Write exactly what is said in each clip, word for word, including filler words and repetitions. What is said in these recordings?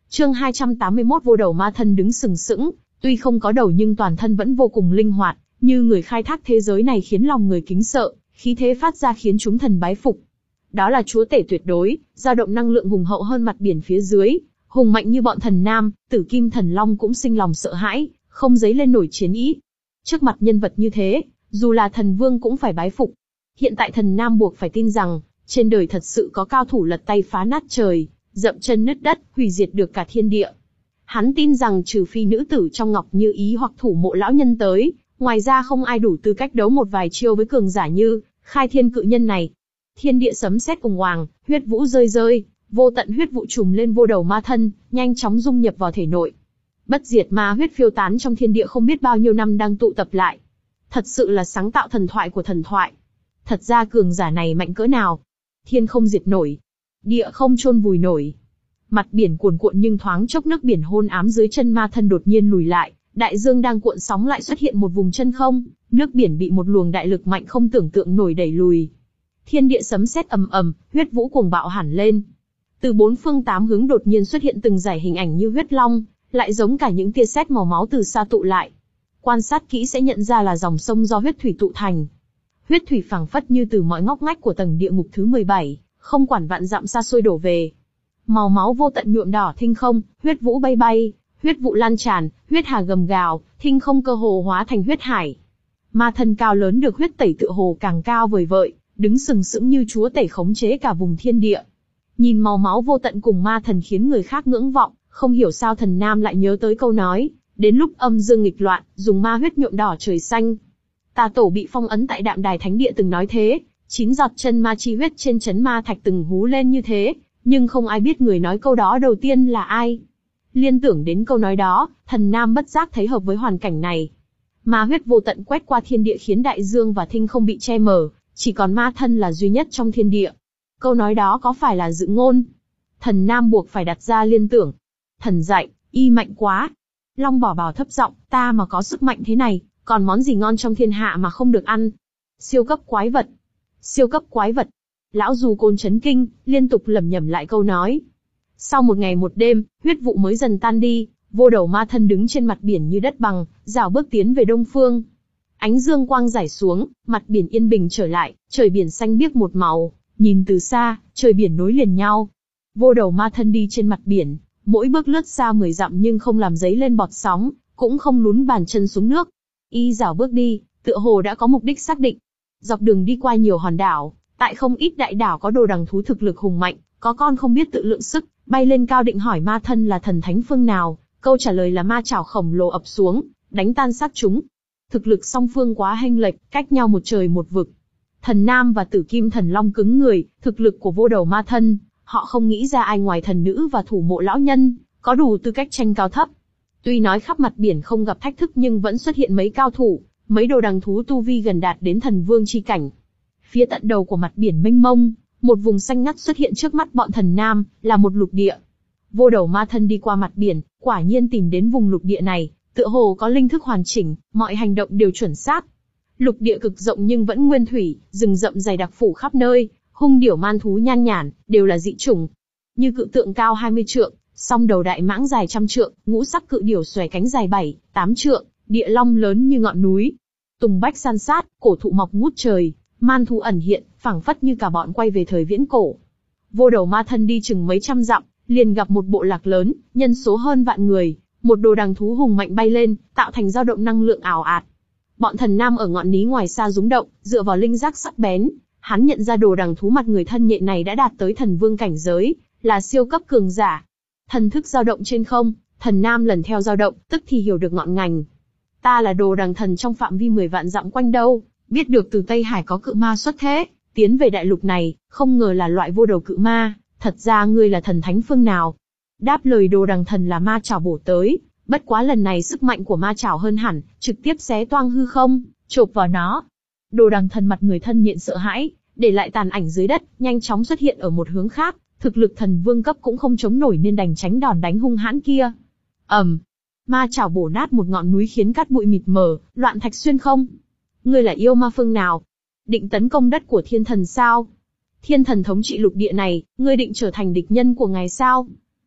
Chương hai trăm tám mươi mốt Vô đầu ma thân đứng sừng sững, tuy không có đầu nhưng toàn thân vẫn vô cùng linh hoạt, như người khai thác thế giới này khiến lòng người kính sợ, khí thế phát ra khiến chúng thần bái phục. Đó là chúa tể tuyệt đối, dao động năng lượng hùng hậu hơn mặt biển phía dưới, hùng mạnh như bọn thần nam, Tử Kim Thần Long cũng sinh lòng sợ hãi, không dấy lên nổi chiến ý. Trước mặt nhân vật như thế, dù là thần vương cũng phải bái phục. Hiện tại thần nam buộc phải tin rằng, trên đời thật sự có cao thủ lật tay phá nát trời, dậm chân nứt đất, hủy diệt được cả thiên địa. Hắn tin rằng trừ phi nữ tử trong ngọc như ý hoặc thủ mộ lão nhân tới, ngoài ra không ai đủ tư cách đấu một vài chiêu với cường giả như khai thiên cự nhân này. Thiên địa sấm sét ùng oàng, huyết vũ rơi rơi, vô tận huyết vụ trùm lên vô đầu ma thân, nhanh chóng dung nhập vào thể nội. Bất diệt ma huyết phiêu tán trong thiên địa không biết bao nhiêu năm đang tụ tập lại. Thật sự là sáng tạo thần thoại của thần thoại. Thật ra cường giả này mạnh cỡ nào? Thiên không diệt nổi, địa không chôn vùi nổi. Mặt biển cuồn cuộn nhưng thoáng chốc nước biển hôn ám dưới chân ma thân đột nhiên lùi lại, đại dương đang cuộn sóng lại xuất hiện một vùng chân không, nước biển bị một luồng đại lực mạnh không tưởng tượng nổi đẩy lùi. Thiên địa sấm sét ầm ầm, huyết vũ cuồng bạo hẳn lên. Từ bốn phương tám hướng đột nhiên xuất hiện từng dải hình ảnh như huyết long, lại giống cả những tia sét màu máu từ xa tụ lại. Quan sát kỹ sẽ nhận ra là dòng sông do huyết thủy tụ thành. Huyết thủy phảng phất như từ mọi ngóc ngách của tầng địa ngục thứ mười bảy, không quản vạn dặm xa xôi đổ về. Màu máu vô tận nhuộm đỏ thinh không, huyết vũ bay bay, huyết vụ lan tràn, huyết hà gầm gào, thinh không cơ hồ hóa thành huyết hải. Ma thân cao lớn được huyết tẩy tựa hồ càng cao vời vợi, đứng sừng sững như chúa tể khống chế cả vùng thiên địa. Nhìn màu máu vô tận cùng ma thần khiến người khác ngưỡng vọng, không hiểu sao thần nam lại nhớ tới câu nói, đến lúc âm dương nghịch loạn, dùng ma huyết nhuộm đỏ trời xanh. Tà tổ bị phong ấn tại Đạm Đài Thánh Địa từng nói thế, chín giọt chân ma chi huyết trên chấn ma thạch từng hú lên như thế, nhưng không ai biết người nói câu đó đầu tiên là ai. Liên tưởng đến câu nói đó, thần nam bất giác thấy hợp với hoàn cảnh này. Ma huyết vô tận quét qua thiên địa khiến đại dương và thinh không bị che mờ, chỉ còn ma thân là duy nhất trong thiên địa. Câu nói đó có phải là dự ngôn? Thần nam buộc phải đặt ra liên tưởng. Thần dạy, y mạnh quá. Long bỏ bào thấp giọng, ta mà có sức mạnh thế này, còn món gì ngon trong thiên hạ mà không được ăn? Siêu cấp quái vật. Siêu cấp quái vật. Lão dù côn chấn kinh, liên tục lẩm nhẩm lại câu nói. Sau một ngày một đêm, huyết vụ mới dần tan đi, vô đầu ma thân đứng trên mặt biển như đất bằng, rảo bước tiến về đông phương. Ánh dương quang rải xuống, mặt biển yên bình trở lại, trời biển xanh biếc một màu, nhìn từ xa, trời biển nối liền nhau. Vô đầu ma thân đi trên mặt biển, mỗi bước lướt xa mười dặm nhưng không làm dấy lên bọt sóng, cũng không lún bàn chân xuống nước. Y rảo bước đi, tựa hồ đã có mục đích xác định. Dọc đường đi qua nhiều hòn đảo, tại không ít đại đảo có đồ đằng thú thực lực hùng mạnh, có con không biết tự lượng sức, bay lên cao định hỏi ma thân là thần thánh phương nào, câu trả lời là ma chảo khổng lồ ập xuống, đánh tan xác chúng. Thực lực song phương quá chênh lệch, cách nhau một trời một vực. Thần Nam và Tử Kim Thần Long cứng người, thực lực của vô đầu ma thân, họ không nghĩ ra ai ngoài thần nữ và thủ mộ lão nhân, có đủ tư cách tranh cao thấp. Tuy nói khắp mặt biển không gặp thách thức nhưng vẫn xuất hiện mấy cao thủ, mấy đồ đằng thú tu vi gần đạt đến thần vương chi cảnh. Phía tận đầu của mặt biển mênh mông, một vùng xanh ngắt xuất hiện trước mắt bọn thần nam, là một lục địa. Vô đầu ma thân đi qua mặt biển, quả nhiên tìm đến vùng lục địa này, tựa hồ có linh thức hoàn chỉnh, mọi hành động đều chuẩn xác. Lục địa cực rộng nhưng vẫn nguyên thủy, rừng rậm dày đặc phủ khắp nơi, hung điểu man thú nhan nhản, đều là dị chủng. Như cự tượng cao hai mươi trượng, song đầu đại mãng dài trăm trượng, ngũ sắc cự điểu xòe cánh dài bảy, tám trượng, địa long lớn như ngọn núi. Tùng bách san sát, cổ thụ mọc ngút trời, man thú ẩn hiện, phảng phất như cả bọn quay về thời viễn cổ. Vô đầu ma thân đi chừng mấy trăm dặm, liền gặp một bộ lạc lớn, nhân số hơn vạn người, một đồ đằng thú hùng mạnh bay lên, tạo thành dao động năng lượng ảo ạt. Bọn thần nam ở ngọn ní ngoài xa rúng động, dựa vào linh giác sắc bén, hắn nhận ra đồ đằng thú mặt người thân nhện này đã đạt tới thần vương cảnh giới, là siêu cấp cường giả. Thần thức dao động trên không, thần nam lần theo dao động, tức thì hiểu được ngọn ngành. Ta là đồ đằng thần trong phạm vi mười vạn dặm quanh đâu, biết được từ Tây Hải có cự ma xuất thế, tiến về đại lục này, không ngờ là loại vô đầu cự ma, thật ra ngươi là thần thánh phương nào? Đáp lời đồ đằng thần là ma chảo bổ tới, bất quá lần này sức mạnh của ma chảo hơn hẳn, trực tiếp xé toang hư không, chộp vào nó. Đồ đằng thần mặt người thân nhện sợ hãi, để lại tàn ảnh dưới đất, nhanh chóng xuất hiện ở một hướng khác, thực lực thần vương cấp cũng không chống nổi nên đành tránh đòn đánh hung hãn kia. ầm, um, ma chảo bổ nát một ngọn núi khiến cát bụi mịt mờ, loạn thạch xuyên không. Ngươi là yêu ma phương nào? Định tấn công đất của thiên thần sao? Thiên thần thống trị lục địa này, ngươi định trở thành địch nhân của ngài sao?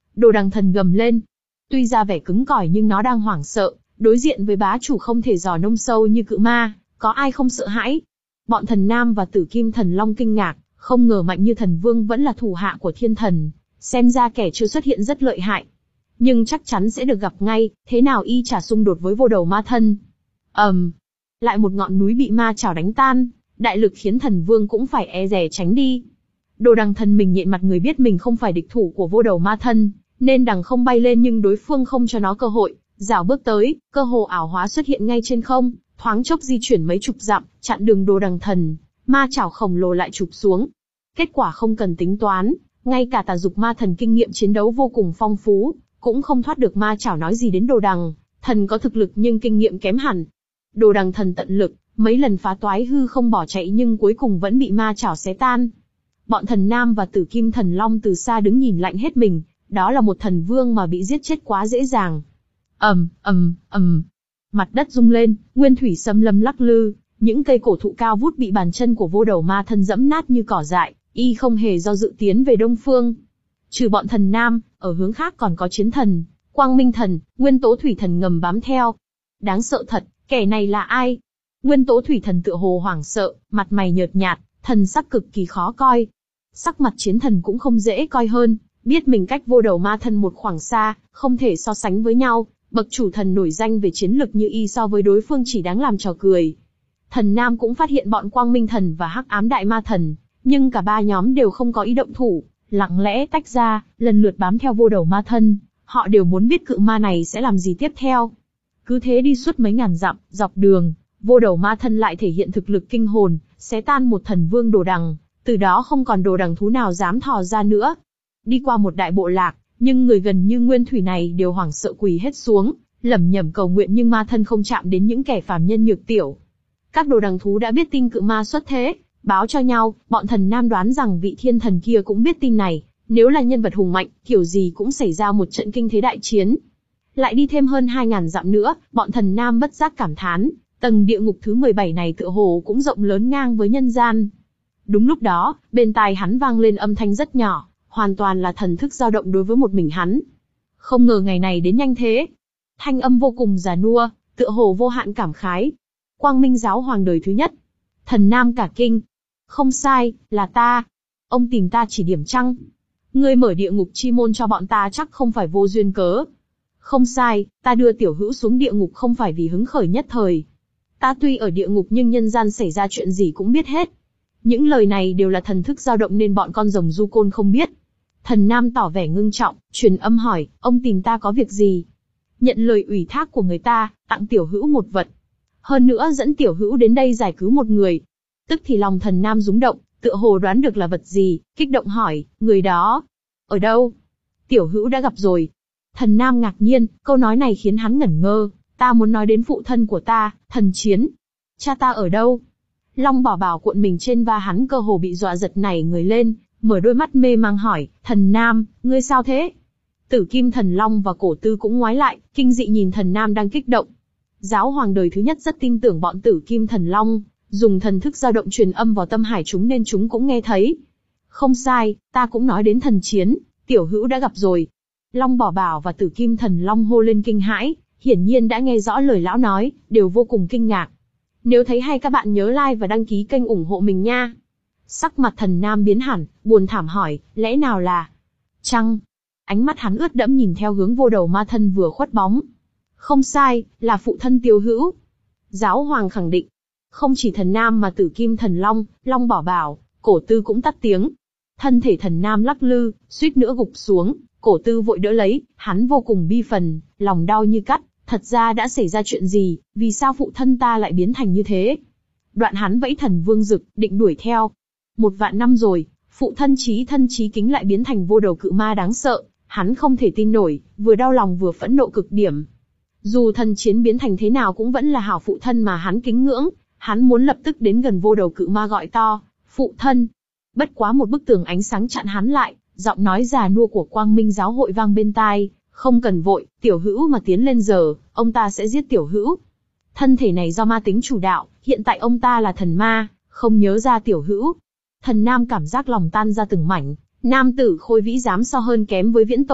Đồ Đằng Thần gầm lên. Tuy ra vẻ cứng cỏi nhưng nó đang hoảng sợ, đối diện với bá chủ không thể dò nông sâu như cự ma, có ai không sợ hãi. Bọn Thần Nam và Tử Kim Thần Long kinh ngạc, không ngờ mạnh như Thần Vương vẫn là thủ hạ của Thiên Thần, xem ra kẻ chưa xuất hiện rất lợi hại. Nhưng chắc chắn sẽ được gặp ngay, thế nào y chả xung đột với vô đầu ma thân. ầm, um, lại một ngọn núi bị ma chảo đánh tan, đại lực khiến Thần Vương cũng phải e dè tránh đi. Đồ Đằng Thần mình nhện mặt người biết mình không phải địch thủ của vô đầu ma thân, nên đằng không bay lên nhưng đối phương không cho nó cơ hội, rảo bước tới, cơ hồ ảo hóa xuất hiện ngay trên không, thoáng chốc di chuyển mấy chục dặm, chặn đường Đồ Đằng Thần, ma chảo khổng lồ lại chụp xuống. Kết quả không cần tính toán, ngay cả Tà Dục Ma Thần kinh nghiệm chiến đấu vô cùng phong phú, cũng không thoát được ma chảo, nói gì đến Đồ Đằng Thần có thực lực nhưng kinh nghiệm kém hẳn. Đồ Đằng Thần tận lực, mấy lần phá toái hư không bỏ chạy nhưng cuối cùng vẫn bị ma chảo xé tan. Bọn Thần Nam và Tử Kim Thần Long từ xa đứng nhìn lạnh hết mình, đó là một thần vương mà bị giết chết quá dễ dàng. ầm ầm ầm, mặt đất rung lên, nguyên thủy xâm lâm lắc lư, những cây cổ thụ cao vút bị bàn chân của vô đầu ma thân dẫm nát như cỏ dại, y không hề do dự tiến về đông phương. Trừ bọn Thần Nam, ở hướng khác còn có Chiến Thần, Quang Minh Thần, Nguyên Tố Thủy Thần ngầm bám theo. Đáng sợ thật, kẻ này là ai? Nguyên Tố Thủy Thần tựa hồ hoảng sợ, mặt mày nhợt nhạt, thần sắc cực kỳ khó coi. Sắc mặt Chiến Thần cũng không dễ coi hơn, biết mình cách vô đầu ma thân một khoảng xa, không thể so sánh với nhau, bậc chủ thần nổi danh về chiến lực như y so với đối phương chỉ đáng làm trò cười. Thần Nam cũng phát hiện bọn Quang Minh Thần và Hắc Ám Đại Ma Thần, nhưng cả ba nhóm đều không có ý động thủ, lặng lẽ tách ra, lần lượt bám theo vô đầu ma thân, họ đều muốn biết cự ma này sẽ làm gì tiếp theo. Cứ thế đi suốt mấy ngàn dặm, dọc đường, vô đầu ma thân lại thể hiện thực lực kinh hồn, xé tan một thần vương Đồ Đằng, từ đó không còn đồ đằng thú nào dám thò ra nữa. Đi qua một đại bộ lạc, nhưng người gần như nguyên thủy này đều hoảng sợ quỳ hết xuống, lẩm nhẩm cầu nguyện nhưng ma thân không chạm đến những kẻ phàm nhân nhược tiểu. Các đồ đằng thú đã biết tin cự ma xuất thế, báo cho nhau, bọn Thần Nam đoán rằng vị thiên thần kia cũng biết tin này, nếu là nhân vật hùng mạnh, kiểu gì cũng xảy ra một trận kinh thế đại chiến. Lại đi thêm hơn hai ngàn dặm nữa, bọn Thần Nam bất giác cảm thán, tầng địa ngục thứ mười bảy này tựa hồ cũng rộng lớn ngang với nhân gian. Đúng lúc đó, bên tai hắn vang lên âm thanh rất nhỏ, hoàn toàn là thần thức dao động đối với một mình hắn. Không ngờ ngày này đến nhanh thế. Thanh âm vô cùng già nua, tựa hồ vô hạn cảm khái. Quang Minh Giáo Hoàng đời thứ nhất. Thần Nam cả kinh. Không sai, là ta. Ông tìm ta chỉ điểm chăng? Ngươi mở địa ngục chi môn cho bọn ta chắc không phải vô duyên cớ. Không sai, ta đưa tiểu hữu xuống địa ngục không phải vì hứng khởi nhất thời. Ta tuy ở địa ngục nhưng nhân gian xảy ra chuyện gì cũng biết hết. Những lời này đều là thần thức dao động nên bọn con rồng du côn không biết. Thần Nam tỏ vẻ ngưng trọng, truyền âm hỏi, ông tìm ta có việc gì? Nhận lời ủy thác của người ta, tặng tiểu hữu một vật. Hơn nữa dẫn tiểu hữu đến đây giải cứu một người. Tức thì lòng Thần Nam rúng động, tựa hồ đoán được là vật gì, kích động hỏi, người đó? Ở đâu? Tiểu hữu đã gặp rồi. Thần Nam ngạc nhiên, câu nói này khiến hắn ngẩn ngơ, ta muốn nói đến phụ thân của ta, Thần Chiến. Cha ta ở đâu? Long Bảo Bảo cuộn mình trên va hắn cơ hồ bị dọa giật nảy người lên, mở đôi mắt mê mang hỏi, Thần Nam, ngươi sao thế? Tử Kim Thần Long và Cổ Tư cũng ngoái lại, kinh dị nhìn Thần Nam đang kích động. Giáo Hoàng đời thứ nhất rất tin tưởng bọn Tử Kim Thần Long, dùng thần thức dao động truyền âm vào tâm hải chúng nên chúng cũng nghe thấy. Không sai, ta cũng nói đến Thần Chiến, tiểu hữu đã gặp rồi. Long Bảo Bảo và Tử Kim Thần Long hô lên kinh hãi, hiển nhiên đã nghe rõ lời lão nói, đều vô cùng kinh ngạc. Nếu thấy hay các bạn nhớ like và đăng ký kênh ủng hộ mình nha. Sắc mặt Thần Nam biến hẳn, buồn thảm hỏi, lẽ nào là Trăng? Ánh mắt hắn ướt đẫm nhìn theo hướng vô đầu ma thân vừa khuất bóng. Không sai, là phụ thân tiểu hữu. Giáo Hoàng khẳng định. Không chỉ Thần Nam mà Tử Kim Thần Long, Long Bảo Bảo, Cổ Tư cũng tắt tiếng. Thân thể Thần Nam lắc lư, suýt nữa gục xuống, Cổ Tư vội đỡ lấy, hắn vô cùng bi phần, lòng đau như cắt. Thật ra đã xảy ra chuyện gì, vì sao phụ thân ta lại biến thành như thế? Đoạn hắn vẫy thần vương dực, định đuổi theo. Một vạn năm rồi, phụ thân chí thân chí kính lại biến thành vô đầu cự ma đáng sợ, hắn không thể tin nổi, vừa đau lòng vừa phẫn nộ cực điểm. Dù Thần Chiến biến thành thế nào cũng vẫn là hảo phụ thân mà hắn kính ngưỡng, hắn muốn lập tức đến gần vô đầu cự ma gọi to, phụ thân. Bất quá một bức tường ánh sáng chặn hắn lại, giọng nói già nua của Quang Minh Giáo hội vang bên tai. Không cần vội, tiểu hữu mà tiến lên giờ, ông ta sẽ giết tiểu hữu. Thân thể này do ma tính chủ đạo, hiện tại ông ta là thần ma, không nhớ ra tiểu hữu. Thần Nam cảm giác lòng tan ra từng mảnh, nam tử khôi vĩ dám so hơn kém với viễn tổ,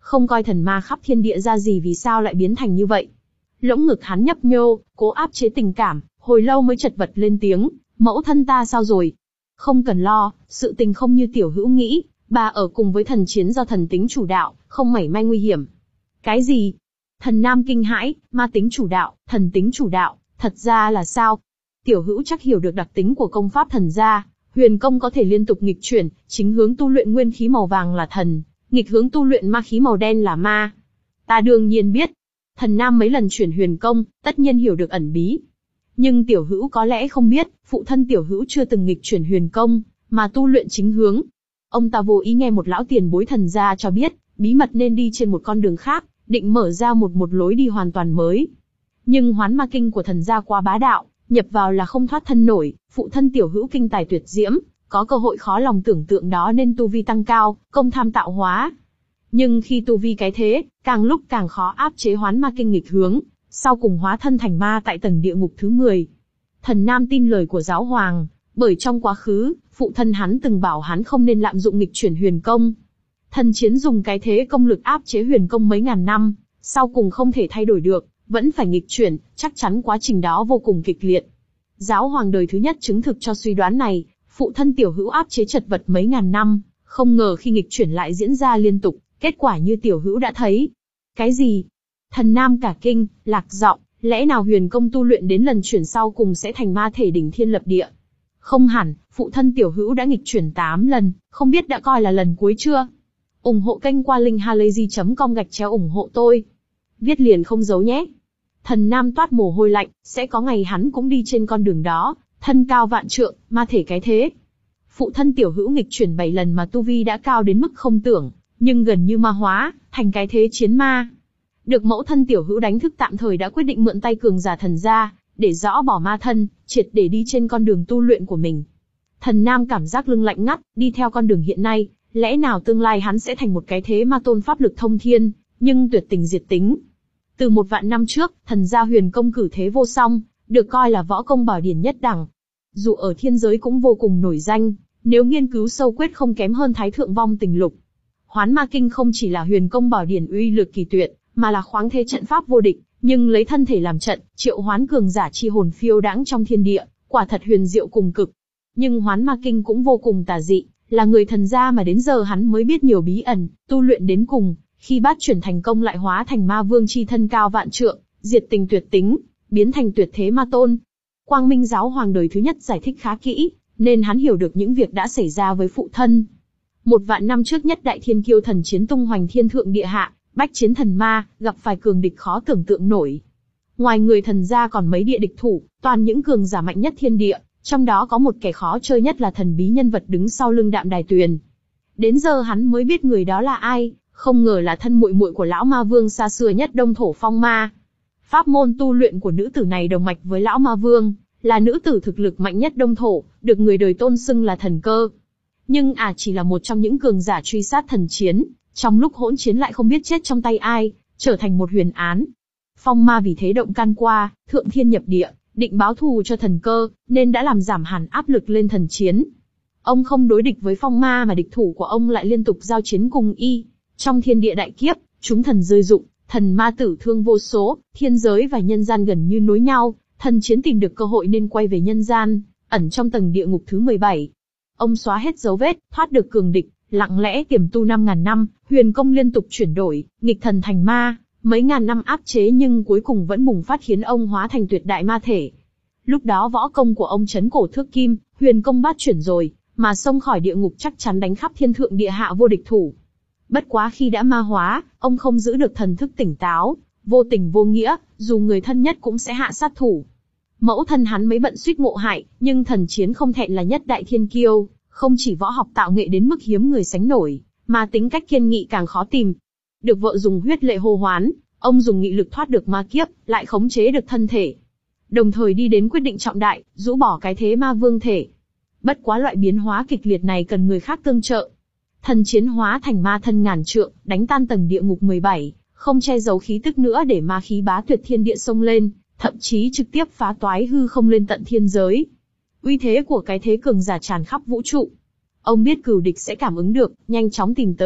không coi thần ma khắp thiên địa ra gì vì sao lại biến thành như vậy. Lỗng ngực hắn nhấp nhô, cố áp chế tình cảm, hồi lâu mới chật vật lên tiếng, mẫu thân ta sao rồi? Không cần lo, sự tình không như tiểu hữu nghĩ, bà ở cùng với thần chiến do thần tính chủ đạo, không mảy may nguy hiểm. Cái gì? Thần Nam kinh hãi, ma tính chủ đạo, thần tính chủ đạo, thật ra là sao? Tiểu hữu chắc hiểu được đặc tính của công pháp thần gia, huyền công có thể liên tục nghịch chuyển, chính hướng tu luyện nguyên khí màu vàng là thần, nghịch hướng tu luyện ma khí màu đen là ma. Ta đương nhiên biết. Thần Nam mấy lần chuyển huyền công, tất nhiên hiểu được ẩn bí. Nhưng tiểu hữu có lẽ không biết, phụ thân tiểu hữu chưa từng nghịch chuyển huyền công, mà tu luyện chính hướng. Ông ta vô ý nghe một lão tiền bối thần gia cho biết, bí mật nên đi trên một con đường khác, định mở ra một một lối đi hoàn toàn mới. Nhưng hoán ma kinh của thần gia quá bá đạo, nhập vào là không thoát thân nổi, phụ thân tiểu hữu kinh tài tuyệt diễm, có cơ hội khó lòng tưởng tượng đó nên tu vi tăng cao, công tham tạo hóa. Nhưng khi tu vi cái thế, càng lúc càng khó áp chế hoán ma kinh nghịch hướng, sau cùng hóa thân thành ma tại tầng địa ngục thứ mười. Thần Nam tin lời của giáo hoàng, bởi trong quá khứ, phụ thân hắn từng bảo hắn không nên lạm dụng nghịch chuyển huyền công. Thần chiến dùng cái thế công lực áp chế huyền công mấy ngàn năm, sau cùng không thể thay đổi được, vẫn phải nghịch chuyển, chắc chắn quá trình đó vô cùng kịch liệt. Giáo hoàng đời thứ nhất chứng thực cho suy đoán này, phụ thân tiểu hữu áp chế chật vật mấy ngàn năm, không ngờ khi nghịch chuyển lại diễn ra liên tục, kết quả như tiểu hữu đã thấy. Cái gì? Thần Nam cả kinh, lạc giọng, lẽ nào huyền công tu luyện đến lần chuyển sau cùng sẽ thành ma thể đỉnh thiên lập địa? Không hẳn, phụ thân tiểu hữu đã nghịch chuyển tám lần, không biết đã coi là lần cuối chưa? ủng hộ kênh qua linkhalazy chấm com gạch chéo ủng hộ tôi. Viết liền không giấu nhé. Thần Nam toát mồ hôi lạnh, sẽ có ngày hắn cũng đi trên con đường đó, thân cao vạn trượng, ma thể cái thế. Phụ thân tiểu hữu nghịch chuyển bảy lần mà tu vi đã cao đến mức không tưởng, nhưng gần như ma hóa, thành cái thế chiến ma. Được mẫu thân tiểu hữu đánh thức tạm thời đã quyết định mượn tay cường giả thần gia, để rõ bỏ ma thân, triệt để đi trên con đường tu luyện của mình. Thần Nam cảm giác lưng lạnh ngắt, đi theo con đường hiện nay, lẽ nào tương lai hắn sẽ thành một cái thế ma tôn pháp lực thông thiên, nhưng tuyệt tình diệt tính. Từ một vạn năm trước, thần gia huyền công cử thế vô song, được coi là võ công bảo điển nhất đẳng. Dù ở thiên giới cũng vô cùng nổi danh, nếu nghiên cứu sâu quyết không kém hơn Thái Thượng Vong Tình Lục. Hoán ma kinh không chỉ là huyền công bảo điển uy lực kỳ tuyệt, mà là khoáng thế trận pháp vô địch, nhưng lấy thân thể làm trận, triệu hoán cường giả chi hồn phiêu đãng trong thiên địa, quả thật huyền diệu cùng cực. Nhưng hoán ma kinh cũng vô cùng tà dị, là người thần gia mà đến giờ hắn mới biết nhiều bí ẩn, tu luyện đến cùng, khi bát chuyển thành công lại hóa thành ma vương chi thân cao vạn trượng, diệt tình tuyệt tính, biến thành tuyệt thế ma tôn. Quang Minh giáo hoàng đời thứ nhất giải thích khá kỹ, nên hắn hiểu được những việc đã xảy ra với phụ thân. Một vạn năm trước nhất đại thiên kiêu thần chiến tung hoành thiên thượng địa hạ, bách chiến thần ma, gặp phải cường địch khó tưởng tượng nổi. Ngoài người thần gia còn mấy địa địch thủ, toàn những cường giả mạnh nhất thiên địa, trong đó có một kẻ khó chơi nhất là thần bí nhân vật đứng sau lưng Đạm Đài Tuyền. Đến giờ hắn mới biết người đó là ai, không ngờ là thân muội muội của lão ma vương xa xưa nhất Đông Thổ Phong Ma. Pháp môn tu luyện của nữ tử này đồng mạch với lão ma vương, là nữ tử thực lực mạnh nhất Đông Thổ, được người đời tôn xưng là thần cơ. Nhưng à chỉ là một trong những cường giả truy sát thần chiến, trong lúc hỗn chiến lại không biết chết trong tay ai, trở thành một huyền án. Phong Ma vì thế động can qua, thượng thiên nhập địa, định báo thù cho thần cơ, nên đã làm giảm hẳn áp lực lên thần chiến. Ông không đối địch với Phong Ma mà địch thủ của ông lại liên tục giao chiến cùng y. Trong thiên địa đại kiếp, chúng thần rơi rụng, thần ma tử thương vô số, thiên giới và nhân gian gần như nối nhau, thần chiến tìm được cơ hội nên quay về nhân gian, ẩn trong tầng địa ngục thứ mười bảy. Ông xóa hết dấu vết, thoát được cường địch, lặng lẽ tiềm tu năm ngàn năm, huyền công liên tục chuyển đổi, nghịch thần thành ma, mấy ngàn năm áp chế nhưng cuối cùng vẫn bùng phát khiến ông hóa thành tuyệt đại ma thể. Lúc đó võ công của ông chấn cổ thước kim, huyền công bát chuyển rồi, mà xông khỏi địa ngục chắc chắn đánh khắp thiên thượng địa hạ vô địch thủ. Bất quá khi đã ma hóa, ông không giữ được thần thức tỉnh táo, vô tình vô nghĩa, dù người thân nhất cũng sẽ hạ sát thủ. Mẫu thân hắn mấy bận suýt ngộ hại, nhưng thần chiến không thẹn là nhất đại thiên kiêu, không chỉ võ học tạo nghệ đến mức hiếm người sánh nổi, mà tính cách kiên nghị càng khó tìm. Được vợ dùng huyết lệ hô hoán, ông dùng nghị lực thoát được ma kiếp, lại khống chế được thân thể. Đồng thời đi đến quyết định trọng đại, rũ bỏ cái thế ma vương thể. Bất quá loại biến hóa kịch liệt này cần người khác tương trợ. Thần chiến hóa thành ma thân ngàn trượng, đánh tan tầng địa ngục mười bảy, không che giấu khí tức nữa để ma khí bá tuyệt thiên địa xông lên, thậm chí trực tiếp phá toái hư không lên tận thiên giới. Uy thế của cái thế cường giả tràn khắp vũ trụ. Ông biết cừu địch sẽ cảm ứng được, nhanh chóng tìm tới,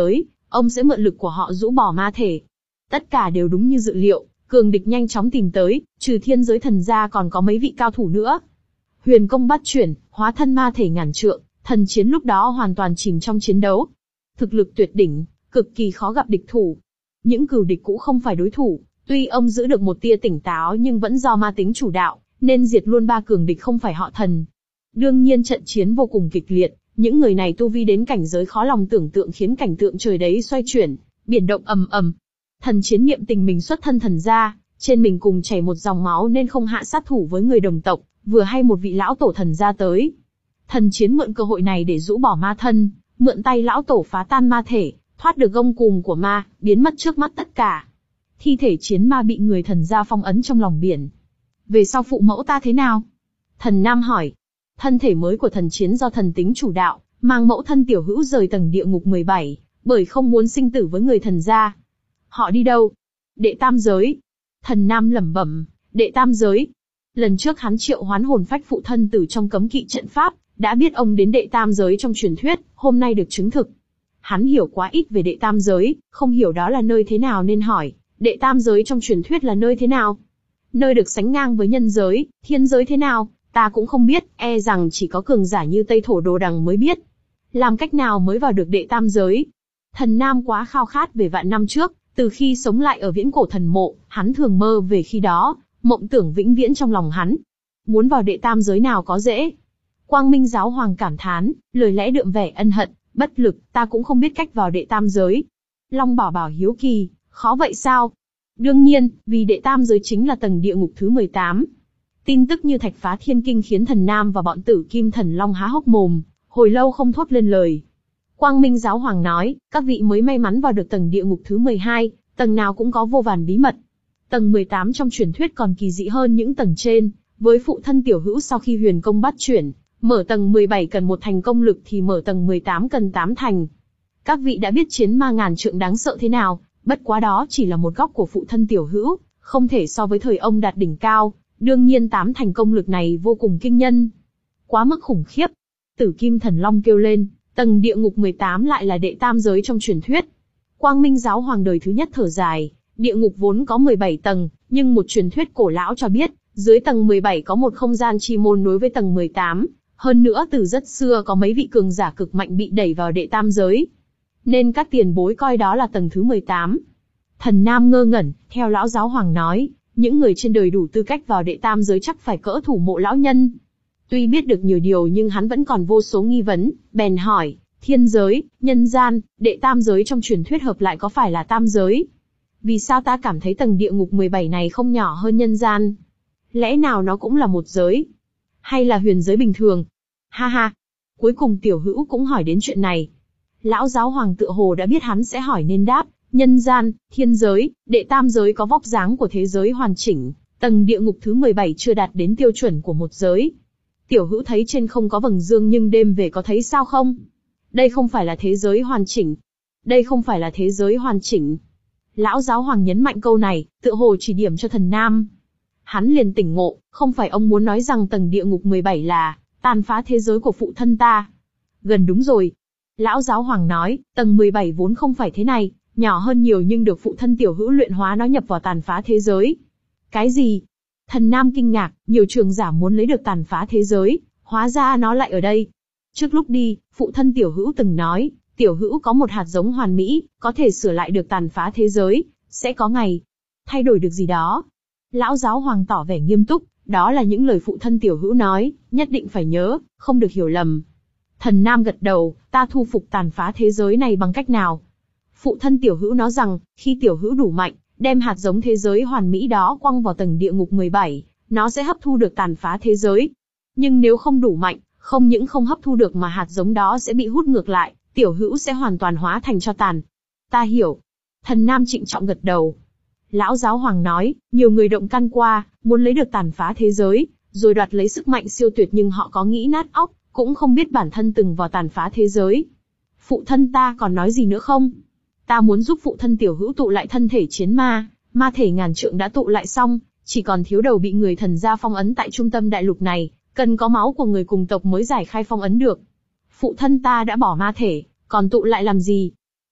ông sẽ mượn lực của họ rũ bỏ ma thể. Tất cả đều đúng như dự liệu, cường địch nhanh chóng tìm tới, trừ thiên giới thần gia còn có mấy vị cao thủ nữa. Huyền công bắt chuyển, hóa thân ma thể ngàn trượng, thần chiến lúc đó hoàn toàn chìm trong chiến đấu. Thực lực tuyệt đỉnh, cực kỳ khó gặp địch thủ. Những cừu địch cũ không phải đối thủ, tuy ông giữ được một tia tỉnh táo nhưng vẫn do ma tính chủ đạo, nên diệt luôn ba cường địch không phải họ Thần. Đương nhiên trận chiến vô cùng kịch liệt, những người này tu vi đến cảnh giới khó lòng tưởng tượng khiến cảnh tượng trời đấy xoay chuyển, biển động ầm ầm. Thần chiến niệm tình mình xuất thân thần gia, trên mình cùng chảy một dòng máu nên không hạ sát thủ với người đồng tộc, vừa hay một vị lão tổ thần gia tới. Thần chiến mượn cơ hội này để rũ bỏ ma thân, mượn tay lão tổ phá tan ma thể, thoát được gông cùm của ma, biến mất trước mắt tất cả. Thi thể chiến ma bị người thần gia phong ấn trong lòng biển. Về sau phụ mẫu ta thế nào? Thần Nam hỏi. Thân thể mới của thần chiến do thần tính chủ đạo, mang mẫu thân tiểu hữu rời tầng địa ngục mười bảy, bởi không muốn sinh tử với người thần gia. Họ đi đâu? Đệ tam giới. Thần Nam lẩm bẩm, đệ tam giới. Lần trước hắn triệu hoán hồn phách phụ thân từ trong cấm kỵ trận pháp, đã biết ông đến đệ tam giới trong truyền thuyết, hôm nay được chứng thực. Hắn hiểu quá ít về đệ tam giới, không hiểu đó là nơi thế nào nên hỏi, đệ tam giới trong truyền thuyết là nơi thế nào? Nơi được sánh ngang với nhân giới, thiên giới thế nào, ta cũng không biết, e rằng chỉ có cường giả như Tây Thổ Đồ Đằng mới biết. Làm cách nào mới vào được đệ tam giới? Thần Nam quá khao khát về vạn năm trước, từ khi sống lại ở viễn cổ thần mộ, hắn thường mơ về khi đó, mộng tưởng vĩnh viễn trong lòng hắn. Muốn vào đệ tam giới nào có dễ? Quang Minh Giáo Hoàng cảm thán, lời lẽ đượm vẻ ân hận, bất lực, ta cũng không biết cách vào đệ tam giới. Long Bảo Bảo hiếu kỳ, khó vậy sao? Đương nhiên, vì đệ tam giới chính là tầng địa ngục thứ mười tám. Tin tức như thạch phá thiên kinh khiến thần Nam và bọn tử Kim Thần Long há hốc mồm, hồi lâu không thốt lên lời. Quang Minh Giáo Hoàng nói, các vị mới may mắn vào được tầng địa ngục thứ mười hai, tầng nào cũng có vô vàn bí mật. Tầng mười tám trong truyền thuyết còn kỳ dị hơn những tầng trên, với phụ thân tiểu hữu sau khi huyền công bắt chuyển, mở tầng mười bảy cần một thành công lực thì mở tầng mười tám cần tám thành. Các vị đã biết chiến ma ngàn trượng đáng sợ thế nào, bất quá đó chỉ là một góc của phụ thân tiểu hữu, không thể so với thời ông đạt đỉnh cao, đương nhiên tám thành công lực này vô cùng kinh nhân. Quá mức khủng khiếp. Tử Kim Thần Long kêu lên, tầng địa ngục mười tám lại là đệ tam giới trong truyền thuyết. Quang Minh Giáo Hoàng đời thứ nhất thở dài, địa ngục vốn có mười bảy tầng, nhưng một truyền thuyết cổ lão cho biết, dưới tầng mười bảy có một không gian chi môn nối với tầng mười tám, hơn nữa từ rất xưa có mấy vị cường giả cực mạnh bị đẩy vào đệ tam giới. Nên các tiền bối coi đó là tầng thứ mười tám. Thần Nam ngơ ngẩn, theo lão giáo hoàng nói, những người trên đời đủ tư cách vào đệ tam giới chắc phải cỡ thủ mộ lão nhân. Tuy biết được nhiều điều nhưng hắn vẫn còn vô số nghi vấn, bèn hỏi, thiên giới, nhân gian, đệ tam giới trong truyền thuyết hợp lại có phải là tam giới? Vì sao ta cảm thấy tầng địa ngục mười bảy này không nhỏ hơn nhân gian? Lẽ nào nó cũng là một giới? Hay là huyền giới bình thường? Ha ha! Cuối cùng tiểu hữu cũng hỏi đến chuyện này. Lão giáo hoàng tựa hồ đã biết hắn sẽ hỏi nên đáp, nhân gian, thiên giới, đệ tam giới có vóc dáng của thế giới hoàn chỉnh, tầng địa ngục thứ mười bảy chưa đạt đến tiêu chuẩn của một giới. Tiểu hữu thấy trên không có vầng dương nhưng đêm về có thấy sao không? Đây không phải là thế giới hoàn chỉnh. Đây không phải là thế giới hoàn chỉnh. Lão giáo hoàng nhấn mạnh câu này, tựa hồ chỉ điểm cho thần Nam. Hắn liền tỉnh ngộ, không phải ông muốn nói rằng tầng địa ngục mười bảy là tàn phá thế giới của phụ thân ta. Gần đúng rồi. Lão giáo hoàng nói, tầng mười bảy vốn không phải thế này, nhỏ hơn nhiều nhưng được phụ thân tiểu hữu luyện hóa nó nhập vào tàn phá thế giới. Cái gì? Thần Nam kinh ngạc, nhiều trường giả muốn lấy được tàn phá thế giới, hóa ra nó lại ở đây. Trước lúc đi, phụ thân tiểu hữu từng nói, tiểu hữu có một hạt giống hoàn mỹ, có thể sửa lại được tàn phá thế giới, sẽ có ngày thay đổi được gì đó. Lão giáo hoàng tỏ vẻ nghiêm túc, đó là những lời phụ thân tiểu hữu nói, nhất định phải nhớ, không được hiểu lầm. Thần Nam gật đầu, ta thu phục tàn phá thế giới này bằng cách nào? Phụ thân tiểu hữu nói rằng, khi tiểu hữu đủ mạnh, đem hạt giống thế giới hoàn mỹ đó quăng vào tầng địa ngục mười bảy, nó sẽ hấp thu được tàn phá thế giới. Nhưng nếu không đủ mạnh, không những không hấp thu được mà hạt giống đó sẽ bị hút ngược lại, tiểu hữu sẽ hoàn toàn hóa thành tro tàn. Ta hiểu. Thần Nam trịnh trọng gật đầu. Lão giáo hoàng nói, nhiều người động can qua, muốn lấy được tàn phá thế giới, rồi đoạt lấy sức mạnh siêu tuyệt nhưng họ có nghĩ nát óc, cũng không biết bản thân từng vào tàn phá thế giới. Phụ thân ta còn nói gì nữa không? Ta muốn giúp phụ thân tiểu hữu tụ lại thân thể chiến ma, ma thể ngàn trượng đã tụ lại xong, chỉ còn thiếu đầu bị người thần gia phong ấn tại trung tâm đại lục này, cần có máu của người cùng tộc mới giải khai phong ấn được. Phụ thân ta đã bỏ ma thể, còn tụ lại làm gì?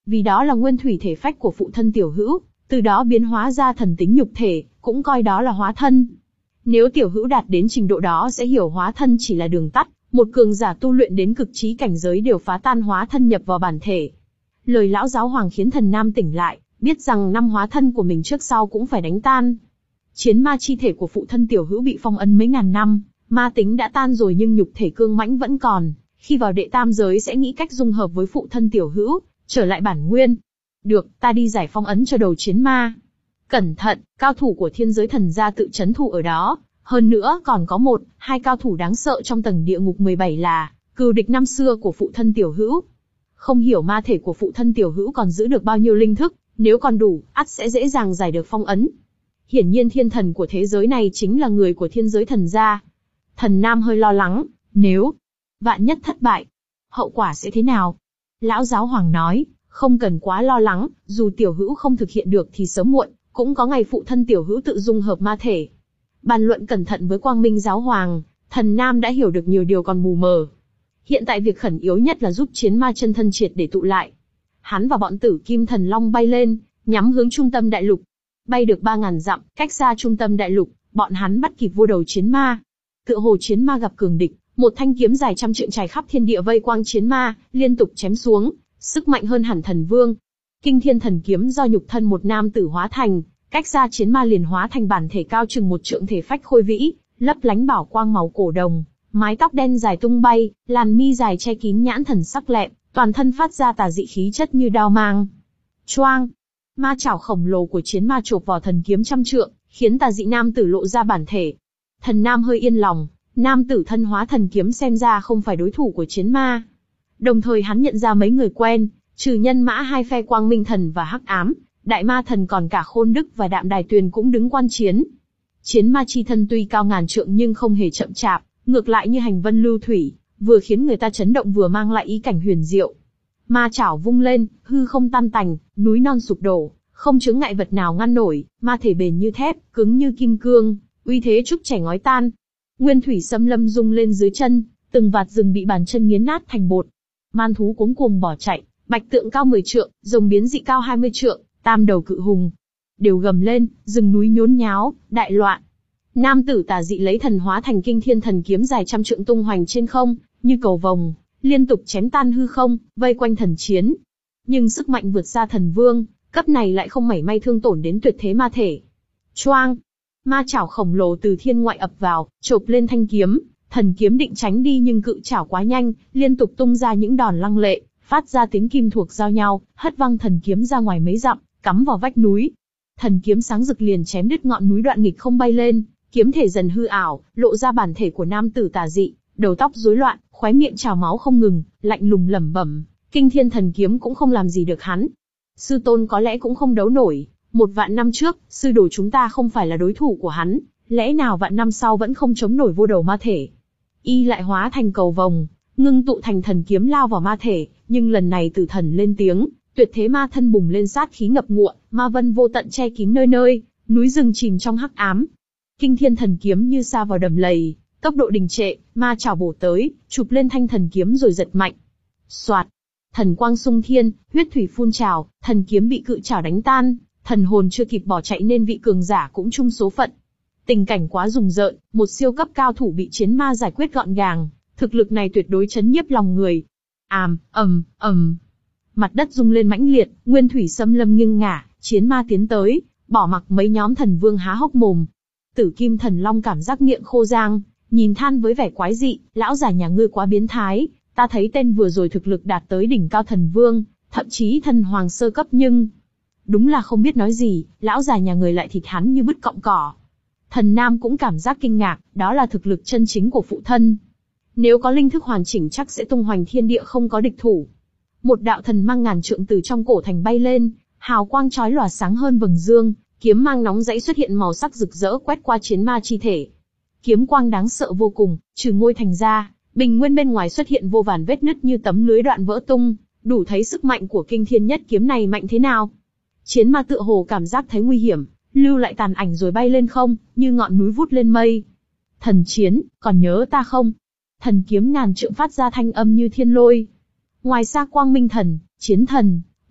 Vì đó là nguyên thủy thể phách của phụ thân Tiểu Hữu, từ đó biến hóa ra thần tính nhục thể, cũng coi đó là hóa thân. Nếu Tiểu Hữu đạt đến trình độ đó sẽ hiểu hóa thân chỉ là đường tắt, một cường giả tu luyện đến cực trí cảnh giới đều phá tan hóa thân nhập vào bản thể. Lời lão giáo hoàng khiến Thần Nam tỉnh lại, biết rằng năm hóa thân của mình trước sau cũng phải đánh tan. Chiến ma chi thể của phụ thân Tiểu Hữu bị phong ấn mấy ngàn năm, ma tính đã tan rồi nhưng nhục thể cương mãnh vẫn còn, khi vào đệ tam giới sẽ nghĩ cách dung hợp với phụ thân Tiểu Hữu, trở lại bản nguyên. Được, ta đi giải phong ấn cho đầu chiến ma. Cẩn thận, cao thủ của thiên giới thần gia tự trấn thủ ở đó, hơn nữa còn có một, hai cao thủ đáng sợ trong tầng địa ngục mười bảy là cừu địch năm xưa của phụ thân Tiểu Hữu. Không hiểu ma thể của phụ thân Tiểu Hữu còn giữ được bao nhiêu linh thức, nếu còn đủ, ắt sẽ dễ dàng giải được phong ấn. Hiển nhiên thiên thần của thế giới này chính là người của thiên giới thần gia. Thần Nam hơi lo lắng, nếu vạn nhất thất bại, hậu quả sẽ thế nào? Lão giáo hoàng nói, không cần quá lo lắng, dù Tiểu Hữu không thực hiện được thì sớm muộn, cũng có ngày phụ thân Tiểu Hữu tự dung hợp ma thể. Bàn luận cẩn thận với Quang Minh giáo hoàng, Thần Nam đã hiểu được nhiều điều còn mù mờ. Hiện tại việc khẩn yếu nhất là giúp chiến ma chân thân triệt để tụ lại. Hắn và bọn Tử Kim Thần Long bay lên, nhắm hướng trung tâm đại lục. Bay được ba ngàn dặm, cách xa trung tâm đại lục, bọn hắn bắt kịp vô đầu chiến ma. Tựa hồ chiến ma gặp cường địch, một thanh kiếm dài trăm trượng trải khắp thiên địa vây quang chiến ma, liên tục chém xuống, sức mạnh hơn hẳn thần vương. Kinh Thiên Thần Kiếm do nhục thân một nam tử hóa thành, cách xa chiến ma liền hóa thành bản thể cao chừng một trượng thể phách khôi vĩ, lấp lánh bảo quang màu cổ đồng, mái tóc đen dài tung bay, làn mi dài che kín nhãn thần sắc lẹm, toàn thân phát ra tà dị khí chất như đao mang. Choang! Ma chảo khổng lồ của chiến ma chộp vào thần kiếm trăm trượng, khiến tà dị nam tử lộ ra bản thể. Thần Nam hơi yên lòng, nam tử thân hóa thần kiếm xem ra không phải đối thủ của chiến ma. Đồng thời hắn nhận ra mấy người quen, trừ nhân mã hai phe Quang Minh Thần và Hắc Ám, Đại Ma Thần còn cả Khôn Đức và Đạm Đài Tuyền cũng đứng quan chiến. Chiến ma chi thân tuy cao ngàn trượng nhưng không hề chậm chạp, ngược lại như hành vân lưu thủy, vừa khiến người ta chấn động vừa mang lại ý cảnh huyền diệu. Ma chảo vung lên, hư không tan tành, núi non sụp đổ, không chướng ngại vật nào ngăn nổi, ma thể bền như thép, cứng như kim cương, uy thế trúc chảy ngói tan. Nguyên thủy xâm lâm rung lên dưới chân, từng vạt rừng bị bàn chân nghiến nát thành bột. Man thú cuống cuồng bỏ chạy, bạch tượng cao mười trượng, rồng biến dị cao hai mươi trượng, tam đầu cự hùng đều gầm lên, rừng núi nhốn nháo, đại loạn. Nam tử tà dị lấy thần hóa thành Kinh Thiên Thần Kiếm dài trăm trượng tung hoành trên không, như cầu vồng, liên tục chém tan hư không, vây quanh thần chiến. Nhưng sức mạnh vượt xa thần vương, cấp này lại không mảy may thương tổn đến tuyệt thế ma thể. Choang! Ma chảo khổng lồ từ thiên ngoại ập vào, chộp lên thanh kiếm, thần kiếm định tránh đi nhưng cự chảo quá nhanh, liên tục tung ra những đòn lăng lệ, phát ra tiếng kim thuộc giao nhau, hất văng thần kiếm ra ngoài mấy dặm, cắm vào vách núi. Thần kiếm sáng rực liền chém đứt ngọn núi đoạn nghịch không bay lên, kiếm thể dần hư ảo, lộ ra bản thể của nam tử tà dị, đầu tóc rối loạn, khóe miệng trào máu không ngừng, lạnh lùng lẩm bẩm, Kinh Thiên Thần Kiếm cũng không làm gì được hắn. Sư tôn có lẽ cũng không đấu nổi, một vạn năm trước, sư đồ chúng ta không phải là đối thủ của hắn, lẽ nào vạn năm sau vẫn không chống nổi vô đầu ma thể. Y lại hóa thành cầu vồng, ngưng tụ thành thần kiếm lao vào ma thể, nhưng lần này tử thần lên tiếng, tuyệt thế ma thân bùng lên sát khí ngập ngụa, ma vân vô tận che kín nơi nơi, núi rừng chìm trong hắc ám. Kinh Thiên Thần Kiếm như sa vào đầm lầy, tốc độ đình trệ, ma chảo bổ tới, chụp lên thanh thần kiếm rồi giật mạnh. Soạt, thần quang xung thiên, huyết thủy phun trào, thần kiếm bị cự chảo đánh tan, thần hồn chưa kịp bỏ chạy nên vị cường giả cũng chung số phận. Tình cảnh quá rùng rợn, một siêu cấp cao thủ bị chiến ma giải quyết gọn gàng, thực lực này tuyệt đối chấn nhiếp lòng người. Àm, ầm, ầm, mặt đất rung lên mãnh liệt, nguyên thủy xâm lâm nghiêng ngả, chiến ma tiến tới, bỏ mặc mấy nhóm thần vương há hốc mồm. Tử Kim Thần Long cảm giác miệng khô rang, nhìn than với vẻ quái dị, lão già nhà ngươi quá biến thái, ta thấy tên vừa rồi thực lực đạt tới đỉnh cao thần vương, thậm chí thần hoàng sơ cấp nhưng... Đúng là không biết nói gì, lão già nhà người lại thịt hắn như bứt cọng cỏ. Thần Nam cũng cảm giác kinh ngạc, đó là thực lực chân chính của phụ thân. Nếu có linh thức hoàn chỉnh chắc sẽ tung hoành thiên địa không có địch thủ. Một đạo thần mang ngàn trượng từ trong cổ thành bay lên, hào quang chói lòa sáng hơn vầng dương, kiếm mang nóng rẫy xuất hiện màu sắc rực rỡ quét qua chiến ma chi thể. Kiếm quang đáng sợ vô cùng, trừ ngôi thành ra, bình nguyên bên ngoài xuất hiện vô vàn vết nứt như tấm lưới đoạn vỡ tung, đủ thấy sức mạnh của Kinh Thiên Nhất Kiếm này mạnh thế nào. Chiến ma tựa hồ cảm giác thấy nguy hiểm, lưu lại tàn ảnh rồi bay lên không, như ngọn núi vút lên mây. Thần chiến, còn nhớ ta không? Thần kiếm ngàn trượng phát ra thanh âm như thiên lôi. Ngoài xa Quang Minh Thần, Chiến Thần,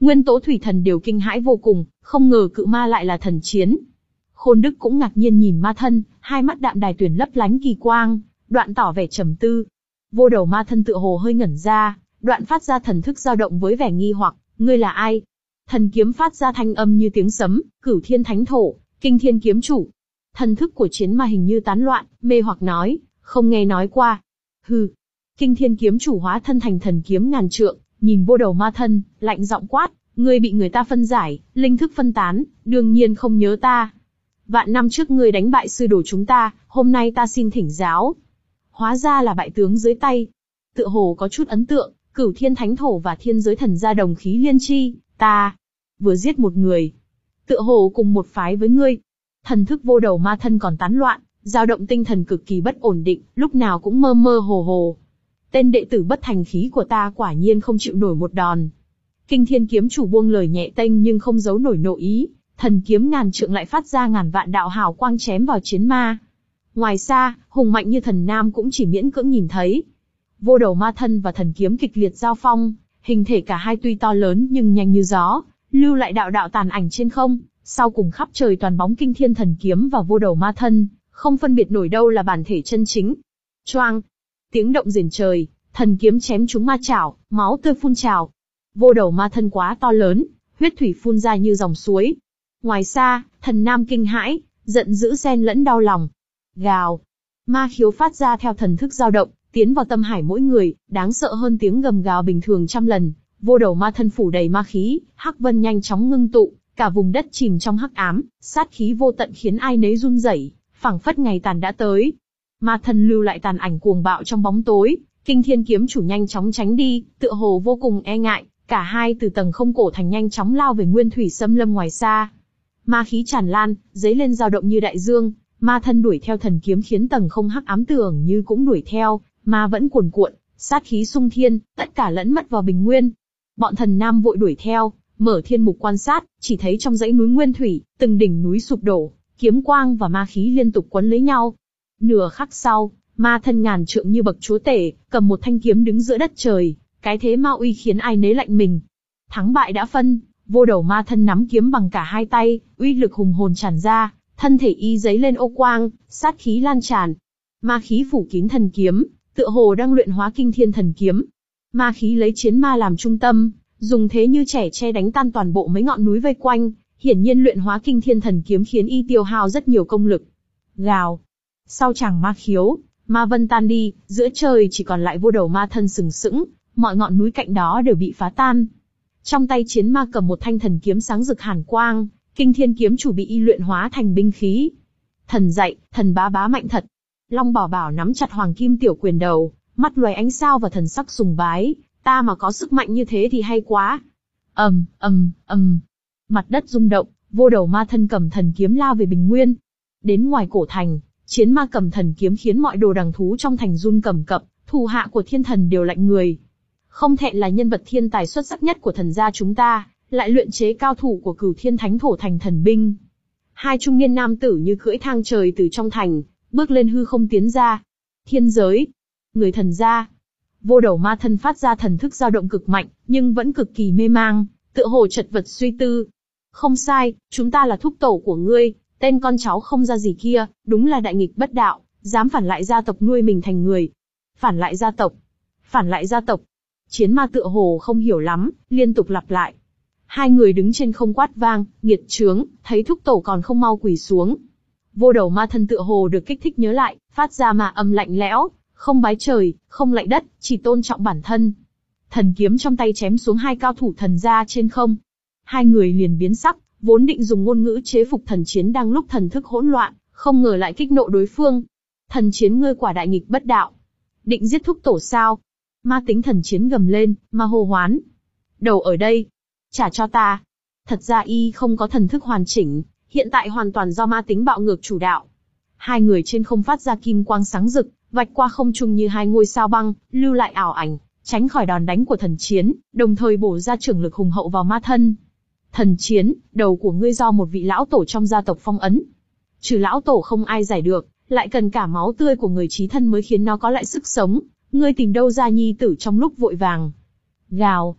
Nguyên Tố Thủy Thần đều kinh hãi vô cùng, không ngờ cự ma lại là thần chiến. Khôn Đức cũng ngạc nhiên nhìn ma thân, hai mắt đạm đài tuyển lấp lánh kỳ quang, đoạn tỏ vẻ trầm tư. Vô Đầu ma thân tựa hồ hơi ngẩn ra, đoạn phát ra thần thức dao động với vẻ nghi hoặc, ngươi là ai? Thần kiếm phát ra thanh âm như tiếng sấm, Cửu Thiên Thánh Thổ, Kinh Thiên Kiếm Chủ. Thần thức của chiến ma hình như tán loạn, mê hoặc nói, không nghe nói qua. Hừ. Kinh Thiên Kiếm Chủ hóa thân thành thần kiếm ngàn trượng, nhìn Vô Đầu ma thân, lạnh giọng quát, ngươi bị người ta phân giải, linh thức phân tán, đương nhiên không nhớ ta. Vạn năm trước ngươi đánh bại sư đồ chúng ta, hôm nay ta xin thỉnh giáo. Hóa ra là bại tướng dưới tay. Tựa hồ có chút ấn tượng, Cửu Thiên Thánh Thổ và Thiên Giới Thần gia đồng khí liên chi, ta vừa giết một người, tựa hồ cùng một phái với ngươi. Thần thức Vô Đầu ma thân còn tán loạn, dao động tinh thần cực kỳ bất ổn định, lúc nào cũng mơ mơ hồ hồ. Tên đệ tử bất thành khí của ta quả nhiên không chịu nổi một đòn. Kinh Thiên Kiếm Chủ buông lời nhẹ tênh nhưng không giấu nổi nội ý, thần kiếm ngàn trượng lại phát ra ngàn vạn đạo hào quang chém vào chiến ma. Ngoài xa, hùng mạnh như thần nam cũng chỉ miễn cưỡng nhìn thấy. Vô Đầu ma thân và thần kiếm kịch liệt giao phong, hình thể cả hai tuy to lớn nhưng nhanh như gió, lưu lại đạo đạo tàn ảnh trên không, sau cùng khắp trời toàn bóng Kinh Thiên thần kiếm và Vô Đầu ma thân, không phân biệt nổi đâu là bản thể chân chính. Choang! Tiếng động rền trời, thần kiếm chém trúng ma chảo, máu tươi phun trào. Vô Đầu ma thân quá to lớn, huyết thủy phun ra như dòng suối. Ngoài xa, thần nam kinh hãi, giận dữ xen lẫn đau lòng. Gào! Ma khiếu phát ra theo thần thức dao động, tiến vào tâm hải mỗi người, đáng sợ hơn tiếng gầm gào bình thường trăm lần. Vô Đầu ma thân phủ đầy ma khí, hắc vân nhanh chóng ngưng tụ, cả vùng đất chìm trong hắc ám, sát khí vô tận khiến ai nấy run rẩy, phảng phất ngày tàn đã tới. Ma thân lưu lại tàn ảnh cuồng bạo trong bóng tối, Kinh Thiên Kiếm Chủ nhanh chóng tránh đi, tựa hồ vô cùng e ngại, cả hai từ tầng không cổ thành nhanh chóng lao về nguyên thủy xâm lâm ngoài xa. Ma khí tràn lan, dấy lên dao động như đại dương, ma thân đuổi theo thần kiếm khiến tầng không hắc ám tưởng như cũng đuổi theo, ma vẫn cuồn cuộn, sát khí xung thiên, tất cả lẫn mất vào bình nguyên. Bọn thần nam vội đuổi theo, mở thiên mục quan sát, chỉ thấy trong dãy núi nguyên thủy, từng đỉnh núi sụp đổ, kiếm quang và ma khí liên tục quấn lấy nhau. Nửa khắc sau, ma thân ngàn trượng như bậc chúa tể, cầm một thanh kiếm đứng giữa đất trời, cái thế ma uy khiến ai nấy lạnh mình. Thắng bại đã phân, Vô Đầu ma thân nắm kiếm bằng cả hai tay, uy lực hùng hồn tràn ra, thân thể y giấy lên ô quang, sát khí lan tràn. Ma khí phủ kín thần kiếm, tựa hồ đang luyện hóa Kinh Thiên thần kiếm. Ma khí lấy chiến ma làm trung tâm, dùng thế như trẻ tre đánh tan toàn bộ mấy ngọn núi vây quanh, hiển nhiên luyện hóa Kinh Thiên thần kiếm khiến y tiêu hao rất nhiều công lực. Gào! Sau chàng ma khiếu, ma vân tan đi, giữa trời chỉ còn lại Vô Đầu ma thân sừng sững, mọi ngọn núi cạnh đó đều bị phá tan. Trong tay chiến ma cầm một thanh thần kiếm sáng rực hàn quang, Kinh Thiên Kiếm Chủ bị y luyện hóa thành binh khí. Thần dạy, thần bá bá mạnh thật. Long Bảo Bảo nắm chặt hoàng kim tiểu quyền đầu, mắt loài ánh sao và thần sắc sùng bái, ta mà có sức mạnh như thế thì hay quá. Ầm, ầm, ầm. Mặt đất rung động, Vô Đầu ma thân cầm thần kiếm lao về bình nguyên. Đến ngoài cổ thành, chiến ma cầm thần kiếm khiến mọi đồ đằng thú trong thành run cầm cập, thủ hạ của thiên thần đều lạnh người. Không thẹn là nhân vật thiên tài xuất sắc nhất của thần gia chúng ta, lại luyện chế cao thủ của Cửu Thiên Thánh Thổ thành thần binh. Hai trung niên nam tử như cưỡi thang trời từ trong thành, bước lên hư không tiến ra. Thiên giới, người thần gia. Vô Đầu ma thân phát ra thần thức dao động cực mạnh, nhưng vẫn cực kỳ mê mang, tựa hồ chật vật suy tư. Không sai, chúng ta là thúc tổ của ngươi, tên con cháu không ra gì kia, đúng là đại nghịch bất đạo, dám phản lại gia tộc nuôi mình thành người. Phản lại gia tộc, phản lại gia tộc. Chiến ma tựa hồ không hiểu lắm, liên tục lặp lại. Hai người đứng trên không quát vang, nghiệt chướng, thấy thúc tổ còn không mau quỳ xuống. Vô Đầu ma thân tựa hồ được kích thích nhớ lại, phát ra ma âm lạnh lẽo, không bái trời, không lạy đất, chỉ tôn trọng bản thân. Thần kiếm trong tay chém xuống hai cao thủ thần gia trên không. Hai người liền biến sắc, vốn định dùng ngôn ngữ chế phục thần chiến đang lúc thần thức hỗn loạn, không ngờ lại kích nộ đối phương. Thần chiến ngươi quả đại nghịch bất đạo. Định giết thúc tổ sao? Ma tính thần chiến gầm lên, ma hô hoán. Đầu ở đây. Trả cho ta. Thật ra y không có thần thức hoàn chỉnh, hiện tại hoàn toàn do ma tính bạo ngược chủ đạo. Hai người trên không phát ra kim quang sáng rực, vạch qua không trung như hai ngôi sao băng, lưu lại ảo ảnh, tránh khỏi đòn đánh của thần chiến, đồng thời bổ ra trưởng lực hùng hậu vào ma thân. Thần chiến, đầu của ngươi do một vị lão tổ trong gia tộc phong ấn. Trừ lão tổ không ai giải được, lại cần cả máu tươi của người chí thân mới khiến nó có lại sức sống. Ngươi tìm đâu ra nhi tử trong lúc vội vàng? Gào!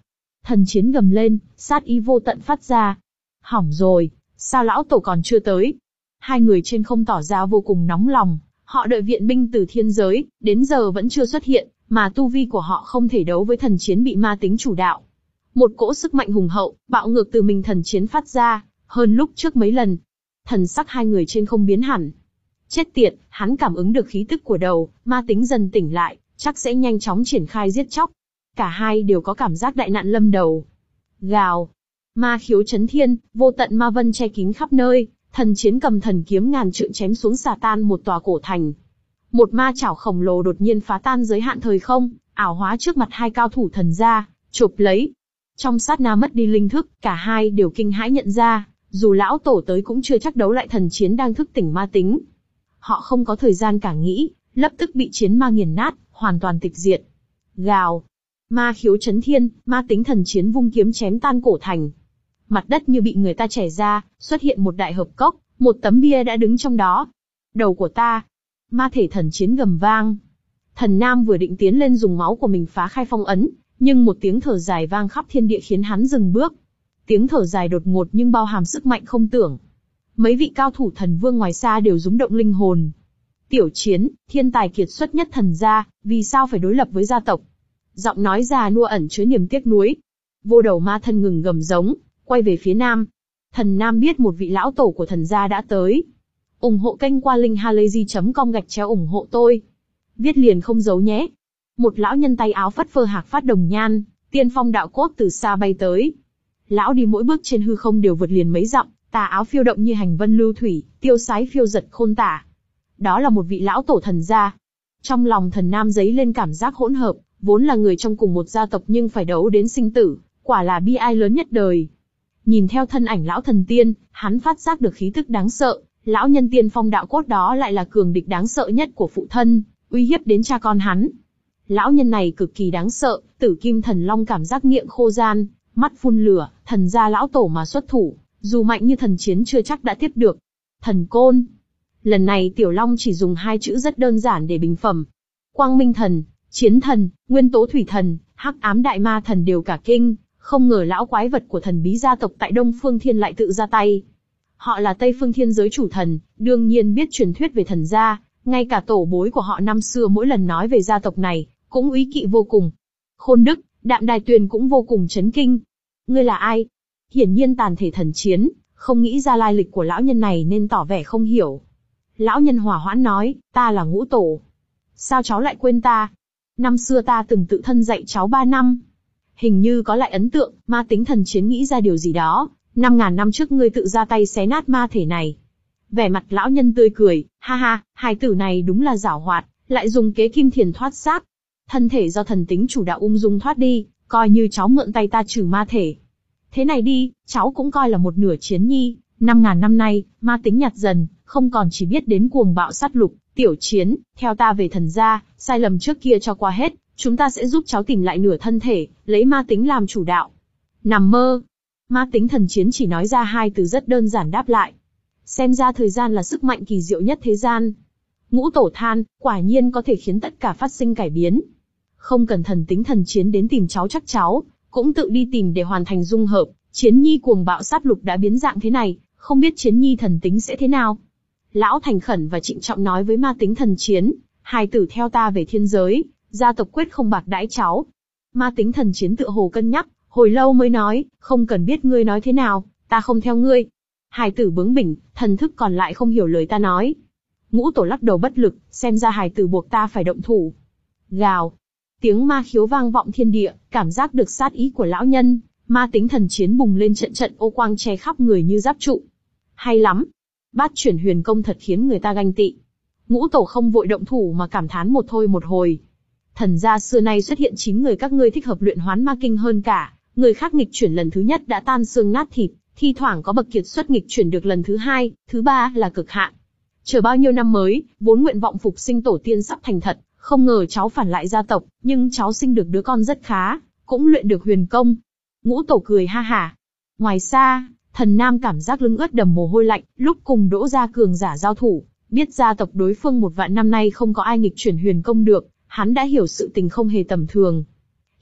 Thần Chiến gầm lên, sát ý vô tận phát ra. Hỏng rồi, sao lão tổ còn chưa tới? Hai người trên không tỏ ra vô cùng nóng lòng, họ đợi viện binh từ thiên giới, đến giờ vẫn chưa xuất hiện, mà tu vi của họ không thể đấu với Thần Chiến bị ma tính chủ đạo. Một cỗ sức mạnh hùng hậu, bạo ngược từ mình Thần Chiến phát ra, hơn lúc trước mấy lần. Thần sắc hai người trên không biến hẳn. Chết tiệt, hắn cảm ứng được khí tức của đầu, ma tính dần tỉnh lại, chắc sẽ nhanh chóng triển khai giết chóc. Cả hai đều có cảm giác đại nạn lâm đầu. Gào. Ma khiếu chấn thiên, vô tận ma vân che kín khắp nơi, Thần Chiến cầm thần kiếm ngàn trượng chém xuống xà tan một tòa cổ thành. Một ma chảo khổng lồ đột nhiên phá tan giới hạn thời không, ảo hóa trước mặt hai cao thủ thần gia, chộp lấy. Trong sát na mất đi linh thức, cả hai đều kinh hãi nhận ra, dù lão tổ tới cũng chưa chắc đấu lại Thần Chiến đang thức tỉnh ma tính. Họ không có thời gian cả nghĩ, lập tức bị chiến ma nghiền nát, hoàn toàn tịch diệt. Gào. Ma khiếu chấn thiên, ma tính Thần Chiến vung kiếm chém tan cổ thành. Mặt đất như bị người ta chẻ ra, xuất hiện một đại hợp cốc, một tấm bia đã đứng trong đó. Đầu của ta. Ma thể Thần Chiến gầm vang. Thần Nam vừa định tiến lên dùng máu của mình phá khai phong ấn, nhưng một tiếng thở dài vang khắp thiên địa khiến hắn dừng bước. Tiếng thở dài đột ngột nhưng bao hàm sức mạnh không tưởng. Mấy vị cao thủ thần vương ngoài xa đều rúng động linh hồn. Tiểu Chiến, thiên tài kiệt xuất nhất thần gia, vì sao phải đối lập với gia tộc? Giọng nói già nua ẩn chứa niềm tiếc nuối. Vô đầu ma thân ngừng gầm giống, quay về phía Nam. Thần Nam biết một vị lão tổ của thần gia đã tới. ủng hộ kênh qua link halayzi chấm com gạch chéo ủng hộ tôi. Viết liền không giấu nhé. Một lão nhân tay áo phất phơ hạc phát đồng nhan, tiên phong đạo cốt từ xa bay tới. Lão đi mỗi bước trên hư không đều vượt liền mấy dặm, tà áo phiêu động như hành vân lưu thủy, tiêu sái phiêu giật khôn tả. Đó là một vị lão tổ thần gia. Trong lòng Thần Nam dấy lên cảm giác hỗn hợp, vốn là người trong cùng một gia tộc nhưng phải đấu đến sinh tử, quả là bi ai lớn nhất đời. Nhìn theo thân ảnh lão thần tiên, hắn phát giác được khí tức đáng sợ, lão nhân tiên phong đạo cốt đó lại là cường địch đáng sợ nhất của phụ thân, uy hiếp đến cha con hắn. Lão nhân này cực kỳ đáng sợ, Tử Kim Thần Long cảm giác miệng khô gian, mắt phun lửa, thần gia lão tổ mà xuất thủ, dù mạnh như Thần Chiến chưa chắc đã tiếp được. Thần Côn. Lần này Tiểu Long chỉ dùng hai chữ rất đơn giản để bình phẩm. Quang Minh Thần, Chiến Thần, Nguyên Tố Thủy Thần, Hắc Ám Đại Ma Thần đều cả kinh, không ngờ lão quái vật của thần bí gia tộc tại Đông Phương Thiên lại tự ra tay. Họ là Tây Phương Thiên giới chủ thần, đương nhiên biết truyền thuyết về thần gia, ngay cả tổ bối của họ năm xưa mỗi lần nói về gia tộc này, cũng úy kỵ vô cùng. Khôn Đức, Đạm Đài Tuyền cũng vô cùng chấn kinh. Ngươi là ai? Hiển nhiên tàn thể Thần Chiến, không nghĩ ra lai lịch của lão nhân này nên tỏ vẻ không hiểu. Lão nhân hỏa hoãn nói, ta là Ngũ Tổ. Sao cháu lại quên ta? Năm xưa ta từng tự thân dạy cháu ba năm. Hình như có lại ấn tượng, ma tính Thần Chiến nghĩ ra điều gì đó. Năm ngàn năm trước ngươi tự ra tay xé nát ma thể này. Vẻ mặt lão nhân tươi cười, ha ha, hài tử này đúng là giảo hoạt, lại dùng kế kim thiền thoát xác. Thân thể do thần tính chủ đạo ung dung thoát đi, coi như cháu mượn tay ta trừ ma thể. Thế này đi, cháu cũng coi là một nửa Chiến nhi, năm ngàn năm nay, ma tính nhạt dần, không còn chỉ biết đến cuồng bạo sát lục. Tiểu Chiến, theo ta về thần gia, sai lầm trước kia cho qua hết, chúng ta sẽ giúp cháu tìm lại nửa thân thể, lấy ma tính làm chủ đạo. Nằm mơ. Ma tính Thần Chiến chỉ nói ra hai từ rất đơn giản đáp lại. Xem ra thời gian là sức mạnh kỳ diệu nhất thế gian. Ngũ Tổ than, quả nhiên có thể khiến tất cả phát sinh cải biến. Không cần thần tính Thần Chiến đến tìm cháu chắc cháu, cũng tự đi tìm để hoàn thành dung hợp. Chiến nhi cuồng bạo sát lục đã biến dạng thế này, không biết Chiến nhi thần tính sẽ thế nào. Lão thành khẩn và trịnh trọng nói với ma tính Thần Chiến, hài tử theo ta về thiên giới, gia tộc quyết không bạc đãi cháu. Ma tính Thần Chiến tựa hồ cân nhắc, hồi lâu mới nói, không cần biết ngươi nói thế nào, ta không theo ngươi. Hài tử bướng bỉnh, thần thức còn lại không hiểu lời ta nói. Ngũ Tổ lắc đầu bất lực, xem ra hài tử buộc ta phải động thủ. Gào. Tiếng ma khiếu vang vọng thiên địa, cảm giác được sát ý của lão nhân, ma tính Thần Chiến bùng lên trận trận ô quang che khắp người như giáp trụ. Hay lắm. Bát chuyển huyền công thật khiến người ta ganh tị. Ngũ Tổ không vội động thủ mà cảm thán một thôi một hồi. Thần gia xưa nay xuất hiện chín người các ngươi thích hợp luyện hoán ma kinh hơn cả, người khác nghịch chuyển lần thứ nhất đã tan xương nát thịt, thi thoảng có bậc kiệt xuất nghịch chuyển được lần thứ hai, thứ ba là cực hạn. Chờ bao nhiêu năm mới, vốn nguyện vọng phục sinh tổ tiên sắp thành thật, không ngờ cháu phản lại gia tộc, nhưng cháu sinh được đứa con rất khá, cũng luyện được huyền công. Ngũ Tổ cười ha hả. Ngoài xa, Thần Nam cảm giác lưng ướt đầm mồ hôi lạnh, lúc cùng Đỗ gia cường giả giao thủ, biết gia tộc đối phương một vạn năm nay không có ai nghịch chuyển huyền công được, hắn đã hiểu sự tình không hề tầm thường.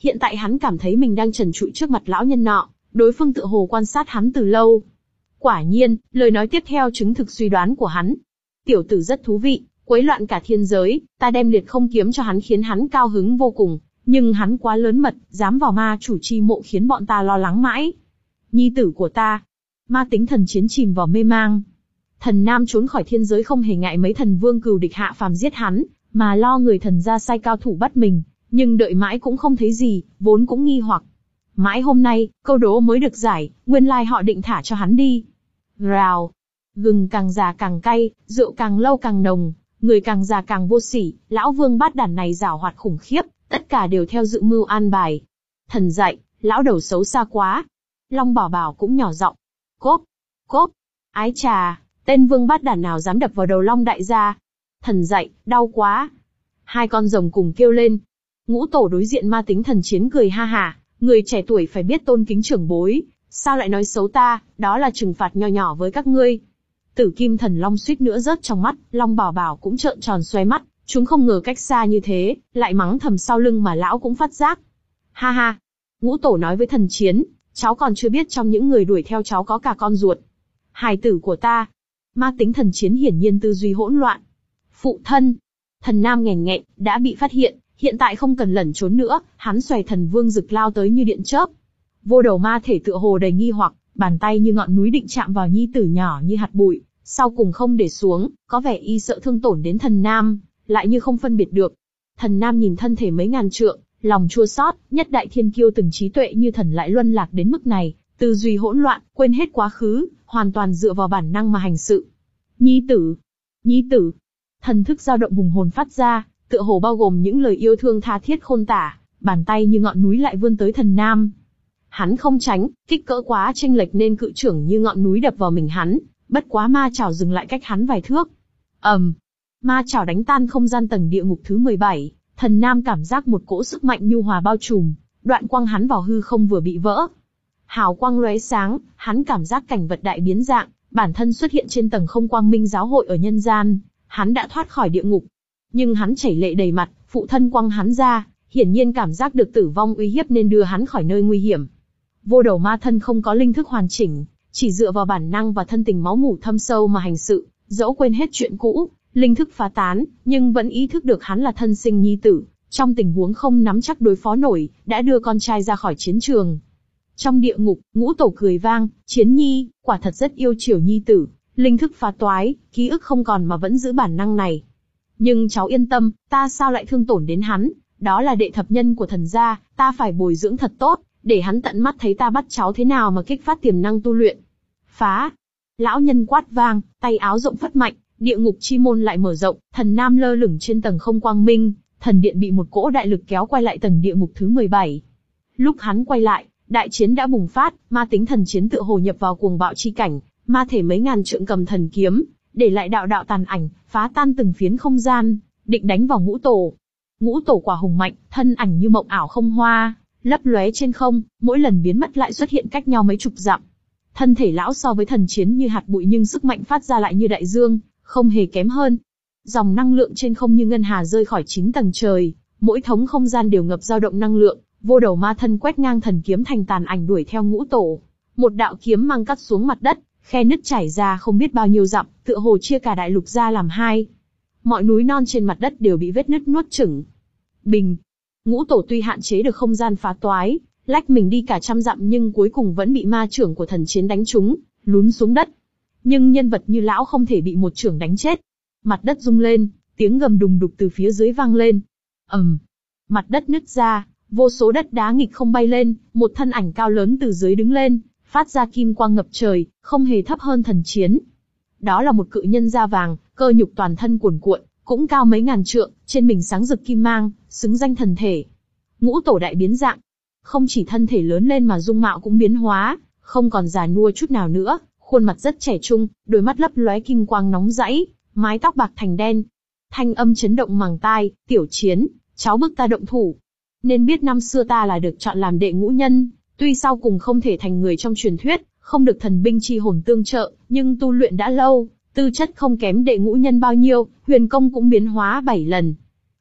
Hiện tại hắn cảm thấy mình đang trần trụi trước mặt lão nhân nọ, đối phương tựa hồ quan sát hắn từ lâu. Quả nhiên, lời nói tiếp theo chứng thực suy đoán của hắn. Tiểu tử rất thú vị, quấy loạn cả thiên giới, ta đem liệt không kiếm cho hắn khiến hắn cao hứng vô cùng, nhưng hắn quá lớn mật, dám vào ma chủ chi mộ khiến bọn ta lo lắng mãi. Nhi tử của ta. Ma tính thần chiến chìm vào mê mang. Thần Nam trốn khỏi thiên giới không hề ngại mấy thần vương cừu địch hạ phàm giết hắn, mà lo người thần gia sai cao thủ bắt mình, nhưng đợi mãi cũng không thấy gì, vốn cũng nghi hoặc. Mãi hôm nay, câu đố mới được giải, nguyên lai họ định thả cho hắn đi. Rào. Gừng càng già càng cay, rượu càng lâu càng nồng, người càng già càng vô sỉ, lão vương bát đản này giảo hoạt khủng khiếp, tất cả đều theo dự mưu an bài. Thần dạy, lão đầu xấu xa quá. Long Bảo Bảo cũng nhỏ giọng. Cốp, cốp, ái chà, tên vương bát đản nào dám đập vào đầu Long đại gia. Thần dạy, đau quá. Hai con rồng cùng kêu lên. Ngũ tổ đối diện ma tính thần chiến cười ha hả, người trẻ tuổi phải biết tôn kính trưởng bối, sao lại nói xấu ta, đó là trừng phạt nho nhỏ với các ngươi. Tử Kim Thần Long suýt nữa rớt trong mắt, Long Bảo Bảo cũng trợn tròn xoe mắt, chúng không ngờ cách xa như thế, lại mắng thầm sau lưng mà lão cũng phát giác. Ha ha, Ngũ tổ nói với thần chiến, cháu còn chưa biết trong những người đuổi theo cháu có cả con ruột. Hài tử của ta. Ma tính thần chiến hiển nhiên tư duy hỗn loạn. Phụ thân. Thần Nam nghèn nghẹn, đã bị phát hiện, hiện tại không cần lẩn trốn nữa, hắn xòe thần vương rực lao tới như điện chớp. Vô đầu ma thể tựa hồ đầy nghi hoặc, bàn tay như ngọn núi định chạm vào nhi tử nhỏ như hạt bụi, sau cùng không để xuống, có vẻ y sợ thương tổn đến thần Nam, lại như không phân biệt được. Thần Nam nhìn thân thể mấy ngàn trượng, lòng chua xót, nhất đại thiên kiêu từng trí tuệ như thần lại luân lạc đến mức này, tư duy hỗn loạn, quên hết quá khứ, hoàn toàn dựa vào bản năng mà hành sự. Nhi tử, nhi tử, thần thức dao động hùng hồn phát ra, tựa hồ bao gồm những lời yêu thương tha thiết khôn tả, bàn tay như ngọn núi lại vươn tới thần Nam. Hắn không tránh, kích cỡ quá chênh lệch nên cự trưởng như ngọn núi đập vào mình hắn, bất quá ma chảo dừng lại cách hắn vài thước. ầm, um, ma chảo đánh tan không gian tầng địa ngục thứ mười bảy, thần Nam cảm giác một cỗ sức mạnh nhu hòa bao trùm, đoạn quang hắn vào hư không vừa bị vỡ. Hào quang lóe sáng, hắn cảm giác cảnh vật đại biến dạng, bản thân xuất hiện trên tầng không quang minh giáo hội ở nhân gian, hắn đã thoát khỏi địa ngục. Nhưng hắn chảy lệ đầy mặt, phụ thân quăng hắn ra, hiển nhiên cảm giác được tử vong uy hiếp nên đưa hắn khỏi nơi nguy hiểm. Vô đầu ma thân không có linh thức hoàn chỉnh, chỉ dựa vào bản năng và thân tình máu mủ thâm sâu mà hành sự, dẫu quên hết chuyện cũ, linh thức phá tán, nhưng vẫn ý thức được hắn là thân sinh nhi tử, trong tình huống không nắm chắc đối phó nổi, đã đưa con trai ra khỏi chiến trường. Trong địa ngục, Ngũ tổ cười vang, Chiến nhi, quả thật rất yêu chiều nhi tử, linh thức phá toái, ký ức không còn mà vẫn giữ bản năng này. Nhưng cháu yên tâm, ta sao lại thương tổn đến hắn, đó là đệ thập nhân của thần gia, ta phải bồi dưỡng thật tốt, để hắn tận mắt thấy ta bắt cháu thế nào mà kích phát tiềm năng tu luyện. Phá! Lão nhân quát vang, tay áo rộng phất mạnh, địa ngục chi môn lại mở rộng, thần Nam lơ lửng trên tầng không quang minh, thần điện bị một cỗ đại lực kéo quay lại tầng địa ngục thứ mười bảy. Lúc hắn quay lại, đại chiến đã bùng phát, ma tính thần chiến tựa hồ nhập vào cuồng bạo chi cảnh, ma thể mấy ngàn trượng cầm thần kiếm, để lại đạo đạo tàn ảnh, phá tan từng phiến không gian, định đánh vào Ngũ tổ. Ngũ tổ quả hùng mạnh, thân ảnh như mộng ảo không hoa, lấp lóe trên không, mỗi lần biến mất lại xuất hiện cách nhau mấy chục dặm. Thân thể lão so với thần chiến như hạt bụi nhưng sức mạnh phát ra lại như đại dương, không hề kém hơn. Dòng năng lượng trên không như ngân hà rơi khỏi chín tầng trời, mỗi thống không gian đều ngập dao động năng lượng. Vô đầu ma thân quét ngang thần kiếm thành tàn ảnh đuổi theo Ngũ tổ. Một đạo kiếm mang cắt xuống mặt đất, khe nứt chảy ra không biết bao nhiêu dặm, tựa hồ chia cả đại lục ra làm hai. Mọi núi non trên mặt đất đều bị vết nứt nuốt chửng. Bình. Ngũ tổ tuy hạn chế được không gian phá toái, lách mình đi cả trăm dặm nhưng cuối cùng vẫn bị ma chưởng của thần chiến đánh trúng, lún xuống đất. Nhưng nhân vật như lão không thể bị một chưởng đánh chết. Mặt đất rung lên, tiếng gầm đùng đục từ phía dưới vang lên. ầm, um, mặt đất nứt ra, vô số đất đá nghịch không bay lên, một thân ảnh cao lớn từ dưới đứng lên, phát ra kim quang ngập trời, không hề thấp hơn thần chiến. Đó là một cự nhân da vàng, cơ nhục toàn thân cuồn cuộn, cũng cao mấy ngàn trượng, trên mình sáng rực kim mang, xứng danh thần thể. Ngũ tổ đại biến dạng, không chỉ thân thể lớn lên mà dung mạo cũng biến hóa, không còn già nua chút nào nữa, khuôn mặt rất trẻ trung, đôi mắt lấp lóe kim quang nóng rẫy, mái tóc bạc thành đen. Thanh âm chấn động màng tai, Tiểu Chiến, cháu bức ta động thủ. Nên biết năm xưa ta là được chọn làm đệ ngũ nhân, tuy sau cùng không thể thành người trong truyền thuyết, không được thần binh chi hồn tương trợ, nhưng tu luyện đã lâu, tư chất không kém đệ ngũ nhân bao nhiêu, huyền công cũng biến hóa bảy lần.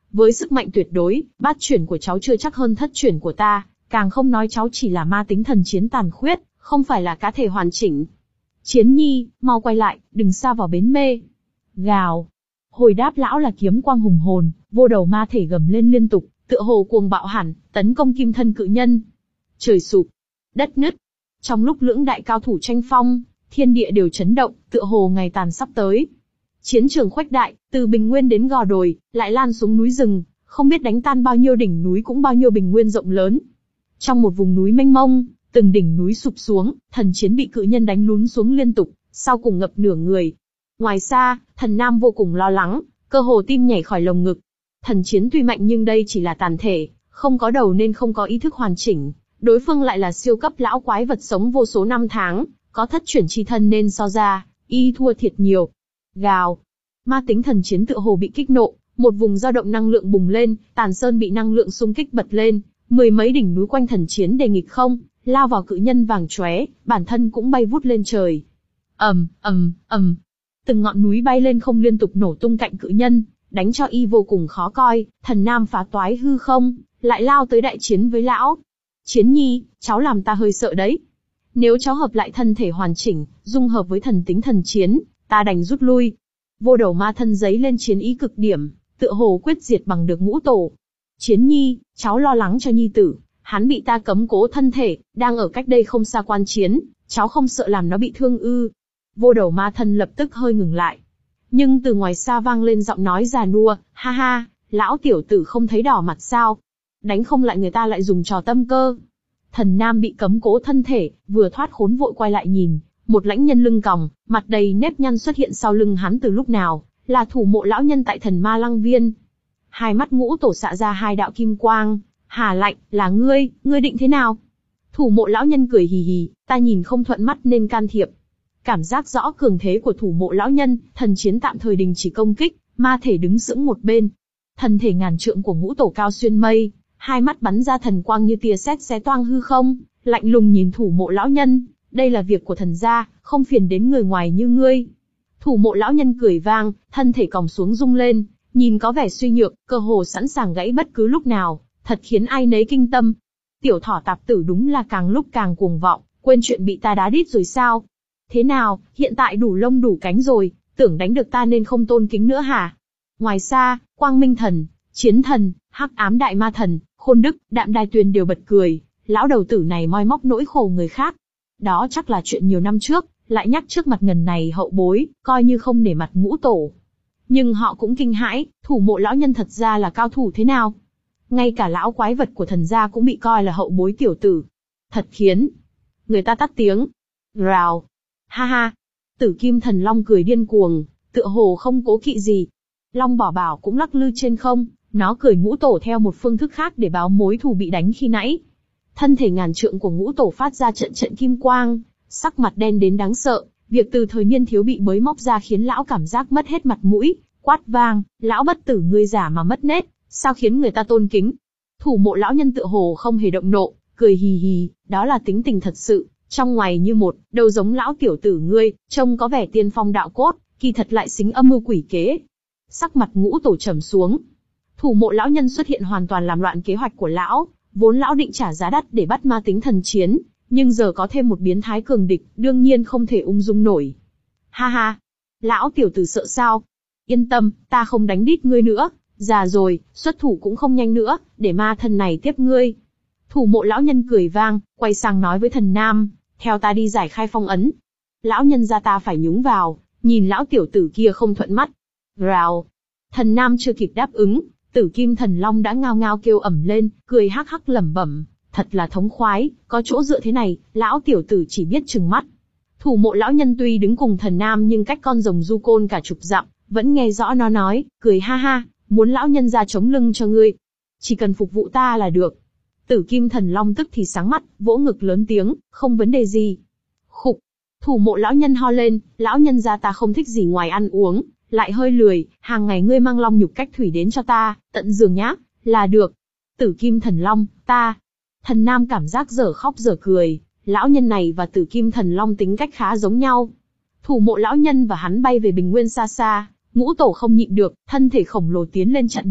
Với sức mạnh tuyệt đối, bát chuyển của cháu chưa chắc hơn thất chuyển của ta, càng không nói cháu chỉ là ma tính thần chiến tàn khuyết, không phải là cá thể hoàn chỉnh. Chiến nhi, mau quay lại, đừng sa vào bến mê. Gào. Hồi đáp lão là kiếm quang hùng hồn, vô đầu ma thể gầm lên liên tục, tựa hồ cuồng bạo hẳn, tấn công kim thân cự nhân. Trời sụp, đất nứt. Trong lúc lưỡng đại cao thủ tranh phong, thiên địa đều chấn động, tựa hồ ngày tàn sắp tới. Chiến trường khuếch đại, từ bình nguyên đến gò đồi, lại lan xuống núi rừng, không biết đánh tan bao nhiêu đỉnh núi cũng bao nhiêu bình nguyên rộng lớn. Trong một vùng núi mênh mông, từng đỉnh núi sụp xuống, thần chiến bị cự nhân đánh lún xuống liên tục, sau cùng ngập nửa người. Ngoài xa, thần nam vô cùng lo lắng, cơ hồ tim nhảy khỏi lồng ngực. Thần chiến tuy mạnh nhưng đây chỉ là tàn thể, không có đầu nên không có ý thức hoàn chỉnh. Đối phương lại là siêu cấp lão quái vật sống vô số năm tháng, có thất chuyển chi thân nên so ra, y thua thiệt nhiều. Gào. Ma tính thần chiến tựa hồ bị kích nộ, một vùng dao động năng lượng bùng lên, tàn sơn bị năng lượng xung kích bật lên, mười mấy đỉnh núi quanh thần chiến đề nghịch không, lao vào cự nhân vàng chóe, bản thân cũng bay vút lên trời. ầm ầm ầm, từng ngọn núi bay lên không liên tục nổ tung cạnh cự nhân, đánh cho y vô cùng khó coi. Thần nam phá toái hư không, lại lao tới đại chiến với lão. Chiến nhi, cháu làm ta hơi sợ đấy. Nếu cháu hợp lại thân thể hoàn chỉnh, dung hợp với thần tính thần chiến, ta đành rút lui. Vô đầu ma thân giấy lên chiến ý cực điểm, tựa hồ quyết diệt bằng được ngũ tổ. Chiến nhi, cháu lo lắng cho nhi tử, hắn bị ta cấm cố thân thể, đang ở cách đây không xa quan chiến, cháu không sợ làm nó bị thương ư? Vô đầu ma thân lập tức hơi ngừng lại. Nhưng từ ngoài xa vang lên giọng nói già nua, ha ha, lão tiểu tử không thấy đỏ mặt sao? Đánh không lại người ta lại dùng trò tâm cơ. Thần nam bị cấm cố thân thể, vừa thoát khốn vội quay lại nhìn, một lãnh nhân lưng còng, mặt đầy nếp nhăn xuất hiện sau lưng hắn từ lúc nào, là thủ mộ lão nhân tại thần ma lăng viên. Hai mắt ngũ tổ xạ ra hai đạo kim quang, hà lạnh, là ngươi, ngươi định thế nào? Thủ mộ lão nhân cười hì hì, ta nhìn không thuận mắt nên can thiệp. Cảm giác rõ cường thế của thủ mộ lão nhân, thần chiến tạm thời đình chỉ công kích, ma thể đứng sững một bên. Thân thể ngàn trượng của ngũ tổ cao xuyên mây, hai mắt bắn ra thần quang như tia sét xé toang hư không, lạnh lùng nhìn thủ mộ lão nhân, đây là việc của thần gia, không phiền đến người ngoài như ngươi. Thủ mộ lão nhân cười vang, thân thể còng xuống rung lên, nhìn có vẻ suy nhược, cơ hồ sẵn sàng gãy bất cứ lúc nào, thật khiến ai nấy kinh tâm. Tiểu thỏ tạp tử đúng là càng lúc càng cuồng vọng, quên chuyện bị ta đá đít rồi sao? Thế nào, hiện tại đủ lông đủ cánh rồi, tưởng đánh được ta nên không tôn kính nữa hả? Ngoài xa, Quang Minh Thần, Chiến Thần, Hắc Ám Đại Ma Thần, Khôn Đức, Đạm Đài Tuyền đều bật cười, lão đầu tử này moi móc nỗi khổ người khác. Đó chắc là chuyện nhiều năm trước, lại nhắc trước mặt ngần này hậu bối, coi như không nể mặt ngũ tổ. Nhưng họ cũng kinh hãi, thủ mộ lão nhân thật ra là cao thủ thế nào? Ngay cả lão quái vật của thần gia cũng bị coi là hậu bối tiểu tử. Thật khiến người ta tắt tiếng. Rào. Ha ha. Tử Kim Thần Long cười điên cuồng, tựa hồ không cố kỵ gì. Long Bảo Bảo cũng lắc lư trên không, nó cười ngũ tổ theo một phương thức khác để báo mối thù bị đánh khi nãy. Thân thể ngàn trượng của ngũ tổ phát ra trận trận kim quang, sắc mặt đen đến đáng sợ, việc từ thời niên thiếu bị bới móc ra khiến lão cảm giác mất hết mặt mũi, quát vang, lão bất tử ngươi giả mà mất nết, sao khiến người ta tôn kính? Thủ mộ lão nhân tựa hồ không hề động nộ, cười hì hì, đó là tính tình thật sự, trong ngoài như một, đâu giống lão tiểu tử ngươi, trông có vẻ tiên phong đạo cốt, kỳ thật lại xính âm mưu quỷ kế. Sắc mặt ngũ tổ trầm xuống. Thủ mộ lão nhân xuất hiện hoàn toàn làm loạn kế hoạch của lão, vốn lão định trả giá đắt để bắt ma tính thần chiến, nhưng giờ có thêm một biến thái cường địch, đương nhiên không thể ung dung nổi. Ha ha, lão tiểu tử sợ sao? Yên tâm, ta không đánh đít ngươi nữa, già rồi, xuất thủ cũng không nhanh nữa, để ma thần này tiếp ngươi. Thủ mộ lão nhân cười vang, quay sang nói với thần nam, theo ta đi giải khai phong ấn. Lão nhân gia ta phải nhúng vào, nhìn lão tiểu tử kia không thuận mắt. Rào. Thần nam chưa kịp đáp ứng, Tử Kim Thần Long đã ngao ngao kêu ẩm lên, cười hắc hắc lẩm bẩm, thật là thống khoái, có chỗ dựa thế này, lão tiểu tử chỉ biết trừng mắt. Thủ mộ lão nhân tuy đứng cùng thần nam nhưng cách con rồng du côn cả chục dặm, vẫn nghe rõ nó nói, cười ha ha, muốn lão nhân ra chống lưng cho ngươi, chỉ cần phục vụ ta là được. Tử Kim Thần Long tức thì sáng mắt, vỗ ngực lớn tiếng, không vấn đề gì. Khục. Thủ mộ lão nhân ho lên, lão nhân gia ta không thích gì ngoài ăn uống, lại hơi lười, hàng ngày ngươi mang long nhục cách thủy đến cho ta, tận giường nhá, là được. Tử Kim Thần Long, ta. Thần nam cảm giác dở khóc dở cười, lão nhân này và Tử Kim Thần Long tính cách khá giống nhau. Thủ mộ lão nhân và hắn bay về bình nguyên xa xa, ngũ tổ không nhịn được, thân thể khổng lồ tiến lên chặn đường,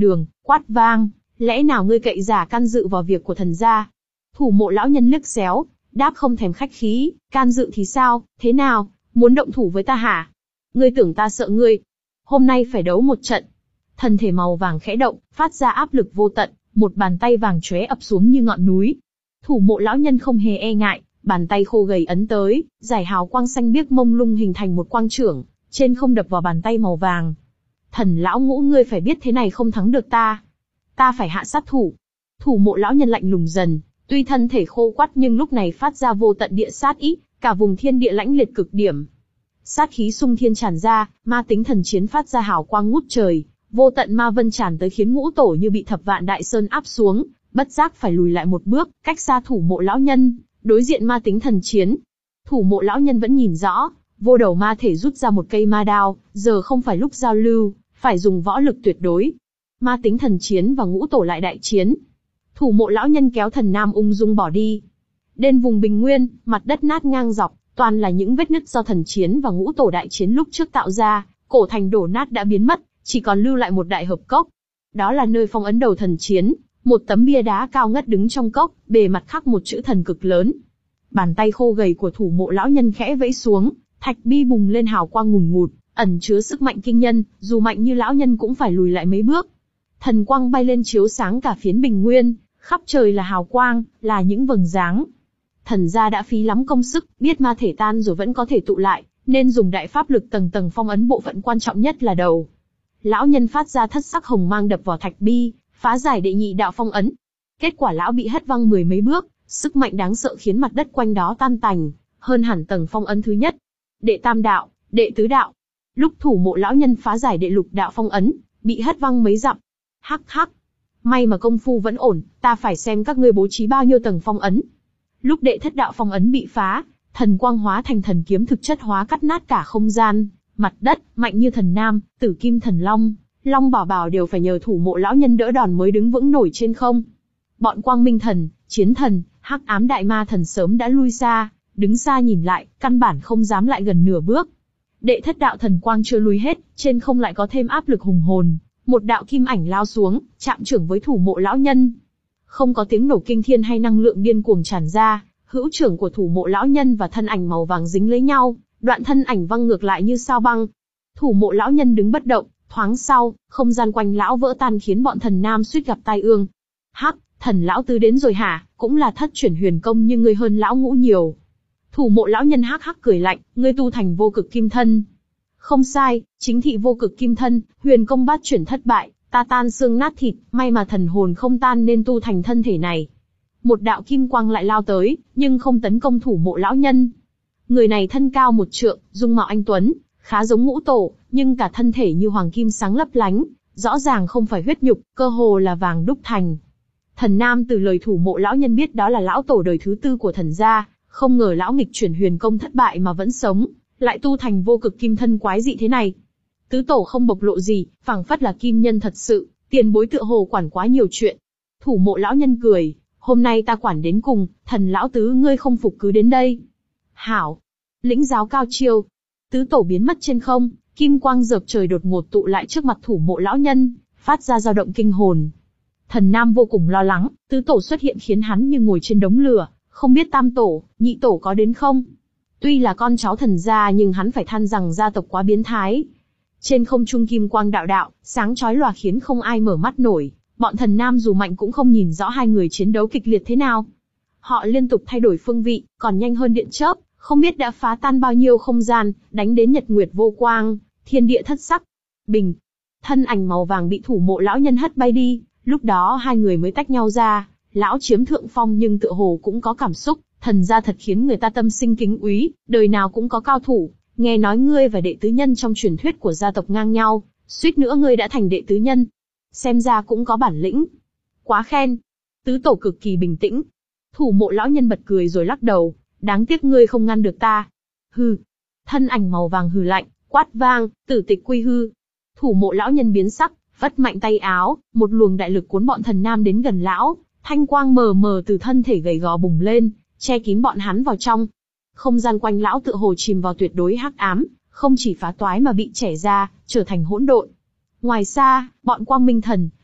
quát vang, lẽ nào ngươi cậy giả can dự vào việc của thần gia? Thủ mộ lão nhân liếc xéo, đáp không thèm khách khí, can dự thì sao, thế nào, muốn động thủ với ta hả? Ngươi tưởng ta sợ ngươi? Hôm nay phải đấu một trận. Thân thể màu vàng khẽ động, phát ra áp lực vô tận, một bàn tay vàng chóe ập xuống như ngọn núi. Thủ mộ lão nhân không hề e ngại, bàn tay khô gầy ấn tới, giải hào quang xanh biếc mông lung hình thành một quang chưởng, trên không đập vào bàn tay màu vàng. Thần lão ngũ, ngươi phải biết thế này không thắng được ta. Ta phải hạ sát thủ. Thủ mộ lão nhân lạnh lùng dần, tuy thân thể khô quắt nhưng lúc này phát ra vô tận địa sát ý, cả vùng thiên địa lãnh liệt cực điểm. Sát khí xung thiên tràn ra, ma tính thần chiến phát ra hào quang ngút trời, vô tận ma vân tràn tới khiến ngũ tổ như bị thập vạn đại sơn áp xuống, bất giác phải lùi lại một bước, cách xa thủ mộ lão nhân, đối diện ma tính thần chiến. Thủ mộ lão nhân vẫn nhìn rõ, vô đầu ma thể rút ra một cây ma đao, giờ không phải lúc giao lưu, phải dùng võ lực tuyệt đối. Ma tính thần chiến và ngũ tổ lại đại chiến. Thủ mộ lão nhân kéo thần nam ung dung bỏ đi. Đến vùng bình nguyên, mặt đất nát ngang dọc, toàn là những vết nứt do thần chiến và ngũ tổ đại chiến lúc trước tạo ra, cổ thành đổ nát đã biến mất, chỉ còn lưu lại một đại hợp cốc. Đó là nơi phong ấn đầu thần chiến, một tấm bia đá cao ngất đứng trong cốc, bề mặt khắc một chữ thần cực lớn. Bàn tay khô gầy của thủ mộ lão nhân khẽ vẫy xuống, thạch bi bùng lên hào quang ngùn ngụt, ẩn chứa sức mạnh kinh nhân, dù mạnh như lão nhân cũng phải lùi lại mấy bước. Thần quang bay lên chiếu sáng cả phiến bình nguyên, khắp trời là hào quang, là những vầng dáng. Thần gia đã phí lắm công sức, biết ma thể tan rồi vẫn có thể tụ lại, nên dùng đại pháp lực tầng tầng phong ấn bộ phận quan trọng nhất là đầu. Lão nhân phát ra thất sắc hồng mang đập vào thạch bi, phá giải đệ nhị đạo phong ấn. Kết quả lão bị hất văng mười mấy bước, sức mạnh đáng sợ khiến mặt đất quanh đó tan tành, hơn hẳn tầng phong ấn thứ nhất. Đệ tam đạo, đệ tứ đạo. Lúc thủ mộ lão nhân phá giải đệ lục đạo phong ấn, bị hất văng mấy dặm. Hắc hắc. May mà công phu vẫn ổn, ta phải xem các ngươi bố trí bao nhiêu tầng phong ấn. Lúc đệ thất đạo phong ấn bị phá, thần quang hóa thành thần kiếm thực chất hóa cắt nát cả không gian, mặt đất, mạnh như thần nam, tử kim thần long, long bảo bảo đều phải nhờ thủ mộ lão nhân đỡ đòn mới đứng vững nổi trên không. Bọn quang minh thần, chiến thần, hắc ám đại ma thần sớm đã lui xa, đứng xa nhìn lại, căn bản không dám lại gần nửa bước. Đệ thất đạo thần quang chưa lui hết, trên không lại có thêm áp lực hùng hồn, một đạo kim ảnh lao xuống, chạm chưởng với thủ mộ lão nhân. Không có tiếng nổ kinh thiên hay năng lượng điên cuồng tràn ra, hữu trưởng của thủ mộ lão nhân và thân ảnh màu vàng dính lấy nhau, đoạn thân ảnh văng ngược lại như sao băng. Thủ mộ lão nhân đứng bất động, thoáng sau, không gian quanh lão vỡ tan khiến bọn thần nam suýt gặp tai ương. Hắc, thần lão tứ đến rồi hả, cũng là thất chuyển huyền công nhưng ngươi hơn lão ngũ nhiều. Thủ mộ lão nhân hắc hắc cười lạnh, ngươi tu thành vô cực kim thân. Không sai, chính thị vô cực kim thân, huyền công bát chuyển thất bại, ta tan xương nát thịt, may mà thần hồn không tan nên tu thành thân thể này. Một đạo kim quang lại lao tới, nhưng không tấn công thủ mộ lão nhân. Người này thân cao một trượng, dung mạo anh tuấn, khá giống ngũ tổ, nhưng cả thân thể như hoàng kim sáng lấp lánh, rõ ràng không phải huyết nhục, cơ hồ là vàng đúc thành. Thần nam từ lời thủ mộ lão nhân biết đó là lão tổ đời thứ tư của thần gia, không ngờ lão nghịch chuyển huyền công thất bại mà vẫn sống, lại tu thành vô cực kim thân quái dị thế này. Tứ tổ không bộc lộ gì, phảng phất là kim nhân thật sự, tiền bối tựa hồ quản quá nhiều chuyện. Thủ mộ lão nhân cười, hôm nay ta quản đến cùng, thần lão tứ ngươi không phục cứ đến đây. Hảo, lĩnh giáo cao chiêu. Tứ tổ biến mất trên không, kim quang dợp trời đột ngột tụ lại trước mặt thủ mộ lão nhân, phát ra dao động kinh hồn. Thần nam vô cùng lo lắng, tứ tổ xuất hiện khiến hắn như ngồi trên đống lửa, không biết tam tổ, nhị tổ có đến không. Tuy là con cháu thần gia nhưng hắn phải than rằng gia tộc quá biến thái. Trên không trung kim quang đạo đạo, sáng chói lòa khiến không ai mở mắt nổi, bọn thần nam dù mạnh cũng không nhìn rõ hai người chiến đấu kịch liệt thế nào. Họ liên tục thay đổi phương vị, còn nhanh hơn điện chớp, không biết đã phá tan bao nhiêu không gian, đánh đến nhật nguyệt vô quang, thiên địa thất sắc. Bình, thân ảnh màu vàng bị thủ mộ lão nhân hất bay đi, lúc đó hai người mới tách nhau ra, lão chiếm thượng phong nhưng tựa hồ cũng có cảm xúc, thần gia thật khiến người ta tâm sinh kính úy, đời nào cũng có cao thủ, nghe nói ngươi và đệ tứ nhân trong truyền thuyết của gia tộc ngang nhau, suýt nữa ngươi đã thành đệ tứ nhân. Xem ra cũng có bản lĩnh. Quá khen. Tứ tổ cực kỳ bình tĩnh. Thủ mộ lão nhân bật cười rồi lắc đầu, đáng tiếc ngươi không ngăn được ta. Hừ. Thân ảnh màu vàng hừ lạnh, quát vang, tử tịch quy hư. Thủ mộ lão nhân biến sắc, vất mạnh tay áo, một luồng đại lực cuốn bọn thần nam đến gần lão, thanh quang mờ mờ từ thân thể gầy gò bùng lên, che kín bọn hắn vào trong. Không gian quanh lão tựa hồ chìm vào tuyệt đối hắc ám, không chỉ phá toái mà bị chẻ ra, trở thành hỗn độn. Ngoài xa, bọn quang minh thần,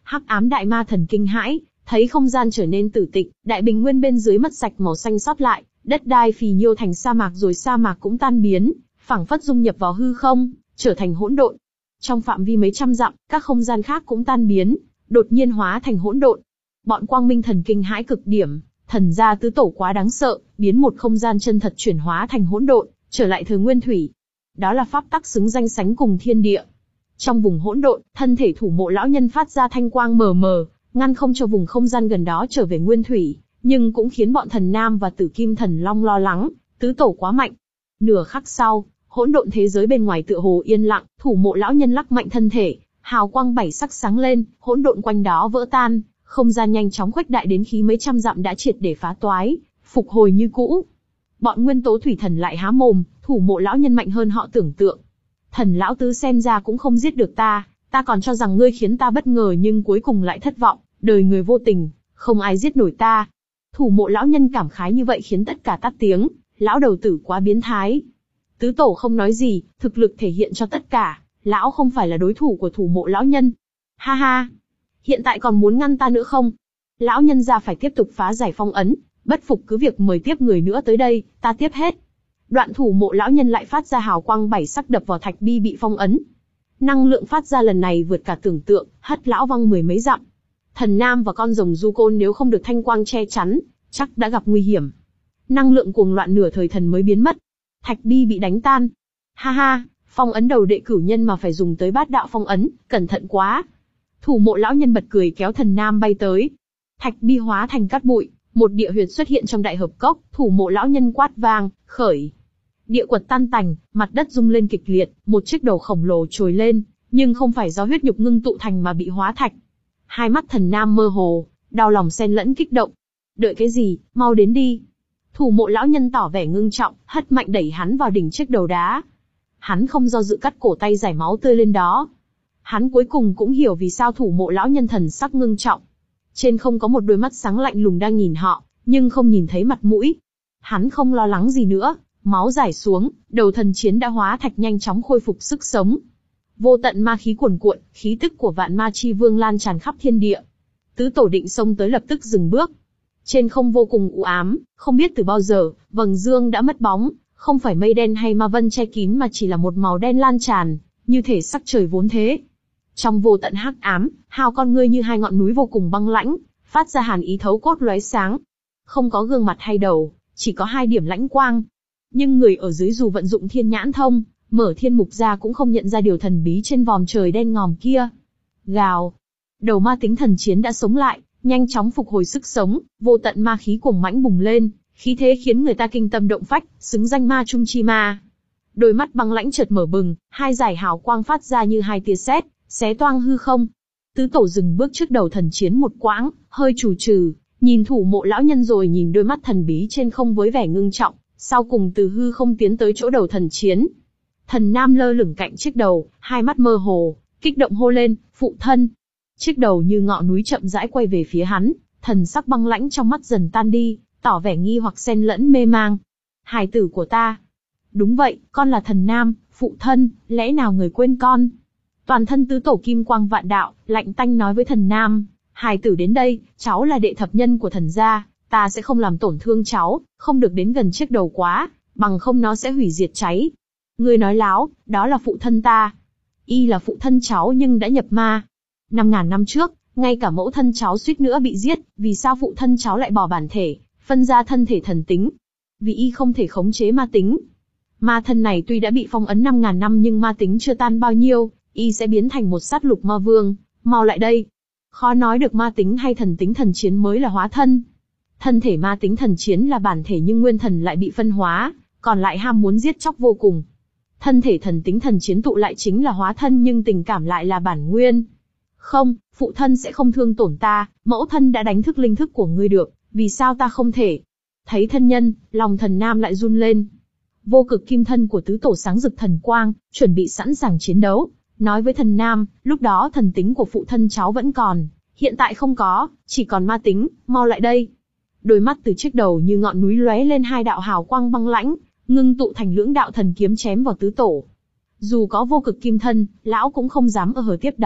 Hắc ám đại ma thần kinh hãi, thấy không gian trở nên tử tịch, đại bình nguyên bên dưới mất sạch màu xanh sót lại, đất đai phì nhiêu thành sa mạc, rồi sa mạc cũng tan biến, phảng phất dung nhập vào hư không, trở thành hỗn độn. Trong phạm vi mấy trăm dặm, các không gian khác cũng tan biến, đột nhiên hóa thành hỗn độn. Bọn quang minh thần kinh hãi cực điểm, thần gia tứ tổ quá đáng sợ, biến một không gian chân thật chuyển hóa thành hỗn độn, trở lại thời nguyên thủy. Đó là pháp tắc xứng danh sánh cùng thiên địa. Trong vùng hỗn độn, thân thể thủ mộ lão nhân phát ra thanh quang mờ mờ, ngăn không cho vùng không gian gần đó trở về nguyên thủy, nhưng cũng khiến bọn thần nam và tử kim thần long lo lắng, tứ tổ quá mạnh. Nửa khắc sau, hỗn độn thế giới bên ngoài tựa hồ yên lặng, thủ mộ lão nhân lắc mạnh thân thể, hào quang bảy sắc sáng lên, hỗn độn quanh đó vỡ tan, không gian nhanh chóng khuếch đại đến khí mấy trăm dặm đã triệt để phá toái, phục hồi như cũ. Bọn nguyên tố thủy thần lại há mồm, thủ mộ lão nhân mạnh hơn họ tưởng tượng. Thần lão tứ xem ra cũng không giết được ta, ta còn cho rằng ngươi khiến ta bất ngờ nhưng cuối cùng lại thất vọng, đời người vô tình, không ai giết nổi ta. Thủ mộ lão nhân cảm khái như vậy khiến tất cả tắt tiếng, lão đầu tử quá biến thái. Tứ tổ không nói gì, thực lực thể hiện cho tất cả, lão không phải là đối thủ của thủ mộ lão nhân. Ha ha, hiện tại còn muốn ngăn ta nữa không? Lão nhân gia phải tiếp tục phá giải phong ấn, bất phục cứ việc mời tiếp người nữa tới đây, ta tiếp hết. Đoạn thủ mộ lão nhân lại phát ra hào quang bảy sắc đập vào thạch bi bị phong ấn. Năng lượng phát ra lần này vượt cả tưởng tượng, hất lão văng mười mấy dặm. Thần nam và con rồng du côn nếu không được thanh quang che chắn, chắc đã gặp nguy hiểm. Năng lượng cuồng loạn nửa thời thần mới biến mất. Thạch bi bị đánh tan. Ha ha, phong ấn đầu đệ cửu nhân mà phải dùng tới bát đạo phong ấn, cẩn thận quá. Thủ mộ lão nhân bật cười kéo thần nam bay tới. Thạch bi hóa thành cát bụi, một địa huyệt xuất hiện trong đại hợp cốc, thủ mộ lão nhân quát vang, khởi. Địa quật tan tành, mặt đất rung lên kịch liệt, một chiếc đầu khổng lồ trồi lên, nhưng không phải do huyết nhục ngưng tụ thành mà bị hóa thạch. Hai mắt thần nam mơ hồ, đau lòng xen lẫn kích động. Đợi cái gì, mau đến đi. Thủ mộ lão nhân tỏ vẻ ngưng trọng, hất mạnh đẩy hắn vào đỉnh chiếc đầu đá. Hắn không do dự cắt cổ tay, giải máu tươi lên đó. Hắn cuối cùng cũng hiểu vì sao thủ mộ lão nhân thần sắc ngưng trọng. Trên không có một đôi mắt sáng lạnh lùng đang nhìn họ, nhưng không nhìn thấy mặt mũi. Hắn không lo lắng gì nữa, máu giải xuống, đầu thần chiến đã hóa thạch nhanh chóng khôi phục sức sống. Vô tận ma khí cuồn cuộn, khí tức của vạn ma chi vương lan tràn khắp thiên địa. Tứ tổ định xông tới lập tức dừng bước. Trên không vô cùng u ám, không biết từ bao giờ, vầng dương đã mất bóng, không phải mây đen hay ma vân che kín mà chỉ là một màu đen lan tràn, như thể sắc trời vốn thế. Trong vô tận hắc ám, hào con ngươi như hai ngọn núi vô cùng băng lãnh, phát ra hàn ý thấu cốt lóe sáng. Không có gương mặt hay đầu, chỉ có hai điểm lãnh quang. Nhưng người ở dưới dù vận dụng thiên nhãn thông, mở thiên mục ra cũng không nhận ra điều thần bí trên vòm trời đen ngòm kia. Gào. Đầu ma tính thần chiến đã sống lại, nhanh chóng phục hồi sức sống, vô tận ma khí cuồng mãnh bùng lên, khí thế khiến người ta kinh tâm động phách, xứng danh ma trung chi ma. Đôi mắt băng lãnh chợt mở bừng, hai dải hào quang phát ra như hai tia sét, xé toang hư không. Tứ tổ dừng bước trước đầu thần chiến một quãng, hơi chù trừ, nhìn thủ mộ lão nhân rồi nhìn đôi mắt thần bí trên không với vẻ ngưng trọng, sau cùng từ hư không tiến tới chỗ đầu thần chiến. Thần nam lơ lửng cạnh chiếc đầu, hai mắt mơ hồ, kích động hô lên, phụ thân. Chiếc đầu như ngọn núi chậm rãi quay về phía hắn, thần sắc băng lãnh trong mắt dần tan đi, tỏ vẻ nghi hoặc xen lẫn mê mang. Hài tử của ta. Đúng vậy, con là thần nam, phụ thân, lẽ nào người quên con? Toàn thân tứ tổ kim quang vạn đạo, lạnh tanh nói với thần nam, hài tử đến đây, cháu là đệ thập nhân của thần gia, ta sẽ không làm tổn thương cháu, không được đến gần chiếc đầu quá, bằng không nó sẽ hủy diệt cháy. Ngươi nói láo, đó là phụ thân ta. Y là phụ thân cháu nhưng đã nhập ma. Năm ngàn năm trước, ngay cả mẫu thân cháu suýt nữa bị giết, vì sao phụ thân cháu lại bỏ bản thể, phân ra thân thể thần tính? Vì y không thể khống chế ma tính. Ma thân này tuy đã bị phong ấn năm ngàn năm nhưng ma tính chưa tan bao nhiêu, y sẽ biến thành một sát lục ma vương, mau lại đây. Khó nói được ma tính hay thần tính thần chiến mới là hóa thân. Thân thể ma tính thần chiến là bản thể nhưng nguyên thần lại bị phân hóa, còn lại ham muốn giết chóc vô cùng. Thân thể thần tính thần chiến tụ lại chính là hóa thân nhưng tình cảm lại là bản nguyên. Không, phụ thân sẽ không thương tổn ta, mẫu thân đã đánh thức linh thức của ngươi được, vì sao ta không thể? Thấy thân nhân, lòng thần nam lại run lên. Vô cực kim thân của tứ tổ sáng rực thần quang, chuẩn bị sẵn sàng chiến đấu, nói với thần nam, lúc đó thần tính của phụ thân cháu vẫn còn, hiện tại không có, chỉ còn ma tính, mau lại đây. Đôi mắt từ chiếc đầu như ngọn núi lóe lên hai đạo hào quang băng lãnh, ngưng tụ thành lưỡng đạo thần kiếm chém vào tứ tổ. Dù có vô cực kim thân, lão cũng không dám ở hờ tiếp đón,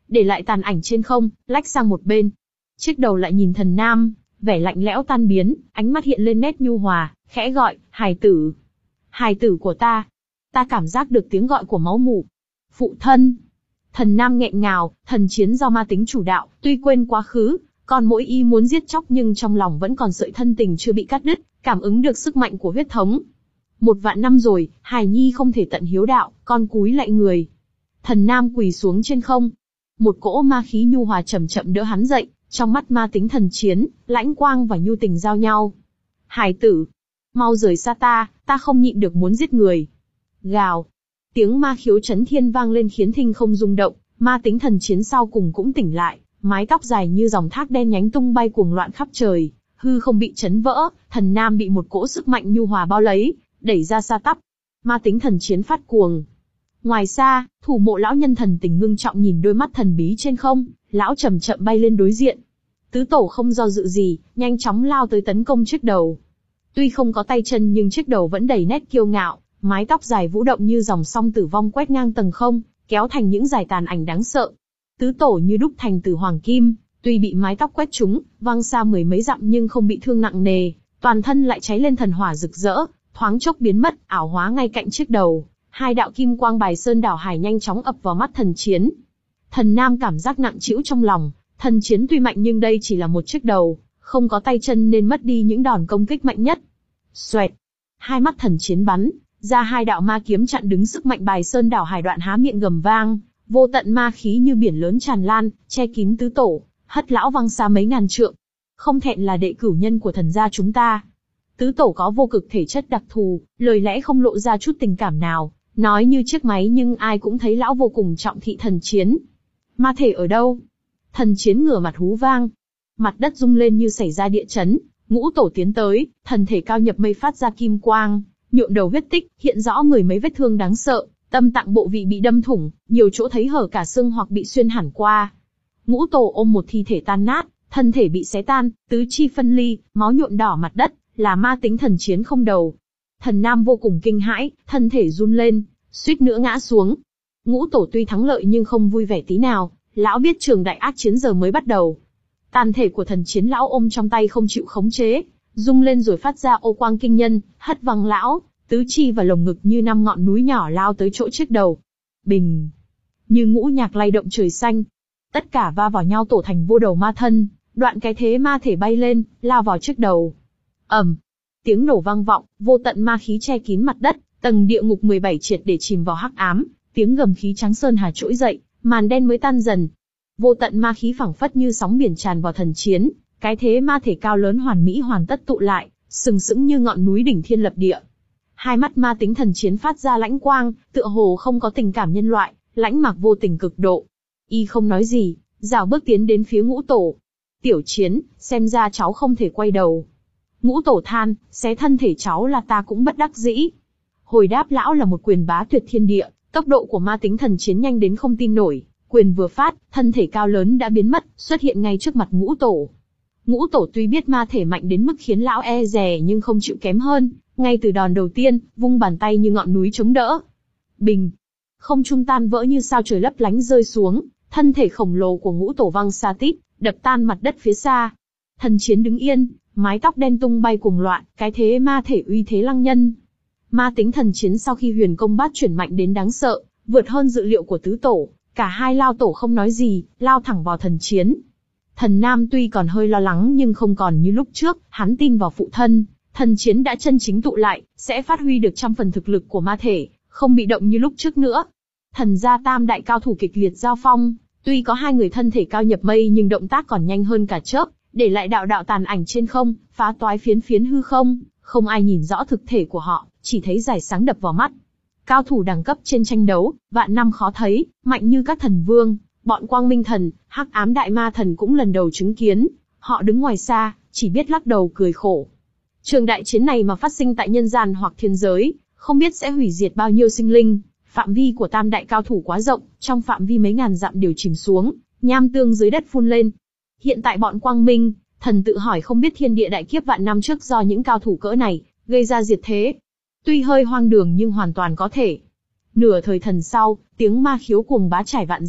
để lại tàn ảnh trên không, lách sang một bên. Chiếc đầu lại nhìn Thần Nam, vẻ lạnh lẽo tan biến, ánh mắt hiện lên nét nhu hòa, khẽ gọi, hài tử. Hài tử của ta. Ta cảm giác được tiếng gọi của máu mủ. Phụ thân. Thần Nam nghẹn ngào, thần chiến do ma tính chủ đạo, tuy quên quá khứ, còn mỗi y muốn giết chóc nhưng trong lòng vẫn còn sợi thân tình chưa bị cắt đứt, cảm ứng được sức mạnh của huyết thống. Một vạn năm rồi, hài nhi không thể tận hiếu đạo, con cúi lạy người. Thần Nam quỳ xuống trên không. Một cỗ ma khí nhu hòa chậm chậm đỡ hắn dậy, trong mắt ma tính thần chiến, lãnh quang và nhu tình giao nhau. Hài tử, mau rời xa ta, ta không nhịn được muốn giết người. Gào. Tiếng ma khiếu chấn thiên vang lên khiến thinh không rung động, ma tính thần chiến sau cùng cũng tỉnh lại, mái tóc dài như dòng thác đen nhánh tung bay cuồng loạn khắp trời, hư không bị chấn vỡ, Thần Nam bị một cỗ sức mạnh nhu hòa bao lấy, đẩy ra xa tắp. Ma tính thần chiến phát cuồng. Ngoài xa, thủ mộ lão nhân thần tình ngưng trọng nhìn đôi mắt thần bí trên không, lão chậm chậm bay lên đối diện. Tứ tổ không do dự gì, nhanh chóng lao tới tấn công chiếc đầu. Tuy không có tay chân nhưng chiếc đầu vẫn đầy nét kiêu ngạo, mái tóc dài vũ động như dòng sông tử vong quét ngang tầng không, kéo thành những dải tàn ảnh đáng sợ. Tứ tổ như đúc thành từ hoàng kim, tuy bị mái tóc quét trúng, văng xa mười mấy dặm nhưng không bị thương nặng nề, toàn thân lại cháy lên thần hỏa rực rỡ, thoáng chốc biến mất, ảo hóa ngay cạnh chiếc đầu. Hai đạo kim quang bài sơn đảo hải nhanh chóng ập vào mắt thần chiến. Thần Nam cảm giác nặng trĩu trong lòng, thần chiến tuy mạnh nhưng đây chỉ là một chiếc đầu, không có tay chân nên mất đi những đòn công kích mạnh nhất. Xoẹt, hai mắt thần chiến bắn ra hai đạo ma kiếm chặn đứng sức mạnh bài sơn đảo hải, đoạn há miệng gầm vang, vô tận ma khí như biển lớn tràn lan, che kín tứ tổ, hất lão văng xa mấy ngàn trượng. Không thẹn là đệ cửu nhân của thần gia chúng ta. Tứ tổ có vô cực thể chất đặc thù, lời lẽ không lộ ra chút tình cảm nào, nói như chiếc máy nhưng ai cũng thấy lão vô cùng trọng thị thần chiến. Ma thể ở đâu? Thần chiến ngửa mặt hú vang. Mặt đất rung lên như xảy ra địa chấn, ngũ tổ tiến tới, thần thể cao nhập mây phát ra kim quang, nhuộm đầu huyết tích, hiện rõ mười mấy vết thương đáng sợ, tâm tạng bộ vị bị đâm thủng, nhiều chỗ thấy hở cả xương hoặc bị xuyên hẳn qua. Ngũ tổ ôm một thi thể tan nát, thân thể bị xé tan, tứ chi phân ly, máu nhuộm đỏ mặt đất, là ma tính thần chiến không đầu. Thần Nam vô cùng kinh hãi, thân thể run lên, suýt nữa ngã xuống. Ngũ tổ tuy thắng lợi nhưng không vui vẻ tí nào, lão biết trường đại ác chiến giờ mới bắt đầu. Tàn thể của thần chiến lão ôm trong tay không chịu khống chế, rung lên rồi phát ra ô quang kinh nhân, hất văng lão, tứ chi và lồng ngực như năm ngọn núi nhỏ lao tới chỗ chiếc đầu. Bình! Như ngũ nhạc lay động trời xanh. Tất cả va vào nhau tổ thành vô đầu ma thân, đoạn cái thế ma thể bay lên, lao vào chiếc đầu. Ầm! Tiếng nổ vang vọng, vô tận ma khí che kín mặt đất, tầng địa ngục mười bảy triệt để chìm vào hắc ám, tiếng gầm khí trắng sơn hà trỗi dậy, màn đen mới tan dần. Vô tận ma khí phảng phất như sóng biển tràn vào thần chiến, cái thế ma thể cao lớn hoàn mỹ hoàn tất tụ lại, sừng sững như ngọn núi đỉnh thiên lập địa. Hai mắt ma tính thần chiến phát ra lãnh quang, tựa hồ không có tình cảm nhân loại, lãnh mạc vô tình cực độ. Y không nói gì, rảo bước tiến đến phía ngũ tổ. Tiểu chiến, xem ra cháu không thể quay đầu. Ngũ tổ than, xé thân thể cháu là ta cũng bất đắc dĩ. Hồi đáp lão là một quyền bá tuyệt thiên địa, tốc độ của ma tính thần chiến nhanh đến không tin nổi. Quyền vừa phát, thân thể cao lớn đã biến mất, xuất hiện ngay trước mặt ngũ tổ. Ngũ tổ tuy biết ma thể mạnh đến mức khiến lão e dè nhưng không chịu kém hơn, ngay từ đòn đầu tiên, vung bàn tay như ngọn núi chống đỡ. Bình! Không trung tan vỡ như sao trời lấp lánh rơi xuống, thân thể khổng lồ của ngũ tổ văng xa tít, đập tan mặt đất phía xa. Thần chiến đứng yên, mái tóc đen tung bay cuồng loạn, cái thế ma thể uy thế lăng nhân. Ma tính thần chiến sau khi huyền công bát chuyển mạnh đến đáng sợ, vượt hơn dự liệu của tứ tổ, cả hai lao tổ không nói gì, lao thẳng vào thần chiến. Thần Nam tuy còn hơi lo lắng nhưng không còn như lúc trước, hắn tin vào phụ thân, thần chiến đã chân chính tụ lại, sẽ phát huy được trăm phần thực lực của ma thể, không bị động như lúc trước nữa. Thần gia tam đại cao thủ kịch liệt giao phong, tuy có hai người thân thể cao nhập mây nhưng động tác còn nhanh hơn cả chớp, để lại đạo đạo tàn ảnh trên không, phá toái phiến phiến hư không, không ai nhìn rõ thực thể của họ, chỉ thấy giải sáng đập vào mắt. Cao thủ đẳng cấp trên tranh đấu, vạn năm khó thấy, mạnh như các thần vương, bọn quang minh thần, hắc ám đại ma thần cũng lần đầu chứng kiến. Họ đứng ngoài xa, chỉ biết lắc đầu cười khổ. Trường đại chiến này mà phát sinh tại nhân gian hoặc thiên giới, không biết sẽ hủy diệt bao nhiêu sinh linh. Phạm vi của tam đại cao thủ quá rộng, trong phạm vi mấy ngàn dặm đều chìm xuống, nham tương dưới đất phun lên. Hiện tại bọn quang minh thần tự hỏi không biết thiên địa đại kiếp vạn năm trước do những cao thủ cỡ này gây ra diệt thế. Tuy hơi hoang đường nhưng hoàn toàn có thể. Nửa thời thần sau, tiếng ma khiếu cuồng bá trải vạn dặm,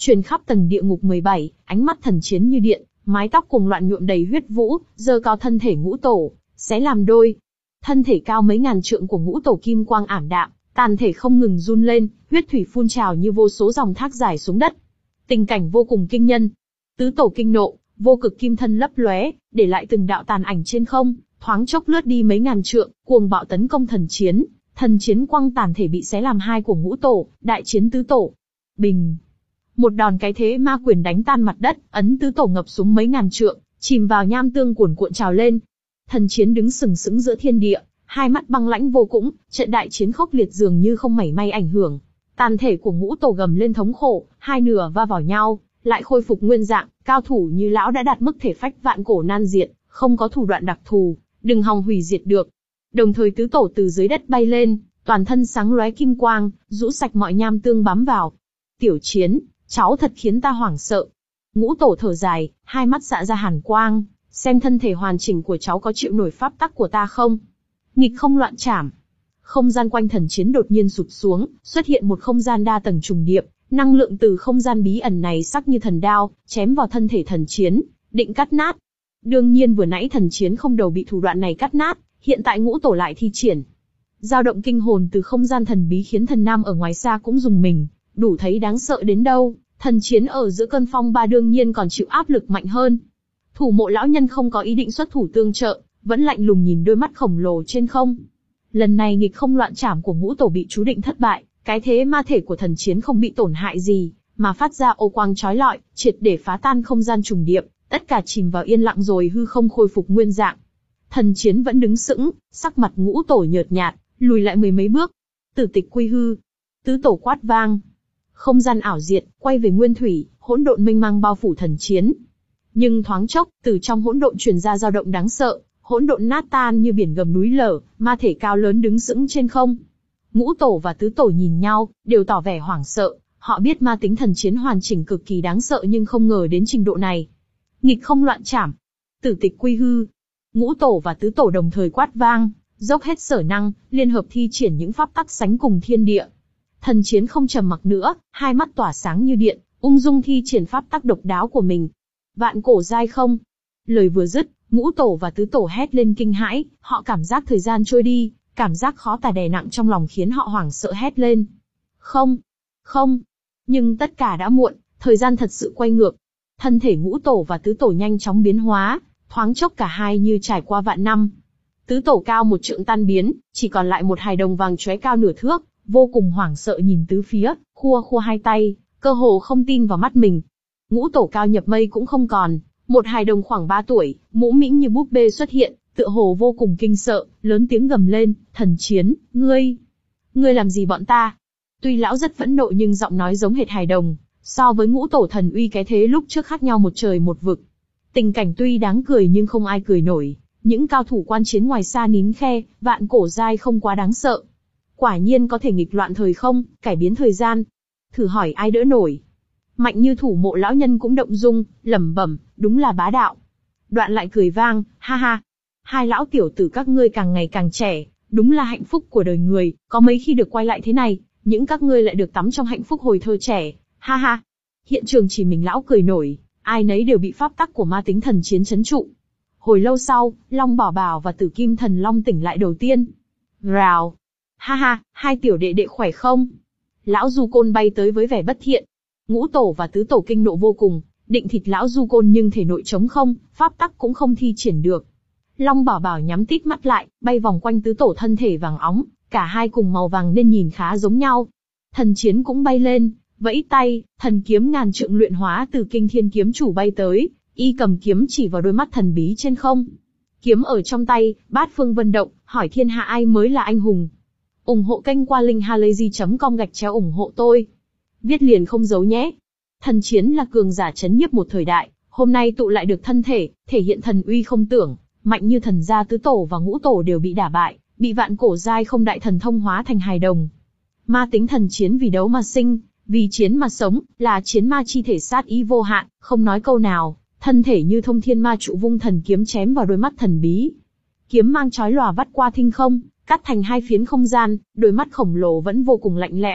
truyền khắp tầng địa ngục mười bảy, ánh mắt thần chiến như điện, mái tóc cuồng loạn nhuộm đầy huyết vũ, giơ cao thân thể ngũ tổ, xé làm đôi. Thân thể cao mấy ngàn trượng của ngũ tổ kim quang ảm đạm, tàn thể không ngừng run lên, huyết thủy phun trào như vô số dòng thác dài xuống đất. Tình cảnh vô cùng kinh nhân. Tứ tổ kinh nộ, vô cực kim thân lấp lóe, để lại từng đạo tàn ảnh trên không, thoáng chốc lướt đi mấy ngàn trượng, cuồng bạo tấn công thần chiến. Thần chiến quăng tàn thể bị xé làm hai của ngũ tổ, đại chiến tứ tổ. Bình. Một đòn cái thế ma quyền đánh tan mặt đất, ấn tứ tổ ngập xuống mấy ngàn trượng, chìm vào nham tương cuồn cuộn trào lên. Thần chiến đứng sừng sững giữa thiên địa, hai mắt băng lãnh vô cùng, trận đại chiến khốc liệt dường như không mảy may ảnh hưởng. Tàn thể của ngũ tổ gầm lên thống khổ, hai nửa va vào nhau, lại khôi phục nguyên dạng, cao thủ như lão đã đạt mức thể phách vạn cổ nan diệt, không có thủ đoạn đặc thù, đừng hòng hủy diệt được. Đồng thời tứ tổ từ dưới đất bay lên, toàn thân sáng lóe kim quang, rũ sạch mọi nham tương bám vào. Tiểu chiến, cháu thật khiến ta hoảng sợ. Ngũ tổ thở dài, hai mắt xạ ra hàn quang, xem thân thể hoàn chỉnh của cháu có chịu nổi pháp tắc của ta không? Nghịch không loạn trảm. Không gian quanh thần chiến đột nhiên sụp xuống, xuất hiện một không gian đa tầng trùng điệp, năng lượng từ không gian bí ẩn này sắc như thần đao, chém vào thân thể thần chiến, định cắt nát. Đương nhiên vừa nãy thần chiến không đầu bị thủ đoạn này cắt nát, hiện tại ngũ tổ lại thi triển. Dao động kinh hồn từ không gian thần bí khiến thần nam ở ngoài xa cũng dùng mình, đủ thấy đáng sợ đến đâu. Thần chiến ở giữa cơn phong ba đương nhiên còn chịu áp lực mạnh hơn. Thủ mộ lão nhân không có ý định xuất thủ tương trợ, vẫn lạnh lùng nhìn đôi mắt khổng lồ trên không. Lần này nghịch không loạn trảm của ngũ tổ bị chú định thất bại, cái thế ma thể của thần chiến không bị tổn hại gì, mà phát ra ô quang chói lọi, triệt để phá tan không gian trùng điệp, tất cả chìm vào yên lặng rồi hư không khôi phục nguyên dạng. Thần chiến vẫn đứng sững, sắc mặt ngũ tổ nhợt nhạt, lùi lại mười mấy bước. Tử tịch quy hư, tứ tổ quát vang. Không gian ảo diệt, quay về nguyên thủy, hỗn độn mênh mang bao phủ thần chiến. Nhưng thoáng chốc, từ trong hỗn độn truyền ra dao động đáng sợ, hỗn độn nát tan như biển gầm núi lở, ma thể cao lớn đứng sững trên không. Ngũ tổ và tứ tổ nhìn nhau, đều tỏ vẻ hoảng sợ, họ biết ma tính thần chiến hoàn chỉnh cực kỳ đáng sợ nhưng không ngờ đến trình độ này. Nghịch không loạn trảm, tử tịch quy hư. Ngũ tổ và tứ tổ đồng thời quát vang, dốc hết sở năng, liên hợp thi triển những pháp tắc sánh cùng thiên địa. Thần chiến không trầm mặc nữa, hai mắt tỏa sáng như điện, ung dung thi triển pháp tắc độc đáo của mình. Vạn cổ giai không. Lời vừa dứt, ngũ tổ và tứ tổ hét lên kinh hãi, họ cảm giác thời gian trôi đi, cảm giác khó tả đè nặng trong lòng khiến họ hoảng sợ hét lên. Không, không. Nhưng tất cả đã muộn, thời gian thật sự quay ngược. Thân thể ngũ tổ và tứ tổ nhanh chóng biến hóa, thoáng chốc cả hai như trải qua vạn năm. Tứ tổ cao một trượng tan biến, chỉ còn lại một hài đồng vàng chóe cao nửa thước, vô cùng hoảng sợ nhìn tứ phía, khua khua hai tay, cơ hồ không tin vào mắt mình. Ngũ tổ cao nhập mây cũng không còn, một hài đồng khoảng ba tuổi, mũ mĩm như búp bê xuất hiện, tựa hồ vô cùng kinh sợ, lớn tiếng gầm lên, thần chiến, ngươi, ngươi làm gì bọn ta? Tuy lão rất phẫn nộ nhưng giọng nói giống hệt hài đồng, so với ngũ tổ thần uy cái thế lúc trước khác nhau một trời một vực. Tình cảnh tuy đáng cười nhưng không ai cười nổi, những cao thủ quan chiến ngoài xa nín khe, vạn cổ giai không quá đáng sợ. Quả nhiên có thể nghịch loạn thời không, cải biến thời gian. Thử hỏi ai đỡ nổi. Mạnh như thủ mộ lão nhân cũng động dung, lẩm bẩm, đúng là bá đạo. Đoạn lại cười vang, ha ha. Hai lão tiểu tử các ngươi càng ngày càng trẻ, đúng là hạnh phúc của đời người, có mấy khi được quay lại thế này, những các ngươi lại được tắm trong hạnh phúc hồi thơ trẻ, ha ha. Hiện trường chỉ mình lão cười nổi, ai nấy đều bị pháp tắc của ma tính thần chiến trấn trụ. Hồi lâu sau, Long Bảo Bảo và Tử Kim Thần Long tỉnh lại đầu tiên. Rào. Ha ha, hai tiểu đệ đệ khỏe không? Lão Du Côn bay tới với vẻ bất thiện. Ngũ tổ và tứ tổ kinh nộ vô cùng, định thịt lão Du Côn nhưng thể nội trống không, pháp tắc cũng không thi triển được. Long Bảo Bảo nhắm tít mắt lại, bay vòng quanh tứ tổ thân thể vàng óng, cả hai cùng màu vàng nên nhìn khá giống nhau. Thần chiến cũng bay lên, vẫy tay, thần kiếm ngàn trượng luyện hóa từ Kinh Thiên kiếm chủ bay tới, y cầm kiếm chỉ vào đôi mắt thần bí trên không. Kiếm ở trong tay, bát phương vân động, hỏi thiên hạ ai mới là anh hùng. ủng hộ kênh qua link halayzi chấm com gạch chéo ủng hộ tôi. Viết liền không giấu nhé. Thần chiến là cường giả chấn nhiếp một thời đại, hôm nay tụ lại được thân thể, thể hiện thần uy không tưởng, mạnh như thần gia tứ tổ và ngũ tổ đều bị đả bại, bị vạn cổ giai không đại thần thông hóa thành hài đồng. Ma tính thần chiến vì đấu mà sinh, vì chiến mà sống, là chiến ma chi thể sát ý vô hạn, không nói câu nào, thân thể như thông thiên ma trụ vung thần kiếm chém vào đôi mắt thần bí. Kiếm mang chói lòa vắt qua thinh không, cắt thành hai phiến không gian, đôi mắt khổng lồ vẫn vô cùng lạnh lẽo,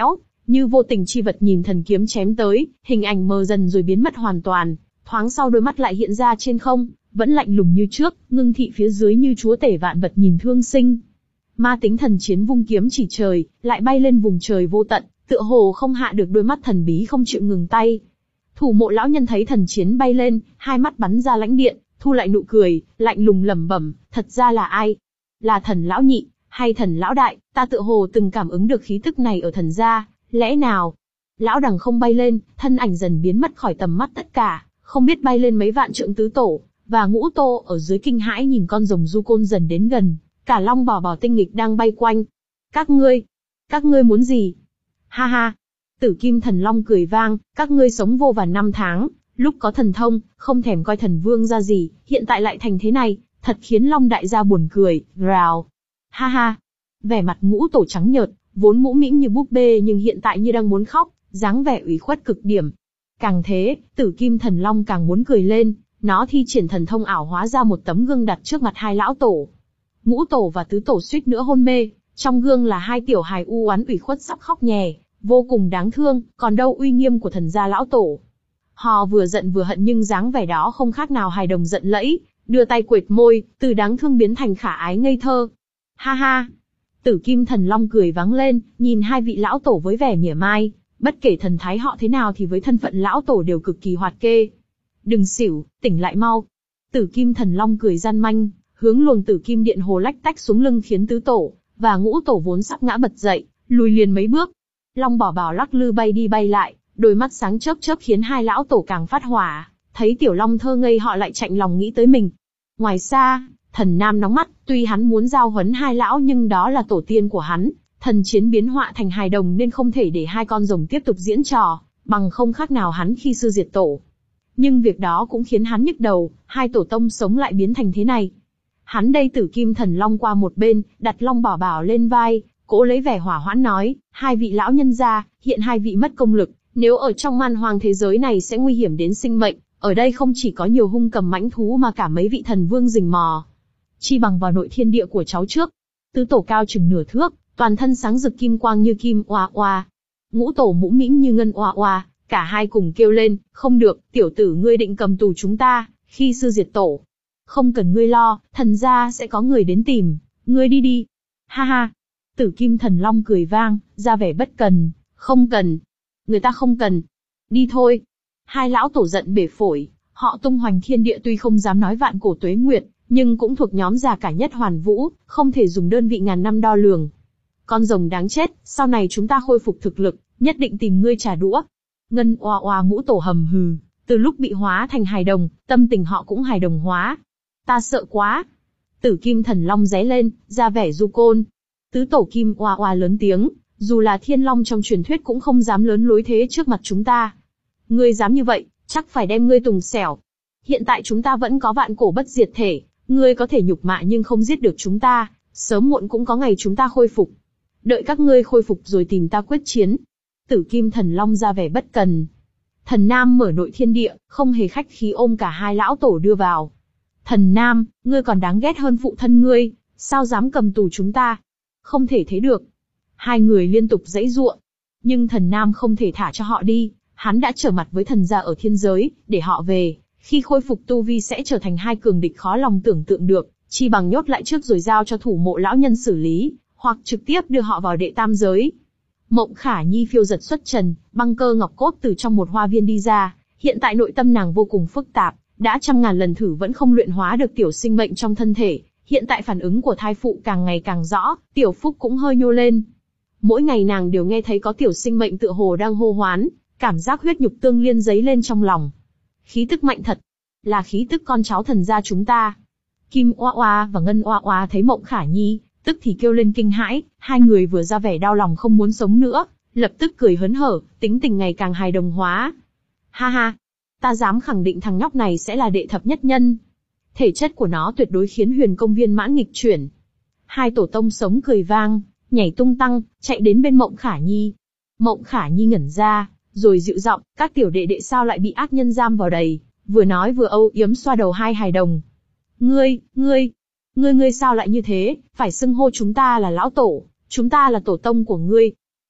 Như vô tình chi vật nhìn thần kiếm chém tới, hình ảnh mờ dần rồi biến mất hoàn toàn, thoáng sau đôi mắt lại hiện ra trên không, vẫn lạnh lùng như trước, ngưng thị phía dưới như chúa tể vạn vật nhìn thương sinh. Ma tính thần chiến vung kiếm chỉ trời, lại bay lên vùng trời vô tận, tựa hồ không hạ được đôi mắt thần bí không chịu ngừng tay. Thủ mộ lão nhân thấy thần chiến bay lên, hai mắt bắn ra lãnh điện, thu lại nụ cười, lạnh lùng lẩm bẩm, thật ra là ai? Là thần lão nhị, hay thần lão đại? Ta tựa hồ từng cảm ứng được khí tức này ở thần gia, lẽ nào? Lão đằng không bay lên, thân ảnh dần biến mất khỏi tầm mắt tất cả, không biết bay lên mấy vạn trượng tứ tổ, và ngũ tô ở dưới kinh hãi nhìn con rồng du côn dần đến gần, cả long bò bò tinh nghịch đang bay quanh. Các ngươi, các ngươi muốn gì? Ha ha! Tử kim thần long cười vang, các ngươi sống vô vàn năm tháng, lúc có thần thông, không thèm coi thần vương ra gì, hiện tại lại thành thế này, thật khiến long đại gia buồn cười, rào. Ha ha! Vẻ mặt ngũ tổ trắng nhợt, vốn mũ mĩm như búp bê nhưng hiện tại như đang muốn khóc, dáng vẻ ủy khuất cực điểm. Càng thế, tử kim thần long càng muốn cười lên, nó thi triển thần thông ảo hóa ra một tấm gương đặt trước mặt hai lão tổ. Ngũ tổ và tứ tổ suýt nữa hôn mê, trong gương là hai tiểu hài u oán ủy khuất sắp khóc nhè, vô cùng đáng thương, còn đâu uy nghiêm của thần gia lão tổ. Họ vừa giận vừa hận nhưng dáng vẻ đó không khác nào hài đồng giận lẫy, đưa tay quệt môi, từ đáng thương biến thành khả ái ngây thơ. Ha ha! Tử kim thần long cười vang lên, nhìn hai vị lão tổ với vẻ mỉa mai, bất kể thần thái họ thế nào thì với thân phận lão tổ đều cực kỳ hoạt kê. Đừng xỉu, tỉnh lại mau. Tử kim thần long cười gian manh, hướng luồng tử kim điện hồ lách tách xuống lưng khiến tứ tổ và ngũ tổ vốn sắp ngã bật dậy, lùi liền mấy bước. Long bảo bảo lắc lư bay đi bay lại, đôi mắt sáng chớp chớp khiến hai lão tổ càng phát hỏa, thấy tiểu long thơ ngây họ lại chạnh lòng nghĩ tới mình. Ngoài xa, thần nam nóng mắt, tuy hắn muốn giao huấn hai lão nhưng đó là tổ tiên của hắn, thần chiến biến họa thành hài đồng nên không thể để hai con rồng tiếp tục diễn trò, bằng không khác nào hắn khi xưa diệt tổ. Nhưng việc đó cũng khiến hắn nhức đầu, hai tổ tông sống lại biến thành thế này. Hắn đây tử kim thần long qua một bên, đặt long bảo bảo lên vai, cỗ lấy vẻ hỏa hoãn nói, hai vị lão nhân gia, hiện hai vị mất công lực, nếu ở trong man hoang thế giới này sẽ nguy hiểm đến sinh mệnh, ở đây không chỉ có nhiều hung cầm mãnh thú mà cả mấy vị thần vương rình mò. Chi bằng vào nội thiên địa của cháu trước. Tứ tổ cao chừng nửa thước, toàn thân sáng rực kim quang như kim oa oa. Ngũ tổ mũ mĩm như ngân oa oa, cả hai cùng kêu lên, không được, tiểu tử ngươi định cầm tù chúng ta, khi xưa diệt tổ. Không cần ngươi lo, thần gia sẽ có người đến tìm, ngươi đi đi. Ha ha! Tử kim thần long cười vang, ra vẻ bất cần, không cần. Người ta không cần. Đi thôi. Hai lão tổ giận bể phổi, họ tung hoành thiên địa tuy không dám nói vạn cổ tuế nguyệt, nhưng cũng thuộc nhóm già cả nhất hoàn vũ, không thể dùng đơn vị ngàn năm đo lường. Con rồng đáng chết, sau này chúng ta khôi phục thực lực, nhất định tìm ngươi trả đũa. Ngân oa oa ngũ tổ hầm hừ, từ lúc bị hóa thành hài đồng, tâm tình họ cũng hài đồng hóa. Ta sợ quá. Tử kim thần long ré lên, ra vẻ du côn. Tứ tổ kim oa oa lớn tiếng, dù là thiên long trong truyền thuyết cũng không dám lớn lối thế trước mặt chúng ta. Ngươi dám như vậy, chắc phải đem ngươi tùng xẻo. Hiện tại chúng ta vẫn có vạn cổ bất diệt thể, ngươi có thể nhục mạ nhưng không giết được chúng ta, sớm muộn cũng có ngày chúng ta khôi phục. Đợi các ngươi khôi phục rồi tìm ta quyết chiến. Tử kim thần long ra vẻ bất cần. Thần nam mở nội thiên địa, không hề khách khí ôm cả hai lão tổ đưa vào. Thần nam, ngươi còn đáng ghét hơn phụ thân ngươi, sao dám cầm tù chúng ta? Không thể thế được. Hai người liên tục giãy giụa. Nhưng thần nam không thể thả cho họ đi, hắn đã trở mặt với thần gia ở thiên giới, để họ về. Khi khôi phục tu vi sẽ trở thành hai cường địch khó lòng tưởng tượng được, chi bằng nhốt lại trước rồi giao cho thủ mộ lão nhân xử lý, hoặc trực tiếp đưa họ vào đệ tam giới. Mộng Khả Nhi phiêu giật xuất trần, băng cơ ngọc cốt từ trong một hoa viên đi ra, hiện tại nội tâm nàng vô cùng phức tạp, đã trăm ngàn lần thử vẫn không luyện hóa được tiểu sinh mệnh trong thân thể, hiện tại phản ứng của thai phụ càng ngày càng rõ, tiểu phúc cũng hơi nhô lên. Mỗi ngày nàng đều nghe thấy có tiểu sinh mệnh tựa hồ đang hô hoán, cảm giác huyết nhục tương liên dấy lên trong lòng. Khí tức mạnh thật, là khí tức con cháu thần gia chúng ta. Kim Oa Oa và Ngân Oa Oa thấy Mộng Khả Nhi, tức thì kêu lên kinh hãi, hai người vừa ra vẻ đau lòng không muốn sống nữa, lập tức cười hớn hở, tính tình ngày càng hài đồng hóa. Ha ha, ta dám khẳng định thằng nhóc này sẽ là đệ thập nhất nhân. Thể chất của nó tuyệt đối khiến huyền công viên mãn nghịch chuyển. Hai tổ tông sống cười vang, nhảy tung tăng, chạy đến bên Mộng Khả Nhi. Mộng Khả Nhi ngẩn ra, rồi dịu giọng, các tiểu đệ đệ sao lại bị ác nhân giam vào đây, vừa nói vừa âu yếm xoa đầu hai hài đồng. Ngươi, ngươi, ngươi ngươi sao lại như thế, phải xưng hô chúng ta là lão tổ, chúng ta là tổ tông của ngươi.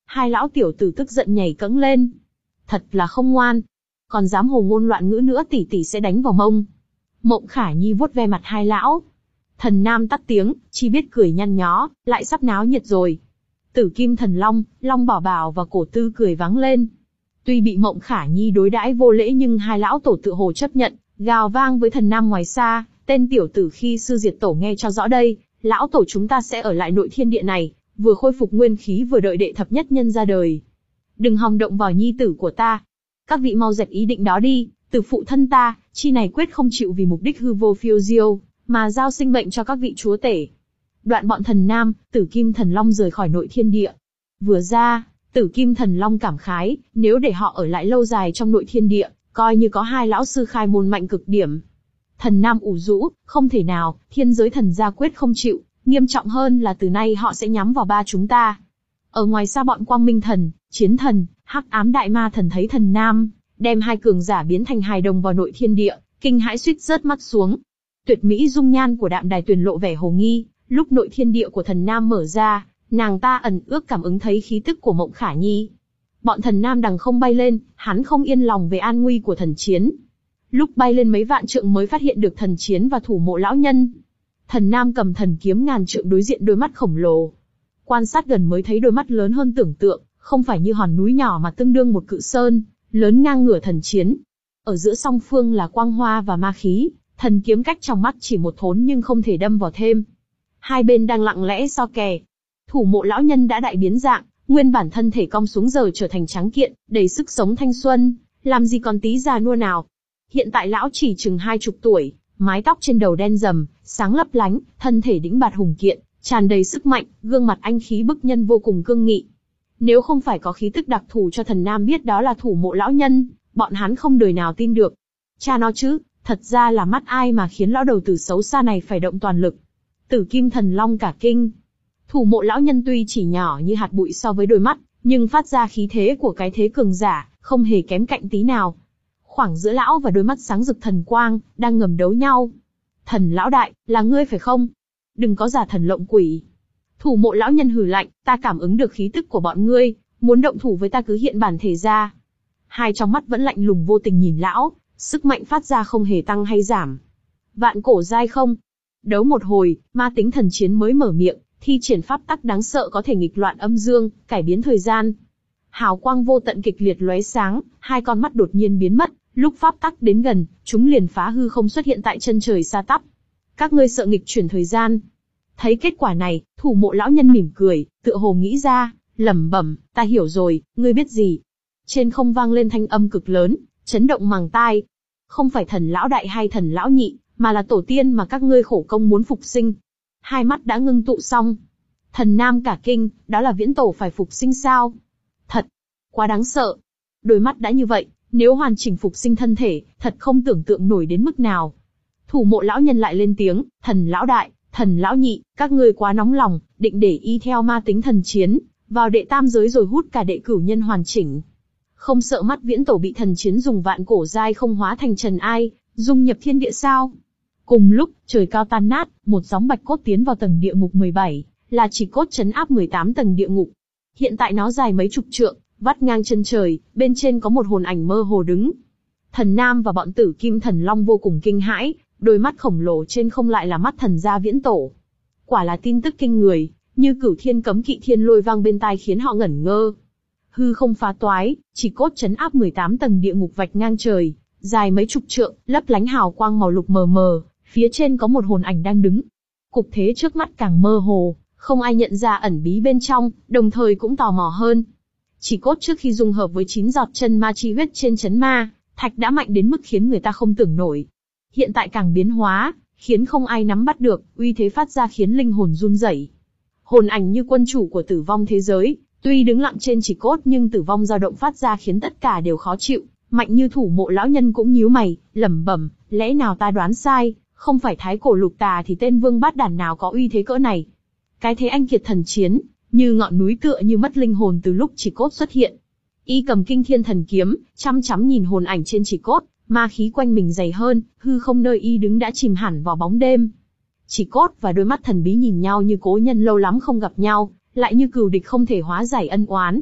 Hai lão tiểu tử tức giận nhảy cẫng lên. Thật là không ngoan. Còn dám hồ ngôn loạn ngữ nữa tỷ tỷ sẽ đánh vào mông. Mộng Khả Nhi vuốt ve mặt hai lão. Thần Nam tắt tiếng, chỉ biết cười nhăn nhó, lại sắp náo nhiệt rồi. Tử Kim Thần Long, Long Bảo Bảo và Cổ Tư cười vắng lên. Tuy bị Mộng Khả Nhi đối đãi vô lễ nhưng hai lão tổ tự hồ chấp nhận, gào vang với Thần Nam ngoài xa, tên tiểu tử khi sư diệt tổ nghe cho rõ đây, lão tổ chúng ta sẽ ở lại nội thiên địa này, vừa khôi phục nguyên khí vừa đợi đệ thập nhất nhân ra đời. Đừng hòng động vào nhi tử của ta. Các vị mau dẹp ý định đó đi, từ phụ thân ta, chi này quyết không chịu vì mục đích hư vô phiêu diêu, mà giao sinh mệnh cho các vị chúa tể. Đoạn bọn Thần Nam, Tử Kim Thần Long rời khỏi nội thiên địa. Vừa ra, Tử Kim Thần Long cảm khái, nếu để họ ở lại lâu dài trong nội thiên địa, coi như có hai lão sư khai môn mạnh cực điểm. Thần Nam ủ rũ, không thể nào, thiên giới thần gia quyết không chịu, nghiêm trọng hơn là từ nay họ sẽ nhắm vào ba chúng ta. Ở ngoài xa bọn Quang Minh Thần, Chiến Thần, Hắc Ám Đại Ma Thần thấy Thần Nam đem hai cường giả biến thành hài đồng vào nội thiên địa, kinh hãi suýt rớt mắt xuống. Tuyệt mỹ dung nhan của Đạm Đài Tuyền lộ vẻ hồ nghi, lúc nội thiên địa của Thần Nam mở ra, nàng ta ẩn ước cảm ứng thấy khí tức của Mộng Khả Nhi. Bọn Thần Nam đằng không bay lên, hắn không yên lòng về an nguy của Thần Chiến. Lúc bay lên mấy vạn trượng mới phát hiện được Thần Chiến và Thủ Mộ lão nhân. Thần Nam cầm thần kiếm ngàn trượng đối diện đôi mắt khổng lồ. Quan sát gần mới thấy đôi mắt lớn hơn tưởng tượng, không phải như hòn núi nhỏ mà tương đương một cự sơn, lớn ngang ngửa Thần Chiến. Ở giữa song phương là quang hoa và ma khí, thần kiếm cách trong mắt chỉ một thốn nhưng không thể đâm vào thêm. Hai bên đang lặng lẽ so kè. Thủ Mộ lão nhân đã đại biến dạng, nguyên bản thân thể cong xuống giờ trở thành trắng kiện, đầy sức sống thanh xuân, làm gì còn tí già nua nào. Hiện tại lão chỉ chừng hai chục tuổi, mái tóc trên đầu đen rầm, sáng lấp lánh, thân thể đĩnh bạt hùng kiện, tràn đầy sức mạnh, gương mặt anh khí bức nhân vô cùng cương nghị. Nếu không phải có khí tức đặc thù cho Thần Nam biết đó là Thủ Mộ lão nhân, bọn hắn không đời nào tin được. Cha nó chứ, thật ra là mắt ai mà khiến lão đầu tử xấu xa này phải động toàn lực. Tử Kim Thần Long cả kinh. Thủ Mộ lão nhân tuy chỉ nhỏ như hạt bụi so với đôi mắt, nhưng phát ra khí thế của cái thế cường giả, không hề kém cạnh tí nào. Khoảng giữa lão và đôi mắt sáng rực thần quang, đang ngầm đấu nhau. Thần lão đại, là ngươi phải không? Đừng có giả thần lộng quỷ. Thủ Mộ lão nhân hừ lạnh, ta cảm ứng được khí tức của bọn ngươi, muốn động thủ với ta cứ hiện bản thể ra. Hai trong mắt vẫn lạnh lùng vô tình nhìn lão, sức mạnh phát ra không hề tăng hay giảm. Vạn cổ giai không. Đấu một hồi, ma tính Thần Chiến mới mở miệng, thi triển pháp tắc đáng sợ có thể nghịch loạn âm dương, cải biến thời gian. Hào quang vô tận kịch liệt lóe sáng, hai con mắt đột nhiên biến mất, lúc pháp tắc đến gần, chúng liền phá hư không xuất hiện tại chân trời xa tắp. Các ngươi sợ nghịch chuyển thời gian. Thấy kết quả này, Thủ Mộ lão nhân mỉm cười, tựa hồ nghĩ ra, lẩm bẩm, ta hiểu rồi, ngươi biết gì? Trên không vang lên thanh âm cực lớn, chấn động màng tai. Không phải thần lão đại hay thần lão nhị, mà là tổ tiên mà các ngươi khổ công muốn phục sinh. Hai mắt đã ngưng tụ xong. Thần Nam cả kinh, đó là viễn tổ phải phục sinh sao? Thật, quá đáng sợ. Đôi mắt đã như vậy, nếu hoàn chỉnh phục sinh thân thể, thật không tưởng tượng nổi đến mức nào. Thủ Mộ lão nhân lại lên tiếng, thần lão đại, thần lão nhị, các ngươi quá nóng lòng, định để y theo ma tính Thần Chiến, vào đệ tam giới rồi hút cả đệ cửu nhân hoàn chỉnh. Không sợ mắt viễn tổ bị Thần Chiến dùng vạn cổ giai không hóa thành trần ai, dung nhập thiên địa sao? Cùng lúc, trời cao tan nát, một gióng bạch cốt tiến vào tầng địa ngục mười bảy, là chỉ cốt trấn áp mười tám tầng địa ngục. Hiện tại nó dài mấy chục trượng, vắt ngang chân trời, bên trên có một hồn ảnh mơ hồ đứng. Thần Nam và bọn Tử Kim Thần Long vô cùng kinh hãi, đôi mắt khổng lồ trên không lại là mắt thần gia viễn tổ. Quả là tin tức kinh người, như cửu thiên cấm kỵ thiên lôi vang bên tai khiến họ ngẩn ngơ. Hư không phá toái, chỉ cốt trấn áp mười tám tầng địa ngục vạch ngang trời, dài mấy chục trượng, lấp lánh hào quang màu lục mờ mờ, phía trên có một hồn ảnh đang đứng. Cục thế trước mắt càng mơ hồ, không ai nhận ra ẩn bí bên trong, đồng thời cũng tò mò hơn. Chỉ cốt trước khi dung hợp với chín giọt chân ma chi huyết trên chấn ma thạch đã mạnh đến mức khiến người ta không tưởng nổi. Hiện tại càng biến hóa, khiến không ai nắm bắt được, uy thế phát ra khiến linh hồn run rẩy. Hồn ảnh như quân chủ của tử vong thế giới, tuy đứng lặng trên chỉ cốt nhưng tử vong dao động phát ra khiến tất cả đều khó chịu. Mạnh như Thủ Mộ lão nhân cũng nhíu mày, lẩm bẩm, lẽ nào ta đoán sai, không phải thái cổ lục tà thì tên vương bát đản nào có uy thế cỡ này. Cái thế anh kiệt Thần Chiến, như ngọn núi tựa như mất linh hồn từ lúc chỉ cốt xuất hiện. Y cầm kinh thiên thần kiếm, chăm chăm nhìn hồn ảnh trên chỉ cốt, ma khí quanh mình dày hơn, hư không nơi y đứng đã chìm hẳn vào bóng đêm. Chỉ cốt và đôi mắt thần bí nhìn nhau như cố nhân lâu lắm không gặp nhau, lại như cừu địch không thể hóa giải ân oán.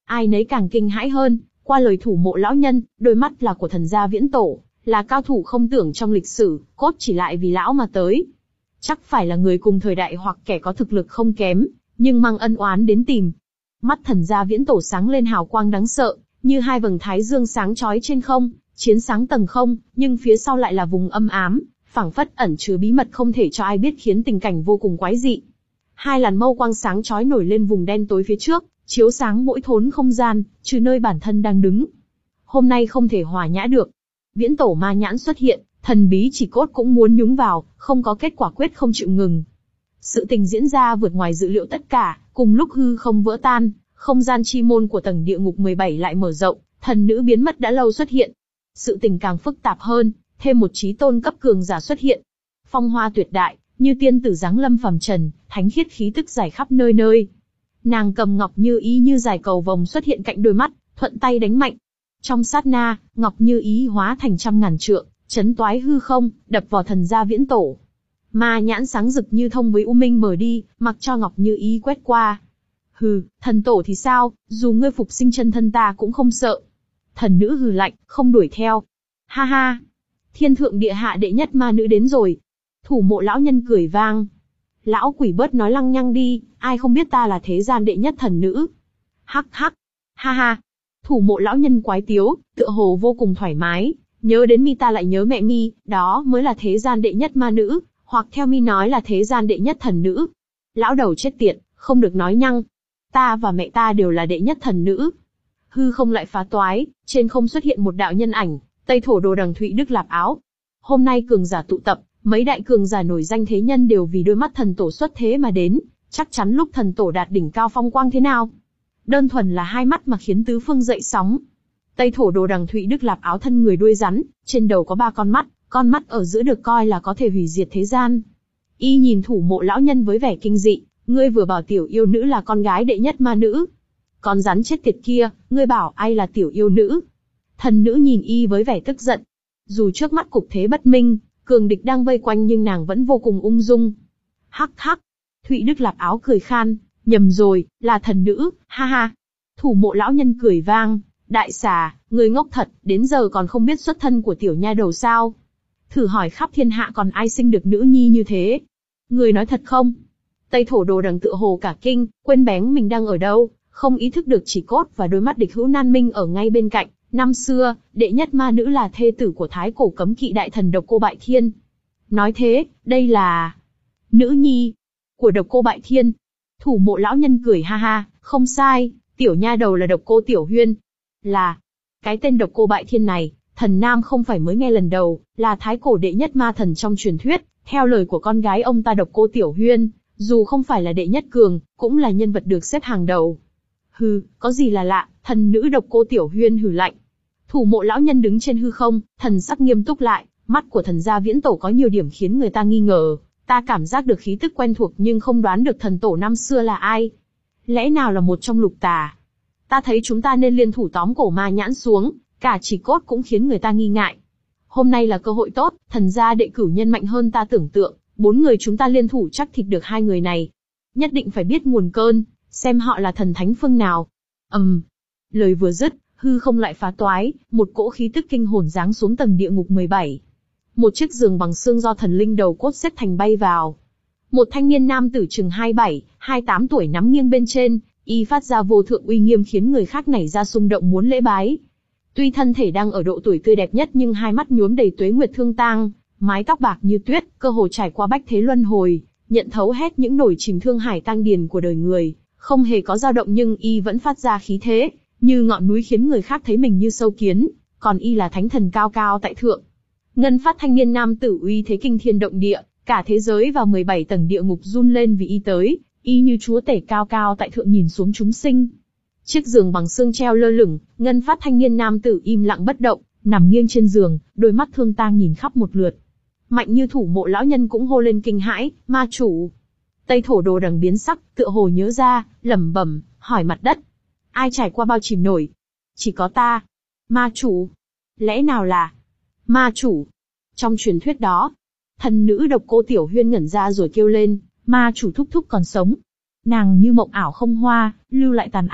Ai nấy càng kinh hãi hơn, qua lời thủ mộ lão nhân, đôi mắt là của thần gia Viễn Tổ, là cao thủ không tưởng trong lịch sử, cốt chỉ lại vì lão mà tới. Chắc phải là người cùng thời đại hoặc kẻ có thực lực không kém, nhưng mang ân oán đến tìm. Mắt thần gia Viễn Tổ sáng lên hào quang đáng sợ, như hai vầng thái dương sáng chói trên không, chiến sáng tầng không, nhưng phía sau lại là vùng âm ám, phảng phất ẩn chứa bí mật không thể cho ai biết, khiến tình cảnh vô cùng quái dị. Hai làn mâu quang sáng chói nổi lên vùng đen tối phía trước, chiếu sáng mỗi thốn không gian, trừ nơi bản thân đang đứng. Hôm nay không thể hòa nhã được. Viễn Tổ ma nhãn xuất hiện, thần bí chỉ cốt cũng muốn nhúng vào, không có kết quả quyết không chịu ngừng. Sự tình diễn ra vượt ngoài dự liệu tất cả, cùng lúc hư không vỡ tan, không gian chi môn của tầng địa ngục mười bảy lại mở rộng, thần nữ biến mất đã lâu xuất hiện. Sự tình càng phức tạp hơn, thêm một chí tôn cấp cường giả xuất hiện. Phong hoa tuyệt đại, như tiên tử giáng lâm phàm trần, thánh khiết khí tức giải khắp nơi nơi. Nàng cầm Ngọc Như Ý như giải cầu vồng xuất hiện cạnh đôi mắt, thuận tay đánh mạnh. Trong sát na, Ngọc Như Ý hóa thành trăm ngàn trượng, chấn toái hư không, đập vào thần gia Viễn Tổ. Ma nhãn sáng rực như thông với u minh mở đi, mặc cho Ngọc Như Ý quét qua. Hừ, thần tổ thì sao, dù ngươi phục sinh chân thân ta cũng không sợ. Thần nữ hừ lạnh, không đuổi theo. Ha ha, thiên thượng địa hạ đệ nhất ma nữ đến rồi. Thủ mộ lão nhân cười vang. Lão quỷ bớt nói lăng nhăng đi, ai không biết ta là thế gian đệ nhất thần nữ. Hắc hắc, ha ha. Thủ mộ lão nhân quái tiếu, tựa hồ vô cùng thoải mái. Nhớ đến mi ta lại nhớ mẹ mi, đó mới là thế gian đệ nhất ma nữ, hoặc theo mi nói là thế gian đệ nhất thần nữ. Lão đầu chết tiệt, không được nói nhăng. Ta và mẹ ta đều là đệ nhất thần nữ. Hư không lại phá toái, trên không xuất hiện một đạo nhân ảnh, Tây Thổ Đồ Đằng Thụy Đức Lạp Áo. Hôm nay cường giả tụ tập, mấy đại cường giả nổi danh thế nhân đều vì đôi mắt thần tổ xuất thế mà đến, chắc chắn lúc thần tổ đạt đỉnh cao phong quang thế nào. Đơn thuần là hai mắt mà khiến tứ phương dậy sóng. Tây Thổ Đồ Đằng Thụy Đức Lạp Áo thân người đuôi rắn, trên đầu có ba con mắt, con mắt ở giữa được coi là có thể hủy diệt thế gian. Y nhìn thủ mộ lão nhân với vẻ kinh dị, ngươi vừa bảo tiểu yêu nữ là con gái đệ nhất ma nữ. Con rắn chết tiệt kia, ngươi bảo ai là tiểu yêu nữ? Thần nữ nhìn y với vẻ tức giận. Dù trước mắt cục thế bất minh, cường địch đang vây quanh nhưng nàng vẫn vô cùng ung dung. Hắc hắc, Thụy Đức Lạp Áo cười khan, nhầm rồi, là thần nữ, ha ha. Thủ mộ lão nhân cười vang, đại xà, ngươi ngốc thật, đến giờ còn không biết xuất thân của tiểu nha đầu sao? Thử hỏi khắp thiên hạ còn ai sinh được nữ nhi như thế? Ngươi nói thật không? Tây Thổ Đồ Đằng tựa hồ cả kinh, quên bén mình đang ở đâu, không ý thức được chỉ cốt và đôi mắt địch hữu nan minh ở ngay bên cạnh. Năm xưa, đệ nhất ma nữ là thê tử của thái cổ cấm kỵ đại thần Độc Cô Bại Thiên. Nói thế, đây là nữ nhi của Độc Cô Bại Thiên. Thủ mộ lão nhân cười ha ha, không sai, tiểu nha đầu là Độc Cô Tiểu Huyên. Là, cái tên Độc Cô Bại Thiên này, thần nam không phải mới nghe lần đầu, là thái cổ đệ nhất ma thần trong truyền thuyết, theo lời của con gái ông ta Độc Cô Tiểu Huyên, dù không phải là đệ nhất cường, cũng là nhân vật được xếp hàng đầu. Hừ, có gì là lạ, thần nữ Độc Cô Tiểu Huyên hừ lạnh. Thủ mộ lão nhân đứng trên hư không, thần sắc nghiêm túc lại, mắt của thần gia Viễn Tổ có nhiều điểm khiến người ta nghi ngờ. Ta cảm giác được khí tức quen thuộc nhưng không đoán được thần tổ năm xưa là ai. Lẽ nào là một trong lục tà? Ta thấy chúng ta nên liên thủ tóm cổ ma nhãn xuống, cả chỉ cốt cũng khiến người ta nghi ngại. Hôm nay là cơ hội tốt, thần gia đệ cửu nhân mạnh hơn ta tưởng tượng, bốn người chúng ta liên thủ chắc thịt được hai người này. Nhất định phải biết nguồn cơn, xem họ là thần thánh phương nào. ầm, um, lời vừa dứt, hư không lại phá toái, một cỗ khí tức kinh hồn giáng xuống tầng địa ngục mười bảy. Một chiếc giường bằng xương do thần linh đầu cốt xếp thành bay vào. Một thanh niên nam tử chừng hai mươi bảy, hai mươi tám tuổi nắm nghiêng bên trên, y phát ra vô thượng uy nghiêm khiến người khác nảy ra xung động muốn lễ bái. Tuy thân thể đang ở độ tuổi tươi đẹp nhất nhưng hai mắt nhuốm đầy tuế nguyệt thương tang, mái tóc bạc như tuyết, cơ hồ trải qua bách thế luân hồi, nhận thấu hết những nổi trình thương hải tang điền của đời người, không hề có dao động nhưng y vẫn phát ra khí thế, như ngọn núi khiến người khác thấy mình như sâu kiến, còn y là thánh thần cao cao tại thượng. Ngân phát thanh niên nam tử uy thế kinh thiên động địa, cả thế giới và mười bảy tầng địa ngục run lên vì y tới, y như chúa tể cao cao tại thượng nhìn xuống chúng sinh. Chiếc giường bằng xương treo lơ lửng, ngân phát thanh niên nam tử im lặng bất động, nằm nghiêng trên giường, đôi mắt thương tang nhìn khắp một lượt. Mạnh như thủ mộ lão nhân cũng hô lên kinh hãi, ma chủ. Tây Thổ Đồ Đằng biến sắc, tựa hồ nhớ ra, lẩm bẩm, hỏi mặt đất. Ai trải qua bao chìm nổi? Chỉ có ta. Ma chủ. Lẽ nào là ma chủ? Trong truyền thuyết đó, thần nữ Độc Cô Tiểu Huyên ngẩn ra rồi kêu lên, ma chủ thúc thúc còn sống. Nàng như mộng ảo không hoa, lưu lại tàn ảnh,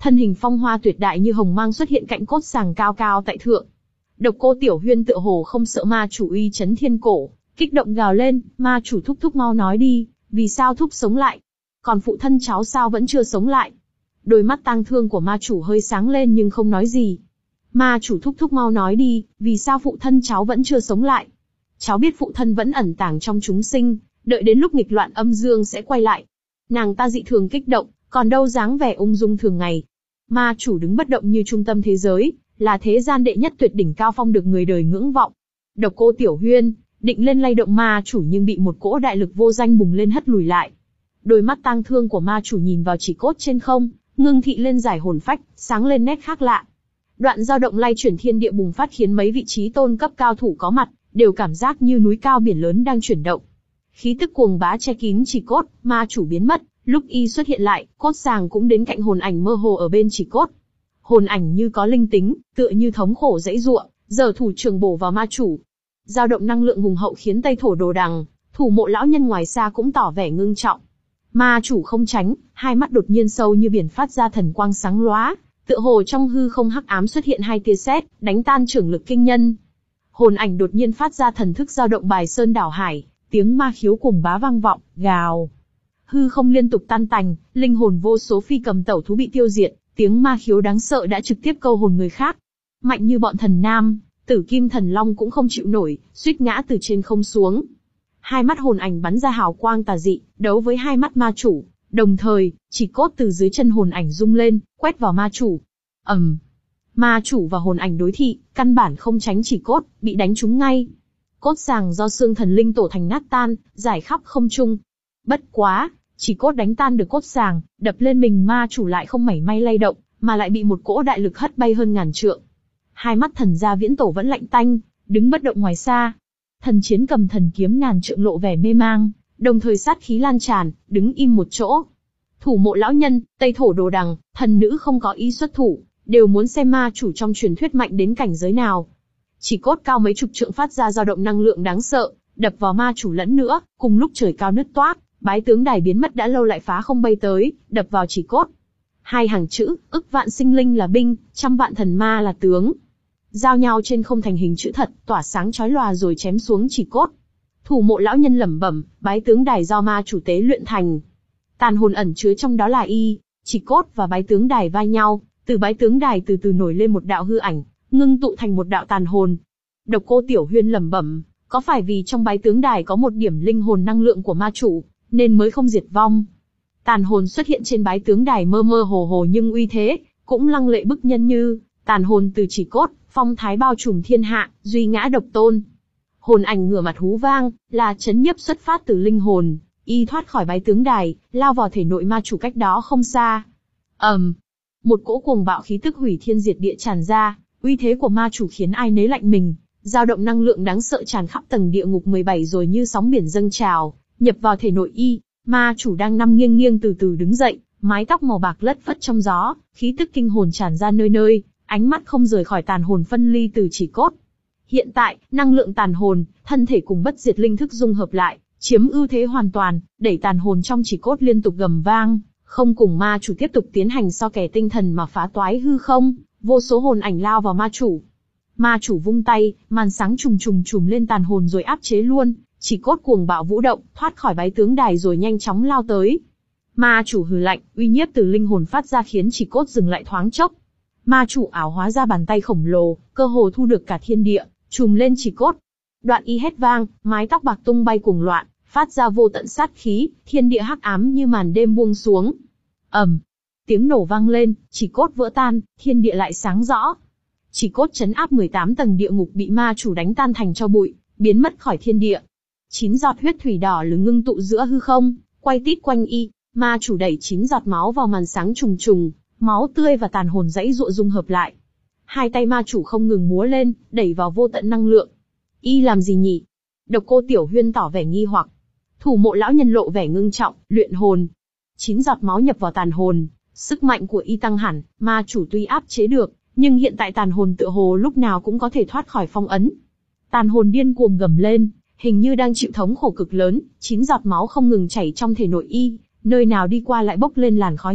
thân hình phong hoa tuyệt đại như hồng mang xuất hiện cạnh cốt sàng cao cao tại thượng. Độc Cô Tiểu Huyên tựa hồ không sợ ma chủ uy chấn thiên cổ, kích động gào lên, ma chủ thúc thúc mau nói đi, vì sao thúc sống lại? Còn phụ thân cháu sao vẫn chưa sống lại? Đôi mắt tang thương của ma chủ hơi sáng lên nhưng không nói gì. Ma chủ thúc thúc mau nói đi, vì sao phụ thân cháu vẫn chưa sống lại? Cháu biết phụ thân vẫn ẩn tàng trong chúng sinh, đợi đến lúc nghịch loạn âm dương sẽ quay lại. Nàng ta dị thường kích động, còn đâu dáng vẻ ung dung thường ngày. Ma chủ đứng bất động như trung tâm thế giới, là thế gian đệ nhất tuyệt đỉnh cao phong được người đời ngưỡng vọng. Độc Cô Tiểu Huyên định lên lay động ma chủ nhưng bị một cỗ đại lực vô danh bùng lên hất lùi lại. Đôi mắt tang thương của ma chủ nhìn vào chỉ cốt trên không, ngưng thị lên giải hồn phách, sáng lên nét khác lạ. Đoạn dao động lay chuyển thiên địa bùng phát khiến mấy vị trí tôn cấp cao thủ có mặt đều cảm giác như núi cao biển lớn đang chuyển động. Khí tức cuồng bá che kín chỉ cốt, ma chủ biến mất, lúc y xuất hiện lại, cốt sàng cũng đến cạnh hồn ảnh mơ hồ ở bên chỉ cốt. Hồn ảnh như có linh tính, tựa như thống khổ dãy giụa, giở thủ trường bổ vào ma chủ. Dao động năng lượng hùng hậu khiến Tây Thổ Đồ Đằng, Thủ Mộ lão nhân ngoài xa cũng tỏ vẻ ngưng trọng. Ma chủ không tránh, hai mắt đột nhiên sâu như biển phát ra thần quang sáng lóa, tựa hồ trong hư không hắc ám xuất hiện hai tia sét, đánh tan trưởng lực kinh nhân. Hồn ảnh đột nhiên phát ra thần thức dao động bài sơn đảo hải, tiếng ma khiếu cuồng bá vang vọng, gào. Hư không liên tục tan tành, linh hồn vô số phi cầm tẩu thú bị tiêu diệt, tiếng ma khiếu đáng sợ đã trực tiếp câu hồn người khác. Mạnh như bọn thần nam, Tử Kim Thần Long cũng không chịu nổi, suýt ngã từ trên không xuống. Hai mắt hồn ảnh bắn ra hào quang tà dị, đấu với hai mắt ma chủ, đồng thời, chỉ cốt từ dưới chân hồn ảnh rung lên, quét vào ma chủ. ầm, um, ma chủ và hồn ảnh đối thị, căn bản không tránh chỉ cốt, bị đánh trúng ngay. Cốt sàng do xương thần linh tổ thành nát tan, giải khắp không trung. Bất quá, chỉ cốt đánh tan được cốt sàng, đập lên mình ma chủ lại không mảy may lay động, mà lại bị một cỗ đại lực hất bay hơn ngàn trượng. Hai mắt thần gia viễn tổ vẫn lạnh tanh, đứng bất động ngoài xa. Thần chiến cầm thần kiếm ngàn trượng lộ vẻ mê mang, đồng thời sát khí lan tràn, đứng im một chỗ. Thủ Mộ lão nhân, Tây Thổ Đồ Đằng, thần nữ không có ý xuất thủ, đều muốn xem ma chủ trong truyền thuyết mạnh đến cảnh giới nào. Chỉ cốt cao mấy chục trượng phát ra dao động năng lượng đáng sợ, đập vào ma chủ lẫn nữa, cùng lúc trời cao nứt toác, bái tướng đài biến mất đã lâu lại phá không bay tới, đập vào chỉ cốt. Hai hàng chữ, ức vạn sinh linh là binh, trăm vạn thần ma là tướng. Giao nhau trên không thành hình chữ thật, tỏa sáng chói lòa rồi chém xuống chỉ cốt. Thủ Mộ lão nhân lẩm bẩm, bái tướng đài do ma chủ tế luyện thành. Tàn hồn ẩn chứa trong đó là y, chỉ cốt và bái tướng đài vai nhau, từ bái tướng đài từ từ nổi lên một đạo hư ảnh, ngưng tụ thành một đạo tàn hồn. Độc Cô Tiểu Huyên lẩm bẩm, có phải vì trong bái tướng đài có một điểm linh hồn năng lượng của ma chủ, nên mới không diệt vong? Tàn hồn xuất hiện trên bái tướng đài mơ mơ hồ hồ nhưng uy thế cũng lăng lệ bức nhân như tàn hồn từ chỉ cốt, phong thái bao trùm thiên hạ, duy ngã độc tôn. Hồn ảnh ngửa mặt hú vang, là chấn nhiếp xuất phát từ linh hồn, y thoát khỏi bái tướng đài, lao vào thể nội ma chủ cách đó không xa. ầm, um, một cỗ cuồng bạo khí tức hủy thiên diệt địa tràn ra, uy thế của ma chủ khiến ai nấy lạnh mình, dao động năng lượng đáng sợ tràn khắp tầng địa ngục mười bảy rồi như sóng biển dâng trào, nhập vào thể nội y. Ma chủ đang nằm nghiêng nghiêng từ từ đứng dậy, mái tóc màu bạc lất phất trong gió, khí tức kinh hồn tràn ra nơi nơi, ánh mắt không rời khỏi tàn hồn phân ly từ chỉ cốt. Hiện tại, năng lượng tàn hồn, thân thể cùng bất diệt linh thức dung hợp lại, chiếm ưu thế hoàn toàn, đẩy tàn hồn trong chỉ cốt liên tục gầm vang, không cùng ma chủ tiếp tục tiến hành so kẻ tinh thần mà phá toái hư không, vô số hồn ảnh lao vào ma chủ. Ma chủ vung tay, màn sáng trùng trùng trùm lên tàn hồn rồi áp chế luôn. Chỉ cốt cuồng bạo vũ động, thoát khỏi bái tướng đài rồi nhanh chóng lao tới. Ma chủ hừ lạnh, uy nhiếp từ linh hồn phát ra khiến chỉ cốt dừng lại thoáng chốc. Ma chủ ảo hóa ra bàn tay khổng lồ, cơ hồ thu được cả thiên địa, trùm lên chỉ cốt. Đoạn y hét vang, mái tóc bạc tung bay cuồng loạn, phát ra vô tận sát khí, thiên địa hắc ám như màn đêm buông xuống. ầm, tiếng nổ vang lên, chỉ cốt vỡ tan, thiên địa lại sáng rõ. Chỉ cốt chấn áp mười tám tầng địa ngục bị ma chủ đánh tan thành tro bụi, biến mất khỏi thiên địa. Chín giọt huyết thủy đỏ lừng ngưng tụ giữa hư không, quay tít quanh y, ma chủ đẩy chín giọt máu vào màn sáng trùng trùng, máu tươi và tàn hồn dãy dụa dung hợp lại. Hai tay ma chủ không ngừng múa lên, đẩy vào vô tận năng lượng. Y làm gì nhỉ? Độc Cô Tiểu Huyên tỏ vẻ nghi hoặc. Thủ Mộ lão nhân lộ vẻ ngưng trọng, luyện hồn. Chín giọt máu nhập vào tàn hồn, sức mạnh của y tăng hẳn, ma chủ tuy áp chế được, nhưng hiện tại tàn hồn tựa hồ lúc nào cũng có thể thoát khỏi phong ấn. Tàn hồn điên cuồng gầm lên, hình như đang chịu thống khổ cực lớn, chín giọt máu không ngừng chảy trong thể nội y, nơi nào đi qua lại bốc lên làn khói nhẹ,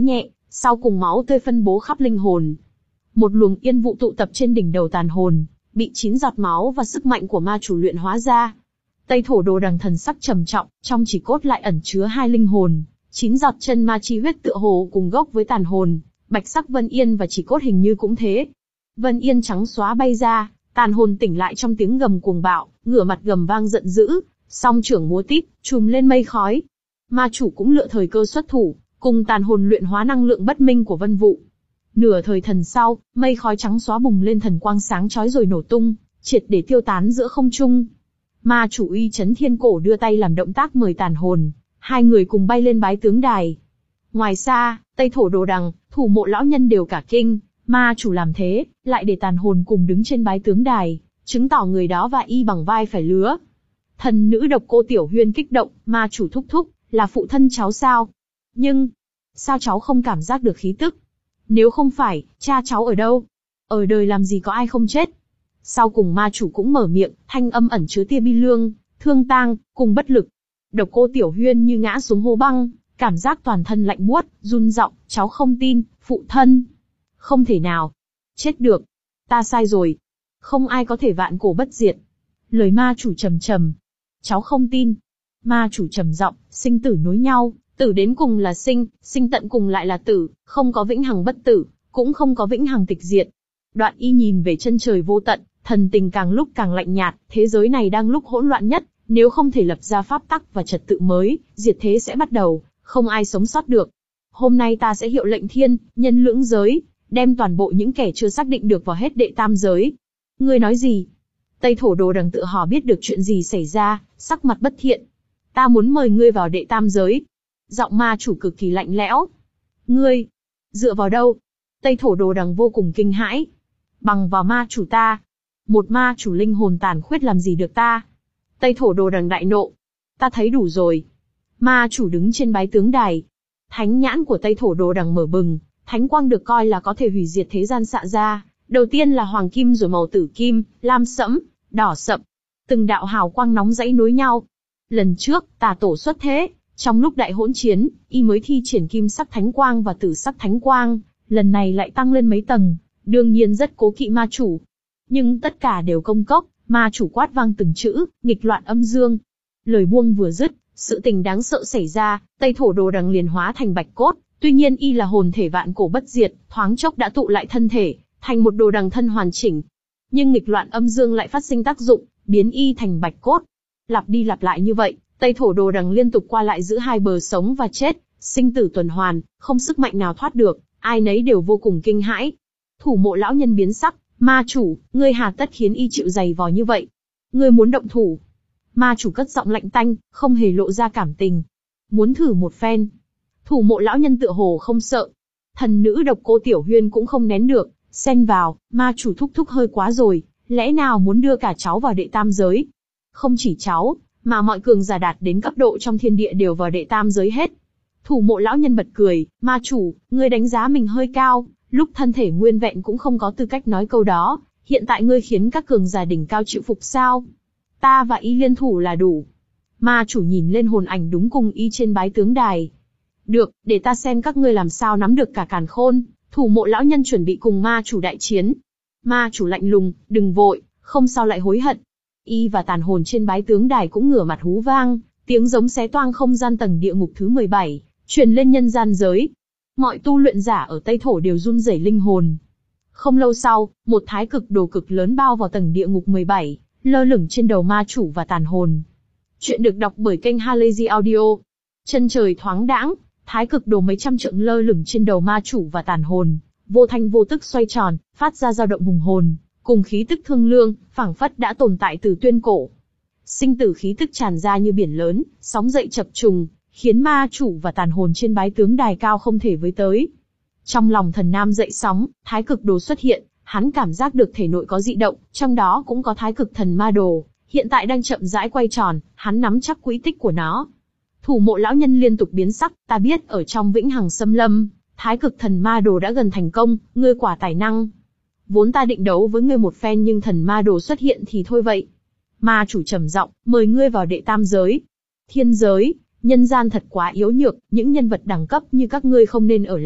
Sau cùng máu tươi phân bố khắp linh hồn. Một luồng yên vụ tụ tập trên đỉnh đầu tàn hồn, bị chín giọt máu và sức mạnh của ma chủ luyện hóa ra. Tây Thổ Đồ Đằng thần sắc trầm trọng, trong chỉ cốt lại ẩn chứa hai linh hồn, chín giọt chân ma chi huyết tựa hồ cùng gốc với tàn hồn, bạch sắc Vân Yên và chỉ cốt hình như cũng thế. Vân Yên trắng xóa bay ra, tàn hồn tỉnh lại trong tiếng gầm cuồng bạo, ngửa mặt gầm vang giận dữ, song trưởng múa tít, trùm lên mây khói. Ma chủ cũng lựa thời cơ xuất thủ, cùng tàn hồn luyện hóa năng lượng bất minh của vân vụ. Nửa thời thần sau, mây khói trắng xóa bùng lên thần quang sáng chói rồi nổ tung, triệt để tiêu tán giữa không trung. Ma chủ Uy Chấn Thiên Cổ đưa tay làm động tác mời tàn hồn, hai người cùng bay lên bái tướng đài. Ngoài xa, Tây Thổ Đồ Đằng, Thủ Mộ lão nhân đều cả kinh, ma chủ làm thế, lại để tàn hồn cùng đứng trên bái tướng đài, chứng tỏ người đó và y bằng vai phải lứa. Thần nữ Độc Cô Tiểu Huyên kích động, ma chủ thúc thúc, là phụ thân cháu sao? Nhưng, sao cháu không cảm giác được khí tức? Nếu không phải, cha cháu ở đâu? Ở đời làm gì có ai không chết? Sau cùng ma chủ cũng mở miệng, thanh âm ẩn chứa tia bi lương, thương tang, cùng bất lực. Độc Cô Tiểu Huyên như ngã xuống hố băng, cảm giác toàn thân lạnh buốt, run giọng, cháu không tin, phụ thân. Không thể nào. Chết được. Ta sai rồi. Không ai có thể vạn cổ bất diệt. Lời ma chủ trầm trầm. Cháu không tin. Ma chủ trầm giọng, sinh tử nối nhau, tử đến cùng là sinh, sinh tận cùng lại là tử, không có vĩnh hằng bất tử, cũng không có vĩnh hằng tịch diệt. Đoạn y nhìn về chân trời vô tận, thần tình càng lúc càng lạnh nhạt, thế giới này đang lúc hỗn loạn nhất, nếu không thể lập ra pháp tắc và trật tự mới, diệt thế sẽ bắt đầu, không ai sống sót được. Hôm nay ta sẽ hiệu lệnh thiên, nhân lưỡng giới, đem toàn bộ những kẻ chưa xác định được vào hết đệ tam giới. Ngươi nói gì? Tây Thổ Đồ Đằng tự hò biết được chuyện gì xảy ra, sắc mặt bất thiện. Ta muốn mời ngươi vào đệ tam giới. Giọng ma chủ cực kỳ lạnh lẽo. Ngươi? Dựa vào đâu? Tây Thổ Đồ Đằng vô cùng kinh hãi. Bằng vào ma chủ ta. Một ma chủ linh hồn tàn khuyết làm gì được ta? Tây Thổ Đồ Đằng đại nộ. Ta thấy đủ rồi. Ma chủ đứng trên bái tướng đài. Thánh nhãn của Tây Thổ Đồ Đằng mở bừng, thánh quang được coi là có thể hủy diệt thế gian xạ ra. Đầu tiên là hoàng kim rồi màu tử kim, lam sẫm, đỏ sậm. Từng đạo hào quang nóng dãy nối nhau. Lần trước, tà tổ xuất thế, trong lúc đại hỗn chiến, y mới thi triển kim sắc thánh quang và tử sắc thánh quang, lần này lại tăng lên mấy tầng, đương nhiên rất cố kỵ ma chủ. Nhưng tất cả đều công cốc, ma chủ quát vang từng chữ, nghịch loạn âm dương. Lời buông vừa dứt, sự tình đáng sợ xảy ra, Tây Thổ Đồ Đằng liền hóa thành bạch cốt, tuy nhiên y là hồn thể vạn cổ bất diệt, thoáng chốc đã tụ lại thân thể, thành một đồ đằng thân hoàn chỉnh. Nhưng nghịch loạn âm dương lại phát sinh tác dụng, biến y thành bạch cốt. Lặp đi lặp lại như vậy, Tây Thổ Đồ Đằng liên tục qua lại giữa hai bờ sống và chết, sinh tử tuần hoàn, không sức mạnh nào thoát được, ai nấy đều vô cùng kinh hãi. Thủ Mộ lão nhân biến sắc, ma chủ, ngươi hà tất khiến y chịu dày vò như vậy? Ngươi muốn động thủ? Ma chủ cất giọng lạnh tanh, không hề lộ ra cảm tình. Muốn thử một phen? Thủ Mộ lão nhân tựa hồ không sợ. Thần nữ Độc Cô Tiểu Huyên cũng không nén được, xen vào, ma chủ thúc thúc hơi quá rồi, lẽ nào muốn đưa cả cháu vào đệ tam giới? Không chỉ cháu, mà mọi cường giả đạt đến cấp độ trong thiên địa đều vào đệ tam giới hết. Thủ Mộ lão nhân bật cười, ma chủ, ngươi đánh giá mình hơi cao, lúc thân thể nguyên vẹn cũng không có tư cách nói câu đó, hiện tại ngươi khiến các cường giả đỉnh cao chịu phục sao? Ta và y liên thủ là đủ. Ma chủ nhìn lên hồn ảnh đúng cùng y trên bái tướng đài. Được, để ta xem các ngươi làm sao nắm được cả càn khôn. Thủ Mộ lão nhân chuẩn bị cùng ma chủ đại chiến. Ma chủ lạnh lùng, đừng vội, không sao lại hối hận. Y và tàn hồn trên bái tướng đài cũng ngửa mặt hú vang, tiếng giống xé toang không gian tầng địa ngục thứ mười bảy, truyền lên nhân gian giới. Mọi tu luyện giả ở Tây Thổ đều run rẩy linh hồn. Không lâu sau, một thái cực đồ cực lớn bao vào tầng địa ngục mười bảy, lơ lửng trên đầu ma chủ và tàn hồn. Chuyện được đọc bởi kênh Halazy Audio. Chân trời thoáng đãng, thái cực đồ mấy trăm trượng lơ lửng trên đầu ma chủ và tàn hồn, vô thanh vô tức xoay tròn, phát ra dao động hùng hồn, cùng khí tức thương lương, phảng phất đã tồn tại từ tuyên cổ. Sinh tử khí tức tràn ra như biển lớn, sóng dậy chập trùng, khiến ma chủ và tàn hồn trên bái tướng đài cao không thể với tới. Trong lòng thần nam dậy sóng, thái cực đồ xuất hiện, hắn cảm giác được thể nội có dị động, trong đó cũng có thái cực thần ma đồ, hiện tại đang chậm rãi quay tròn, hắn nắm chắc quỹ tích của nó. Thủ Mộ lão nhân liên tục biến sắc, ta biết ở trong vĩnh hằng xâm lâm, thái cực thần ma đồ đã gần thành công, ngươi quả tài năng. Vốn ta định đấu với ngươi một phen nhưng thần ma đồ xuất hiện thì thôi vậy. Ma chủ trầm giọng, mời ngươi vào đệ tam giới. Thiên giới, nhân gian thật quá yếu nhược, những nhân vật đẳng cấp như các ngươi không nên ở lại,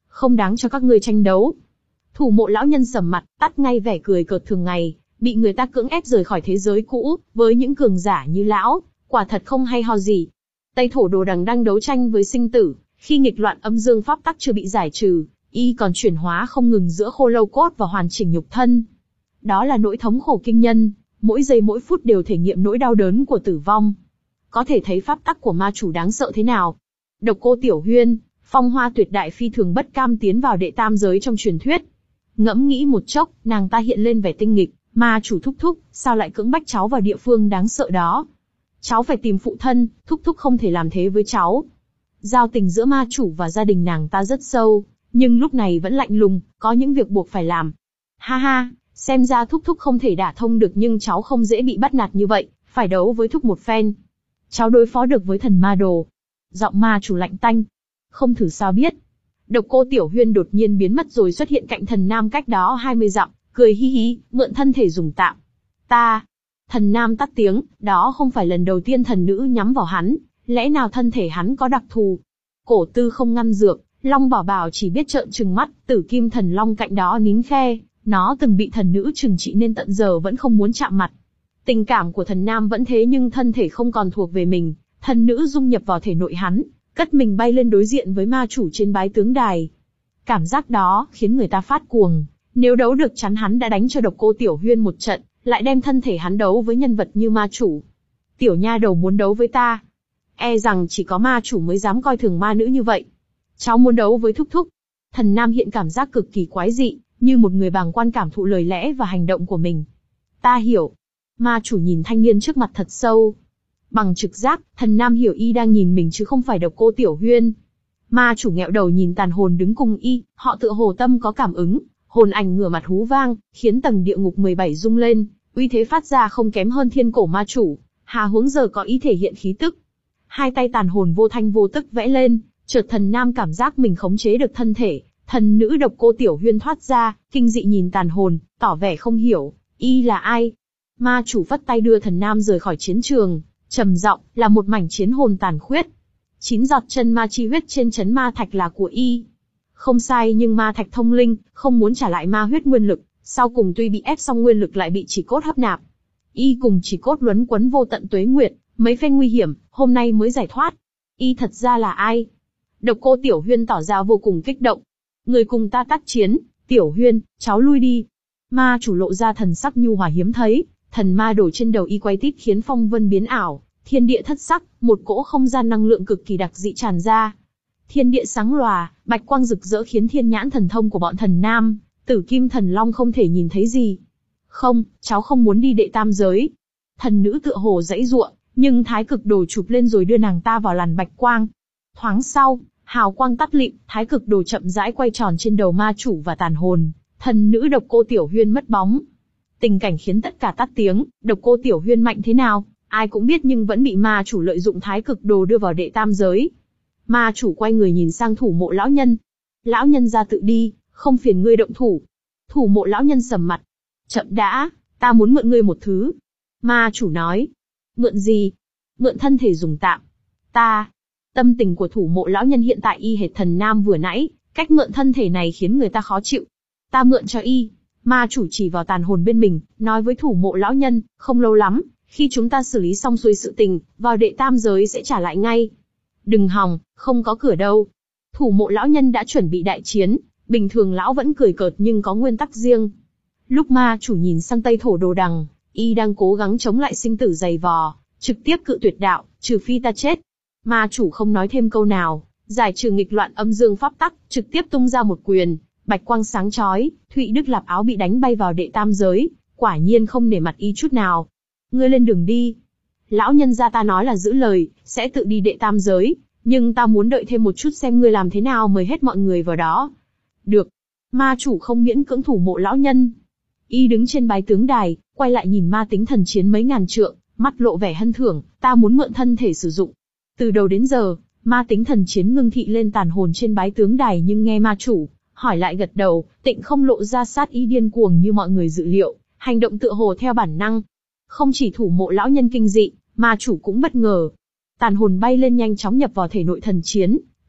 Không đáng cho các ngươi tranh đấu. Thủ mộ lão nhân sầm mặt, tắt ngay vẻ cười cợt thường ngày, bị người ta cưỡng ép rời khỏi thế giới cũ, với những cường giả như lão, quả thật không hay ho gì. Tây thổ đồ đằng đang đấu tranh với sinh tử, khi nghịch loạn âm dương pháp tắc chưa bị giải trừ, y còn chuyển hóa không ngừng giữa khô lâu cốt và hoàn chỉnh nhục thân. Đó là nỗi thống khổ kinh nhân, mỗi giây mỗi phút đều thể nghiệm nỗi đau đớn của tử vong. Có thể thấy pháp tắc của ma chủ đáng sợ thế nào. Độc Cô Tiểu Huyên, phong hoa tuyệt đại phi thường bất cam tiến vào đệ tam giới trong truyền thuyết. Ngẫm nghĩ một chốc, nàng ta hiện lên vẻ tinh nghịch, ma chủ thúc thúc, sao lại cưỡng bách cháu vào địa phương đáng sợ đó? Cháu phải tìm phụ thân, thúc thúc không thể làm thế với cháu. Giao tình giữa ma chủ và gia đình nàng ta rất sâu, nhưng lúc này vẫn lạnh lùng, có những việc buộc phải làm. Ha ha, xem ra thúc thúc không thể đả thông được nhưng cháu không dễ bị bắt nạt như vậy, phải đấu với thúc một phen. Cháu đối phó được với thần ma đồ. Giọng ma chủ lạnh tanh. Không thử sao biết. Độc Cô Tiểu Huyên đột nhiên biến mất rồi xuất hiện cạnh thần nam cách đó hai mươi dặm, cười hi hi, mượn thân thể dùng tạm. Ta. Thần nam tắt tiếng, đó không phải lần đầu tiên thần nữ nhắm vào hắn, lẽ nào thân thể hắn có đặc thù? Cổ tư không ngăn dược, Long Bảo Bảo chỉ biết trợn trừng mắt, Tử Kim Thần Long cạnh đó nín khe, nó từng bị thần nữ trừng trị nên tận giờ vẫn không muốn chạm mặt. Tình cảm của thần nam vẫn thế nhưng thân thể không còn thuộc về mình, thần nữ dung nhập vào thể nội hắn, cất mình bay lên đối diện với ma chủ trên bái tướng đài. Cảm giác đó khiến người ta phát cuồng, nếu đấu được chắn hắn đã đánh cho Độc Cô Tiểu Huyên một trận, lại đem thân thể hắn đấu với nhân vật như ma chủ. Tiểu nha đầu muốn đấu với ta? E rằng chỉ có ma chủ mới dám coi thường ma nữ như vậy. Cháu muốn đấu với thúc thúc. Thần nam hiện cảm giác cực kỳ quái dị, như một người bàng quan cảm thụ lời lẽ và hành động của mình. Ta hiểu. Ma chủ nhìn thanh niên trước mặt thật sâu. Bằng trực giác, thần nam hiểu y đang nhìn mình chứ không phải Độc Cô Tiểu Huyên. Ma chủ nghẹo đầu nhìn tàn hồn đứng cùng y, họ tựa hồ tâm có cảm ứng, hồn ảnh ngửa mặt hú vang, khiến tầng địa ngục mười bảy rung lên, uy thế phát ra không kém hơn thiên cổ ma chủ, hà huống giờ có ý thể hiện khí tức. Hai tay tàn hồn vô thanh vô tức vẽ lên, chợt thần nam cảm giác mình khống chế được thân thể, thần nữ Độc Cô Tiểu Huyên thoát ra, kinh dị nhìn tàn hồn, tỏ vẻ không hiểu, y là ai. Ma chủ phất tay đưa thần nam rời khỏi chiến trường, trầm giọng, là một mảnh chiến hồn tàn khuyết. Chín giọt chân ma chi huyết trên chấn ma thạch là của y. Không sai, nhưng ma thạch thông linh, không muốn trả lại ma huyết nguyên lực, sau cùng tuy bị ép xong nguyên lực lại bị chỉ cốt hấp nạp. Y cùng chỉ cốt luấn quấn vô tận tuế nguyệt, mấy phen nguy hiểm, hôm nay mới giải thoát. Y thật ra là ai? Độc Cô Tiểu Huyên tỏ ra vô cùng kích động. Người cùng ta tác chiến, Tiểu Huyên, cháu lui đi. Ma chủ lộ ra thần sắc nhu hòa hiếm thấy, thần ma đổ trên đầu y quay tít khiến phong vân biến ảo, thiên địa thất sắc, một cỗ không gian năng lượng cực kỳ đặc dị tràn ra. Thiên địa sáng lòa, bạch quang rực rỡ khiến thiên nhãn thần thông của bọn thần nam, Tử Kim Thần Long không thể nhìn thấy gì. Không, cháu không muốn đi đệ tam giới. Thần nữ tựa hồ giãy giụa, nhưng thái cực đồ chụp lên rồi đưa nàng ta vào làn bạch quang. Thoáng sau, hào quang tắt lịm, thái cực đồ chậm rãi quay tròn trên đầu ma chủ và tàn hồn, thần nữ Độc Cô Tiểu Huyên mất bóng. Tình cảnh khiến tất cả tắt tiếng, Độc Cô Tiểu Huyên mạnh thế nào, ai cũng biết nhưng vẫn bị ma chủ lợi dụng thái cực đồ đưa vào đệ tam giới. Ma chủ quay người nhìn sang thủ mộ lão nhân. Lão nhân ra tự đi, không phiền ngươi động thủ. Thủ mộ lão nhân sầm mặt. Chậm đã, ta muốn mượn ngươi một thứ. Ma chủ nói. Mượn gì? Mượn thân thể dùng tạm. Ta. Tâm tình của thủ mộ lão nhân hiện tại y hệt thần nam vừa nãy, cách mượn thân thể này khiến người ta khó chịu. Ta mượn cho y. Ma chủ chỉ vào tàn hồn bên mình, nói với thủ mộ lão nhân, không lâu lắm, khi chúng ta xử lý xong xuôi sự tình, vào đệ tam giới sẽ trả lại ngay. Đừng hòng, không có cửa đâu. Thủ mộ lão nhân đã chuẩn bị đại chiến, bình thường lão vẫn cười cợt nhưng có nguyên tắc riêng. Lúc ma chủ nhìn sang Tây thổ đồ đằng, y đang cố gắng chống lại sinh tử dày vò, trực tiếp cự tuyệt đạo, trừ phi ta chết. Ma chủ không nói thêm câu nào, giải trừ nghịch loạn âm dương pháp tắc, trực tiếp tung ra một quyền, bạch quang sáng chói, Thụy Đức Lạp áo bị đánh bay vào đệ tam giới, quả nhiên không nể mặt y chút nào. Ngươi lên đường đi. Lão nhân gia ta nói là giữ lời, sẽ tự đi đệ tam giới, nhưng ta muốn đợi thêm một chút xem ngươi làm thế nào mời hết mọi người vào đó. Được. Ma chủ không miễn cưỡng thủ mộ lão nhân. Y đứng trên bái tướng đài, quay lại nhìn ma tính thần chiến mấy ngàn trượng, mắt lộ vẻ hân thưởng, ta muốn mượn thân thể sử dụng. Từ đầu đến giờ, ma tính thần chiến ngưng thị lên tàn hồn trên bái tướng đài nhưng nghe ma chủ hỏi lại gật đầu, tịnh không lộ ra sát ý điên cuồng như mọi người dự liệu, hành động tựa hồ theo bản năng. Không chỉ thủ mộ lão nhân kinh dị, ma chủ cũng bất ngờ. Tàn hồn bay lên nhanh chóng nhập vào thể nội thần chiến,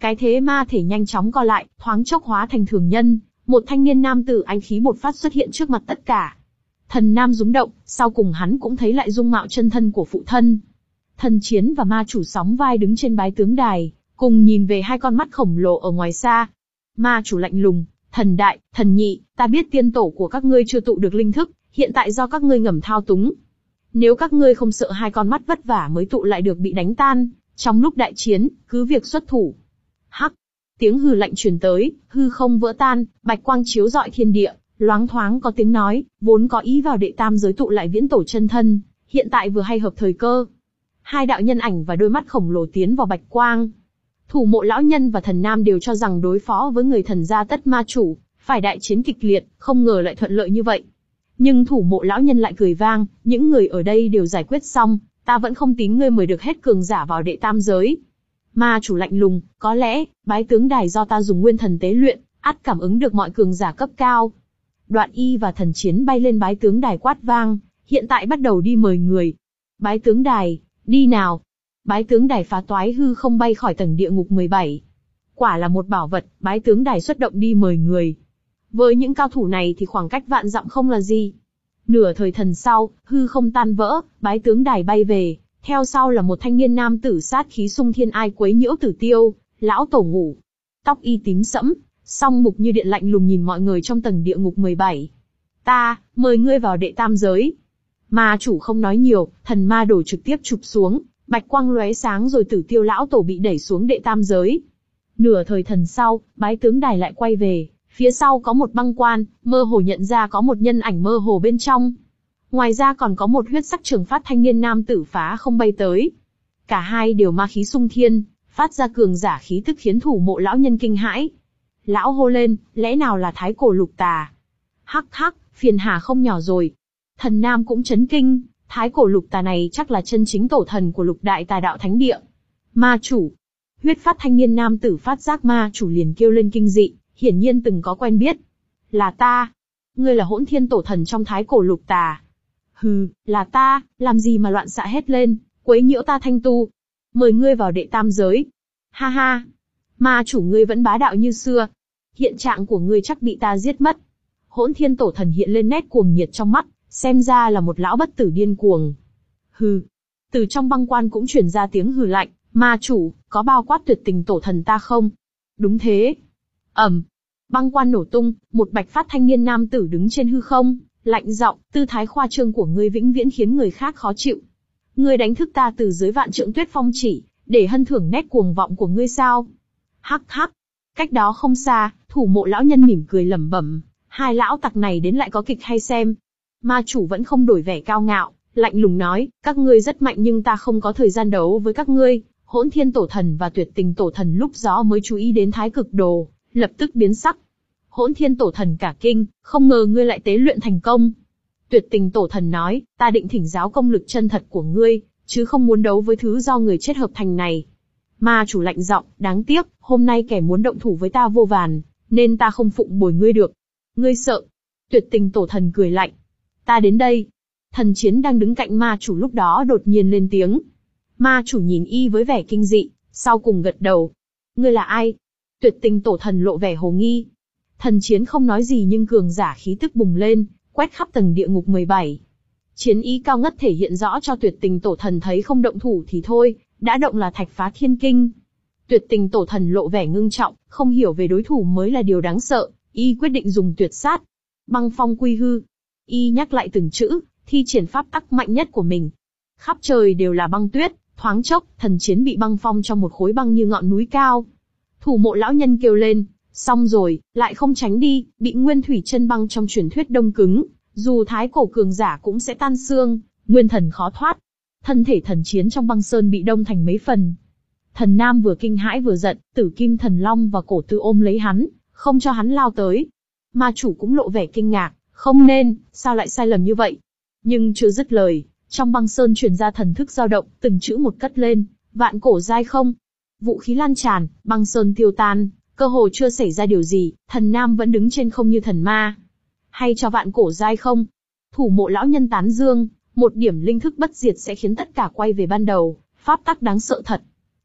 Cái thế ma thể nhanh chóng co lại, thoáng chốc hóa thành thường nhân, một thanh niên nam tử anh khí bột phát xuất hiện trước mặt tất cả. Thần Nam rúng động, sau cùng hắn cũng thấy lại dung mạo chân thân của phụ thân. Thần Chiến và ma chủ sóng vai đứng trên bái tướng đài, cùng nhìn về hai con mắt khổng lồ ở ngoài xa. Ma chủ lạnh lùng, thần đại, thần nhị, ta biết tiên tổ của các ngươi chưa tụ được linh thức, hiện tại do các ngươi ngầm thao túng. Nếu các ngươi không sợ hai con mắt vất vả mới tụ lại được bị đánh tan, trong lúc đại chiến, cứ việc xuất thủ. Hắc, tiếng hừ lạnh truyền tới, hư không vỡ tan, bạch quang chiếu rọi thiên địa, loáng thoáng có tiếng nói, vốn có ý vào đệ tam giới tụ lại viễn tổ chân thân, hiện tại vừa hay hợp thời cơ. Hai đạo nhân ảnh và đôi mắt khổng lồ tiến vào bạch quang. Thủ Mộ lão nhân và Thần Nam đều cho rằng đối phó với người thần gia tất ma chủ, phải đại chiến kịch liệt, không ngờ lại thuận lợi như vậy. Nhưng Thủ Mộ lão nhân lại cười vang, những người ở đây đều giải quyết xong, ta vẫn không tin ngươi mời được hết cường giả vào đệ tam giới. Ma chủ lạnh lùng, có lẽ, bái tướng đài do ta dùng nguyên thần tế luyện, ắt cảm ứng được mọi cường giả cấp cao. Đoạn Y và Thần Chiến bay lên bái tướng đài quát vang, hiện tại bắt đầu đi mời người. Bái tướng đài, đi nào. Bái tướng đài phá toái hư không bay khỏi tầng địa ngục mười bảy. Quả là một bảo vật, bái tướng đài xuất động đi mời người. Với những cao thủ này thì khoảng cách vạn dặm không là gì. Nửa thời thần sau, hư không tan vỡ, bái tướng đài bay về, theo sau là một thanh niên nam tử sát khí xung thiên ai quấy nhiễu Tử Tiêu, lão tổ ngủ. Tóc y tím sẫm, song mục như điện lạnh lùng nhìn mọi người trong tầng địa ngục mười bảy. Ta, mời ngươi vào đệ tam giới. Ma chủ không nói nhiều, thần ma đổ trực tiếp chụp xuống, bạch quang lóe sáng rồi Tử Tiêu lão tổ bị đẩy xuống đệ tam giới. Nửa thời thần sau, bái tướng đài lại quay về, phía sau có một băng quan, mơ hồ nhận ra có một nhân ảnh mơ hồ bên trong. Ngoài ra còn có một huyết sắc trường phát thanh niên nam tử phá không bay tới. Cả hai đều ma khí xung thiên, phát ra cường giả khí tức khiến Thủ Mộ lão nhân kinh hãi. Lão hô lên, lẽ nào là Thái Cổ Lục Tà? Hắc hắc, phiền hà không nhỏ rồi. Thần Nam cũng chấn kinh, Thái Cổ Lục Tà này chắc là chân chính tổ thần của Lục Đại Tà Đạo Thánh Địa. Ma chủ. Huyết phát thanh niên nam tử phát giác ma chủ liền kêu lên kinh dị, hiển nhiên từng có quen biết. Là ta. Ngươi là Hỗn Thiên tổ thần trong Thái Cổ Lục Tà. Hừ, là ta, làm gì mà loạn xạ hết lên, quấy nhiễu ta thanh tu. Mời ngươi vào đệ tam giới. Ha ha. Ma chủ ngươi vẫn bá đạo như xưa. Hiện trạng của ngươi chắc bị ta giết mất. Hỗn Thiên tổ thần hiện lên nét cuồng nhiệt trong mắt, xem ra là một lão bất tử điên cuồng. Hừ. Từ trong băng quan cũng truyền ra tiếng hừ lạnh, ma chủ, có bao quát tuyệt tình tổ thần ta không? Đúng thế. Ầm. Băng quan nổ tung, một bạch phát thanh niên nam tử đứng trên hư không, lạnh giọng, tư thái khoa trương của ngươi vĩnh viễn khiến người khác khó chịu. Ngươi đánh thức ta từ dưới vạn trượng tuyết phong chỉ, để hân thưởng nét cuồng vọng của ngươi sao? Hắc hắc. Cách đó không xa, Thủ Mộ lão nhân mỉm cười lẩm bẩm, hai lão tặc này đến lại có kịch hay xem. Ma chủ vẫn không đổi vẻ cao ngạo, lạnh lùng nói, các ngươi rất mạnh nhưng ta không có thời gian đấu với các ngươi. Hỗn Thiên tổ thần và Tuyệt Tình tổ thần lúc đó mới chú ý đến Thái Cực đồ, lập tức biến sắc. Hỗn Thiên tổ thần cả kinh, không ngờ ngươi lại tế luyện thành công. Tuyệt Tình tổ thần nói, ta định thỉnh giáo công lực chân thật của ngươi, chứ không muốn đấu với thứ do người chết hợp thành này. Ma chủ lạnh giọng, đáng tiếc, hôm nay kẻ muốn động thủ với ta vô vàn, nên ta không phụng bồi ngươi được. Ngươi sợ? Tuyệt Tình tổ thần cười lạnh. Ta đến đây. Thần Chiến đang đứng cạnh ma chủ lúc đó đột nhiên lên tiếng. Ma chủ nhìn y với vẻ kinh dị, sau cùng gật đầu. Ngươi là ai? Tuyệt Tình tổ thần lộ vẻ hồ nghi. Thần Chiến không nói gì nhưng cường giả khí tức bùng lên, quét khắp tầng địa ngục mười bảy. Chiến ý cao ngất thể hiện rõ cho Tuyệt Tình tổ thần thấy không động thủ thì thôi, đã động là thạch phá thiên kinh. Tuyệt Tình tổ thần lộ vẻ ngưng trọng, không hiểu về đối thủ mới là điều đáng sợ, y quyết định dùng tuyệt sát. Băng phong quy hư. Y nhắc lại từng chữ, thi triển pháp tắc mạnh nhất của mình. Khắp trời đều là băng tuyết, thoáng chốc, Thần Chiến bị băng phong trong một khối băng như ngọn núi cao. Thủ Mộ lão nhân kêu lên, xong rồi, lại không tránh đi, bị nguyên thủy chân băng trong truyền thuyết đông cứng, dù thái cổ cường giả cũng sẽ tan xương, nguyên thần khó thoát. Thân thể Thần Chiến trong băng sơn bị đông thành mấy phần. Thần Nam vừa kinh hãi vừa giận, Tử Kim Thần Long và Cổ Tư ôm lấy hắn, không cho hắn lao tới. Ma chủ cũng lộ vẻ kinh ngạc, không nên, sao lại sai lầm như vậy? Nhưng chưa dứt lời, trong băng sơn truyền ra thần thức dao động, từng chữ một cất lên, vạn cổ giai không. Vũ khí lan tràn, băng sơn tiêu tan, cơ hồ chưa xảy ra điều gì, Thần Nam vẫn đứng trên không như thần ma. Hay cho vạn cổ giai không? Thủ Mộ lão nhân tán dương, một điểm linh thức bất diệt sẽ khiến tất cả quay về ban đầu, pháp tắc đáng sợ thật.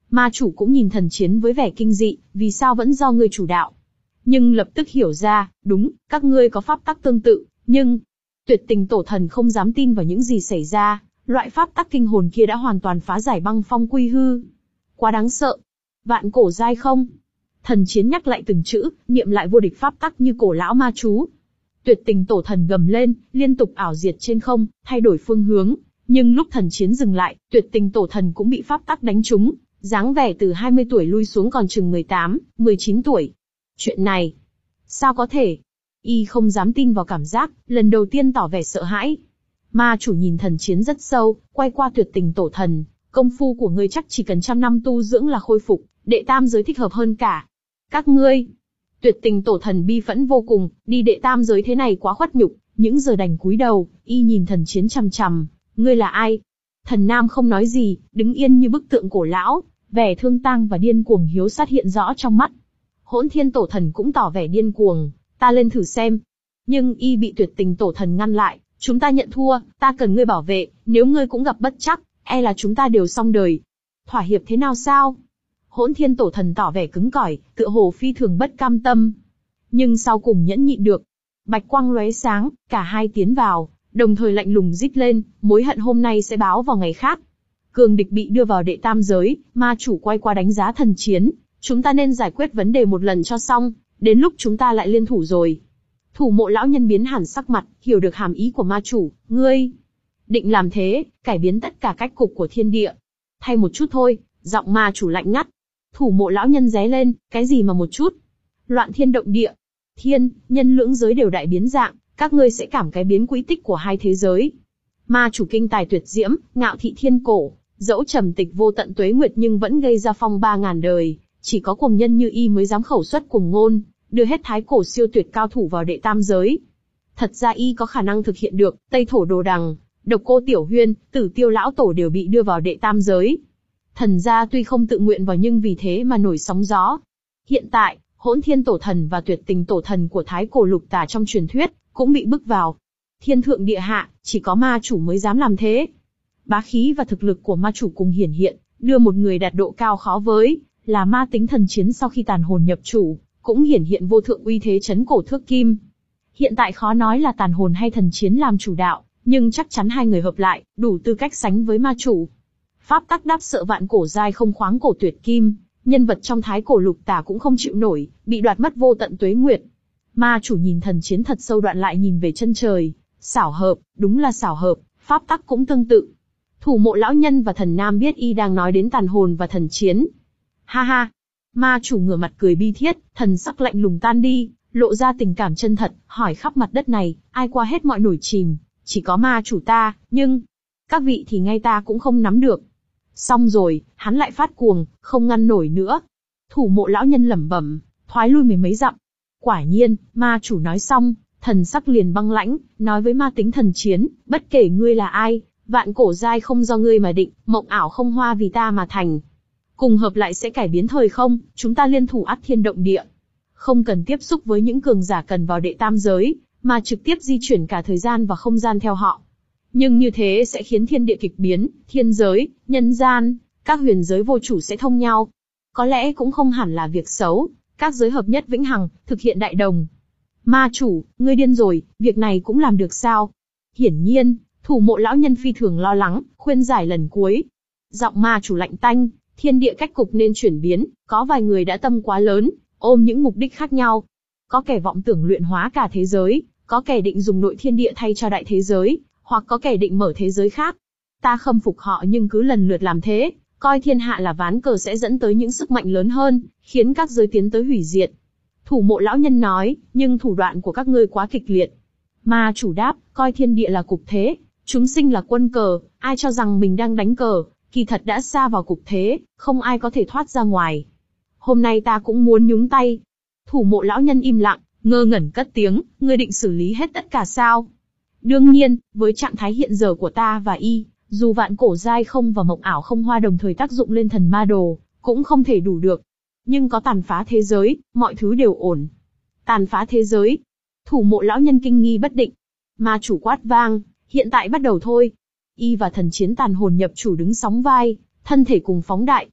Ma chủ cũng nhìn thần chiến với vẻ kinh dị, vì sao vẫn do ngươi chủ đạo. Nhưng lập tức hiểu ra, đúng, các ngươi có pháp tắc tương tự, nhưng... Tuyệt tình tổ thần không dám tin vào những gì xảy ra, loại pháp tắc kinh hồn kia đã hoàn toàn phá giải băng phong quy hư. Quá đáng sợ. Vạn cổ giai không? Thần chiến nhắc lại từng chữ, niệm lại vô địch pháp tắc như cổ lão ma chú. Tuyệt tình tổ thần gầm lên, liên tục ảo diệt trên không, thay đổi phương hướng. Nhưng lúc thần chiến dừng lại, tuyệt tình tổ thần cũng bị pháp tắc đánh trúng, dáng vẻ từ hai mươi tuổi lui xuống còn chừng mười tám, mười chín tuổi. Chuyện này, sao có thể? Y không dám tin vào cảm giác, lần đầu tiên tỏ vẻ sợ hãi. Ma chủ nhìn thần chiến rất sâu, quay qua tuyệt tình tổ thần, công phu của ngươi chắc chỉ cần trăm năm tu dưỡng là khôi phục, đệ tam giới thích hợp hơn cả. Các ngươi, tuyệt tình tổ thần bi phẫn vô cùng, đi đệ tam giới thế này quá khuất nhục, những giờ đành cúi đầu, y nhìn thần chiến chằm chằm, ngươi là ai? Thần nam không nói gì, đứng yên như bức tượng cổ lão, vẻ thương tang và điên cuồng hiếu sát hiện rõ trong mắt. Hỗn thiên tổ thần cũng tỏ vẻ điên cuồng, ta lên thử xem. Nhưng y bị tuyệt tình tổ thần ngăn lại, chúng ta nhận thua, ta cần ngươi bảo vệ, nếu ngươi cũng gặp bất trắc, e là chúng ta đều xong đời. Thỏa hiệp thế nào sao? Hỗn thiên tổ thần tỏ vẻ cứng cỏi, tựa hồ phi thường bất cam tâm. Nhưng sau cùng nhẫn nhịn được. Bạch quang lóe sáng, cả hai tiến vào, đồng thời lạnh lùng rít lên, mối hận hôm nay sẽ báo vào ngày khác. Cường địch bị đưa vào đệ tam giới, ma chủ quay qua đánh giá thần chiến, chúng ta nên giải quyết vấn đề một lần cho xong, đến lúc chúng ta lại liên thủ rồi. Thủ mộ lão nhân biến hẳn sắc mặt, hiểu được hàm ý của ma chủ, ngươi định làm thế, cải biến tất cả cách cục của thiên địa. Thay một chút thôi, giọng ma chủ lạnh ngắt. Thủ mộ lão nhân ré lên, cái gì mà một chút? Loạn thiên động địa. Thiên, nhân lưỡng giới đều đại biến dạng, các ngươi sẽ cảm cái biến quỹ tích của hai thế giới. Ma chủ kinh tài tuyệt diễm, ngạo thị thiên cổ, dẫu trầm tịch vô tận tuế nguyệt nhưng vẫn gây ra phong ba ngàn đời, chỉ có cuồng nhân như y mới dám khẩu xuất cuồng ngôn, đưa hết thái cổ siêu tuyệt cao thủ vào đệ tam giới. Thật ra y có khả năng thực hiện được, Tây Thổ Đồ Đằng, Độc Cô Tiểu Huyên, Tử Tiêu lão tổ đều bị đưa vào đệ tam giới. Thần gia tuy không tự nguyện vào nhưng vì thế mà nổi sóng gió. Hiện tại, Hỗn Thiên Tổ Thần và Tuyệt Tình Tổ Thần của Thái Cổ Lục Tà trong truyền thuyết cũng bị bức vào. Thiên thượng địa hạ, chỉ có ma chủ mới dám làm thế. Bá khí và thực lực của ma chủ cùng hiển hiện, đưa một người đạt độ cao khó với, là ma tính thần chiến sau khi tàn hồn nhập chủ, cũng hiển hiện vô thượng uy thế chấn cổ thước kim. Hiện tại khó nói là tàn hồn hay thần chiến làm chủ đạo, nhưng chắc chắn hai người hợp lại, đủ tư cách sánh với ma chủ. Pháp tắc đáp sợ vạn cổ giai không khoáng cổ tuyệt kim, nhân vật trong thái cổ lục tà cũng không chịu nổi, bị đoạt mất vô tận tuế nguyệt. Ma chủ nhìn thần chiến thật sâu đoạn lại nhìn về chân trời, xảo hợp, đúng là xảo hợp, pháp tắc cũng tương tự. Thủ mộ lão nhân và thần nam biết y đang nói đến tàn hồn và thần chiến. Ha ha! Ma chủ ngửa mặt cười bi thiết, thần sắc lạnh lùng tan đi, lộ ra tình cảm chân thật, hỏi khắp mặt đất này, ai qua hết mọi nổi chìm, chỉ có ma chủ ta, nhưng... các vị thì ngay ta cũng không nắm được. Xong rồi, hắn lại phát cuồng, không ngăn nổi nữa. Thủ mộ lão nhân lẩm bẩm, thoái lui mười mấy dặm. Quả nhiên, ma chủ nói xong, thần sắc liền băng lãnh, nói với ma tính thần chiến, bất kể ngươi là ai, vạn cổ giai không do ngươi mà định, mộng ảo không hoa vì ta mà thành. Cùng hợp lại sẽ cải biến thời không, chúng ta liên thủ ắt thiên động địa. Không cần tiếp xúc với những cường giả cần vào đệ tam giới, mà trực tiếp di chuyển cả thời gian và không gian theo họ. Nhưng như thế sẽ khiến thiên địa kịch biến, thiên giới, nhân gian, các huyền giới vô chủ sẽ thông nhau. Có lẽ cũng không hẳn là việc xấu, các giới hợp nhất vĩnh hằng, thực hiện đại đồng. Ma chủ, ngươi điên rồi, việc này cũng làm được sao? Hiển nhiên, thủ mộ lão nhân phi thường lo lắng, khuyên giải lần cuối. Giọng ma chủ lạnh tanh, thiên địa cách cục nên chuyển biến, có vài người đã tâm quá lớn, ôm những mục đích khác nhau. Có kẻ vọng tưởng luyện hóa cả thế giới, có kẻ định dùng nội thiên địa thay cho đại thế giới, hoặc có kẻ định mở thế giới khác. Ta khâm phục họ nhưng cứ lần lượt làm thế, coi thiên hạ là ván cờ sẽ dẫn tới những sức mạnh lớn hơn, khiến các giới tiến tới hủy diệt. Thủ mộ lão nhân nói, nhưng thủ đoạn của các ngươi quá kịch liệt. Ma chủ đáp, coi thiên địa là cục thế, chúng sinh là quân cờ, ai cho rằng mình đang đánh cờ, kỳ thật đã xa vào cục thế, không ai có thể thoát ra ngoài. Hôm nay ta cũng muốn nhúng tay. Thủ mộ lão nhân im lặng, ngơ ngẩn cất tiếng, ngươi định xử lý hết tất cả sao? Đương nhiên, với trạng thái hiện giờ của ta và y, dù vạn cổ giai không và mộng ảo không hoa đồng thời tác dụng lên thần ma đồ, cũng không thể đủ được. Nhưng có tàn phá thế giới, mọi thứ đều ổn. Tàn phá thế giới. Thủ mộ lão nhân kinh nghi bất định. Ma chủ quát vang, hiện tại bắt đầu thôi. Y và thần chiến tàn hồn nhập chủ đứng sóng vai, thân thể cùng phóng đại.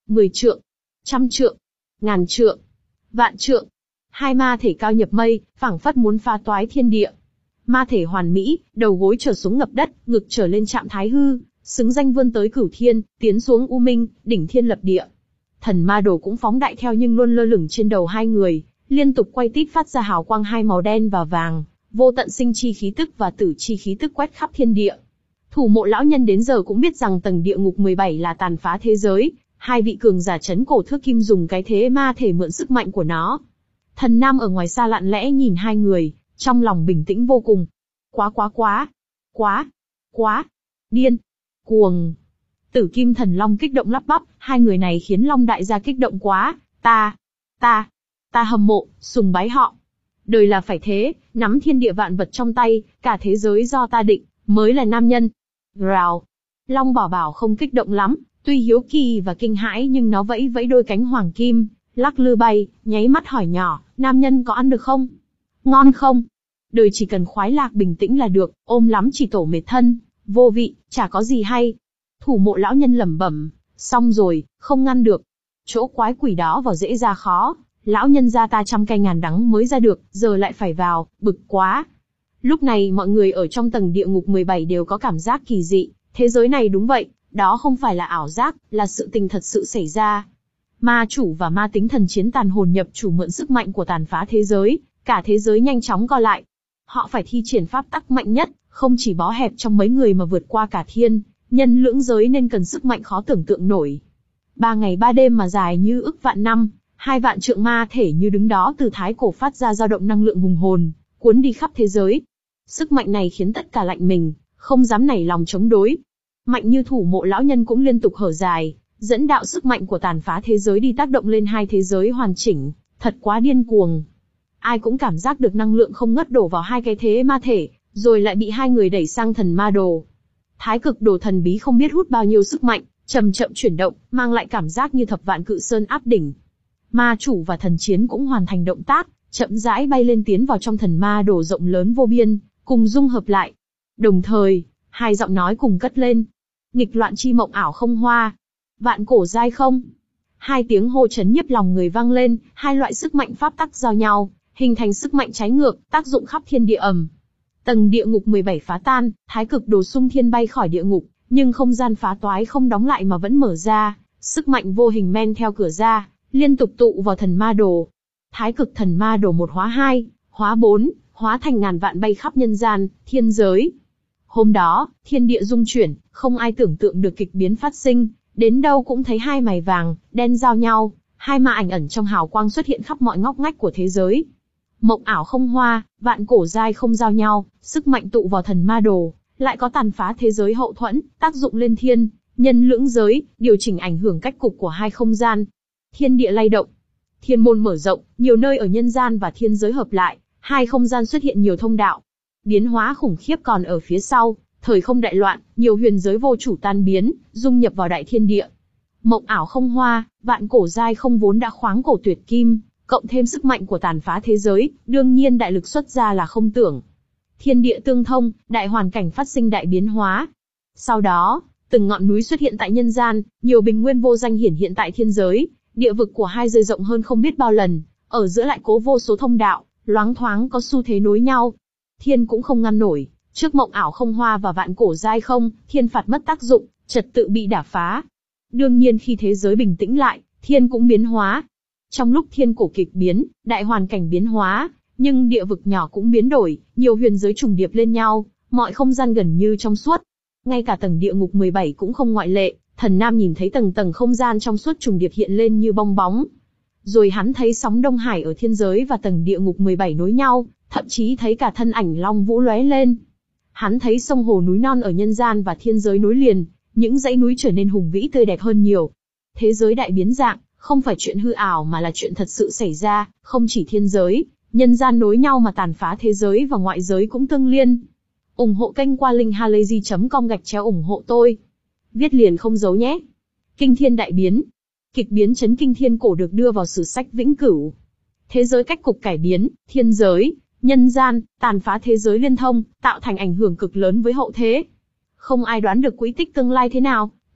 mười trượng, trăm trượng, ngàn trượng, vạn trượng. Hai ma thể cao nhập mây, phảng phất muốn phá toái thiên địa. Ma thể hoàn mỹ, đầu gối trở xuống ngập đất, ngực trở lên chạm thái hư, xứng danh vươn tới cửu thiên, tiến xuống u minh, đỉnh thiên lập địa. Thần ma đồ cũng phóng đại theo nhưng luôn lơ lửng trên đầu hai người, liên tục quay tít phát ra hào quang hai màu đen và vàng, vô tận sinh chi khí tức và tử chi khí tức quét khắp thiên địa. Thủ Mộ lão nhân đến giờ cũng biết rằng tầng địa ngục mười bảy là tàn phá thế giới, hai vị cường giả chấn cổ thước kim dùng cái thế ma thể mượn sức mạnh của nó. Thần Nam ở ngoài xa lặng lẽ nhìn hai người, trong lòng bình tĩnh vô cùng. Quá quá quá, quá, quá, điên, cuồng. Tử Kim Thần Long kích động lắp bắp, hai người này khiến Long đại gia kích động quá, ta, ta, ta hâm mộ, sùng bái họ. Đời là phải thế, nắm thiên địa vạn vật trong tay, cả thế giới do ta định, mới là nam nhân. Rào. Long Bảo Bảo không kích động lắm, tuy hiếu kỳ và kinh hãi nhưng nó vẫy vẫy đôi cánh hoàng kim, lắc lư bay, nháy mắt hỏi nhỏ, nam nhân có ăn được không? Ngon không? Đời chỉ cần khoái lạc bình tĩnh là được, ôm lắm chỉ tổ mệt thân, vô vị, chả có gì hay. Thủ Mộ lão nhân lẩm bẩm, xong rồi, không ngăn được. Chỗ quái quỷ đó vào dễ ra khó, lão nhân gia ta trăm cay ngàn đắng mới ra được, giờ lại phải vào, bực quá. Lúc này mọi người ở trong tầng địa ngục mười bảy đều có cảm giác kỳ dị, thế giới này đúng vậy, đó không phải là ảo giác, là sự tình thật sự xảy ra. Ma chủ và ma tính thần chiến tàn hồn nhập chủ mượn sức mạnh của tàn phá thế giới, cả thế giới nhanh chóng co lại. Họ phải thi triển pháp tắc mạnh nhất, không chỉ bó hẹp trong mấy người mà vượt qua cả thiên, nhân lưỡng giới nên cần sức mạnh khó tưởng tượng nổi. Ba ngày ba đêm mà dài như ức vạn năm, hai vạn trượng ma thể như đứng đó từ thái cổ phát ra dao động năng lượng hùng hồn, cuốn đi khắp thế giới. Sức mạnh này khiến tất cả lạnh mình, không dám nảy lòng chống đối. Mạnh như Thủ Mộ lão nhân cũng liên tục thở dài, dẫn đạo sức mạnh của tàn phá thế giới đi tác động lên hai thế giới hoàn chỉnh, thật quá điên cuồng. Ai cũng cảm giác được năng lượng không ngớt đổ vào hai cái thế ma thể, rồi lại bị hai người đẩy sang thần ma đồ. Thái cực đồ thần bí không biết hút bao nhiêu sức mạnh, chậm chậm chuyển động, mang lại cảm giác như thập vạn cự sơn áp đỉnh. Ma chủ và thần chiến cũng hoàn thành động tác, chậm rãi bay lên tiến vào trong thần ma đồ rộng lớn vô biên, cùng dung hợp lại. Đồng thời, hai giọng nói cùng cất lên. Nghịch loạn chi mộng ảo không hoa. Vạn cổ giai không. Hai tiếng hô chấn nhiếp lòng người vang lên, hai loại sức mạnh pháp tắc giao nhau, hình thành sức mạnh trái ngược, tác dụng khắp thiên địa ầm. Tầng địa ngục mười bảy phá tan, thái cực đồ xung thiên bay khỏi địa ngục, nhưng không gian phá toái không đóng lại mà vẫn mở ra, sức mạnh vô hình men theo cửa ra, liên tục tụ vào thần ma đồ. Thái cực thần ma đồ một hóa hai, hóa bốn, hóa thành ngàn vạn bay khắp nhân gian, thiên giới. Hôm đó, thiên địa rung chuyển, không ai tưởng tượng được kịch biến phát sinh, đến đâu cũng thấy hai mày vàng, đen giao nhau, hai ma ảnh ẩn trong hào quang xuất hiện khắp mọi ngóc ngách của thế giới. Mộng ảo không hoa, vạn cổ giai không giao nhau, sức mạnh tụ vào thần ma đồ, lại có tàn phá thế giới hậu thuẫn, tác dụng lên thiên, nhân lưỡng giới, điều chỉnh ảnh hưởng cách cục của hai không gian. Thiên địa lay động, thiên môn mở rộng, nhiều nơi ở nhân gian và thiên giới hợp lại, hai không gian xuất hiện nhiều thông đạo. Biến hóa khủng khiếp còn ở phía sau, thời không đại loạn, nhiều huyền giới vô chủ tan biến, dung nhập vào đại thiên địa. Mộng ảo không hoa, vạn cổ giai không vốn đã khoáng cổ tuyệt kim, cộng thêm sức mạnh của tàn phá thế giới, đương nhiên đại lực xuất ra là không tưởng. Thiên địa tương thông, đại hoàn cảnh phát sinh đại biến hóa. Sau đó, từng ngọn núi xuất hiện tại nhân gian, nhiều bình nguyên vô danh hiển hiện tại thiên giới, địa vực của hai giới rộng hơn không biết bao lần, ở giữa lại cố vô số thông đạo, loáng thoáng có xu thế nối nhau. Thiên cũng không ngăn nổi, trước mộng ảo không hoa và vạn cổ giai không, thiên phạt mất tác dụng, trật tự bị đả phá. Đương nhiên khi thế giới bình tĩnh lại, thiên cũng biến hóa. Trong lúc thiên cổ kịch biến, đại hoàn cảnh biến hóa, nhưng địa vực nhỏ cũng biến đổi, nhiều huyền giới trùng điệp lên nhau, mọi không gian gần như trong suốt. Ngay cả tầng địa ngục mười bảy cũng không ngoại lệ, Thần Nam nhìn thấy tầng tầng không gian trong suốt trùng điệp hiện lên như bong bóng. Rồi hắn thấy sóng Đông Hải ở thiên giới và tầng địa ngục mười bảy nối nhau, thậm chí thấy cả thân ảnh Long Vũ lóe lên. Hắn thấy sông hồ núi non ở nhân gian và thiên giới nối liền, những dãy núi trở nên hùng vĩ tươi đẹp hơn nhiều. Thế giới đại biến dạng, không phải chuyện hư ảo mà là chuyện thật sự xảy ra, không chỉ thiên giới, nhân gian nối nhau mà tàn phá thế giới và ngoại giới cũng tương liên. Ủng hộ kênh qua link halayzi chấm com gạch chéo ủng hộ tôi. Viết liền không giấu nhé. Kinh thiên đại biến. Kịch biến chấn kinh thiên cổ được đưa vào sử sách vĩnh cửu. Thế giới cách cục cải biến, thiên giới, nhân gian, tàn phá thế giới liên thông, tạo thành ảnh hưởng cực lớn với hậu thế. Không ai đoán được quỹ tích tương lai thế nào,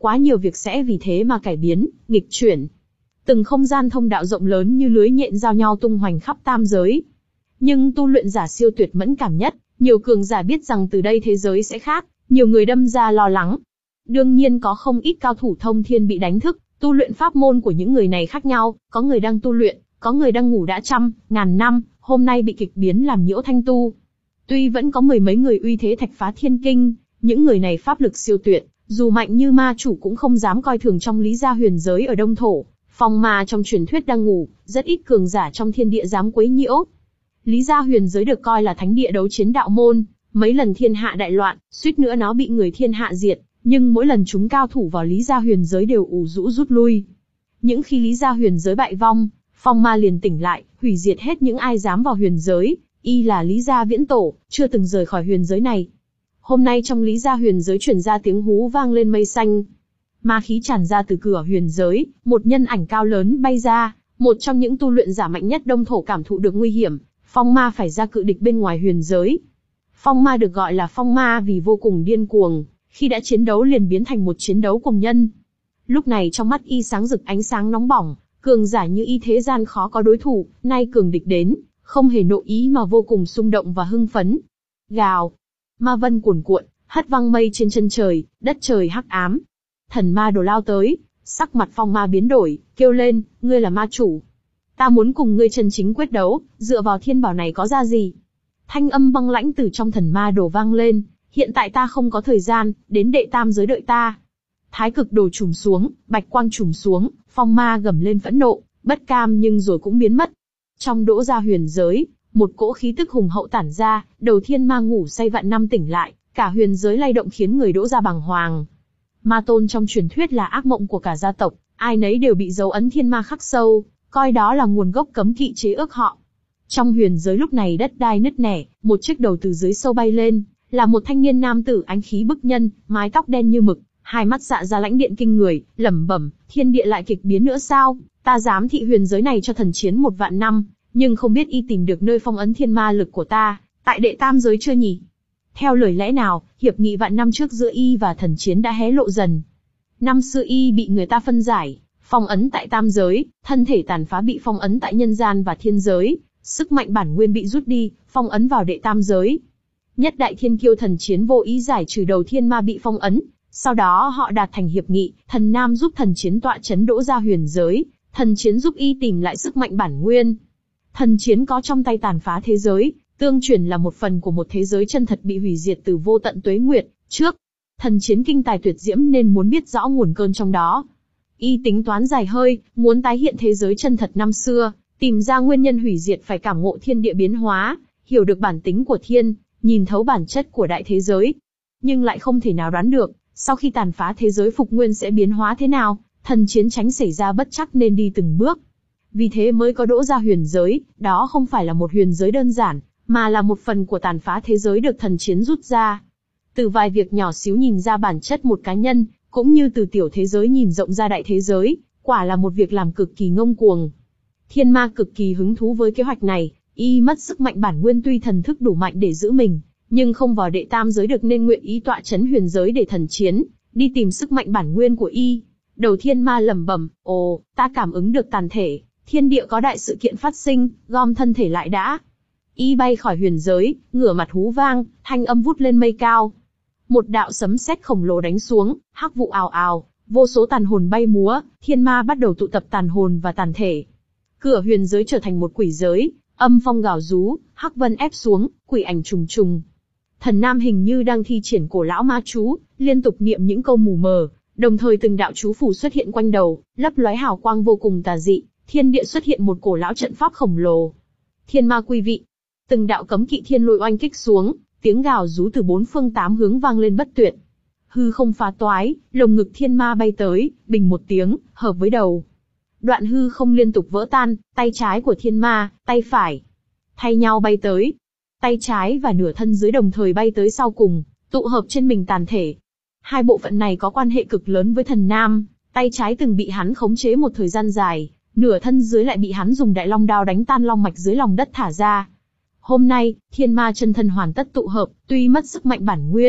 quá nhiều việc sẽ vì thế mà cải biến, nghịch chuyển. Từng không gian thông đạo rộng lớn như lưới nhện giao nhau tung hoành khắp tam giới. Nhưng tu luyện giả siêu tuyệt mẫn cảm nhất, nhiều cường giả biết rằng từ đây thế giới sẽ khác, nhiều người đâm ra lo lắng. Đương nhiên có không ít cao thủ thông thiên bị đánh thức, tu luyện pháp môn của những người này khác nhau, có người đang tu luyện, có người đang ngủ đã trăm, ngàn năm, hôm nay bị kịch biến làm nhiễu thanh tu. Tuy vẫn có mười mấy người uy thế thạch phá thiên kinh, những người này pháp lực siêu tuyệt, dù mạnh như ma chủ cũng không dám coi thường trong lý gia huyền giới ở Đông Thổ. Phong ma trong truyền thuyết đang ngủ, rất ít cường giả trong thiên địa dám quấy nhiễu. Lý gia huyền giới được coi là thánh địa đấu chiến đạo môn, mấy lần thiên hạ đại loạn, suýt nữa nó bị người thiên hạ diệt, nhưng mỗi lần chúng cao thủ vào Lý gia huyền giới đều ù rũ rút lui. Những khi Lý gia huyền giới bại vong, phong ma liền tỉnh lại, hủy diệt hết những ai dám vào huyền giới, y là Lý gia viễn tổ, chưa từng rời khỏi huyền giới này. Hôm nay trong Lý gia huyền giới truyền ra tiếng hú vang lên mây xanh. Ma khí tràn ra từ cửa huyền giới, một nhân ảnh cao lớn bay ra, một trong những tu luyện giả mạnh nhất Đông Thổ cảm thụ được nguy hiểm, phong ma phải ra cự địch bên ngoài huyền giới. Phong ma được gọi là phong ma vì vô cùng điên cuồng, khi đã chiến đấu liền biến thành một chiến đấu cùng nhân. Lúc này trong mắt y sáng rực ánh sáng nóng bỏng, cường giả như y thế gian khó có đối thủ, nay cường địch đến, không hề nội ý mà vô cùng xung động và hưng phấn. Gào, ma vân cuồn cuộn, hất văng mây trên chân trời, đất trời hắc ám. Thần ma đồ lao tới, sắc mặt phong ma biến đổi, kêu lên, ngươi là ma chủ. Ta muốn cùng ngươi chân chính quyết đấu, dựa vào thiên bảo này có ra gì? Thanh âm băng lãnh từ trong thần ma đồ vang lên, hiện tại ta không có thời gian, đến đệ tam giới đợi ta. Thái cực đồ trùm xuống, bạch quang trùm xuống, phong ma gầm lên phẫn nộ, bất cam nhưng rồi cũng biến mất. Trong Đỗ gia huyền giới, một cỗ khí tức hùng hậu tản ra, đầu thiên ma ngủ say vạn năm tỉnh lại, cả huyền giới lay động khiến người Đỗ gia bàng hoàng. Ma tôn trong truyền thuyết là ác mộng của cả gia tộc, ai nấy đều bị dấu ấn thiên ma khắc sâu, coi đó là nguồn gốc cấm kỵ chế ước họ. Trong huyền giới lúc này đất đai nứt nẻ, một chiếc đầu từ dưới sâu bay lên, là một thanh niên nam tử ánh khí bức nhân, mái tóc đen như mực, hai mắt xạ ra lãnh điện kinh người, lẩm bẩm, thiên địa lại kịch biến nữa sao? Ta dám thị huyền giới này cho thần chiến một vạn năm, nhưng không biết y tìm được nơi phong ấn thiên ma lực của ta, tại đệ tam giới chưa nhỉ? Theo lời lẽ nào, hiệp nghị vạn năm trước giữa y và thần chiến đã hé lộ dần. Năm xưa y bị người ta phân giải, phong ấn tại tam giới, thân thể tàn phá bị phong ấn tại nhân gian và thiên giới, sức mạnh bản nguyên bị rút đi, phong ấn vào đệ tam giới. Nhất đại thiên kiêu thần chiến vô ý giải trừ đầu thiên ma bị phong ấn, sau đó họ đạt thành hiệp nghị, thần nam giúp thần chiến tọa chấn Đỗ gia huyền giới, thần chiến giúp y tìm lại sức mạnh bản nguyên. Thần chiến có trong tay tàn phá thế giới, tương truyền là một phần của một thế giới chân thật bị hủy diệt từ vô tận tuế nguyệt trước. Thần chiến kinh tài tuyệt diễm nên muốn biết rõ nguồn cơn trong đó. Y tính toán dài hơi, muốn tái hiện thế giới chân thật năm xưa, tìm ra nguyên nhân hủy diệt phải cảm ngộ thiên địa biến hóa, hiểu được bản tính của thiên, nhìn thấu bản chất của đại thế giới. Nhưng lại không thể nào đoán được, sau khi tàn phá thế giới phục nguyên sẽ biến hóa thế nào, thần chiến tránh xảy ra bất trắc nên đi từng bước. Vì thế mới có Đỗ gia huyền giới, đó không phải là một huyền giới đơn giản, mà là một phần của tàn phá thế giới được thần chiến rút ra. Từ vài việc nhỏ xíu nhìn ra bản chất một cá nhân, cũng như từ tiểu thế giới nhìn rộng ra đại thế giới, quả là một việc làm cực kỳ ngông cuồng. Thiên ma cực kỳ hứng thú với kế hoạch này, y mất sức mạnh bản nguyên tuy thần thức đủ mạnh để giữ mình, nhưng không vào đệ tam giới được nên nguyện ý tọa chấn huyền giới để thần chiến, đi tìm sức mạnh bản nguyên của y. Đầu thiên ma lẩm bẩm, ồ, ta cảm ứng được tàn thể, thiên địa có đại sự kiện phát sinh, gom thân thể lại đã. Y bay khỏi huyền giới, ngửa mặt hú vang, thanh âm vút lên mây cao. Một đạo sấm sét khổng lồ đánh xuống, hắc vụ ào ào, vô số tàn hồn bay múa, thiên ma bắt đầu tụ tập tàn hồn và tàn thể. Cửa huyền giới trở thành một quỷ giới, âm phong gào rú, hắc vân ép xuống, quỷ ảnh trùng trùng. Thần nam hình như đang thi triển cổ lão ma chú, liên tục niệm những câu mù mờ, đồng thời từng đạo chú phù xuất hiện quanh đầu, lấp lóe hào quang vô cùng tà dị, thiên địa xuất hiện một cổ lão trận pháp khổng lồ. Thiên ma quý vị, từng đạo cấm kỵ thiên lôi oanh kích xuống, tiếng gào rú từ bốn phương tám hướng vang lên bất tuyệt. Hư không phá toái, lồng ngực thiên ma bay tới, bình một tiếng, hợp với đầu. Đoạn hư không liên tục vỡ tan, tay trái của thiên ma, tay phải, thay nhau bay tới. Tay trái và nửa thân dưới đồng thời bay tới sau cùng, tụ hợp trên mình tàn thể. Hai bộ phận này có quan hệ cực lớn với thần nam, tay trái từng bị hắn khống chế một thời gian dài, nửa thân dưới lại bị hắn dùng đại long đao đánh tan long mạch dưới lòng đất thả ra. Hôm nay, thiên ma chân thân hoàn tất tụ hợp, tuy mất sức mạnh bản nguyên,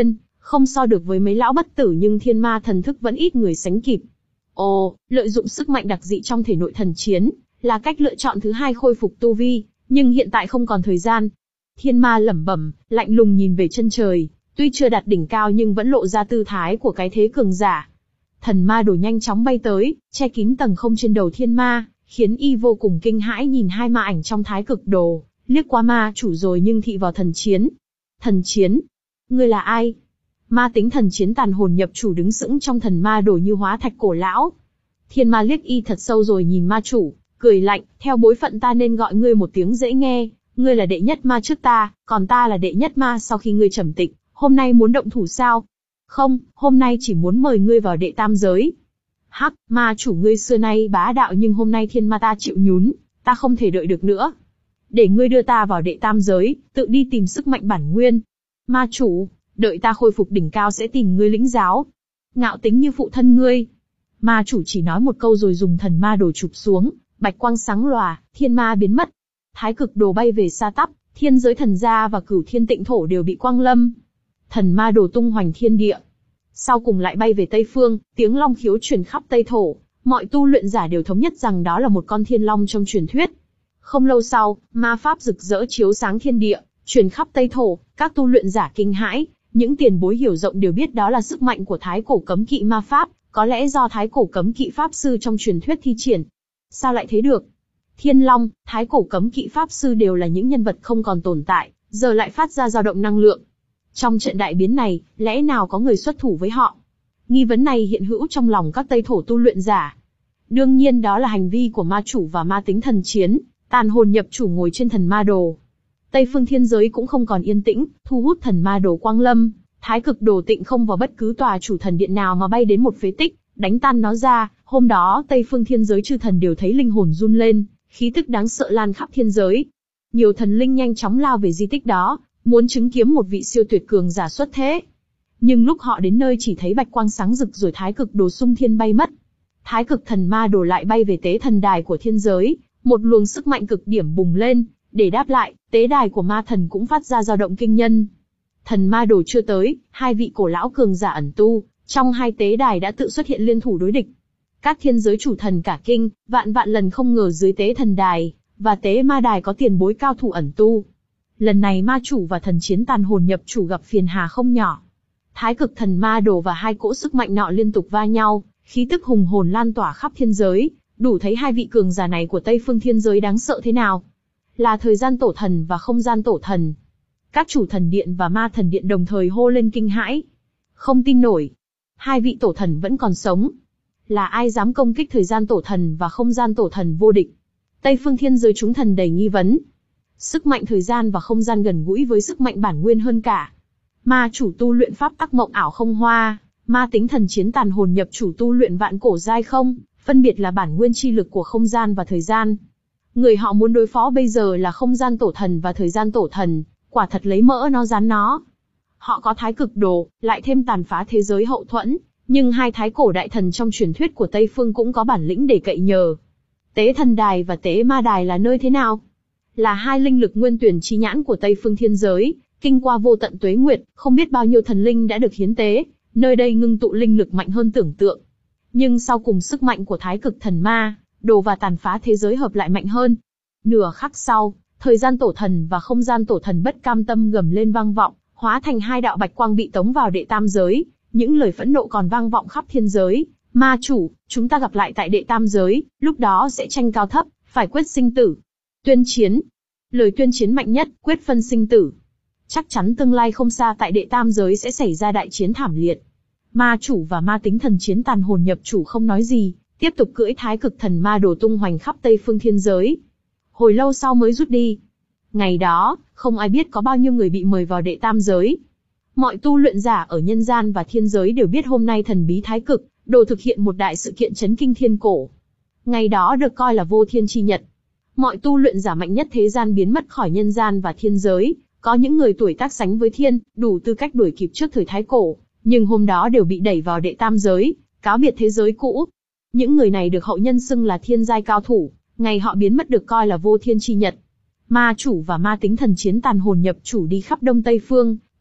Không so được với mấy lão bất tử nhưng thiên ma thần thức vẫn ít người sánh kịp. Ồ, lợi dụng sức mạnh đặc dị trong thể nội thần chiến, là cách lựa chọn thứ hai khôi phục tu vi, nhưng hiện tại không còn thời gian. Thiên ma lẩm bẩm, lạnh lùng nhìn về chân trời, tuy chưa đạt đỉnh cao nhưng vẫn lộ ra tư thái của cái thế cường giả. Thần ma đồ nhanh chóng bay tới, che kín tầng không trên đầu thiên ma, khiến y vô cùng kinh hãi nhìn hai ma ảnh trong thái cực đồ, liếc qua ma chủ rồi nhưng thị vào thần chiến. Thần chiến? Ngươi là ai? Ma tính thần chiến tàn hồn nhập chủ đứng sững trong thần ma đồ như hóa thạch cổ lão. Thiên ma liếc y thật sâu rồi nhìn ma chủ, cười lạnh, theo bối phận ta nên gọi ngươi một tiếng dễ nghe, ngươi là đệ nhất ma trước ta, còn ta là đệ nhất ma sau khi ngươi trầm tịch, hôm nay muốn động thủ sao? Không, hôm nay chỉ muốn mời ngươi vào đệ tam giới. Hắc, ma chủ ngươi xưa nay bá đạo nhưng hôm nay thiên ma ta chịu nhún, ta không thể đợi được nữa. Để ngươi đưa ta vào đệ tam giới, tự đi tìm sức mạnh bản nguyên. Ma chủ, đợi ta khôi phục đỉnh cao sẽ tìm ngươi lĩnh giáo. Ngạo tính như phụ thân ngươi. Ma chủ chỉ nói một câu rồi dùng thần ma đồ chụp xuống, bạch quang sáng lòa, thiên ma biến mất. Thái cực đồ bay về xa tắp, thiên giới thần gia và cửu thiên tịnh thổ đều bị quang lâm. Thần ma đồ tung hoành thiên địa. Sau cùng lại bay về Tây Phương, tiếng long khiếu truyền khắp Tây Thổ, mọi tu luyện giả đều thống nhất rằng đó là một con thiên long trong truyền thuyết. Không lâu sau, ma pháp rực rỡ chiếu sáng thiên địa, truyền khắp Tây Thổ, các tu luyện giả kinh hãi, những tiền bối hiểu rộng đều biết đó là sức mạnh của thái cổ cấm kỵ ma pháp, có lẽ do thái cổ cấm kỵ pháp sư trong truyền thuyết thi triển. Sao lại thế được? Thiên Long, thái cổ cấm kỵ pháp sư đều là những nhân vật không còn tồn tại, giờ lại phát ra dao động năng lượng. Trong trận đại biến này, lẽ nào có người xuất thủ với họ? Nghi vấn này hiện hữu trong lòng các Tây Thổ tu luyện giả. Đương nhiên đó là hành vi của ma chủ và ma tính thần chiến, tàn hồn nhập chủ ngồi trên thần ma đồ. Tây phương thiên giới cũng không còn yên tĩnh, thu hút thần ma đồ quang lâm, thái cực đồ tịnh không vào bất cứ tòa chủ thần điện nào mà bay đến một phế tích, đánh tan nó ra. Hôm đó Tây phương thiên giới chư thần đều thấy linh hồn run lên, khí tức đáng sợ lan khắp thiên giới. Nhiều thần linh nhanh chóng lao về di tích đó, muốn chứng kiến một vị siêu tuyệt cường giả xuất thế. Nhưng lúc họ đến nơi chỉ thấy bạch quang sáng rực rồi thái cực đồ xung thiên bay mất. Thái cực thần ma đồ lại bay về tế thần đài của thiên giới, một luồng sức mạnh cực điểm bùng lên, để đáp lại, tế đài của ma thần cũng phát ra dao động kinh nhân. Thần ma đồ chưa tới, hai vị cổ lão cường giả ẩn tu, trong hai tế đài đã tự xuất hiện liên thủ đối địch. Các thiên giới chủ thần cả kinh, vạn vạn lần không ngờ dưới tế thần đài, và tế ma đài có tiền bối cao thủ ẩn tu. Lần này ma chủ và thần chiến tàn hồn nhập chủ gặp phiền hà không nhỏ. Thái cực thần ma đồ và hai cỗ sức mạnh nọ liên tục va nhau, khí tức hùng hồn lan tỏa khắp thiên giới, đủ thấy hai vị cường giả này của Tây phương thiên giới đáng sợ thế nào. Là thời gian tổ thần và không gian tổ thần. Các chủ thần điện và ma thần điện đồng thời hô lên kinh hãi. Không tin nổi. Hai vị tổ thần vẫn còn sống. Là ai dám công kích thời gian tổ thần và không gian tổ thần vô địch? Tây phương thiên giới chúng thần đầy nghi vấn. Sức mạnh thời gian và không gian gần gũi với sức mạnh bản nguyên hơn cả. Ma chủ tu luyện pháp tắc mộng ảo không hoa, ma tính thần chiến tàn hồn nhập chủ tu luyện vạn cổ giai không, phân biệt là bản nguyên chi lực của không gian và thời gian. Người họ muốn đối phó bây giờ là không gian tổ thần và thời gian tổ thần, quả thật lấy mỡ nó dán nó. Họ có thái cực đồ, lại thêm tàn phá thế giới hậu thuẫn, nhưng hai thái cổ đại thần trong truyền thuyết của Tây Phương cũng có bản lĩnh để cậy nhờ. Tế thần đài và tế ma đài là nơi thế nào? Là hai linh lực nguyên tuyển chi nhãn của Tây phương thiên giới, kinh qua vô tận tuế nguyệt, không biết bao nhiêu thần linh đã được hiến tế, nơi đây ngưng tụ linh lực mạnh hơn tưởng tượng. Nhưng sau cùng sức mạnh của thái cực thần ma, đồ và tàn phá thế giới hợp lại mạnh hơn. Nửa khắc sau, thời gian tổ thần và không gian tổ thần bất cam tâm gầm lên vang vọng, hóa thành hai đạo bạch quang bị tống vào đệ tam giới, những lời phẫn nộ còn vang vọng khắp thiên giới. Ma chủ, chúng ta gặp lại tại đệ tam giới, lúc đó sẽ tranh cao thấp, phải quyết sinh tử. Tuyên chiến. Lời tuyên chiến mạnh nhất, quyết phân sinh tử. Chắc chắn tương lai không xa tại đệ tam giới sẽ xảy ra đại chiến thảm liệt. Ma chủ và ma tính thần chiến tàn hồn nhập chủ không nói gì, tiếp tục cưỡi thái cực thần ma đồ tung hoành khắp Tây phương thiên giới. Hồi lâu sau mới rút đi. Ngày đó, không ai biết có bao nhiêu người bị mời vào đệ tam giới. Mọi tu luyện giả ở nhân gian và thiên giới đều biết hôm nay thần bí thái cực đồ thực hiện một đại sự kiện chấn kinh thiên cổ. Ngày đó được coi là vô thiên chi nhật. Mọi tu luyện giả mạnh nhất thế gian biến mất khỏi nhân gian và thiên giới, có những người tuổi tác sánh với thiên, đủ tư cách đuổi kịp trước thời thái cổ, nhưng hôm đó đều bị đẩy vào đệ tam giới, cáo biệt thế giới cũ. Những người này được hậu nhân xưng là thiên giai cao thủ, ngày họ biến mất được coi là vô thiên chi nhật. Ma chủ và ma tính thần chiến tàn hồn nhập chủ đi khắp Đông Tây Phương,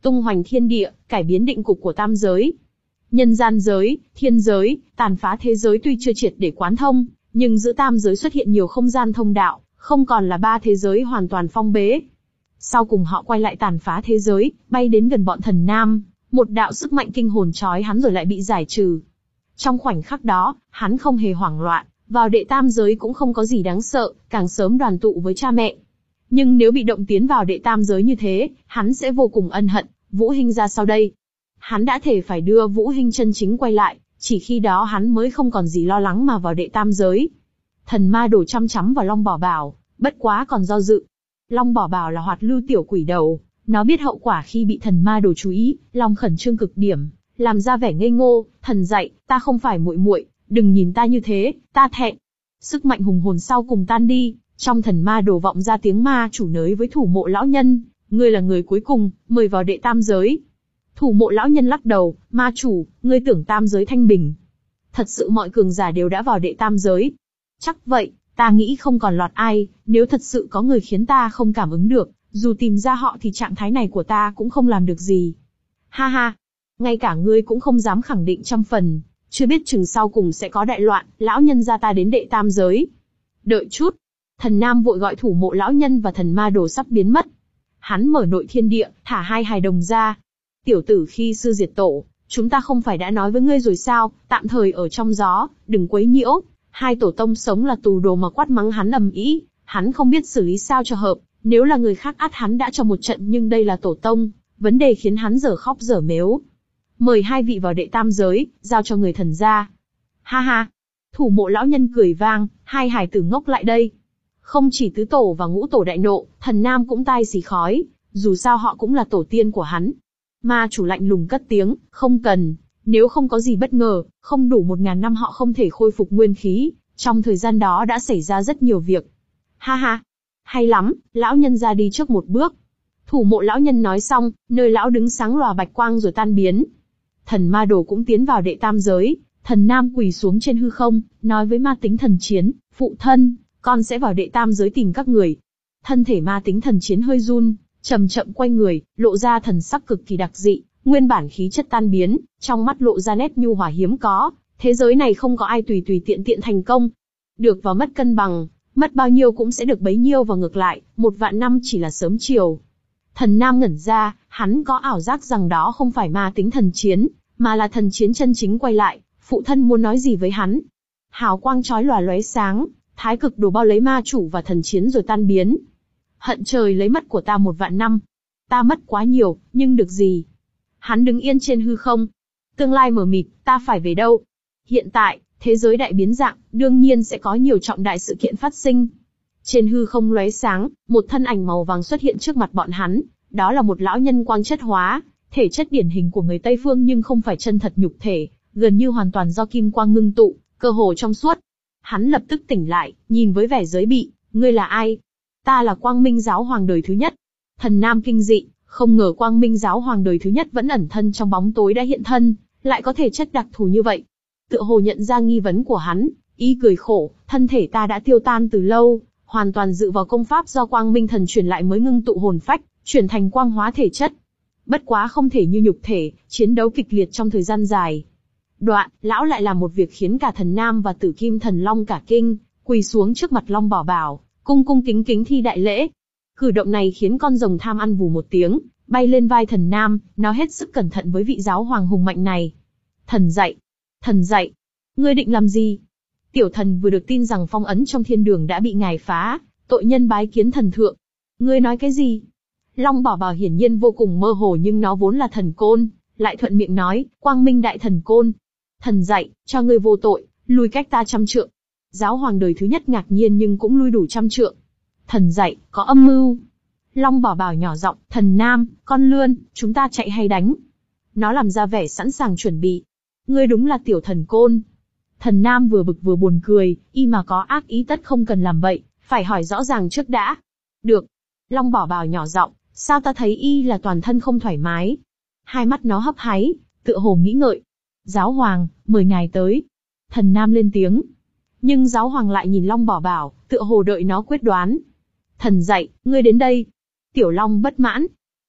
tung hoành thiên địa, cải biến định cục của tam giới. Nhân gian giới, thiên giới, tàn phá thế giới tuy chưa triệt để quán thông, nhưng giữa tam giới xuất hiện nhiều không gian thông đạo, không còn là ba thế giới hoàn toàn phong bế. Sau cùng họ quay lại tàn phá thế giới, bay đến gần bọn Thần Nam, một đạo sức mạnh kinh hồn trói hắn rồi lại bị giải trừ. Trong khoảnh khắc đó, hắn không hề hoảng loạn, vào đệ tam giới cũng không có gì đáng sợ, càng sớm đoàn tụ với cha mẹ. Nhưng nếu bị động tiến vào đệ tam giới như thế, hắn sẽ vô cùng ân hận. Vũ Hinh ra sau đây. Hắn đã thể phải đưa Vũ Hinh chân chính quay lại, chỉ khi đó hắn mới không còn gì lo lắng mà vào đệ tam giới. Thần ma đổ chăm chắm vào Long Bảo Bảo, bất quá còn do dự. Long Bảo Bảo là hoạt lưu tiểu quỷ đầu, nó biết hậu quả khi bị thần ma đổ chú ý, Long khẩn trương cực điểm, làm ra vẻ ngây ngô. Thần dạy, ta không phải muội muội, đừng nhìn ta như thế, ta thẹn. Sức mạnh hùng hồn sau cùng tan đi, trong thần ma đổ vọng ra tiếng ma chủ nới với Thủ Mộ lão nhân, ngươi là người cuối cùng, mời vào đệ tam giới. Thủ Mộ lão nhân lắc đầu, ma chủ, ngươi tưởng tam giới thanh bình. Thật sự mọi cường giả đều đã vào đệ tam giới. Chắc vậy, ta nghĩ không còn lọt ai, nếu thật sự có người khiến ta không cảm ứng được, dù tìm ra họ thì trạng thái này của ta cũng không làm được gì. Ha ha, ngay cả ngươi cũng không dám khẳng định trăm phần, chưa biết chừng sau cùng sẽ có đại loạn, lão nhân gia ta đến đệ tam giới. Đợi chút, Thần Nam vội gọi Thủ Mộ lão nhân và thần ma đồ sắp biến mất. Hắn mở nội thiên địa, thả hai hài đồng ra. Tiểu tử khi sư diệt tổ, chúng ta không phải đã nói với ngươi rồi sao, tạm thời ở trong gió, đừng quấy nhiễu. Hai tổ tông sống là tù đồ mà quát mắng hắn ầm ĩ, hắn không biết xử lý sao cho hợp, nếu là người khác ắt hắn đã cho một trận nhưng đây là tổ tông, vấn đề khiến hắn dở khóc dở mếu. Mời hai vị vào đệ tam giới, giao cho người thần gia. Ha ha, Thủ Mộ lão nhân cười vang, hai hài tử ngốc lại đây. Không chỉ tứ tổ và ngũ tổ đại nộ, Thần Nam cũng tai xì khói, dù sao họ cũng là tổ tiên của hắn. Ma chủ lạnh lùng cất tiếng, không cần, nếu không có gì bất ngờ, không đủ một ngàn năm họ không thể khôi phục nguyên khí, trong thời gian đó đã xảy ra rất nhiều việc. Ha ha, hay lắm, lão nhân ra đi trước một bước. Thủ Mộ lão nhân nói xong, nơi lão đứng sáng lòa bạch quang rồi tan biến. Thần ma đồ cũng tiến vào đệ tam giới, Thần Nam quỳ xuống trên hư không, nói với ma tính thần chiến, phụ thân, con sẽ vào đệ tam giới tìm các người. Thân thể ma tính thần chiến hơi run, chậm chậm quay người, lộ ra thần sắc cực kỳ đặc dị, nguyên bản khí chất tan biến, trong mắt lộ ra nét nhu hòa hiếm có, thế giới này không có ai tùy tùy tiện tiện thành công. Được và mất cân bằng, mất bao nhiêu cũng sẽ được bấy nhiêu và ngược lại, một vạn năm chỉ là sớm chiều. Thần Nam ngẩn ra, hắn có ảo giác rằng đó không phải ma tính thần chiến, mà là thần chiến chân chính quay lại, phụ thân muốn nói gì với hắn. Hào quang chói lòa lóe sáng, thái cực đồ bao lấy ma chủ và thần chiến rồi tan biến. Hận trời lấy mất của ta một vạn năm. Ta mất quá nhiều, nhưng được gì? Hắn đứng yên trên hư không. Tương lai mờ mịt, ta phải về đâu? Hiện tại, thế giới đại biến dạng, đương nhiên sẽ có nhiều trọng đại sự kiện phát sinh. Trên hư không lóe sáng, một thân ảnh màu vàng xuất hiện trước mặt bọn hắn. Đó là một lão nhân quang chất hóa, thể chất điển hình của người Tây Phương nhưng không phải chân thật nhục thể, gần như hoàn toàn do kim quang ngưng tụ, cơ hồ trong suốt. Hắn lập tức tỉnh lại, nhìn với vẻ giới bị, ngươi là ai? Ta là Quang Minh Giáo Hoàng đời thứ nhất. Thần Nam kinh dị, không ngờ Quang Minh Giáo Hoàng đời thứ nhất vẫn ẩn thân trong bóng tối đã hiện thân, lại có thể chất đặc thù như vậy. Tựa hồ nhận ra nghi vấn của hắn, y cười khổ, thân thể ta đã tiêu tan từ lâu, hoàn toàn dựa vào công pháp do Quang Minh Thần truyền lại mới ngưng tụ hồn phách, chuyển thành quang hóa thể chất. Bất quá không thể như nhục thể, chiến đấu kịch liệt trong thời gian dài. Đoạn, lão lại làm một việc khiến cả Thần Nam và Tử Kim Thần Long cả kinh, quỳ xuống trước mặt Long Bảo Bảo, cung cung kính kính thi đại lễ. Cử động này khiến con rồng tham ăn vù một tiếng, bay lên vai Thần Nam, nó hết sức cẩn thận với vị giáo hoàng hùng mạnh này. Thần dạy, thần dạy, ngươi định làm gì? Tiểu thần vừa được tin rằng phong ấn trong thiên đường đã bị ngài phá, tội nhân bái kiến thần thượng. Ngươi nói cái gì? Long Bảo Bảo hiển nhiên vô cùng mơ hồ nhưng nó vốn là thần côn, lại thuận miệng nói, Quang Minh đại thần côn. Thần dạy, cho ngươi vô tội, lùi cách ta trăm trượng. Giáo hoàng đời thứ nhất ngạc nhiên nhưng cũng lui đủ trăm trượng. Thần dạy, có âm mưu. Long Bảo Bảo nhỏ giọng, Thần Nam, con lươn, chúng ta chạy hay đánh? Nó làm ra vẻ sẵn sàng chuẩn bị. Ngươi đúng là tiểu thần côn. Thần Nam vừa bực vừa buồn cười, y mà có ác ý tất không cần làm vậy, phải hỏi rõ ràng trước đã. Được. Long Bảo Bảo nhỏ giọng, sao ta thấy y là toàn thân không thoải mái? Hai mắt nó hấp háy, tựa hồ nghĩ ngợi. Giáo hoàng, mời ngài tới. Thần Nam lên tiếng. Nhưng giáo hoàng lại nhìn Long Bảo Bảo, tựa hồ đợi nó quyết đoán. Thần dạy, ngươi đến đây. Tiểu Long bất mãn.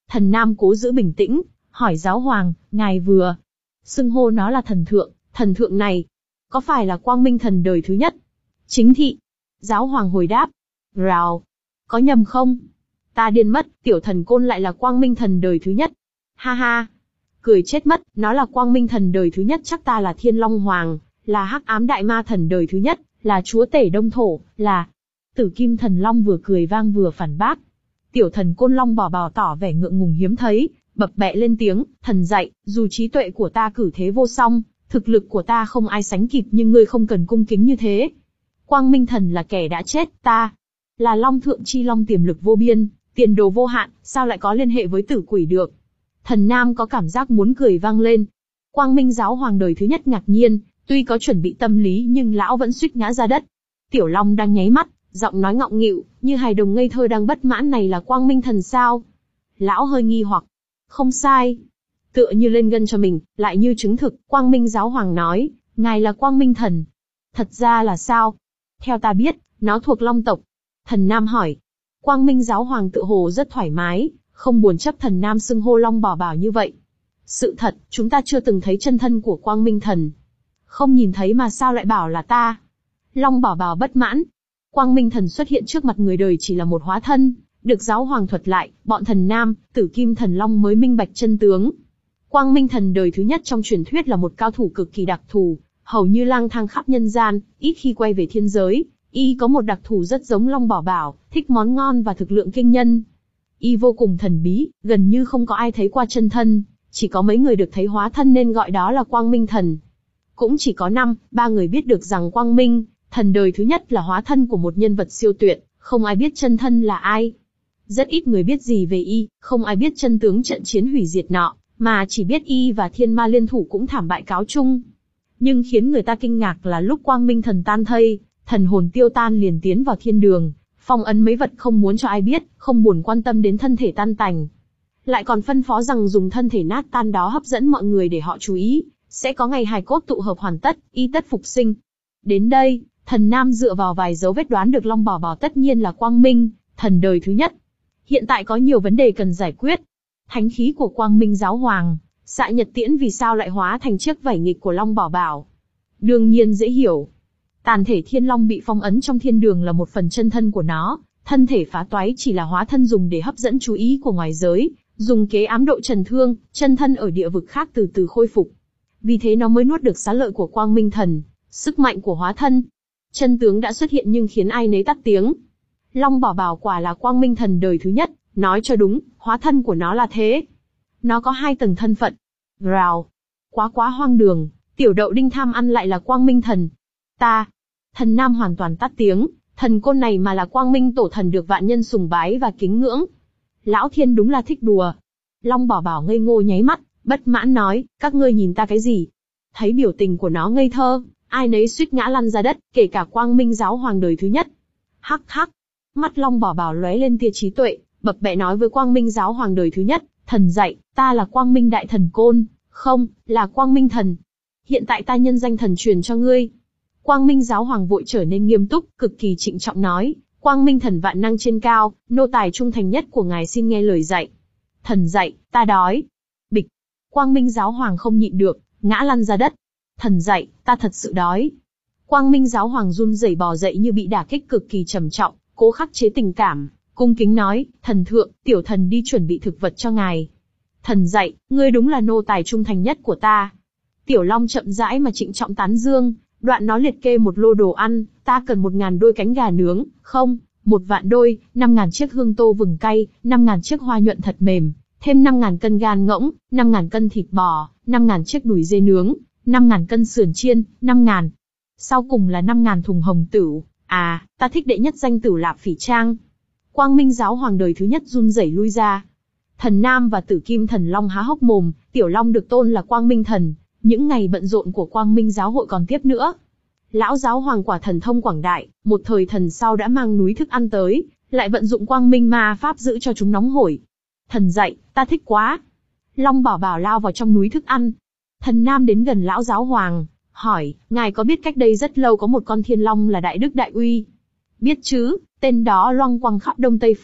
Thần Nam cố giữ bình tĩnh, hỏi giáo hoàng, ngài vừa xưng hô nó là thần thượng, thần thượng này, có phải là quang minh thần đời thứ nhất? Chính thị. Giáo hoàng hồi đáp. Rào. Có nhầm không? Ta điên mất, tiểu thần côn lại là quang minh thần đời thứ nhất. Ha ha. Cười chết mất, nó là quang minh thần đời thứ nhất, chắc ta là thiên long hoàng, là hắc ám đại ma thần đời thứ nhất, là chúa tể đông thổ, là... Tử kim thần long vừa cười vang vừa phản bác. Tiểu thần côn long bò bò tỏ vẻ ngượng ngùng hiếm thấy, bập bẹ lên tiếng, thần dạy, dù trí tuệ của ta cử thế vô song, thực lực của ta không ai sánh kịp, nhưng ngươi không cần cung kính như thế. Quang minh thần là kẻ đã chết, ta là long thượng chi long tiềm lực vô biên, tiền đồ vô hạn, sao lại có liên hệ với tử quỷ được? Thần Nam có cảm giác muốn cười vang lên. Quang minh giáo hoàng đời thứ nhất ngạc nhiên, tuy có chuẩn bị tâm lý nhưng lão vẫn suýt ngã ra đất. Tiểu long đang nháy mắt, giọng nói ngọng nghịu, như hài đồng ngây thơ đang bất mãn, này là quang minh thần sao? Lão hơi nghi hoặc. Không sai. Tựa như lên gân cho mình, lại như chứng thực, quang minh giáo hoàng nói, ngài là quang minh thần. Thật ra là sao? Theo ta biết, nó thuộc long tộc. Thần Nam hỏi. Quang minh giáo hoàng tự hồ rất thoải mái, không buồn chấp thần Nam xưng hô long bảo bảo như vậy. Sự thật, chúng ta chưa từng thấy chân thân của quang minh thần. Không nhìn thấy mà sao lại bảo là ta? Long bảo bảo bất mãn. Quang minh thần xuất hiện trước mặt người đời chỉ là một hóa thân, được giáo hoàng thuật lại, bọn thần Nam, tử kim thần long mới minh bạch chân tướng. Quang minh thần đời thứ nhất trong truyền thuyết là một cao thủ cực kỳ đặc thù, hầu như lang thang khắp nhân gian, ít khi quay về thiên giới. Y có một đặc thù rất giống long bảo bảo, thích món ngon và thực lượng kinh nhân. Y vô cùng thần bí, gần như không có ai thấy qua chân thân, chỉ có mấy người được thấy hóa thân nên gọi đó là quang minh thần. Cũng chỉ có năm, ba người biết được rằng quang minh thần đời thứ nhất là hóa thân của một nhân vật siêu tuyệt, không ai biết chân thân là ai. Rất ít người biết gì về Y, không ai biết chân tướng trận chiến hủy diệt nọ, mà chỉ biết Y và thiên ma liên thủ cũng thảm bại cáo chung. Nhưng khiến người ta kinh ngạc là lúc quang minh thần tan thây, thần hồn tiêu tan liền tiến vào thiên đường, phong ấn mấy vật không muốn cho ai biết, không buồn quan tâm đến thân thể tan tành. Lại còn phân phó rằng dùng thân thể nát tan đó hấp dẫn mọi người để họ chú ý, sẽ có ngày hài cốt tụ hợp hoàn tất, y tất phục sinh. Đến đây, thần Nam dựa vào vài dấu vết đoán được long bảo bảo tất nhiên là quang minh thần đời thứ nhất. Hiện tại có nhiều vấn đề cần giải quyết. Thánh khí của quang minh giáo hoàng, xạ nhật tiễn vì sao lại hóa thành chiếc vảy nghịch của long bảo bảo? Đương nhiên dễ hiểu. Tàn thể thiên long bị phong ấn trong thiên đường là một phần chân thân của nó, thân thể phá toái chỉ là hóa thân dùng để hấp dẫn chú ý của ngoài giới, dùng kế ám độ trần thương, chân thân ở địa vực khác từ từ khôi phục. Vì thế nó mới nuốt được xá lợi của quang minh thần, sức mạnh của hóa thân. Chân tướng đã xuất hiện nhưng khiến ai nấy tắt tiếng. Long bảo bảo quả là quang minh thần đời thứ nhất, nói cho đúng, hóa thân của nó là thế. Nó có hai tầng thân phận. Rào. Quá quá hoang đường, tiểu đậu đinh tham ăn lại là quang minh thần. Ta. Thần Nam hoàn toàn tắt tiếng, thần côn này mà là quang minh tổ thần được vạn nhân sùng bái và kính ngưỡng. Lão thiên đúng là thích đùa. Long bảo bảo ngây ngô nháy mắt, bất mãn nói, các ngươi nhìn ta cái gì? Thấy biểu tình của nó ngây thơ, ai nấy suýt ngã lăn ra đất, kể cả quang minh giáo hoàng đời thứ nhất. Hắc hắc. Mắt long bảo bảo lóe lên tia trí tuệ, bập bẹ nói với quang minh giáo hoàng đời thứ nhất, thần dạy, ta là quang minh đại thần côn, không, là quang minh thần. Hiện tại ta nhân danh thần truyền cho ngươi. Quang minh giáo hoàng vội trở nên nghiêm túc, cực kỳ trịnh trọng nói, quang minh thần vạn năng trên cao, nô tài trung thành nhất của ngài xin nghe lời dạy. Thần dạy, ta đói. Bịch. Quang minh giáo hoàng không nhịn được, ngã lăn ra đất. Thần dạy, ta thật sự đói. Quang minh giáo hoàng run rẩy bò dậy như bị đả kích cực kỳ trầm trọng, cố khắc chế tình cảm, cung kính nói, thần thượng, tiểu thần đi chuẩn bị thực vật cho ngài. Thần dạy, ngươi đúng là nô tài trung thành nhất của ta. Tiểu long chậm rãi mà trịnh trọng tán dương, đoạn nó liệt kê một lô đồ ăn, ta cần một ngàn đôi cánh gà nướng, không, một vạn đôi, năm ngàn chiếc hương tô vừng cay, năm ngàn chiếc hoa nhuận thật mềm, thêm năm ngàn cân gan ngỗng, năm ngàn cân thịt bò, năm ngàn chiếc đùi dê nướng, năm ngàn cân sườn chiên, năm ngàn. Sau cùng là năm ngàn thùng hồng tửu, à, ta thích đệ nhất danh tửu lạp phỉ trang. Quang minh giáo hoàng đời thứ nhất run rẩy lui ra. Thần Nam và tử kim thần long há hốc mồm, tiểu long được tôn là quang minh thần. Những ngày bận rộn của quang minh giáo hội còn tiếp nữa. Lão giáo hoàng quả thần thông quảng đại, một thời thần sau đã mang núi thức ăn tới, lại vận dụng quang minh ma pháp giữ cho chúng nóng hổi. Thần dạy, ta thích quá. Long bảo bảo lao vào trong núi thức ăn. Thần Nam đến gần lão giáo hoàng, hỏi, ngài có biết cách đây rất lâu có một con thiên long là đại đức đại uy? Biết chứ, tên đó loang quăng khắp đông tây phương,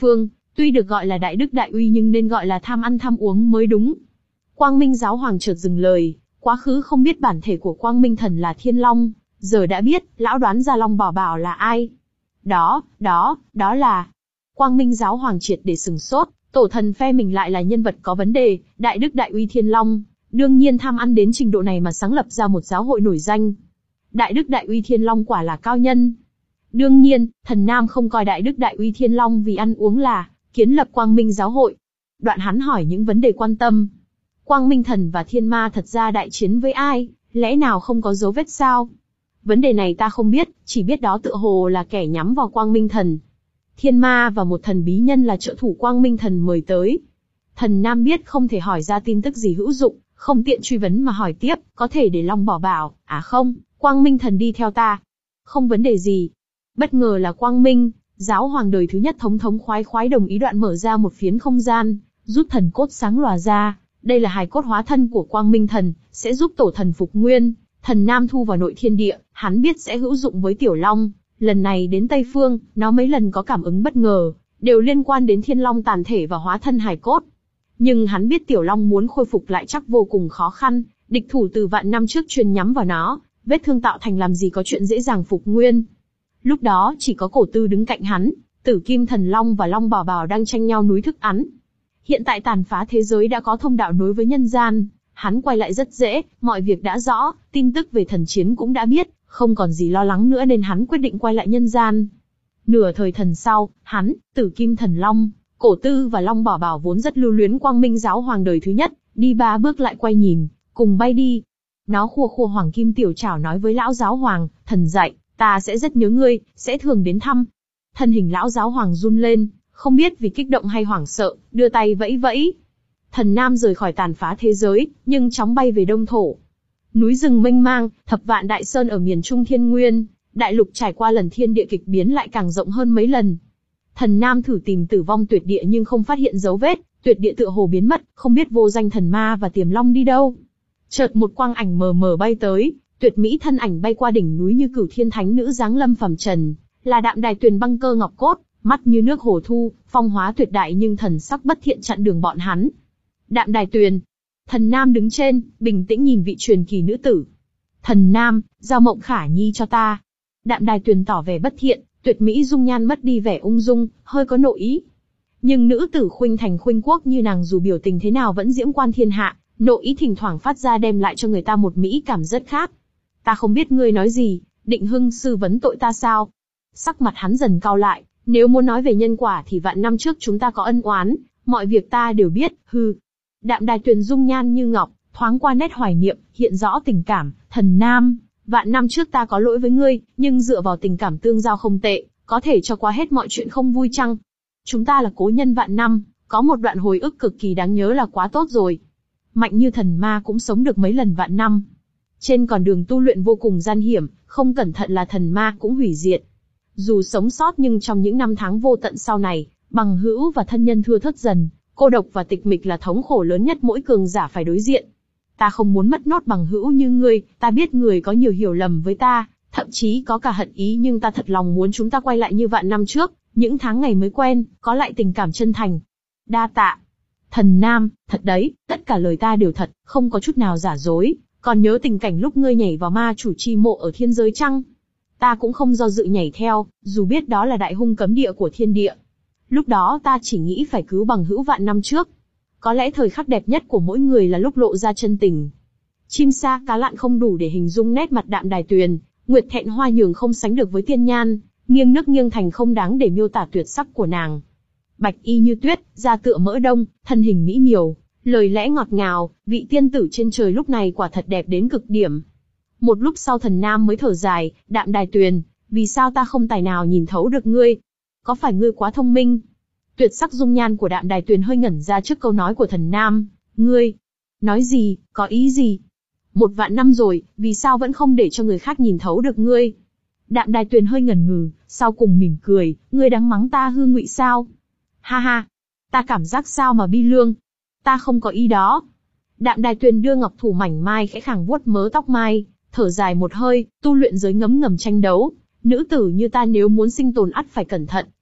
Tuy được gọi là đại đức đại uy nhưng nên gọi là tham ăn tham uống mới đúng. Quang Minh giáo hoàng chợt dừng lời, quá khứ không biết bản thể của Quang Minh thần là Thiên Long, giờ đã biết, lão đoán ra Long Bảo Bảo là ai. Đó, đó, đó là... Quang Minh giáo hoàng triệt để sừng sốt, tổ thần phe mình lại là nhân vật có vấn đề, đại đức đại uy Thiên Long, đương nhiên tham ăn đến trình độ này mà sáng lập ra một giáo hội nổi danh. Đại đức đại uy Thiên Long quả là cao nhân. Đương nhiên, thần Nam không coi đại đức đại uy Thiên Long vì ăn uống là kiến lập Quang Minh giáo hội. Đoạn hắn hỏi những vấn đề quan tâm. Quang Minh thần và Thiên Ma thật ra đại chiến với ai, lẽ nào không có dấu vết sao? Vấn đề này ta không biết, chỉ biết đó tựa hồ là kẻ nhắm vào Quang Minh thần. Thiên Ma và một thần bí nhân là trợ thủ Quang Minh thần mời tới. Thần Nam biết không thể hỏi ra tin tức gì hữu dụng, không tiện truy vấn mà hỏi tiếp, có thể để Long Bảo Bảo, à không, Quang Minh thần đi theo ta. Không vấn đề gì. Bất ngờ là Quang Minh, giáo hoàng đời thứ nhất thống thống khoái khoái đồng ý. Đoạn mở ra một phiến không gian, rút thần cốt sáng lòa ra. Đây là hài cốt hóa thân của Quang Minh thần, sẽ giúp tổ thần phục nguyên. Thần Nam thu vào nội thiên địa, hắn biết sẽ hữu dụng với Tiểu Long. Lần này đến Tây Phương, nó mấy lần có cảm ứng bất ngờ, đều liên quan đến Thiên Long tàn thể và hóa thân hài cốt. Nhưng hắn biết Tiểu Long muốn khôi phục lại chắc vô cùng khó khăn, địch thủ từ vạn năm trước chuyên nhắm vào nó, vết thương tạo thành làm gì có chuyện dễ dàng phục nguyên. Lúc đó chỉ có Cổ Tư đứng cạnh hắn, Tử Kim Thần Long và Long Bảo Bảo đang tranh nhau núi thức ăn. Hiện tại tàn phá thế giới đã có thông đạo nối với nhân gian, hắn quay lại rất dễ, mọi việc đã rõ, tin tức về thần chiến cũng đã biết, không còn gì lo lắng nữa nên hắn quyết định quay lại nhân gian. Nửa thời thần sau, hắn, Tử Kim Thần Long, Cổ Tư và Long Bảo Bảo vốn rất lưu luyến Quang Minh giáo hoàng đời thứ nhất, đi ba bước lại quay nhìn, cùng bay đi. Nó khua khua hoàng kim tiểu trảo nói với lão giáo hoàng, thần dạy, ta sẽ rất nhớ ngươi, sẽ thường đến thăm. Thân hình lão giáo hoàng run lên, không biết vì kích động hay hoảng sợ, đưa tay vẫy vẫy. Thần Nam rời khỏi tàn phá thế giới, nhưng chóng bay về Đông Thổ. Núi rừng mênh mang, thập vạn đại sơn ở miền Trung Thiên Nguyên, đại lục trải qua lần thiên địa kịch biến lại càng rộng hơn mấy lần. Thần Nam thử tìm Tử Vong Tuyệt Địa nhưng không phát hiện dấu vết, tuyệt địa tựa hồ biến mất, không biết vô danh thần ma và Tiềm Long đi đâu. Chợt một quang ảnh mờ mờ bay tới, tuyệt mỹ thân ảnh bay qua đỉnh núi như Cửu Thiên Thánh Nữ giáng lâm phàm trần, là Đạm Đài Tuyền băng cơ ngọc cốt, mắt như nước hồ thu, phong hóa tuyệt đại nhưng thần sắc bất thiện chặn đường bọn hắn. Đạm Đài Tuyền. Thần Nam đứng trên, bình tĩnh nhìn vị truyền kỳ nữ tử. Thần Nam, giao Mộng Khả Nhi cho ta. Đạm Đài Tuyền tỏ vẻ bất thiện, tuyệt mỹ dung nhan mất đi vẻ ung dung, hơi có nội ý. Nhưng nữ tử khuynh thành khuynh quốc như nàng dù biểu tình thế nào vẫn diễm quan thiên hạ, nội ý thỉnh thoảng phát ra đem lại cho người ta một mỹ cảm rất khác. Ta không biết ngươi nói gì, định hưng sư vấn tội ta sao? Sắc mặt hắn dần cau lại, nếu muốn nói về nhân quả thì vạn năm trước chúng ta có ân oán, mọi việc ta đều biết, hư. Đạm Đài Tuyền dung nhan như ngọc, thoáng qua nét hoài niệm, hiện rõ tình cảm, thần Nam, vạn năm trước ta có lỗi với ngươi, nhưng dựa vào tình cảm tương giao không tệ, có thể cho qua hết mọi chuyện không vui chăng? Chúng ta là cố nhân vạn năm, có một đoạn hồi ức cực kỳ đáng nhớ là quá tốt rồi. Mạnh như thần ma cũng sống được mấy lần vạn năm. Trên con đường tu luyện vô cùng gian hiểm, không cẩn thận là thần ma cũng hủy diệt. Dù sống sót nhưng trong những năm tháng vô tận sau này, bằng hữu và thân nhân thưa thớt dần, cô độc và tịch mịch là thống khổ lớn nhất mỗi cường giả phải đối diện. Ta không muốn mất nốt bằng hữu như ngươi, ta biết người có nhiều hiểu lầm với ta, thậm chí có cả hận ý nhưng ta thật lòng muốn chúng ta quay lại như vạn năm trước, những tháng ngày mới quen, có lại tình cảm chân thành. Đa tạ. Thần Nam, thật đấy, tất cả lời ta đều thật, không có chút nào giả dối, còn nhớ tình cảnh lúc ngươi nhảy vào ma chủ chi mộ ở thiên giới chăng? Ta cũng không do dự nhảy theo, dù biết đó là đại hung cấm địa của thiên địa. Lúc đó ta chỉ nghĩ phải cứu bằng hữu vạn năm trước. Có lẽ thời khắc đẹp nhất của mỗi người là lúc lộ ra chân tình. Chim sa cá lặn không đủ để hình dung nét mặt Đạm Đài Tuyền, nguyệt thẹn hoa nhường không sánh được với tiên nhan, nghiêng nước nghiêng thành không đáng để miêu tả tuyệt sắc của nàng. Bạch y như tuyết, da tựa mỡ đông, thân hình mỹ miều, lời lẽ ngọt ngào, vị tiên tử trên trời lúc này quả thật đẹp đến cực điểm. Một lúc sau thần Nam mới thở dài, Đạm Đài Tuyền, vì sao ta không tài nào nhìn thấu được ngươi? Có phải ngươi quá thông minh? Tuyệt sắc dung nhan của Đạm Đài Tuyền hơi ngẩn ra trước câu nói của thần Nam. Ngươi, nói gì, có ý gì? Một vạn năm rồi, vì sao vẫn không để cho người khác nhìn thấu được ngươi? Đạm Đài Tuyền hơi ngần ngừ, sau cùng mỉm cười, ngươi đáng mắng ta hư ngụy sao? Ha ha, ta cảm giác sao mà bi lương? Ta không có ý đó. Đạm Đài Tuyền đưa ngọc thủ mảnh mai khẽ khàng vuốt mớ tóc mai, thở dài một hơi, tu luyện giới ngấm ngầm tranh đấu. Nữ tử như ta nếu muốn sinh tồn ắt phải cẩn thận,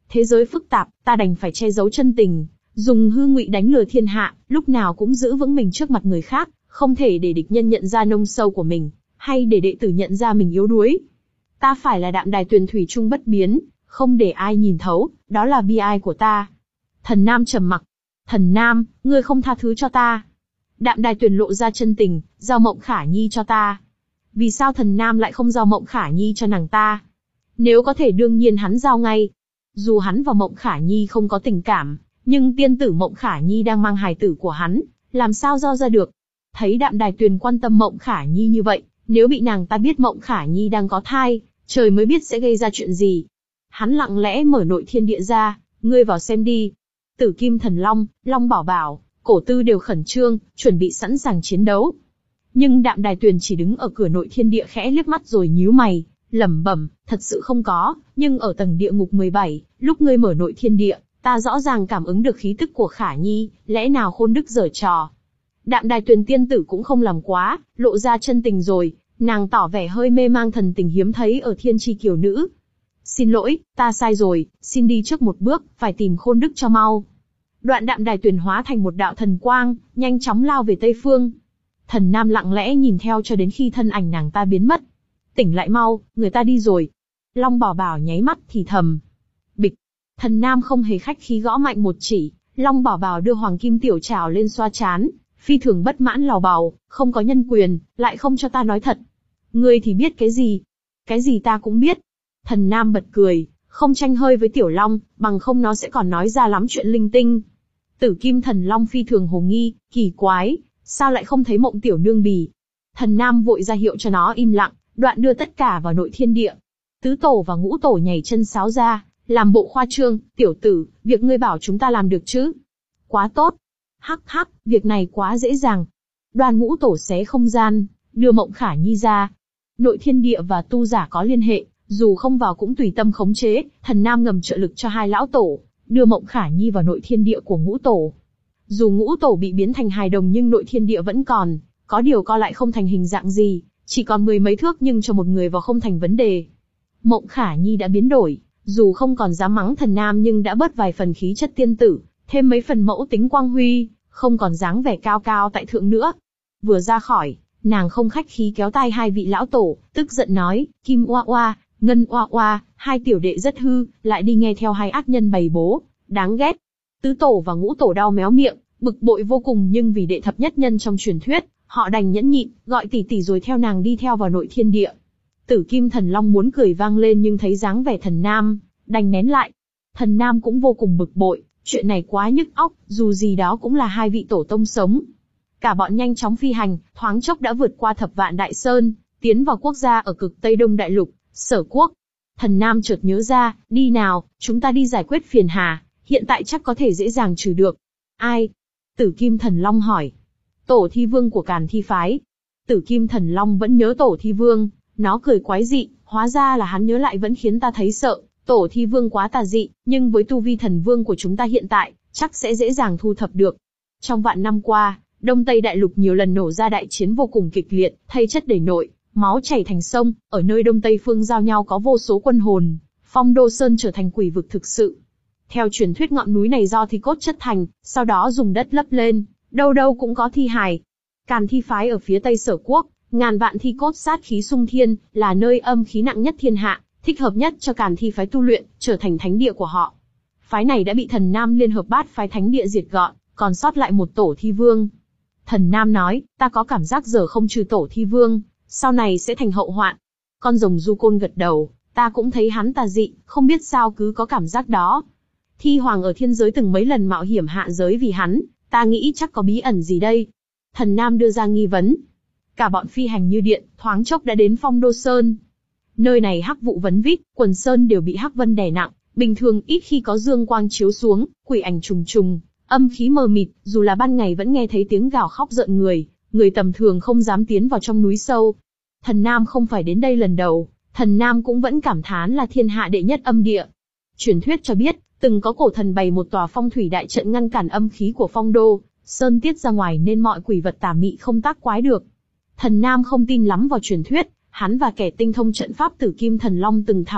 Thế giới phức tạp, ta đành phải che giấu chân tình, dùng hư ngụy đánh lừa thiên hạ, lúc nào cũng giữ vững mình trước mặt người khác, không thể để địch nhân nhận ra nông sâu của mình, hay để đệ tử nhận ra mình yếu đuối. Ta phải là Đạm Đài Tuyền thủy chung bất biến, không để ai nhìn thấu, đó là bi ai của ta. Thần Nam trầm mặc. Thần Nam, ngươi không tha thứ cho ta. Đạm Đài Tuyền lộ ra chân tình, giao Mộng Khả Nhi cho ta. Vì sao Thần Nam lại không giao Mộng Khả Nhi cho nàng ta? Nếu có thể đương nhiên hắn giao ngay. Dù hắn và Mộng Khả Nhi không có tình cảm, nhưng tiên tử Mộng Khả Nhi đang mang hài tử của hắn, làm sao giao ra được? Thấy Đạm Đài Tuyền quan tâm Mộng Khả Nhi như vậy, nếu bị nàng ta biết Mộng Khả Nhi đang có thai, trời mới biết sẽ gây ra chuyện gì. Hắn lặng lẽ mở nội thiên địa ra, ngươi vào xem đi. Tử Kim Thần Long, Long Bảo Bảo, Cổ Tư đều khẩn trương, chuẩn bị sẵn sàng chiến đấu. Nhưng Đạm Đài Tuyền chỉ đứng ở cửa nội thiên địa khẽ liếc mắt rồi nhíu mày, lẩm bẩm, thật sự không có, nhưng ở tầng địa ngục mười bảy, lúc ngươi mở nội thiên địa, ta rõ ràng cảm ứng được khí tức của Khả Nhi, lẽ nào Khôn Đức giở trò? Đạm Đài Tuyền tiên tử cũng không làm quá, lộ ra chân tình rồi, nàng tỏ vẻ hơi mê mang thần tình hiếm thấy ở thiên tri kiều nữ. Xin lỗi, ta sai rồi, xin đi trước một bước, phải tìm Khôn Đức cho mau. Đoạn Đạm Đài Tuyền hóa thành một đạo thần quang, nhanh chóng lao về tây phương. Thần Nam lặng lẽ nhìn theo cho đến khi thân ảnh nàng ta biến mất. Tỉnh lại mau, người ta đi rồi. Long Bảo Bảo nháy mắt thì thầm. Bịch. Thần Nam không hề khách khí gõ mạnh một chỉ, Long Bảo Bảo đưa hoàng kim tiểu trảo lên xoa chán, phi thường bất mãn lào bào, không có nhân quyền, lại không cho ta nói thật. Ngươi thì biết cái gì? Cái gì ta cũng biết. Thần Nam bật cười, không tranh hơi với Tiểu Long, bằng không nó sẽ còn nói ra lắm chuyện linh tinh. Tử Kim Thần Long phi thường hồ nghi, kỳ quái, sao lại không thấy Mộng tiểu nương bì? Thần Nam vội ra hiệu cho nó im lặng, đoạn đưa tất cả vào nội thiên địa. Tứ tổ và ngũ tổ nhảy chân sáo ra, làm bộ khoa trương, tiểu tử, việc ngươi bảo chúng ta làm được chứ? Quá tốt. Hắc hắc, việc này quá dễ dàng. Đoàn ngũ tổ xé không gian, đưa Mộng Khả Nhi ra. Nội thiên địa và tu giả có liên hệ, dù không vào cũng tùy tâm khống chế, Thần Nam ngầm trợ lực cho hai lão tổ, đưa Mộng Khả Nhi vào nội thiên địa của ngũ tổ. Dù ngũ tổ bị biến thành hài đồng nhưng nội thiên địa vẫn còn, có điều co lại không thành hình dạng gì, chỉ còn mười mấy thước nhưng cho một người vào không thành vấn đề. Mộng Khả Nhi đã biến đổi, dù không còn dám mắng Thần Nam nhưng đã bớt vài phần khí chất tiên tử, thêm mấy phần mẫu tính quang huy, không còn dáng vẻ cao cao tại thượng nữa. Vừa ra khỏi, nàng không khách khí kéo tay hai vị lão tổ, tức giận nói, Kim Oa Oa, Ngân Oa Oa, hai tiểu đệ rất hư, lại đi nghe theo hai ác nhân bày bố, đáng ghét. Tứ tổ và ngũ tổ đau méo miệng, bực bội vô cùng nhưng vì đệ thập nhất nhân trong truyền thuyết, họ đành nhẫn nhịn, gọi tỷ tỷ rồi theo nàng đi theo vào nội thiên địa. Tử Kim Thần Long muốn cười vang lên nhưng thấy dáng vẻ Thần Nam, đành nén lại. Thần Nam cũng vô cùng bực bội, chuyện này quá nhức óc, dù gì đó cũng là hai vị tổ tông sống. Cả bọn nhanh chóng phi hành, thoáng chốc đã vượt qua thập vạn đại sơn, tiến vào quốc gia ở cực Tây Đông Đại Lục, Sở Quốc. Thần Nam chợt nhớ ra, đi nào, chúng ta đi giải quyết phiền hà, hiện tại chắc có thể dễ dàng trừ được. Ai? Tử Kim Thần Long hỏi. Tổ thi vương của Càn Thi Phái. Tử Kim Thần Long vẫn nhớ tổ thi vương, nó cười quái dị, hóa ra là hắn nhớ lại vẫn khiến ta thấy sợ. Tổ thi vương quá tà dị, nhưng với tu vi thần vương của chúng ta hiện tại, chắc sẽ dễ dàng thu thập được. Trong vạn năm qua, Đông Tây Đại Lục nhiều lần nổ ra đại chiến vô cùng kịch liệt, thây chất đầy nội, máu chảy thành sông, ở nơi Đông Tây phương giao nhau có vô số quân hồn, Phong Đô Sơn trở thành quỷ vực thực sự. Theo truyền thuyết ngọn núi này do thi cốt chất thành, sau đó dùng đất lấp lên, đâu đâu cũng có thi hài. Càn Thi Phái ở phía Tây Sở Quốc, ngàn vạn thi cốt sát khí xung thiên, là nơi âm khí nặng nhất thiên hạ, thích hợp nhất cho Càn Thi Phái tu luyện, trở thành thánh địa của họ. Phái này đã bị Thần Nam liên hợp bát phái thánh địa diệt gọn, còn sót lại một tổ thi vương. Thần Nam nói, ta có cảm giác giờ không trừ tổ thi vương, sau này sẽ thành hậu hoạn. Con rồng Du Côn gật đầu, ta cũng thấy hắn tà dị, không biết sao cứ có cảm giác đó. Thi Hoàng ở thiên giới từng mấy lần mạo hiểm hạ giới vì hắn, ta nghĩ chắc có bí ẩn gì đây. Thần Nam đưa ra nghi vấn. Cả bọn phi hành như điện, thoáng chốc đã đến Phong Đô Sơn. Nơi này hắc vụ vấn vít, quần sơn đều bị hắc vân đè nặng, bình thường ít khi có dương quang chiếu xuống, quỷ ảnh trùng trùng, âm khí mờ mịt, dù là ban ngày vẫn nghe thấy tiếng gào khóc rợn người, người tầm thường không dám tiến vào trong núi sâu. Thần Nam không phải đến đây lần đầu, Thần Nam cũng vẫn cảm thán là thiên hạ đệ nhất âm địa. Truyền thuyết cho biết, từng có cổ thần bày một tòa phong thủy đại trận ngăn cản âm khí của Phong Đô Sơn tiết ra ngoài nên mọi quỷ vật tà mị không tác quái được. Thần Nam không tin lắm vào truyền thuyết, hắn và kẻ tinh thông trận pháp Tử Kim Thần Long từng thảo luận,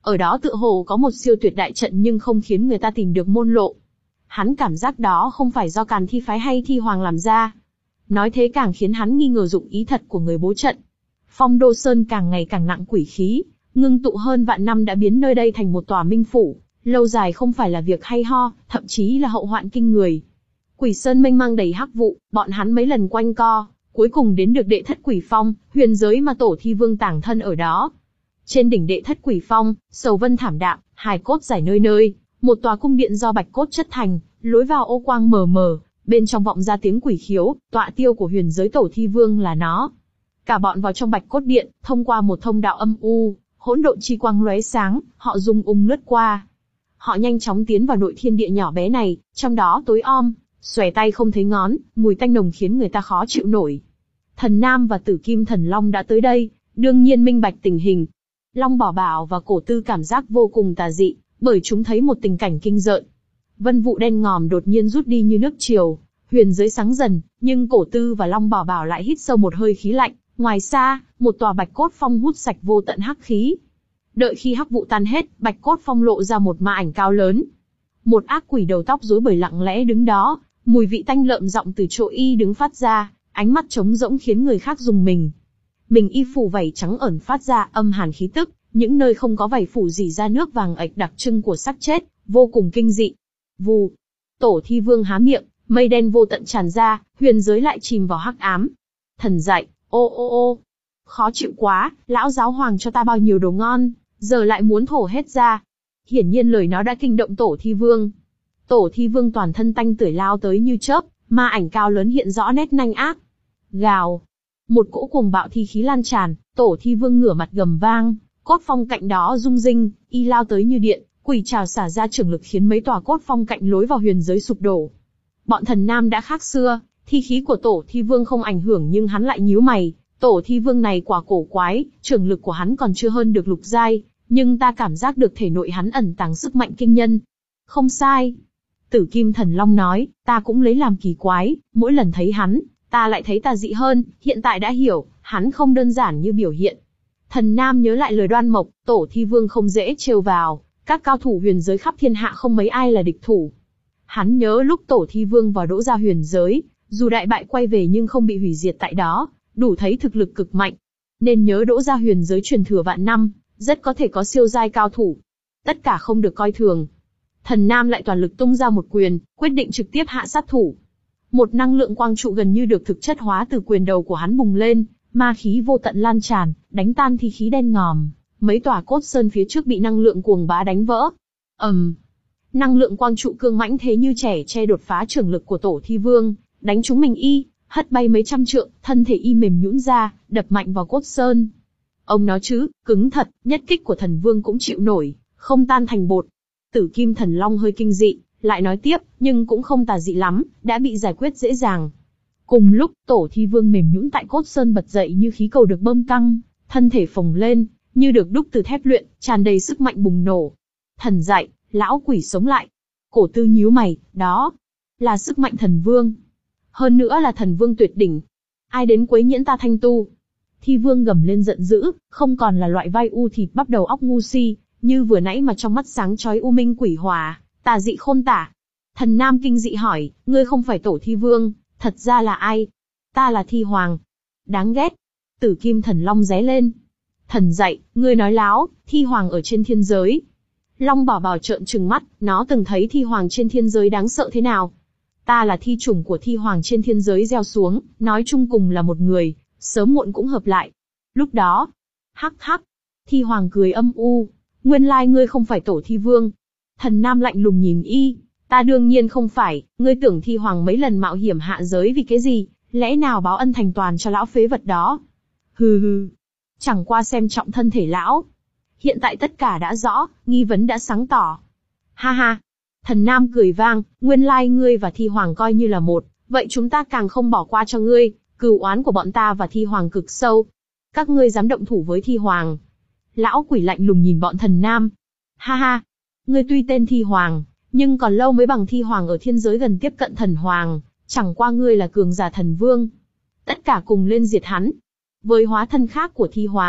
Ở đó tựa hồ có một siêu tuyệt đại trận nhưng không khiến người ta tìm được môn lộ. Hắn cảm giác đó không phải do Càn Thi phái hay Thi Hoàng làm ra. Nói thế càng khiến hắn nghi ngờ dụng ý thật của người bố trận. Phong Đô Sơn càng ngày càng nặng quỷ khí, ngưng tụ hơn vạn năm đã biến nơi đây thành một tòa minh phủ, lâu dài không phải là việc hay ho, thậm chí là hậu hoạn kinh người. Quỷ Sơn mênh mang đầy hắc vụ, bọn hắn mấy lần quanh co, cuối cùng đến được Đệ Thất Quỷ Phong, huyền giới mà Tổ Thi Vương tàng thân ở đó. Trên đỉnh Đệ Thất Quỷ Phong, sầu vân thảm đạm, hài cốt rải nơi nơi, một tòa cung điện do bạch cốt chất thành, lối vào ô quang mờ mờ, bên trong vọng ra tiếng quỷ khiếu, tọa tiêu của huyền giới Tổ Thi Vương là nó. Cả bọn vào trong bạch cốt điện, thông qua một thông đạo âm u, hỗn độn chi quang lóe sáng, họ dung ung lướt qua. Họ nhanh chóng tiến vào nội thiên địa nhỏ bé này, trong đó tối om, xòe tay không thấy ngón, mùi tanh nồng khiến người ta khó chịu nổi. Thần Nam và Tử Kim Thần Long đã tới đây, đương nhiên minh bạch tình hình. Long Bảo Bảo và Cổ Tư cảm giác vô cùng tà dị, bởi chúng thấy một tình cảnh kinh rợn. Vân vụ đen ngòm đột nhiên rút đi như nước triều, huyền giới sáng dần, nhưng Cổ Tư và Long Bảo Bảo lại hít sâu một hơi khí lạnh. Ngoài xa, một tòa bạch cốt phong hút sạch vô tận hắc khí. Đợi khi hắc vụ tan hết, bạch cốt phong lộ ra một ma ảnh cao lớn. Một ác quỷ đầu tóc rối bời lặng lẽ đứng đó, mùi vị tanh lợm giọng từ chỗ y đứng phát ra, ánh mắt trống rỗng khiến người khác rùng mình. Mình y phủ vảy trắng ẩn phát ra âm hàn khí tức, những nơi không có vảy phủ rỉ ra nước vàng ạch đặc trưng của xác chết, vô cùng kinh dị. Vù, Tổ Thi Vương há miệng, mây đen vô tận tràn ra, huyền giới lại chìm vào hắc ám. Thần dạy, ô ô ô, khó chịu quá, lão giáo hoàng cho ta bao nhiêu đồ ngon, giờ lại muốn thổ hết ra. Hiển nhiên lời nó đã kinh động Tổ Thi Vương. Tổ Thi Vương toàn thân tanh tưởi lao tới như chớp, ma ảnh cao lớn hiện rõ nét nanh ác. Gào, một cỗ cuồng bạo thi khí lan tràn, Tổ Thi Vương ngửa mặt gầm vang, cốt phong cạnh đó rung rinh, y lao tới như điện, quỷ trảo xả ra trưởng lực khiến mấy tòa cốt phong cạnh lối vào huyền giới sụp đổ. Bọn Thần Nam đã khác xưa, thi khí của Tổ Thi Vương không ảnh hưởng nhưng hắn lại nhíu mày. Tổ Thi Vương này quả cổ quái, trưởng lực của hắn còn chưa hơn được lục giai, nhưng ta cảm giác được thể nội hắn ẩn tàng sức mạnh kinh nhân. Không sai. Tử Kim Thần Long nói, ta cũng lấy làm kỳ quái, mỗi lần thấy hắn, ta lại thấy tà dị hơn, hiện tại đã hiểu, hắn không đơn giản như biểu hiện. Thần Nam nhớ lại lời Đoan Mộc, Tổ Thi Vương không dễ trêu vào, các cao thủ huyền giới khắp thiên hạ không mấy ai là địch thủ. Hắn nhớ lúc Tổ Thi Vương vào đỗ ra huyền giới, dù đại bại quay về nhưng không bị hủy diệt tại đó, đủ thấy thực lực cực mạnh. Nên nhớ đỗ ra huyền giới truyền thừa vạn năm, rất có thể có siêu giai cao thủ. Tất cả không được coi thường. Thần Nam lại toàn lực tung ra một quyền, quyết định trực tiếp hạ sát thủ. Một năng lượng quang trụ gần như được thực chất hóa từ quyền đầu của hắn bùng lên, ma khí vô tận lan tràn, đánh tan thi khí đen ngòm. Mấy tòa cốt sơn phía trước bị năng lượng cuồng bá đánh vỡ. ầm, um, năng lượng quang trụ cương mãnh thế như trẻ che đột phá trưởng lực của Tổ Thi Vương, đánh trúng mình y, hất bay mấy trăm trượng, thân thể y mềm nhũn ra, đập mạnh vào cốt sơn. Ông nói chứ, cứng thật, nhất kích của Thần Vương cũng chịu nổi, không tan thành bột. Tử Kim Thần Long hơi kinh dị, lại nói tiếp, nhưng cũng không tà dị lắm, đã bị giải quyết dễ dàng. Cùng lúc, Tổ Thi Vương mềm nhũn tại cốt sơn bật dậy như khí cầu được bơm căng, thân thể phồng lên, như được đúc từ thép luyện, tràn đầy sức mạnh bùng nổ. Thần dạy, lão quỷ sống lại. Cổ Tư nhíu mày, đó là sức mạnh Thần Vương. Hơn nữa là Thần Vương tuyệt đỉnh. Ai đến quấy nhiễu ta thanh tu? Thi Vương gầm lên giận dữ, không còn là loại vai u thịt bắp đầu óc ngu si, như vừa nãy mà trong mắt sáng chói u minh quỷ hòa, tà dị khôn tả. Thần Nam kinh dị hỏi, ngươi không phải Tổ Thi Vương, thật ra là ai? Ta là Thi Hoàng. Đáng ghét. Tử Kim Thần Long ré lên. Thần dạy, ngươi nói láo, Thi Hoàng ở trên thiên giới. Long Bảo Bảo trợn trừng mắt, nó từng thấy Thi Hoàng trên thiên giới đáng sợ thế nào. Ta là thi chủng của Thi Hoàng trên thiên giới gieo xuống, nói chung cùng là một người, sớm muộn cũng hợp lại. Lúc đó, hắc hắc, Thi Hoàng cười âm u, nguyên lai ngươi không phải Tổ Thi Vương. Thần Nam lạnh lùng nhìn y, ta đương nhiên không phải, ngươi tưởng Thi Hoàng mấy lần mạo hiểm hạ giới vì cái gì, lẽ nào báo ân thành toàn cho lão phế vật đó. Hừ hừ, chẳng qua xem trọng thân thể lão. Hiện tại tất cả đã rõ, nghi vấn đã sáng tỏ. Ha ha. Thần Nam cười vang, nguyên lai ngươi và Thi Hoàng coi như là một, vậy chúng ta càng không bỏ qua cho ngươi, cừu oán của bọn ta và Thi Hoàng cực sâu. Các ngươi dám động thủ với Thi Hoàng. Lão quỷ lạnh lùng nhìn bọn Thần Nam. Ha ha, ngươi tuy tên Thi Hoàng, nhưng còn lâu mới bằng Thi Hoàng ở thiên giới gần tiếp cận Thần Hoàng, chẳng qua ngươi là cường giả Thần Vương. Tất cả cùng lên diệt hắn. Với hóa thân khác của Thi Hoàng,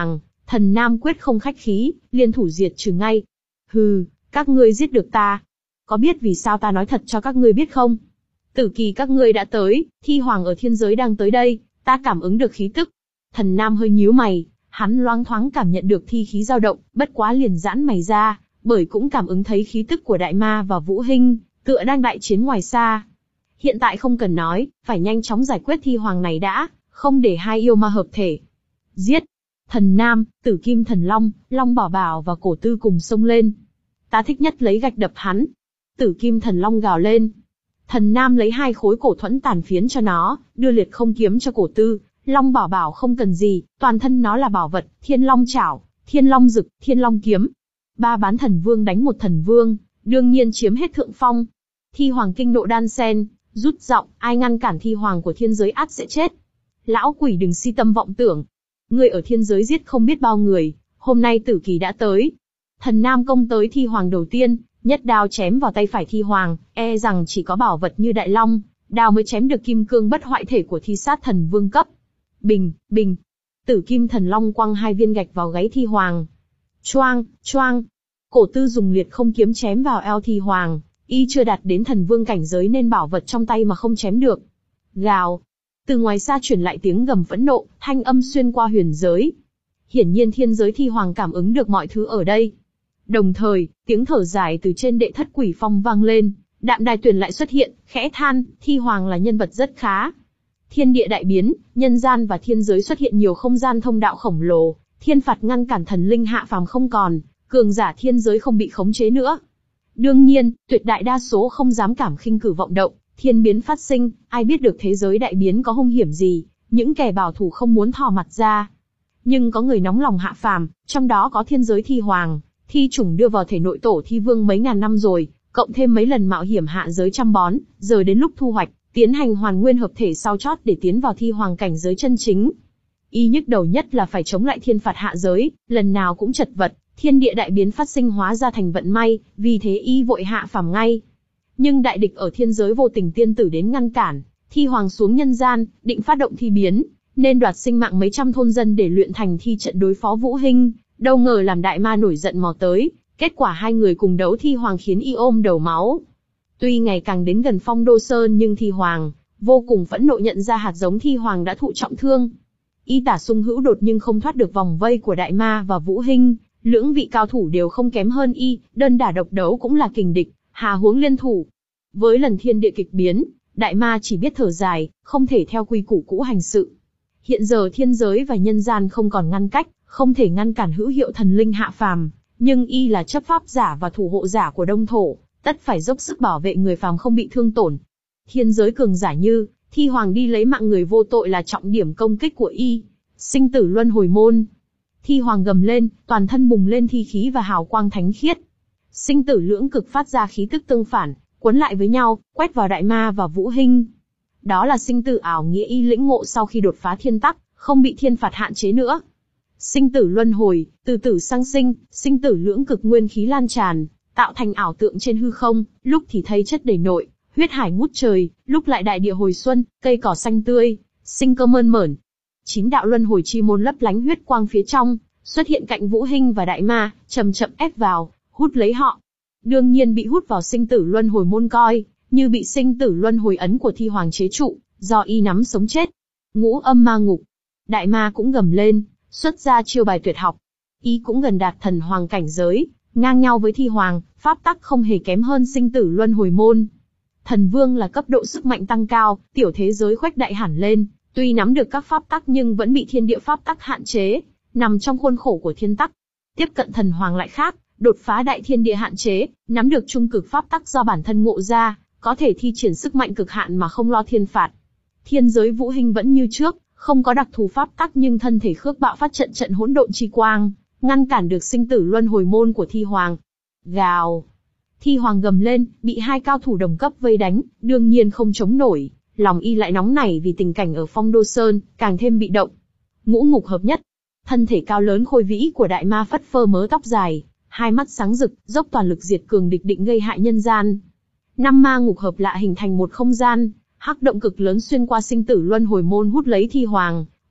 Thần Nam quyết không khách khí, liên thủ diệt trừ ngay. Hừ, các ngươi giết được ta. Có biết vì sao ta nói thật cho các ngươi biết không? Tử kỳ các ngươi đã tới, thi hoàng ở thiên giới đang tới đây, ta cảm ứng được khí tức. Thần Nam hơi nhíu mày, hắn loáng thoáng cảm nhận được thi khí dao động, bất quá liền giãn mày ra, bởi cũng cảm ứng thấy khí tức của đại ma và Vũ Hinh, tựa đang đại chiến ngoài xa. Hiện tại không cần nói, phải nhanh chóng giải quyết thi hoàng này đã, không để hai yêu ma hợp thể. Giết! Thần Nam, Tử Kim Thần Long, Long Bảo Bảo và Cổ Tư cùng xông lên. Ta thích nhất lấy gạch đập hắn. Tử Kim Thần Long gào lên. Thần Nam lấy hai khối cổ thuẫn tàn phiến cho nó, đưa liệt không kiếm cho Cổ Tư. Long Bảo Bảo không cần gì, toàn thân nó là bảo vật, Thiên Long Chảo, Thiên Long Dực, Thiên Long Kiếm. Ba bán thần vương đánh một thần vương, đương nhiên chiếm hết thượng phong. Thi hoàng kinh nộ đan sen, rút giọng, ai ngăn cản thi hoàng của thiên giới ắt sẽ chết. Lão quỷ đừng si tâm vọng tưởng. Ngươi ở thiên giới giết không biết bao người, hôm nay tử kỳ đã tới. Thần Nam công tới thi hoàng đầu tiên, nhất đao chém vào tay phải thi hoàng, e rằng chỉ có bảo vật như đại long, đao mới chém được kim cương bất hoại thể của thi sát thần vương cấp. Bình, bình. Tử Kim Thần Long quăng hai viên gạch vào gáy thi hoàng. Choang, choang. Cổ Tư dùng liệt không kiếm chém vào eo thi hoàng, y chưa đạt đến thần vương cảnh giới nên bảo vật trong tay mà không chém được. Gào. Từ ngoài xa truyền lại tiếng gầm phẫn nộ, thanh âm xuyên qua huyền giới. Hiển nhiên thiên giới thi hoàng cảm ứng được mọi thứ ở đây. Đồng thời, tiếng thở dài từ trên đệ thất quỷ phong vang lên, Đạm Đài Tuyền lại xuất hiện, khẽ than, thi hoàng là nhân vật rất khá. Thiên địa đại biến, nhân gian và thiên giới xuất hiện nhiều không gian thông đạo khổng lồ, thiên phạt ngăn cản thần linh hạ phàm không còn, cường giả thiên giới không bị khống chế nữa. Đương nhiên, tuyệt đại đa số không dám cảm khinh cử vọng động, thiên biến phát sinh, ai biết được thế giới đại biến có hung hiểm gì, những kẻ bảo thủ không muốn thò mặt ra. Nhưng có người nóng lòng hạ phàm, trong đó có thiên giới thi hoàng, thi chủng đưa vào thể nội tổ thi vương mấy ngàn năm rồi, cộng thêm mấy lần mạo hiểm hạ giới chăm bón, giờ đến lúc thu hoạch, tiến hành hoàn nguyên hợp thể sau chót để tiến vào thi hoàng cảnh giới chân chính. Y nhức đầu nhất là phải chống lại thiên phạt hạ giới, lần nào cũng chật vật, thiên địa đại biến phát sinh hóa ra thành vận may, vì thế y vội hạ phàm ngay. Nhưng đại địch ở thiên giới vô tình tiên tử đến ngăn cản, thi hoàng xuống nhân gian, định phát động thi biến, nên đoạt sinh mạng mấy trăm thôn dân để luyện thành thi trận đối phó Vũ Hinh, đâu ngờ làm đại ma nổi giận mò tới, kết quả hai người cùng đấu thi hoàng khiến y ôm đầu máu. Tuy ngày càng đến gần Phong Đô Sơn nhưng thi hoàng vô cùng phẫn nộ nhận ra hạt giống thi hoàng đã thụ trọng thương. Y tả sung hữu đột nhưng không thoát được vòng vây của đại ma và Vũ Hinh, lưỡng vị cao thủ đều không kém hơn y, đơn đả độc đấu cũng là kình địch, hà huống liên thủ. Với lần thiên địa kịch biến, đại ma chỉ biết thở dài, không thể theo quy củ cũ hành sự. Hiện giờ thiên giới và nhân gian không còn ngăn cách, không thể ngăn cản hữu hiệu thần linh hạ phàm, nhưng y là chấp pháp giả và thủ hộ giả của đông thổ, tất phải dốc sức bảo vệ người phàm không bị thương tổn. Thiên giới cường giả như thi hoàng đi lấy mạng người vô tội là trọng điểm công kích của y. Sinh tử luân hồi môn. Thi hoàng gầm lên, toàn thân bùng lên thi khí và hào quang thánh khiết. Sinh tử lưỡng cực phát ra khí tức tương phản, cuốn lại với nhau, quét vào đại ma và Vũ Hinh. Đó là sinh tử ảo nghĩa y lĩnh ngộ sau khi đột phá thiên tắc, không bị thiên phạt hạn chế nữa. Sinh tử luân hồi, từ tử sang sinh, sinh tử lưỡng cực nguyên khí lan tràn, tạo thành ảo tượng trên hư không, lúc thì thấy chất đầy nội, huyết hải ngút trời, lúc lại đại địa hồi xuân, cây cỏ xanh tươi, sinh cơ mơn mởn. Chín đạo luân hồi chi môn lấp lánh huyết quang phía trong, xuất hiện cạnh Vũ Hinh và đại ma, chậm chậm ép vào, hút lấy họ. Đương nhiên bị hút vào sinh tử luân hồi môn coi, như bị sinh tử luân hồi ấn của thi hoàng chế trụ, do y nắm sống chết. Ngũ âm ma ngục. Đại ma cũng gầm lên, xuất ra chiêu bài tuyệt học. Y cũng gần đạt thần hoàng cảnh giới, ngang nhau với thi hoàng, pháp tắc không hề kém hơn sinh tử luân hồi môn. Thần vương là cấp độ sức mạnh tăng cao, tiểu thế giới khuếch đại hẳn lên, tuy nắm được các pháp tắc nhưng vẫn bị thiên địa pháp tắc hạn chế, nằm trong khuôn khổ của thiên tắc. Tiếp cận thần hoàng lại khác, đột phá đại thiên địa hạn chế, nắm được trung cực pháp tắc do bản thân ngộ ra, có thể thi triển sức mạnh cực hạn mà không lo thiên phạt. Thiên giới Vũ Hinh vẫn như trước, không có đặc thù pháp tắc nhưng thân thể khước bạo phát trận trận hỗn độn chi quang, ngăn cản được sinh tử luân hồi môn của thi hoàng. Gào! Thi hoàng gầm lên, bị hai cao thủ đồng cấp vây đánh, đương nhiên không chống nổi, lòng y lại nóng nảy vì tình cảnh ở Phong Đô Sơn, càng thêm bị động. Ngũ ngục hợp nhất, thân thể cao lớn khôi vĩ của đại ma phất phơ mớ tóc dài, hai mắt sáng rực, dốc toàn lực diệt cường địch định gây hại nhân gian. Năm ma ngục hợp lại hình thành một không gian, hắc động cực lớn xuyên qua sinh tử luân hồi môn hút lấy thi hoàng,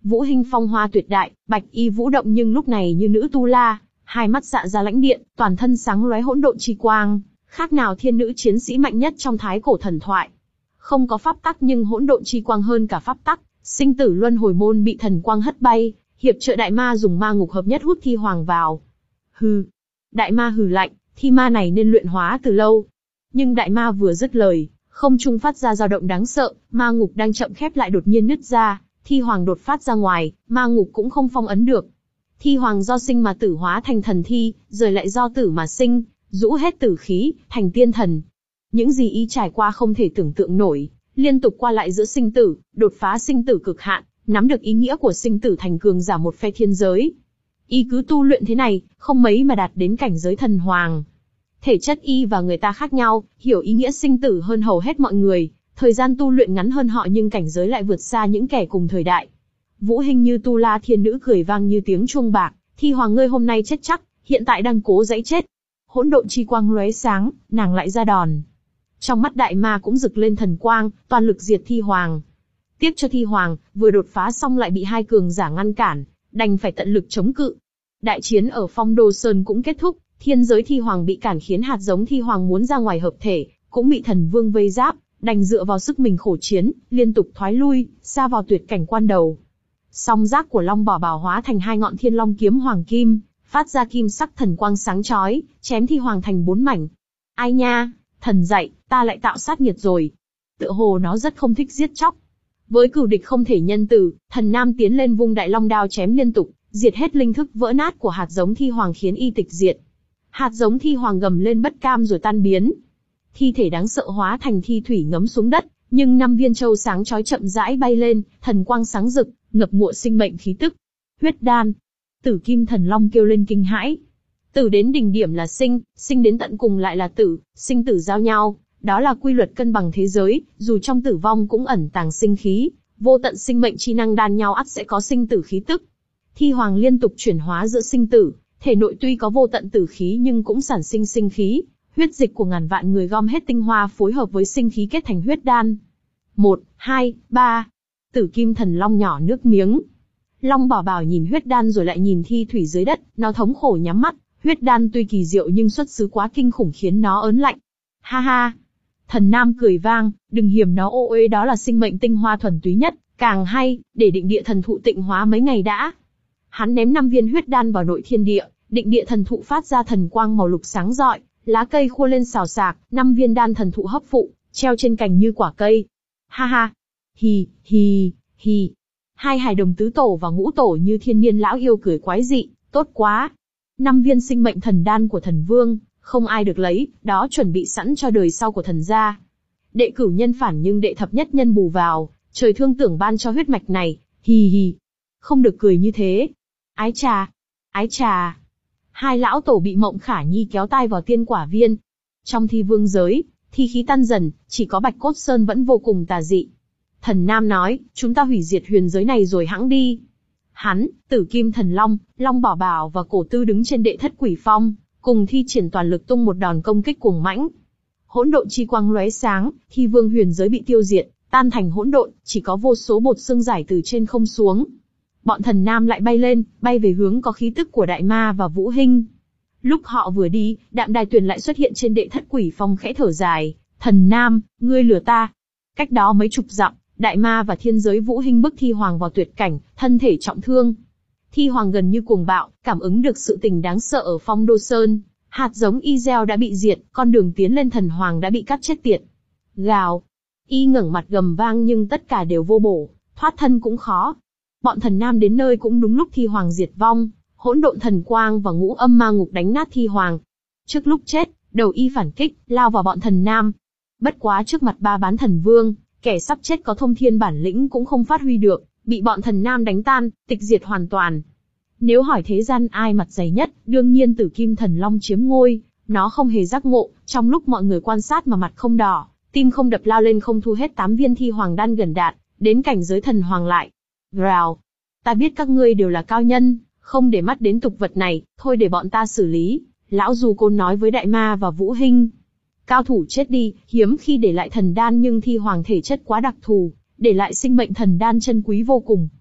Vũ Hinh phong hoa tuyệt đại, bạch y vũ động nhưng lúc này như nữ tu la, hai mắt xạ ra lãnh điện, toàn thân sáng lóe hỗn độn chi quang, khác nào thiên nữ chiến sĩ mạnh nhất trong thái cổ thần thoại. Không có pháp tắc nhưng hỗn độn chi quang hơn cả pháp tắc, sinh tử luân hồi môn bị thần quang hất bay, hiệp trợ đại ma dùng ma ngục hợp nhất hút thi hoàng vào. Hừ. Đại ma hừ lạnh, thi ma này nên luyện hóa từ lâu. Nhưng đại ma vừa dứt lời, không trung phát ra dao động đáng sợ, ma ngục đang chậm khép lại đột nhiên nứt ra, thi hoàng đột phát ra ngoài, ma ngục cũng không phong ấn được. Thi hoàng do sinh mà tử hóa thành thần thi, rồi lại do tử mà sinh, rũ hết tử khí, thành tiên thần. Những gì y trải qua không thể tưởng tượng nổi, liên tục qua lại giữa sinh tử, đột phá sinh tử cực hạn, nắm được ý nghĩa của sinh tử thành cường giả một phe thiên giới. Y cứ tu luyện thế này, không mấy mà đạt đến cảnh giới thần hoàng. Thể chất y và người ta khác nhau, hiểu ý nghĩa sinh tử hơn hầu hết mọi người, thời gian tu luyện ngắn hơn họ nhưng cảnh giới lại vượt xa những kẻ cùng thời đại. Vũ Hinh như tu la thiên nữ cười vang như tiếng chuông bạc, thi hoàng ngươi hôm nay chết chắc, hiện tại đang cố dãy chết. Hỗn độn chi quang lóe sáng, nàng lại ra đòn. Trong mắt đại ma cũng rực lên thần quang, toàn lực diệt thi hoàng. Tiếc cho thi hoàng, vừa đột phá xong lại bị hai cường giả ngăn cản, đành phải tận lực chống cự. Đại chiến ở Phong Đô Sơn cũng kết thúc, thiên giới thi hoàng bị cản khiến hạt giống thi hoàng muốn ra ngoài hợp thể, cũng bị thần vương vây giáp, đành dựa vào sức mình khổ chiến, liên tục thoái lui, xa vào tuyệt cảnh quan đầu. Song giác của Long Bảo Bảo hóa thành hai ngọn thiên long kiếm hoàng kim, phát ra kim sắc thần quang sáng chói, chém thi hoàng thành bốn mảnh. Ai nha, thần dạy, ta lại tạo sát nghiệt rồi. Tựa hồ nó rất không thích giết chóc. Với cửu địch không thể nhân từ, thần nam tiến lên vung đại long đao chém liên tục, diệt hết linh thức vỡ nát của hạt giống thi hoàng khiến y tịch diệt. Hạt giống thi hoàng gầm lên bất cam rồi tan biến. Thi thể đáng sợ hóa thành thi thủy ngấm xuống đất, nhưng năm viên châu sáng chói chậm rãi bay lên, thần quang sáng rực, ngập ngụa sinh mệnh khí tức. Huyết đan. Tử Kim Thần Long kêu lên kinh hãi. Tử đến đỉnh điểm là sinh, sinh đến tận cùng lại là tử, sinh tử giao nhau, đó là quy luật cân bằng thế giới, dù trong tử vong cũng ẩn tàng sinh khí, vô tận sinh mệnh chi năng đan nhau ắt sẽ có sinh tử khí tức. Thi hoàng liên tục chuyển hóa giữa sinh tử, thể nội tuy có vô tận tử khí nhưng cũng sản sinh sinh khí, huyết dịch của ngàn vạn người gom hết tinh hoa phối hợp với sinh khí kết thành huyết đan. Một, hai, ba. Tử Kim Thần Long nhỏ nước miếng. Long Bảo Bảo nhìn huyết đan rồi lại nhìn thi thủy dưới đất, nó thống khổ nhắm mắt, huyết đan tuy kỳ diệu nhưng xuất xứ quá kinh khủng khiến nó ớn lạnh. Ha ha. Thần Nam cười vang, đừng hiểm nó ô uế, đó là sinh mệnh tinh hoa thuần túy nhất, càng hay, để định địa thần thụ tịnh hóa mấy ngày đã. Hắn ném năm viên huyết đan vào nội thiên địa, định địa thần thụ phát ra thần quang màu lục sáng rọi, lá cây khô lên xào xạc, năm viên đan thần thụ hấp phụ, treo trên cành như quả cây. Ha ha. Hì, hì, hì. Hai hài đồng tứ tổ và ngũ tổ như thiên niên lão yêu cười quái dị, tốt quá. Năm viên sinh mệnh thần đan của thần vương, không ai được lấy, đó chuẩn bị sẵn cho đời sau của thần gia. Đệ cửu nhân phản nhưng đệ thập nhất nhân bù vào, trời thương tưởng ban cho huyết mạch này, hì hì. Không được cười như thế. Ái trà, ái trà. Hai lão tổ bị Mộng Khả Nhi kéo tai vào tiên quả viên. Trong thi vương giới, thi khí tan dần, chỉ có Bạch Cốt Sơn vẫn vô cùng tà dị. Thần Nam nói, chúng ta hủy diệt huyền giới này rồi hãng đi. Hắn, Tử Kim Thần Long, Long Bảo Bảo và Cổ Tư đứng trên đệ thất quỷ phong, cùng thi triển toàn lực tung một đòn công kích cuồng mãnh. Hỗn độn chi quang lóe sáng, thi vương huyền giới bị tiêu diệt, tan thành hỗn độn, chỉ có vô số bột xương rải từ trên không xuống. Bọn thần nam lại bay lên, bay về hướng có khí tức của đại ma và Vũ Hinh. Lúc họ vừa đi, Đạm Đài Tuyền lại xuất hiện trên đệ thất quỷ phong khẽ thở dài, thần nam, ngươi lừa ta. Cách đó mấy chục dặm, đại ma và thiên giới Vũ Hinh bức thi hoàng vào tuyệt cảnh, thân thể trọng thương. Thi hoàng gần như cuồng bạo, cảm ứng được sự tình đáng sợ ở Phong Đô Sơn, hạt giống y gieo đã bị diệt, con đường tiến lên thần hoàng đã bị cắt chết tiệt. Gào, y ngẩng mặt gầm vang nhưng tất cả đều vô bổ, thoát thân cũng khó. Bọn thần nam đến nơi cũng đúng lúc thi hoàng diệt vong, hỗn độn thần quang và ngũ âm ma ngục đánh nát thi hoàng. Trước lúc chết, đầu y phản kích, lao vào bọn thần nam. Bất quá trước mặt ba bán thần vương, kẻ sắp chết có thông thiên bản lĩnh cũng không phát huy được, bị bọn thần nam đánh tan, tịch diệt hoàn toàn. Nếu hỏi thế gian ai mặt dày nhất, đương nhiên Tử Kim Thần Long chiếm ngôi, nó không hề giác ngộ, trong lúc mọi người quan sát mà mặt không đỏ, tim không đập lao lên không thu hết tám viên thi hoàng đan gần đạt, đến cảnh giới thần hoàng lại. Rào, ta biết các ngươi đều là cao nhân, không để mắt đến tục vật này, thôi để bọn ta xử lý. Lão Du Côn nói với đại ma và Vũ Hinh. Cao thủ chết đi, hiếm khi để lại thần đan nhưng thi hoàng thể chất quá đặc thù, để lại sinh mệnh thần đan chân quý vô cùng.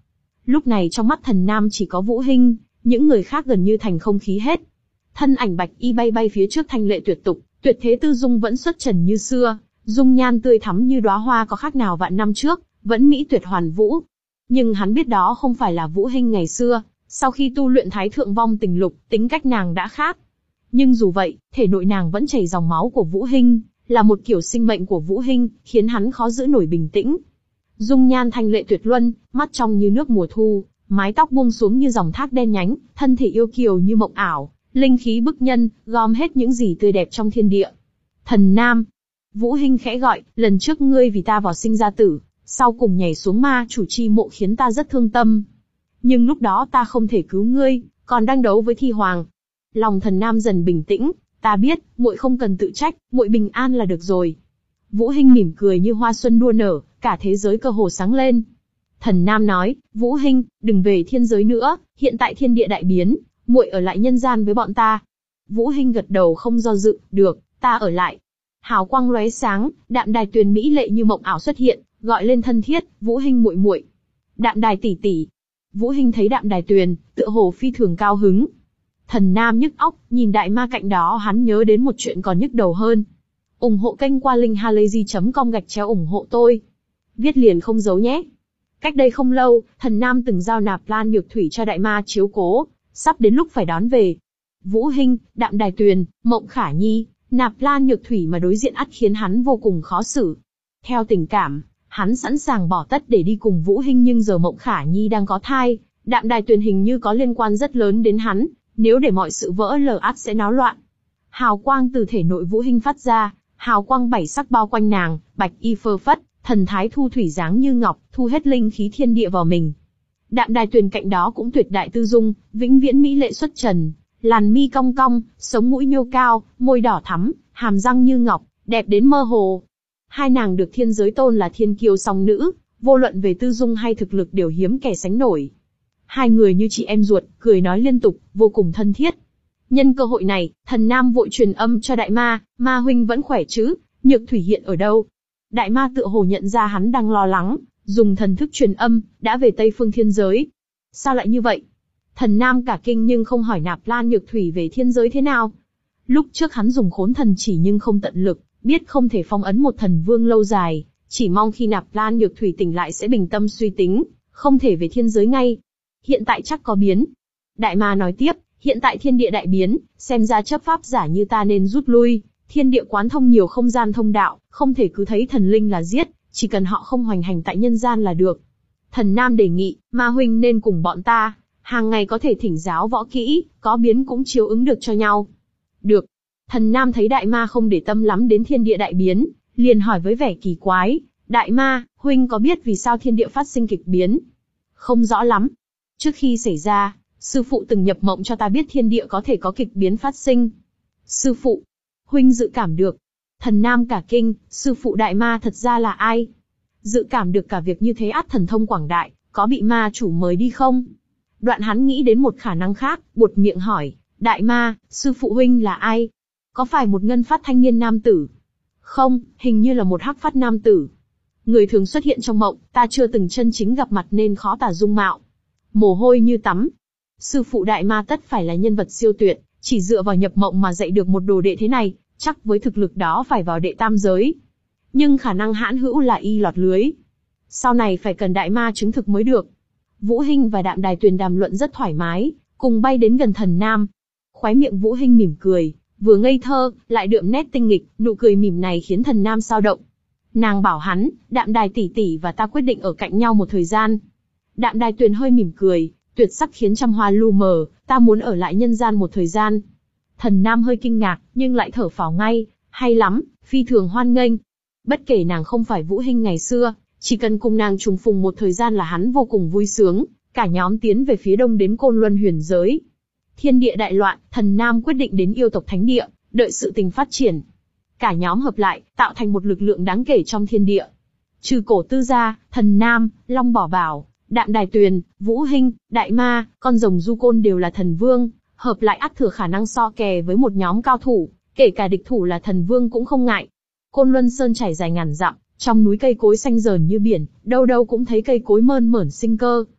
Lúc này trong mắt Thần Nam chỉ có Vũ Hinh, những người khác gần như thành không khí hết. Thân ảnh bạch y bay bay phía trước thanh lệ tuyệt tục, tuyệt thế tư dung vẫn xuất trần như xưa, dung nhan tươi thắm như đóa hoa có khác nào vạn năm trước, vẫn mỹ tuyệt hoàn vũ. Nhưng hắn biết đó không phải là Vũ Hinh ngày xưa, sau khi tu luyện Thái Thượng Vong Tình Lục, tính cách nàng đã khác. Nhưng dù vậy, thể nội nàng vẫn chảy dòng máu của Vũ Hinh, là một kiểu sinh mệnh của Vũ Hinh, khiến hắn khó giữ nổi bình tĩnh. Dung nhan thanh lệ tuyệt luân, mắt trong như nước mùa thu, mái tóc buông xuống như dòng thác đen nhánh, thân thể yêu kiều như mộng ảo, linh khí bức nhân, gom hết những gì tươi đẹp trong thiên địa. Thần Nam. Vũ Hinh khẽ gọi, lần trước ngươi vì ta vào sinh ra tử, sau cùng nhảy xuống ma chủ chi mộ khiến ta rất thương tâm. Nhưng lúc đó ta không thể cứu ngươi, còn đang đấu với Thi Hoàng. Lòng Thần Nam dần bình tĩnh, ta biết, muội không cần tự trách, muội bình an là được rồi. Vũ Hinh mỉm cười như hoa xuân đua nở, cả thế giới cơ hồ sáng lên. Thần Nam nói, Vũ Hinh, đừng về thiên giới nữa, hiện tại thiên địa đại biến, muội ở lại nhân gian với bọn ta. Vũ Hinh gật đầu không do dự, được, ta ở lại. Hào quang lóe sáng, Đạm Đài Tuyền mỹ lệ như mộng ảo xuất hiện, gọi lên thân thiết, Vũ Hinh muội muội. Đạm Đài tỷ tỷ. Vũ Hinh thấy Đạm Đài Tuyền, tựa hồ phi thường cao hứng. Thần Nam nhức óc, nhìn đại ma cạnh đó hắn nhớ đến một chuyện còn nhức đầu hơn. ủng hộ kênh qua linkhalazy chấm com gạch chéo ủng hộ tôi. Viết liền không giấu nhé. Cách đây không lâu, Thần Nam từng giao Nạp Lan Nhược Thủy cho đại ma chiếu cố, sắp đến lúc phải đón về. Vũ Hinh, Đạm Đài Tuyền, Mộng Khả Nhi, Nạp Lan Nhược Thủy mà đối diện ắt khiến hắn vô cùng khó xử. Theo tình cảm, hắn sẵn sàng bỏ tất để đi cùng Vũ Hinh, nhưng giờ Mộng Khả Nhi đang có thai, Đạm Đài Tuyền hình như có liên quan rất lớn đến hắn, nếu để mọi sự vỡ lở ắt sẽ náo loạn. Hào quang từ thể nội Vũ Hinh phát ra, hào quang bảy sắc bao quanh nàng, bạch y phơ phất, thần thái thu thủy dáng như ngọc, thu hết linh khí thiên địa vào mình. Đạm Đài Tuyền cạnh đó cũng tuyệt đại tư dung, vĩnh viễn mỹ lệ xuất trần, làn mi cong cong, sống mũi nhô cao, môi đỏ thắm, hàm răng như ngọc, đẹp đến mơ hồ. Hai nàng được thiên giới tôn là thiên kiêu song nữ, vô luận về tư dung hay thực lực đều hiếm kẻ sánh nổi. Hai người như chị em ruột, cười nói liên tục, vô cùng thân thiết. Nhân cơ hội này, Thần Nam vội truyền âm cho đại ma, ma huynh vẫn khỏe chứ, Nhược Thủy hiện ở đâu? Đại ma tựa hồ nhận ra hắn đang lo lắng, dùng thần thức truyền âm, đã về Tây Phương thiên giới. Sao lại như vậy? Thần Nam cả kinh nhưng không hỏi Nạp Lan Nhược Thủy về thiên giới thế nào. Lúc trước hắn dùng khốn thần chỉ nhưng không tận lực, biết không thể phong ấn một thần vương lâu dài, chỉ mong khi Nạp Lan Nhược Thủy tỉnh lại sẽ bình tâm suy tính, không thể về thiên giới ngay. Hiện tại chắc có biến. Đại ma nói tiếp, hiện tại thiên địa đại biến, xem ra chấp pháp giả như ta nên rút lui, thiên địa quán thông nhiều không gian thông đạo, không thể cứ thấy thần linh là giết, chỉ cần họ không hoành hành tại nhân gian là được. Thần Nam đề nghị, ma huynh nên cùng bọn ta, hàng ngày có thể thỉnh giáo võ kỹ, có biến cũng chiếu ứng được cho nhau. Được. Thần Nam thấy đại ma không để tâm lắm đến thiên địa đại biến, liền hỏi với vẻ kỳ quái, đại ma, huynh có biết vì sao thiên địa phát sinh kịch biến? Không rõ lắm. Trước khi xảy ra, sư phụ từng nhập mộng cho ta biết thiên địa có thể có kịch biến phát sinh. Sư phụ, huynh dự cảm được. Thần Nam cả kinh, sư phụ đại ma thật ra là ai? Dự cảm được cả việc như thế ắt thần thông quảng đại, có bị ma chủ mời đi không? Đoạn hắn nghĩ đến một khả năng khác, buột miệng hỏi, đại ma, sư phụ huynh là ai? Có phải một ngân phát thanh niên nam tử? Không, hình như là một hắc phát nam tử. Người thường xuất hiện trong mộng, ta chưa từng chân chính gặp mặt nên khó tả dung mạo. Mồ hôi như tắm. Sư phụ đại ma tất phải là nhân vật siêu tuyệt, chỉ dựa vào nhập mộng mà dạy được một đồ đệ thế này, chắc với thực lực đó phải vào đệ tam giới. Nhưng khả năng hãn hữu là y lọt lưới. Sau này phải cần đại ma chứng thực mới được. Vũ Hinh và Đạm Đài Tuyền đàm luận rất thoải mái, cùng bay đến gần Thần Nam. Khóe miệng Vũ Hinh mỉm cười, vừa ngây thơ, lại đượm nét tinh nghịch, nụ cười mỉm này khiến Thần Nam sao động. Nàng bảo hắn, Đạm Đài tỷ tỷ và ta quyết định ở cạnh nhau một thời gian. Đạm Đài Tuyền hơi mỉm cười, tuyệt sắc khiến trăm hoa lu mờ, ta muốn ở lại nhân gian một thời gian. Thần Nam hơi kinh ngạc, nhưng lại thở phào ngay, hay lắm, phi thường hoan nghênh. Bất kể nàng không phải Vũ Hinh ngày xưa, chỉ cần cùng nàng trùng phùng một thời gian là hắn vô cùng vui sướng. Cả nhóm tiến về phía đông đến Côn Luân huyền giới. Thiên địa đại loạn, Thần Nam quyết định đến yêu tộc thánh địa, đợi sự tình phát triển. Cả nhóm hợp lại, tạo thành một lực lượng đáng kể trong thiên địa. Trừ Cổ Tư gia, Thần Nam, Long Bỏ Bảo, Đạm Đài Tuyền, Vũ Hinh, Đại Ma, con rồng Du Côn đều là thần vương, hợp lại ắt thừa khả năng so kè với một nhóm cao thủ, kể cả địch thủ là thần vương cũng không ngại. Côn Luân Sơn trải dài ngàn dặm, trong núi cây cối xanh rờn như biển, đâu đâu cũng thấy cây cối mơn mởn sinh cơ.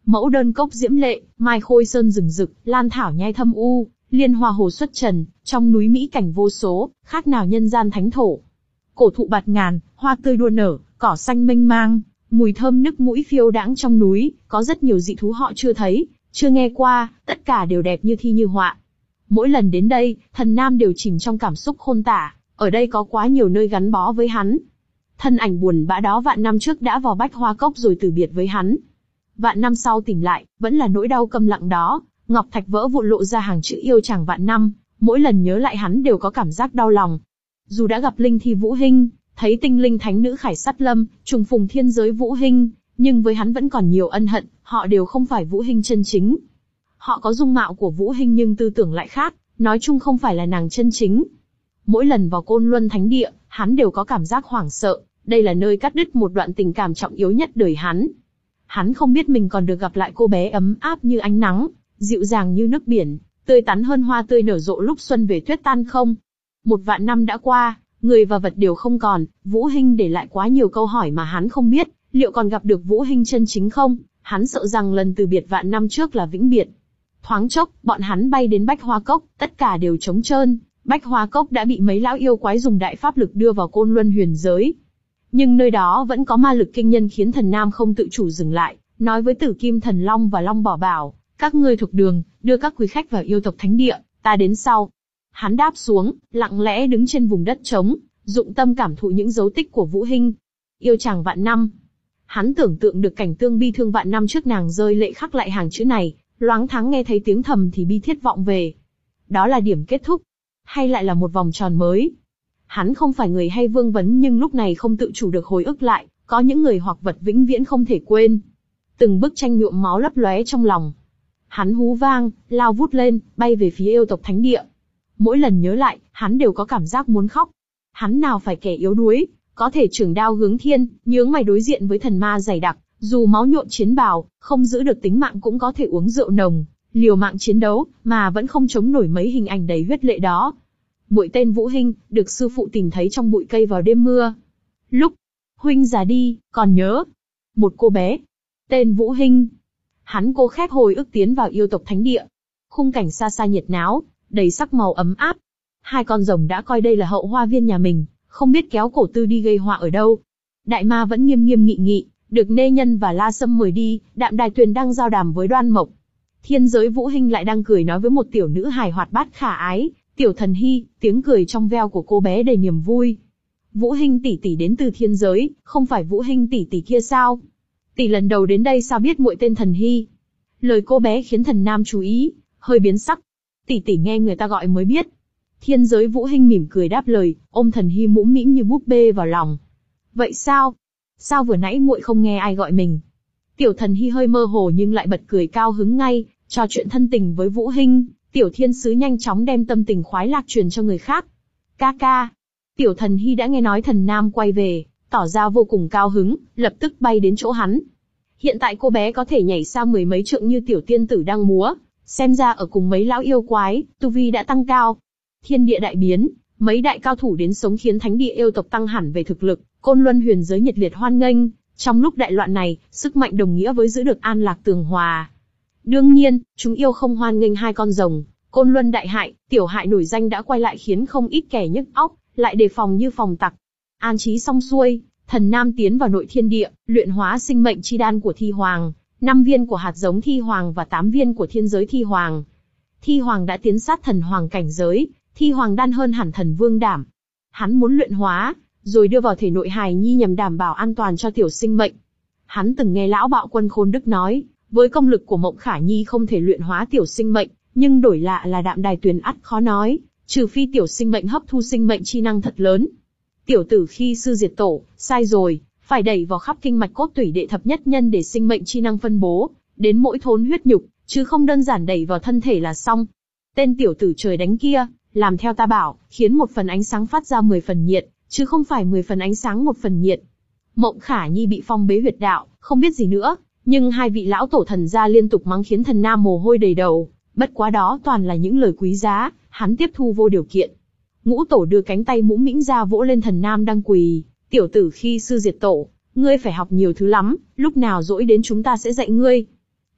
Mẫu đơn cốc diễm lệ, mai khôi sơn rừng rực, lan thảo nhai thâm u, liên hoa hồ xuất trần, trong núi mỹ cảnh vô số, khác nào nhân gian thánh thổ. Cổ thụ bạt ngàn, hoa tươi đua nở, cỏ xanh mênh mang, mùi thơm nức mũi phiêu đãng trong núi, có rất nhiều dị thú họ chưa thấy, chưa nghe qua, tất cả đều đẹp như thi như họa. Mỗi lần đến đây, Thần Nam đều chìm trong cảm xúc khôn tả, ở đây có quá nhiều nơi gắn bó với hắn. Thân ảnh buồn bã đó vạn năm trước đã vào Bách Hoa Cốc rồi từ biệt với hắn. Vạn năm sau tỉnh lại, vẫn là nỗi đau câm lặng đó, ngọc thạch vỡ vụn lộ ra hàng chữ yêu chàng vạn năm, mỗi lần nhớ lại hắn đều có cảm giác đau lòng. Dù đã gặp linh thi Vũ Hinh, thấy tinh linh thánh nữ Khải Sát Lâm, trùng phùng thiên giới Vũ Hinh, nhưng với hắn vẫn còn nhiều ân hận, họ đều không phải Vũ Hinh chân chính. Họ có dung mạo của Vũ Hinh nhưng tư tưởng lại khác, nói chung không phải là nàng chân chính. Mỗi lần vào Côn Luân Thánh Địa, hắn đều có cảm giác hoảng sợ, đây là nơi cắt đứt một đoạn tình cảm trọng yếu nhất đời hắn. Hắn không biết mình còn được gặp lại cô bé ấm áp như ánh nắng, dịu dàng như nước biển, tươi tắn hơn hoa tươi nở rộ lúc xuân về tuyết tan không. Một vạn năm đã qua, người và vật đều không còn, Vũ Hinh để lại quá nhiều câu hỏi mà hắn không biết, liệu còn gặp được Vũ Hinh chân chính không? Hắn sợ rằng lần từ biệt vạn năm trước là vĩnh biệt. Thoáng chốc, bọn hắn bay đến Bách Hoa Cốc, tất cả đều trống trơn. Bách Hoa Cốc đã bị mấy lão yêu quái dùng đại pháp lực đưa vào Côn Luân Huyền giới. Nhưng nơi đó vẫn có ma lực kinh nhân khiến Thần Nam không tự chủ dừng lại, nói với Tử Kim Thần Long và Long Bảo Bảo, các ngươi thuộc đường, đưa các quý khách vào yêu tộc thánh địa, ta đến sau. Hắn đáp xuống, lặng lẽ đứng trên vùng đất trống, dụng tâm cảm thụ những dấu tích của Vũ Hinh. Yêu chàng vạn năm. Hắn tưởng tượng được cảnh tương bi thương vạn năm trước nàng rơi lệ khắc lại hàng chữ này, loáng thoáng nghe thấy tiếng thầm thì bi thiết vọng về. Đó là điểm kết thúc, hay lại là một vòng tròn mới? Hắn không phải người hay vương vấn nhưng lúc này không tự chủ được hồi ức lại, có những người hoặc vật vĩnh viễn không thể quên. Từng bức tranh nhuộm máu lấp lóe trong lòng. Hắn hú vang, lao vút lên, bay về phía yêu tộc thánh địa. Mỗi lần nhớ lại, hắn đều có cảm giác muốn khóc. Hắn nào phải kẻ yếu đuối, có thể trường đao hướng thiên, nhướng mày đối diện với thần ma dày đặc, dù máu nhuộm chiến bào, không giữ được tính mạng cũng có thể uống rượu nồng, liều mạng chiến đấu, mà vẫn không chống nổi mấy hình ảnh đầy huyết lệ đó. Muội tên Vũ Hinh, được sư phụ tìm thấy trong bụi cây vào đêm mưa. Lúc huynh già đi, còn nhớ một cô bé tên Vũ Hinh. Hắn cố khép hồi ức tiến vào yêu tộc thánh địa. Khung cảnh xa xa nhiệt náo, đầy sắc màu ấm áp. Hai con rồng đã coi đây là hậu hoa viên nhà mình, không biết kéo cổ tư đi gây họa ở đâu. Đại ma vẫn nghiêm nghiêm nghị nghị, được Nê Nhân và La Sâm mời đi. Đạm Đài Tuyền đang giao đàm với Đoan Mộc. Thiên giới Vũ Hinh lại đang cười nói với một tiểu nữ hài hoạt bát khả ái, Tiểu Thần Hy. Tiếng cười trong veo của cô bé đầy niềm vui. Vũ Hinh tỷ tỷ đến từ thiên giới, không phải Vũ Hinh tỷ tỷ kia sao? Tỷ lần đầu đến đây sao biết muội tên Thần Hy? Lời cô bé khiến Thần Nam chú ý, hơi biến sắc. Tỷ tỷ nghe người ta gọi mới biết. Thiên giới Vũ Hinh mỉm cười đáp lời, ôm Thần Hy mũm mĩm như búp bê vào lòng. Vậy sao? Sao vừa nãy muội không nghe ai gọi mình? Tiểu Thần Hy hơi mơ hồ nhưng lại bật cười cao hứng ngay, trò chuyện thân tình với Vũ Hinh. Tiểu Thiên sứ nhanh chóng đem tâm tình khoái lạc truyền cho người khác. Ca ca. Tiểu Thần Hy đã nghe nói Thần Nam quay về, tỏ ra vô cùng cao hứng, lập tức bay đến chỗ hắn. Hiện tại cô bé có thể nhảy xa mười mấy trượng như tiểu tiên tử đang múa, xem ra ở cùng mấy lão yêu quái, tu vi đã tăng cao. Thiên địa đại biến, mấy đại cao thủ đến sống khiến thánh địa yêu tộc tăng hẳn về thực lực, Côn Luân Huyền giới nhiệt liệt hoan nghênh. Trong lúc đại loạn này, sức mạnh đồng nghĩa với giữ được an lạc tường hòa. Đương nhiên, chúng yêu không hoan nghênh hai con rồng. Côn Luân đại hại, tiểu hại nổi danh đã quay lại khiến không ít kẻ nhức óc, lại đề phòng như phòng tặc. An trí xong xuôi, Thần Nam tiến vào nội thiên địa, luyện hóa sinh mệnh chi đan của Thi Hoàng, năm viên của hạt giống Thi Hoàng và tám viên của thiên giới Thi Hoàng. Thi Hoàng đã tiến sát thần hoàng cảnh giới, Thi Hoàng đan hơn hẳn thần vương đảm. Hắn muốn luyện hóa, rồi đưa vào thể nội hài nhi nhằm đảm bảo an toàn cho tiểu sinh mệnh. Hắn từng nghe lão bạo quân Khôn Đức nói, với công lực của Mộng Khả Nhi không thể luyện hóa tiểu sinh mệnh, nhưng đổi lạ là Đạm Đài Tuyền ắt khó nói, trừ phi tiểu sinh mệnh hấp thu sinh mệnh chi năng thật lớn. Tiểu tử khi sư diệt tổ, sai rồi, phải đẩy vào khắp kinh mạch cốt tủy đệ thập nhất nhân để sinh mệnh chi năng phân bố, đến mỗi thốn huyết nhục, chứ không đơn giản đẩy vào thân thể là xong. Tên tiểu tử trời đánh kia, làm theo ta bảo, khiến một phần ánh sáng phát ra mười phần nhiệt, chứ không phải mười phần ánh sáng một phần nhiệt. Mộng Khả Nhi bị phong bế huyệt đạo, không biết gì nữa, nhưng hai vị lão tổ thần gia liên tục mắng khiến Thần Nam mồ hôi đầy đầu, bất quá đó toàn là những lời quý giá, hắn tiếp thu vô điều kiện. Ngũ tổ đưa cánh tay mũm mĩm ra vỗ lên Thần Nam đang quỳ, tiểu tử khi sư diệt tổ, ngươi phải học nhiều thứ lắm, lúc nào rỗi đến chúng ta sẽ dạy ngươi.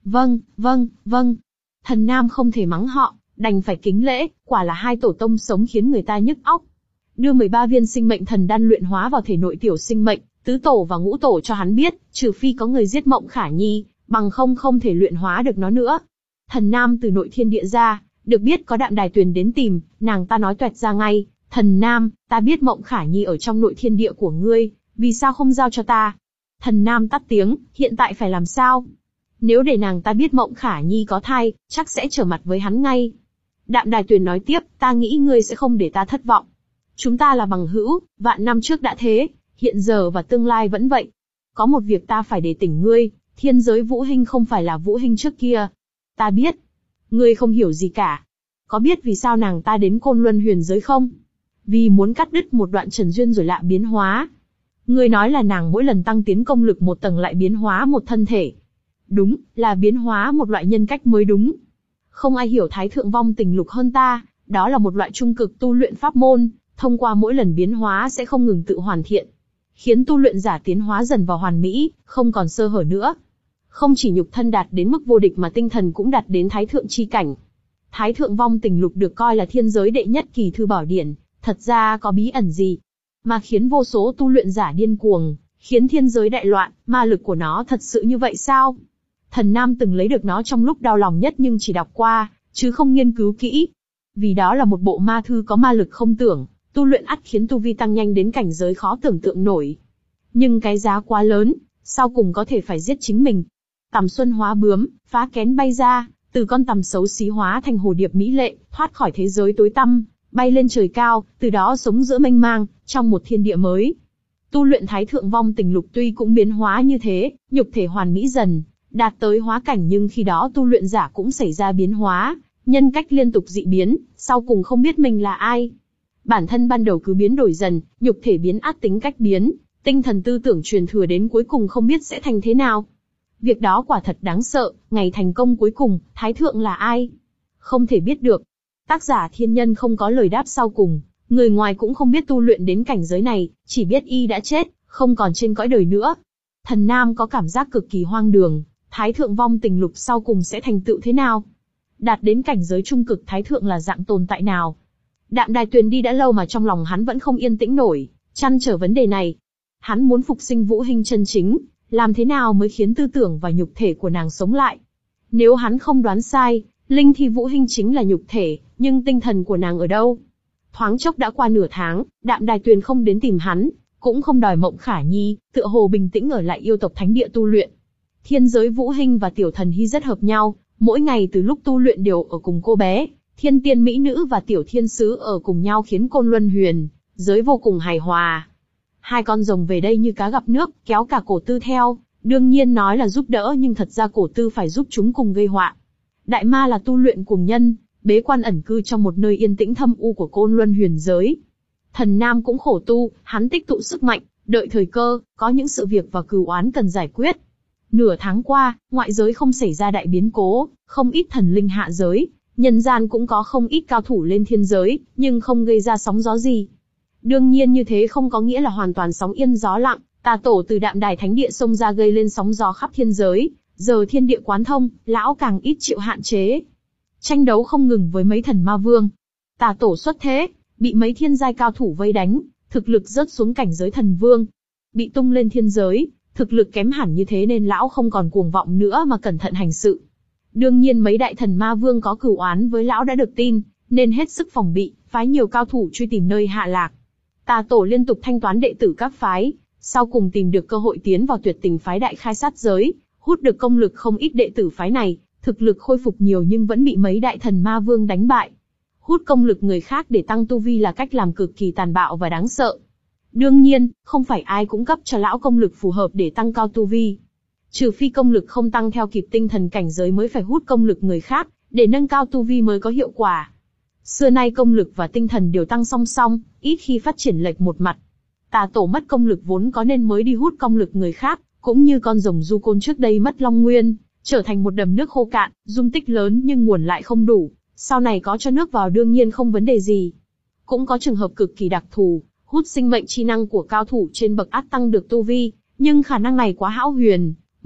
Vâng, vâng, vâng. Thần Nam không thể mắng họ, đành phải kính lễ, quả là hai tổ tông sống khiến người ta nhức óc. Đưa mười ba viên sinh mệnh thần đan luyện hóa vào thể nội tiểu sinh mệnh, tứ tổ và ngũ tổ cho hắn biết, trừ phi có người giết Mộng Khả Nhi, bằng không không thể luyện hóa được nó nữa. Thần Nam từ nội thiên địa ra, được biết có Đạm Đài Tuyền đến tìm, nàng ta nói toẹt ra ngay, Thần Nam, ta biết Mộng Khả Nhi ở trong nội thiên địa của ngươi, vì sao không giao cho ta? Thần Nam tắt tiếng, hiện tại phải làm sao? Nếu để nàng ta biết Mộng Khả Nhi có thai, chắc sẽ trở mặt với hắn ngay. Đạm Đài Tuyền nói tiếp, ta nghĩ ngươi sẽ không để ta thất vọng. Chúng ta là bằng hữu, vạn năm trước đã thế, hiện giờ và tương lai vẫn vậy. Có một việc ta phải để tỉnh ngươi, thiên giới Vũ Hinh không phải là Vũ Hinh trước kia. Ta biết. Ngươi không hiểu gì cả. Có biết vì sao nàng ta đến Côn Luân Huyền giới không? Vì muốn cắt đứt một đoạn trần duyên rồi lại biến hóa. Ngươi nói là nàng mỗi lần tăng tiến công lực một tầng lại biến hóa một thân thể. Đúng, là biến hóa một loại nhân cách mới đúng. Không ai hiểu Thái Thượng Vong Tình Lục hơn ta, đó là một loại trung cực tu luyện pháp môn, thông qua mỗi lần biến hóa sẽ không ngừng tự hoàn thiện, khiến tu luyện giả tiến hóa dần vào hoàn mỹ, không còn sơ hở nữa. Không chỉ nhục thân đạt đến mức vô địch mà tinh thần cũng đạt đến Thái Thượng chi cảnh. Thái Thượng Vong Tình Lục được coi là thiên giới đệ nhất kỳ thư bảo điển, thật ra có bí ẩn gì mà khiến vô số tu luyện giả điên cuồng, khiến thiên giới đại loạn, ma lực của nó thật sự như vậy sao? Thần Nam từng lấy được nó trong lúc đau lòng nhất nhưng chỉ đọc qua, chứ không nghiên cứu kỹ. Vì đó là một bộ ma thư có ma lực không tưởng, tu luyện ắt khiến tu vi tăng nhanh đến cảnh giới khó tưởng tượng nổi. Nhưng cái giá quá lớn, sau cùng có thể phải giết chính mình. Tằm xuân hóa bướm, phá kén bay ra, từ con tằm xấu xí hóa thành hồ điệp mỹ lệ, thoát khỏi thế giới tối tăm, bay lên trời cao, từ đó sống giữa mênh mang, trong một thiên địa mới. Tu luyện Thái Thượng Vong Tình Lục tuy cũng biến hóa như thế, nhục thể hoàn mỹ dần, đạt tới hóa cảnh, nhưng khi đó tu luyện giả cũng xảy ra biến hóa, nhân cách liên tục dị biến, sau cùng không biết mình là ai. Bản thân ban đầu cứ biến đổi dần, nhục thể biến át tính cách biến, tinh thần tư tưởng truyền thừa đến cuối cùng không biết sẽ thành thế nào. Việc đó quả thật đáng sợ, ngày thành công cuối cùng, Thái Thượng là ai? Không thể biết được. Tác giả Thiên Nhân không có lời đáp sau cùng, người ngoài cũng không biết tu luyện đến cảnh giới này, chỉ biết y đã chết, không còn trên cõi đời nữa. Thần Nam có cảm giác cực kỳ hoang đường, Thái Thượng Vong Tình Lục sau cùng sẽ thành tựu thế nào? Đạt đến cảnh giới trung cực Thái Thượng là dạng tồn tại nào? Đạm Đài Tuyền đi đã lâu mà trong lòng hắn vẫn không yên tĩnh nổi, trăn trở vấn đề này. Hắn muốn phục sinh Vũ Hinh chân chính, làm thế nào mới khiến tư tưởng và nhục thể của nàng sống lại? Nếu hắn không đoán sai, linh thi Vũ Hinh chính là nhục thể, nhưng tinh thần của nàng ở đâu? Thoáng chốc đã qua nửa tháng, Đạm Đài Tuyền không đến tìm hắn, cũng không đòi Mộng Khả Nhi, tựa hồ bình tĩnh ở lại yêu tộc thánh địa tu luyện. Thiên giới Vũ Hinh và Tiểu Thần Hy rất hợp nhau, mỗi ngày từ lúc tu luyện đều ở cùng cô bé. Thiên tiên mỹ nữ và tiểu thiên sứ ở cùng nhau khiến Côn Luân Huyền giới vô cùng hài hòa. Hai con rồng về đây như cá gặp nước, kéo cả Cổ Tư theo, đương nhiên nói là giúp đỡ nhưng thật ra Cổ Tư phải giúp chúng cùng gây họa. Đại ma là tu luyện cuồng nhân, bế quan ẩn cư trong một nơi yên tĩnh thâm u của Côn Luân Huyền giới. Thần Nam cũng khổ tu, hắn tích tụ sức mạnh, đợi thời cơ, có những sự việc và cừu oán cần giải quyết. Nửa tháng qua, ngoại giới không xảy ra đại biến cố, không ít thần linh hạ giới. Nhân gian cũng có không ít cao thủ lên thiên giới, nhưng không gây ra sóng gió gì. Đương nhiên như thế không có nghĩa là hoàn toàn sóng yên gió lặng, tà tổ từ Đạm Đài Thánh Địa xông ra gây lên sóng gió khắp thiên giới, giờ thiên địa quán thông, lão càng ít chịu hạn chế. Tranh đấu không ngừng với mấy thần ma vương. Tà tổ xuất thế, bị mấy thiên giai cao thủ vây đánh, thực lực rớt xuống cảnh giới thần vương. Bị tung lên thiên giới, thực lực kém hẳn như thế nên lão không còn cuồng vọng nữa mà cẩn thận hành sự. Đương nhiên mấy đại thần ma vương có cửu oán với lão đã được tin, nên hết sức phòng bị, phái nhiều cao thủ truy tìm nơi hạ lạc. Tà tổ liên tục thanh toán đệ tử các phái, sau cùng tìm được cơ hội tiến vào Tuyệt Tình phái đại khai sát giới, hút được công lực không ít đệ tử phái này, thực lực khôi phục nhiều nhưng vẫn bị mấy đại thần ma vương đánh bại. Hút công lực người khác để tăng tu vi là cách làm cực kỳ tàn bạo và đáng sợ. Đương nhiên, không phải ai cũng cấp cho lão công lực phù hợp để tăng cao tu vi. Trừ phi công lực không tăng theo kịp tinh thần cảnh giới mới phải hút công lực người khác, để nâng cao tu vi mới có hiệu quả. Xưa nay công lực và tinh thần đều tăng song song, ít khi phát triển lệch một mặt. Tà tổ mất công lực vốn có nên mới đi hút công lực người khác, cũng như con rồng du côn trước đây mất long nguyên, trở thành một đầm nước khô cạn, dung tích lớn nhưng nguồn lại không đủ, sau này có cho nước vào đương nhiên không vấn đề gì. Cũng có trường hợp cực kỳ đặc thù, hút sinh mệnh chi năng của cao thủ trên bậc át tăng được tu vi, nhưng khả năng này quá hão huyền.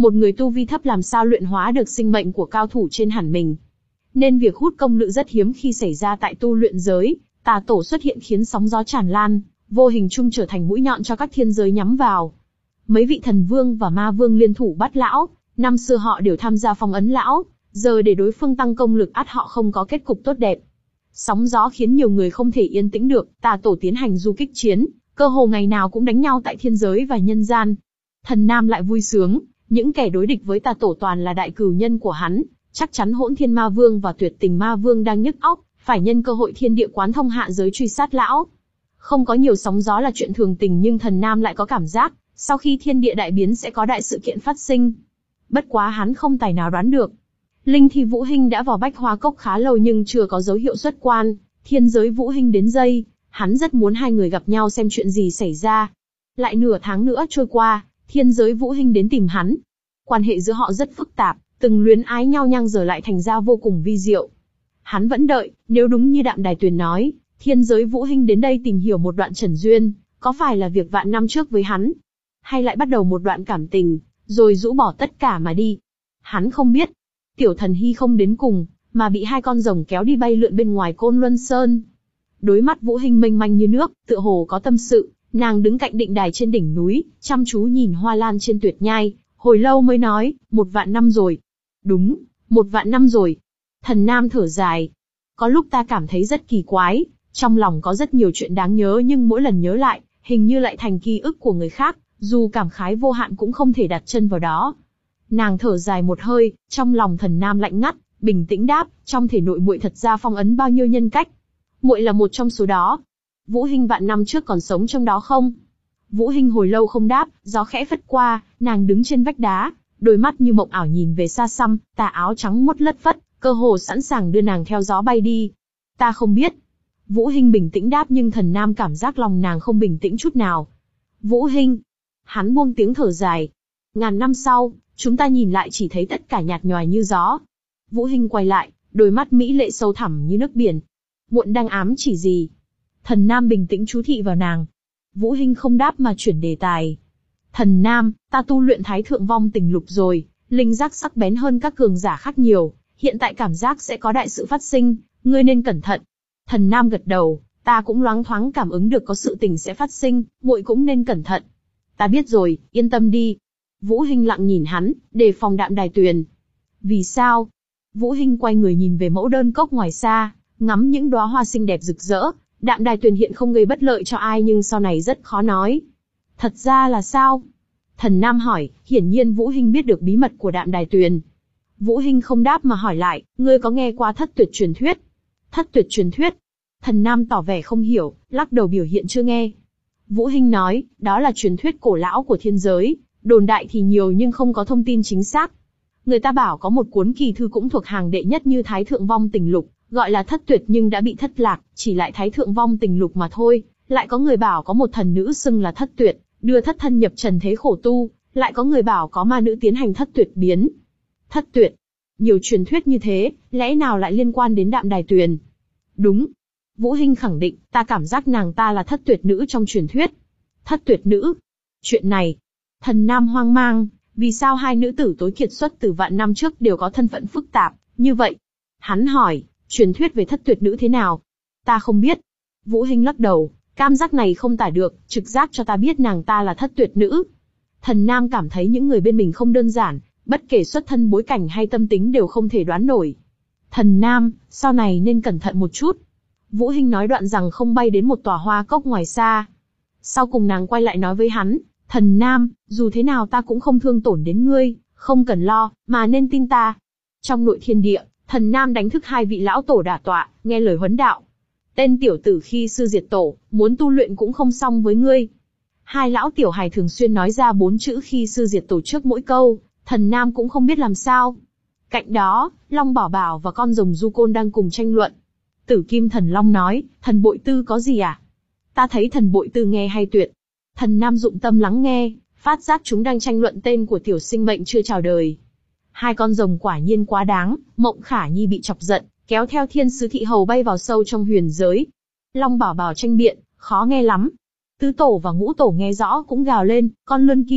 Một người tu vi thấp làm sao luyện hóa được sinh mệnh của cao thủ trên hẳn mình. Nên việc hút công lự rất hiếm khi xảy ra tại tu luyện giới. Tà tổ xuất hiện khiến sóng gió tràn lan, vô hình chung trở thành mũi nhọn cho các thiên giới nhắm vào. Mấy vị thần vương và ma vương liên thủ bắt lão, năm xưa họ đều tham gia phong ấn lão, giờ để đối phương tăng công lực ắt họ không có kết cục tốt đẹp. Sóng gió khiến nhiều người không thể yên tĩnh được, tà tổ tiến hành du kích chiến, cơ hồ ngày nào cũng đánh nhau tại thiên giới và nhân gian. Thần Nam lại vui sướng, những kẻ đối địch với tà tổ toàn là đại cửu nhân của hắn, chắc chắn Hỗn Thiên Ma Vương và Tuyệt Tình Ma Vương đang nhức óc, phải nhân cơ hội thiên địa quán thông hạ giới truy sát lão. Không có nhiều sóng gió là chuyện thường tình, nhưng Thần Nam lại có cảm giác, sau khi thiên địa đại biến sẽ có đại sự kiện phát sinh. Bất quá hắn không tài nào đoán được. Linh Thi Vũ Hinh đã vào Bách Hoa Cốc khá lâu nhưng chưa có dấu hiệu xuất quan, thiên giới Vũ Hinh đến dây, hắn rất muốn hai người gặp nhau xem chuyện gì xảy ra. Lại nửa tháng nữa trôi qua, thiên giới Vũ Hinh đến tìm hắn. Quan hệ giữa họ rất phức tạp, từng luyến ái nhau nhang giờ lại thành ra vô cùng vi diệu. Hắn vẫn đợi, nếu đúng như Đạm Đài Tuyền nói, thiên giới Vũ Hinh đến đây tìm hiểu một đoạn trần duyên, có phải là việc vạn năm trước với hắn? Hay lại bắt đầu một đoạn cảm tình, rồi rũ bỏ tất cả mà đi? Hắn không biết. Tiểu Thần Hy không đến cùng, mà bị hai con rồng kéo đi bay lượn bên ngoài Côn Luân Sơn. Đối mắt Vũ Hinh mênh manh như nước, tựa hồ có tâm sự, nàng đứng cạnh định đài trên đỉnh núi, chăm chú nhìn hoa lan trên tuyệt nhai, hồi lâu mới nói, một vạn năm rồi. Đúng, một vạn năm rồi. Thần Nam thở dài. Có lúc ta cảm thấy rất kỳ quái, trong lòng có rất nhiều chuyện đáng nhớ nhưng mỗi lần nhớ lại, hình như lại thành ký ức của người khác, dù cảm khái vô hạn cũng không thể đặt chân vào đó. Nàng thở dài một hơi, trong lòng Thần Nam lạnh ngắt, bình tĩnh đáp, trong thể nội muội thật ra phong ấn bao nhiêu nhân cách. Muội là một trong số đó. Vũ Hinh vạn năm trước còn sống trong đó không? Vũ Hinh hồi lâu không đáp, gió khẽ phất qua, nàng đứng trên vách đá, đôi mắt như mộng ảo nhìn về xa xăm, tà áo trắng mốt lất phất, cơ hồ sẵn sàng đưa nàng theo gió bay đi. Ta không biết. Vũ Hinh bình tĩnh đáp, nhưng Thần Nam cảm giác lòng nàng không bình tĩnh chút nào. Vũ Hinh. Hắn buông tiếng thở dài. Ngàn năm sau, chúng ta nhìn lại chỉ thấy tất cả nhạt nhòa như gió. Vũ Hinh quay lại, đôi mắt mỹ lệ sâu thẳm như nước biển. Muộn đang ám chỉ gì? Thần Nam bình tĩnh chú thị vào nàng. Vũ Hinh không đáp mà chuyển đề tài. Thần Nam, ta tu luyện Thái Thượng Vong Tình Lục rồi, linh giác sắc bén hơn các cường giả khác nhiều, hiện tại cảm giác sẽ có đại sự phát sinh, ngươi nên cẩn thận. Thần Nam gật đầu, ta cũng loáng thoáng cảm ứng được có sự tình sẽ phát sinh, muội cũng nên cẩn thận. Ta biết rồi, yên tâm đi. Vũ Hinh lặng nhìn hắn, đề phòng Đạm Đài Tuyền. Vì sao? Vũ Hinh quay người nhìn về mẫu đơn cốc ngoài xa, ngắm những đóa hoa xinh đẹp rực rỡ. Đạm Đài Tuyền hiện không gây bất lợi cho ai nhưng sau này rất khó nói. Thật ra là sao? Thần Nam hỏi, hiển nhiên Vũ Hinh biết được bí mật của Đạm Đài Tuyền. Vũ Hinh không đáp mà hỏi lại, ngươi có nghe qua thất tuyệt truyền thuyết? Thất tuyệt truyền thuyết? Thần Nam tỏ vẻ không hiểu, lắc đầu biểu hiện chưa nghe. Vũ Hinh nói, đó là truyền thuyết cổ lão của thiên giới, đồn đại thì nhiều nhưng không có thông tin chính xác. Người ta bảo có một cuốn kỳ thư cũng thuộc hàng đệ nhất như Thái Thượng Vong Tình Lục, gọi là thất tuyệt nhưng đã bị thất lạc, chỉ lại Thái Thượng Vong Tình Lục mà thôi. Lại có người bảo có một thần nữ xưng là thất tuyệt, đưa thất thân nhập trần thế khổ tu, lại có người bảo có ma nữ tiến hành thất tuyệt biến. Thất tuyệt, nhiều truyền thuyết như thế, lẽ nào lại liên quan đến Đạm Đài Tuyền? Đúng. Vũ Hinh khẳng định, ta cảm giác nàng ta là thất tuyệt nữ trong truyền thuyết. Thất tuyệt nữ? Chuyện này, Thần Nam hoang mang, vì sao hai nữ tử tối kiệt xuất từ vạn năm trước đều có thân phận phức tạp như vậy? Hắn hỏi, truyền thuyết về thất tuyệt nữ thế nào? Ta không biết. Vũ Hinh lắc đầu, cảm giác này không tả được, trực giác cho ta biết nàng ta là thất tuyệt nữ. Thần Nam cảm thấy những người bên mình không đơn giản, bất kể xuất thân bối cảnh hay tâm tính đều không thể đoán nổi. Thần Nam, sau này nên cẩn thận một chút. Vũ Hinh nói đoạn rằng không bay đến một tòa hoa cốc ngoài xa. Sau cùng nàng quay lại nói với hắn, Thần Nam, dù thế nào ta cũng không thương tổn đến ngươi, không cần lo, mà nên tin ta. Trong nội thiên địa, Thần Nam đánh thức hai vị lão tổ đả tọa, nghe lời huấn đạo. Tên tiểu tử khi sư diệt tổ, muốn tu luyện cũng không xong với ngươi. Hai lão tiểu hài thường xuyên nói ra bốn chữ khi sư diệt tổ trước mỗi câu, Thần Nam cũng không biết làm sao. Cạnh đó, Long Bảo Bảo và con rồng Du Côn đang cùng tranh luận. Tử Kim Thần Long nói, thần bội tư có gì à? Ta thấy thần bội tư nghe hay tuyệt. Thần Nam dụng tâm lắng nghe, phát giác chúng đang tranh luận tên của tiểu sinh mệnh chưa chào đời. Hai con rồng quả nhiên quá đáng, Mộng Khả Nhi bị chọc giận, kéo theo thiên sứ thị hầu bay vào sâu trong huyền giới. Long Bảo Bảo tranh biện, khó nghe lắm. Tứ tổ và ngũ tổ nghe rõ cũng gào lên, con lươn kia,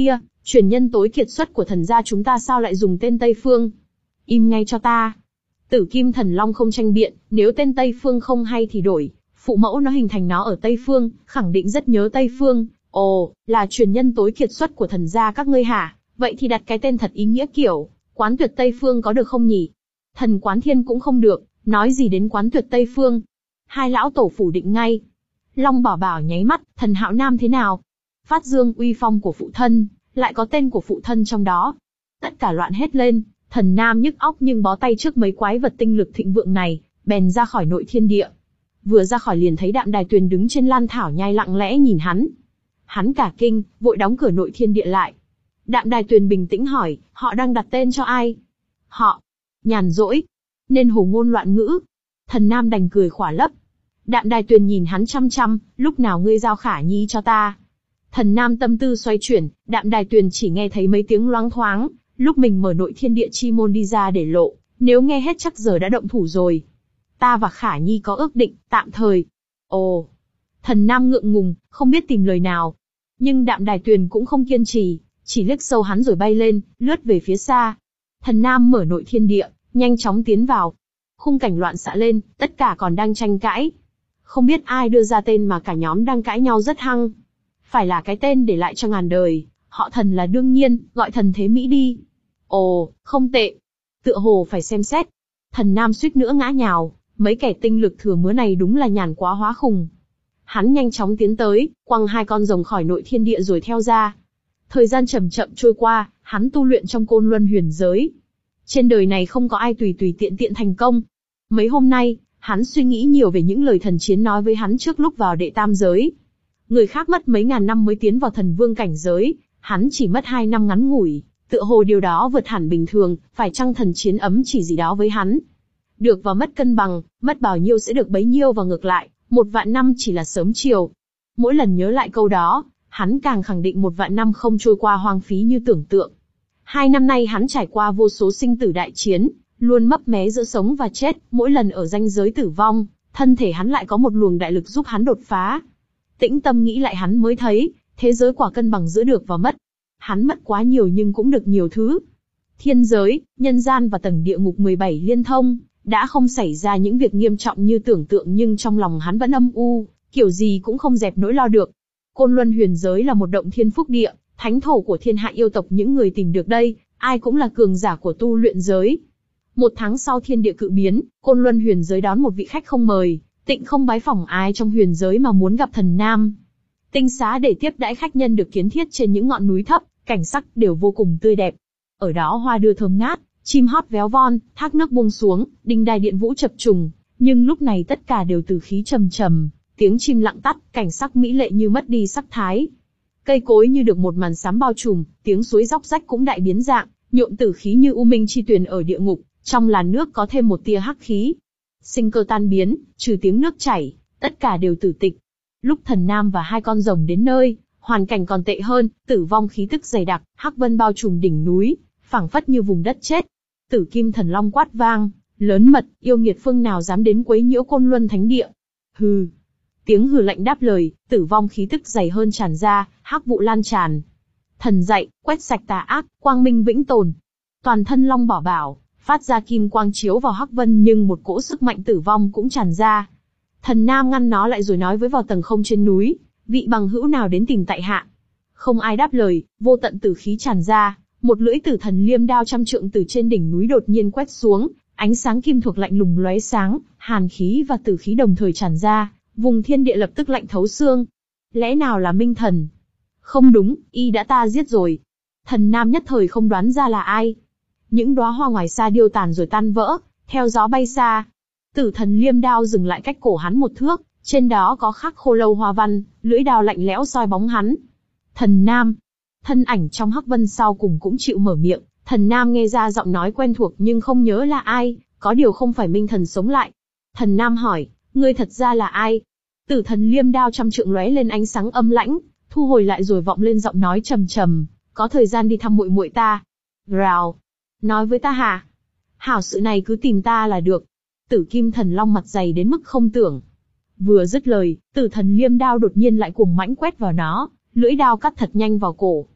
Truyền nhân tối kiệt xuất của thần gia chúng ta sao lại dùng tên Tây Phương? Im ngay cho ta. Tử Kim Thần Long không tranh biện, nếu tên Tây Phương không hay thì đổi. Phụ mẫu nó hình thành nó ở Tây Phương, khẳng định rất nhớ Tây Phương. Ồ, là truyền nhân tối kiệt xuất của thần gia các ngươi hả? Vậy thì đặt cái tên thật ý nghĩa kiểu, Quán Tuyệt Tây Phương có được không nhỉ? Thần Quán Thiên cũng không được, nói gì đến Quán Tuyệt Tây Phương. Hai lão tổ phủ định ngay. Long Bảo Bảo nháy mắt, Thần Hạo Nam thế nào? Phát dương uy phong của phụ thân, lại có tên của phụ thân trong đó. Tất cả loạn hết lên, Thần Nam nhức óc nhưng bó tay trước mấy quái vật tinh lực thịnh vượng này, bèn ra khỏi nội thiên địa. Vừa ra khỏi liền thấy Đạm Đài Tuyền đứng trên lan thảo nhai lặng lẽ nhìn hắn. Hắn cả kinh, vội đóng cửa nội thiên địa lại. Đạm Đài Tuyền bình tĩnh hỏi, họ đang đặt tên cho ai? Họ, nhàn rỗi, nên hồ ngôn loạn ngữ. Thần Nam đành cười khỏa lấp. Đạm Đài Tuyền nhìn hắn chăm chăm, lúc nào ngươi giao Khả Nhi cho ta? Thần Nam tâm tư xoay chuyển, Đạm Đài Tuyền chỉ nghe thấy mấy tiếng loáng thoáng, lúc mình mở nội thiên địa chi môn đi ra để lộ, nếu nghe hết chắc giờ đã động thủ rồi. Ta và Khả Nhi có ước định, tạm thời. Ồ, Thần Nam ngượng ngùng, không biết tìm lời nào. Nhưng Đạm Đài Tuyền cũng không kiên trì, chỉ liếc sâu hắn rồi bay lên, lướt về phía xa. Thần Nam mở nội thiên địa, nhanh chóng tiến vào. Khung cảnh loạn xạ lên, tất cả còn đang tranh cãi. Không biết ai đưa ra tên mà cả nhóm đang cãi nhau rất hăng. Phải là cái tên để lại cho ngàn đời, họ Thần là đương nhiên, gọi Thần Thế Mỹ đi. Ồ, không tệ. Tựa hồ phải xem xét. Thần Nam suýt nữa ngã nhào, mấy kẻ tinh lực thừa mứa này đúng là nhàn quá hóa khùng. Hắn nhanh chóng tiến tới, quăng hai con rồng khỏi nội thiên địa rồi theo ra. Thời gian chậm chậm trôi qua, hắn tu luyện trong Côn Luân huyền giới. Trên đời này không có ai tùy tùy tiện tiện thành công. Mấy hôm nay, hắn suy nghĩ nhiều về những lời thần chiến nói với hắn trước lúc vào đệ tam giới. Người khác mất mấy ngàn năm mới tiến vào thần vương cảnh giới, hắn chỉ mất hai năm ngắn ngủi, tựa hồ điều đó vượt hẳn bình thường, phải chăng thần chiến ấm chỉ gì đó với hắn. Được và mất cân bằng, mất bao nhiêu sẽ được bấy nhiêu và ngược lại, một vạn năm chỉ là sớm chiều. Mỗi lần nhớ lại câu đó, hắn càng khẳng định một vạn năm không trôi qua hoang phí như tưởng tượng. Hai năm nay hắn trải qua vô số sinh tử đại chiến, luôn mấp mé giữa sống và chết, mỗi lần ở ranh giới tử vong, thân thể hắn lại có một luồng đại lực giúp hắn đột phá. Tĩnh tâm nghĩ lại hắn mới thấy, thế giới quả cân bằng giữa được và mất. Hắn mất quá nhiều nhưng cũng được nhiều thứ. Thiên giới, nhân gian và tầng địa ngục mười bảy liên thông, đã không xảy ra những việc nghiêm trọng như tưởng tượng nhưng trong lòng hắn vẫn âm u, kiểu gì cũng không dẹp nỗi lo được. Côn Luân huyền giới là một động thiên phúc địa, thánh thổ của thiên hạ yêu tộc, những người tìm được đây, ai cũng là cường giả của tu luyện giới. Một tháng sau thiên địa cự biến, Côn Luân huyền giới đón một vị khách không mời, Tịnh không bái phỏng ai trong huyền giới mà muốn gặp Thần Nam. Tinh xá để tiếp đãi khách nhân được kiến thiết trên những ngọn núi thấp, cảnh sắc đều vô cùng tươi đẹp. Ở đó hoa đưa thơm ngát, chim hót véo von, thác nước buông xuống, đinh đài điện vũ chập trùng, nhưng lúc này tất cả đều từ khí trầm trầm, tiếng chim lặng tắt, cảnh sắc mỹ lệ như mất đi sắc thái. Cây cối như được một màn xám bao trùm, tiếng suối róc rách cũng đại biến dạng, nhuộm tử khí như u minh chi tuyền ở địa ngục, trong làn nước có thêm một tia hắc khí. Sinh cơ tan biến, trừ tiếng nước chảy, tất cả đều tử tịch. Lúc Thần Nam và hai con rồng đến nơi, hoàn cảnh còn tệ hơn, tử vong khí tức dày đặc, hắc vân bao trùm đỉnh núi, phảng phất như vùng đất chết. Tử Kim Thần Long quát vang, lớn mật, yêu nghiệt phương nào dám đến quấy nhiễu Côn Luân thánh địa? Hừ. Tiếng hừ lạnh đáp lời, tử vong khí tức dày hơn tràn ra, hắc vụ lan tràn. Thần dậy, quét sạch tà ác, quang minh vĩnh tồn. Toàn thân Long Bảo Bảo phát ra kim quang chiếu vào hắc vân nhưng một cỗ sức mạnh tử vong cũng tràn ra. Thần Nam ngăn nó lại rồi nói với vào tầng không trên núi, vị bằng hữu nào đến tìm tại hạ? Không ai đáp lời, vô tận tử khí tràn ra, một lưỡi tử thần liêm đao trăm trượng từ trên đỉnh núi đột nhiên quét xuống, ánh sáng kim thuộc lạnh lùng lóe sáng, hàn khí và tử khí đồng thời tràn ra, vùng thiên địa lập tức lạnh thấu xương. Lẽ nào là Minh Thần? Không đúng, y đã ta giết rồi. Thần Nam nhất thời không đoán ra là ai. Những đóa hoa ngoài xa điêu tàn rồi tan vỡ, theo gió bay xa. Tử thần liêm đao dừng lại cách cổ hắn một thước, trên đó có khắc khô lâu hoa văn, lưỡi đao lạnh lẽo soi bóng hắn. Thần Nam. Thân ảnh trong hắc vân sau cùng cũng chịu mở miệng, Thần Nam nghe ra giọng nói quen thuộc nhưng không nhớ là ai, có điều không phải Minh Thần sống lại. Thần Nam hỏi, ngươi thật ra là ai? Tử thần liêm đao trăm trượng lóe lên ánh sáng âm lãnh, thu hồi lại rồi vọng lên giọng nói trầm trầm, có thời gian đi thăm muội muội ta. Rào. Nói với ta hả? Hảo sự này cứ tìm ta là được. Tử Kim Thần Long mặt dày đến mức không tưởng. Vừa dứt lời, tử thần liêm đao đột nhiên lại cuồng mãnh quét vào nó, lưỡi đao cắt thật nhanh vào cổ.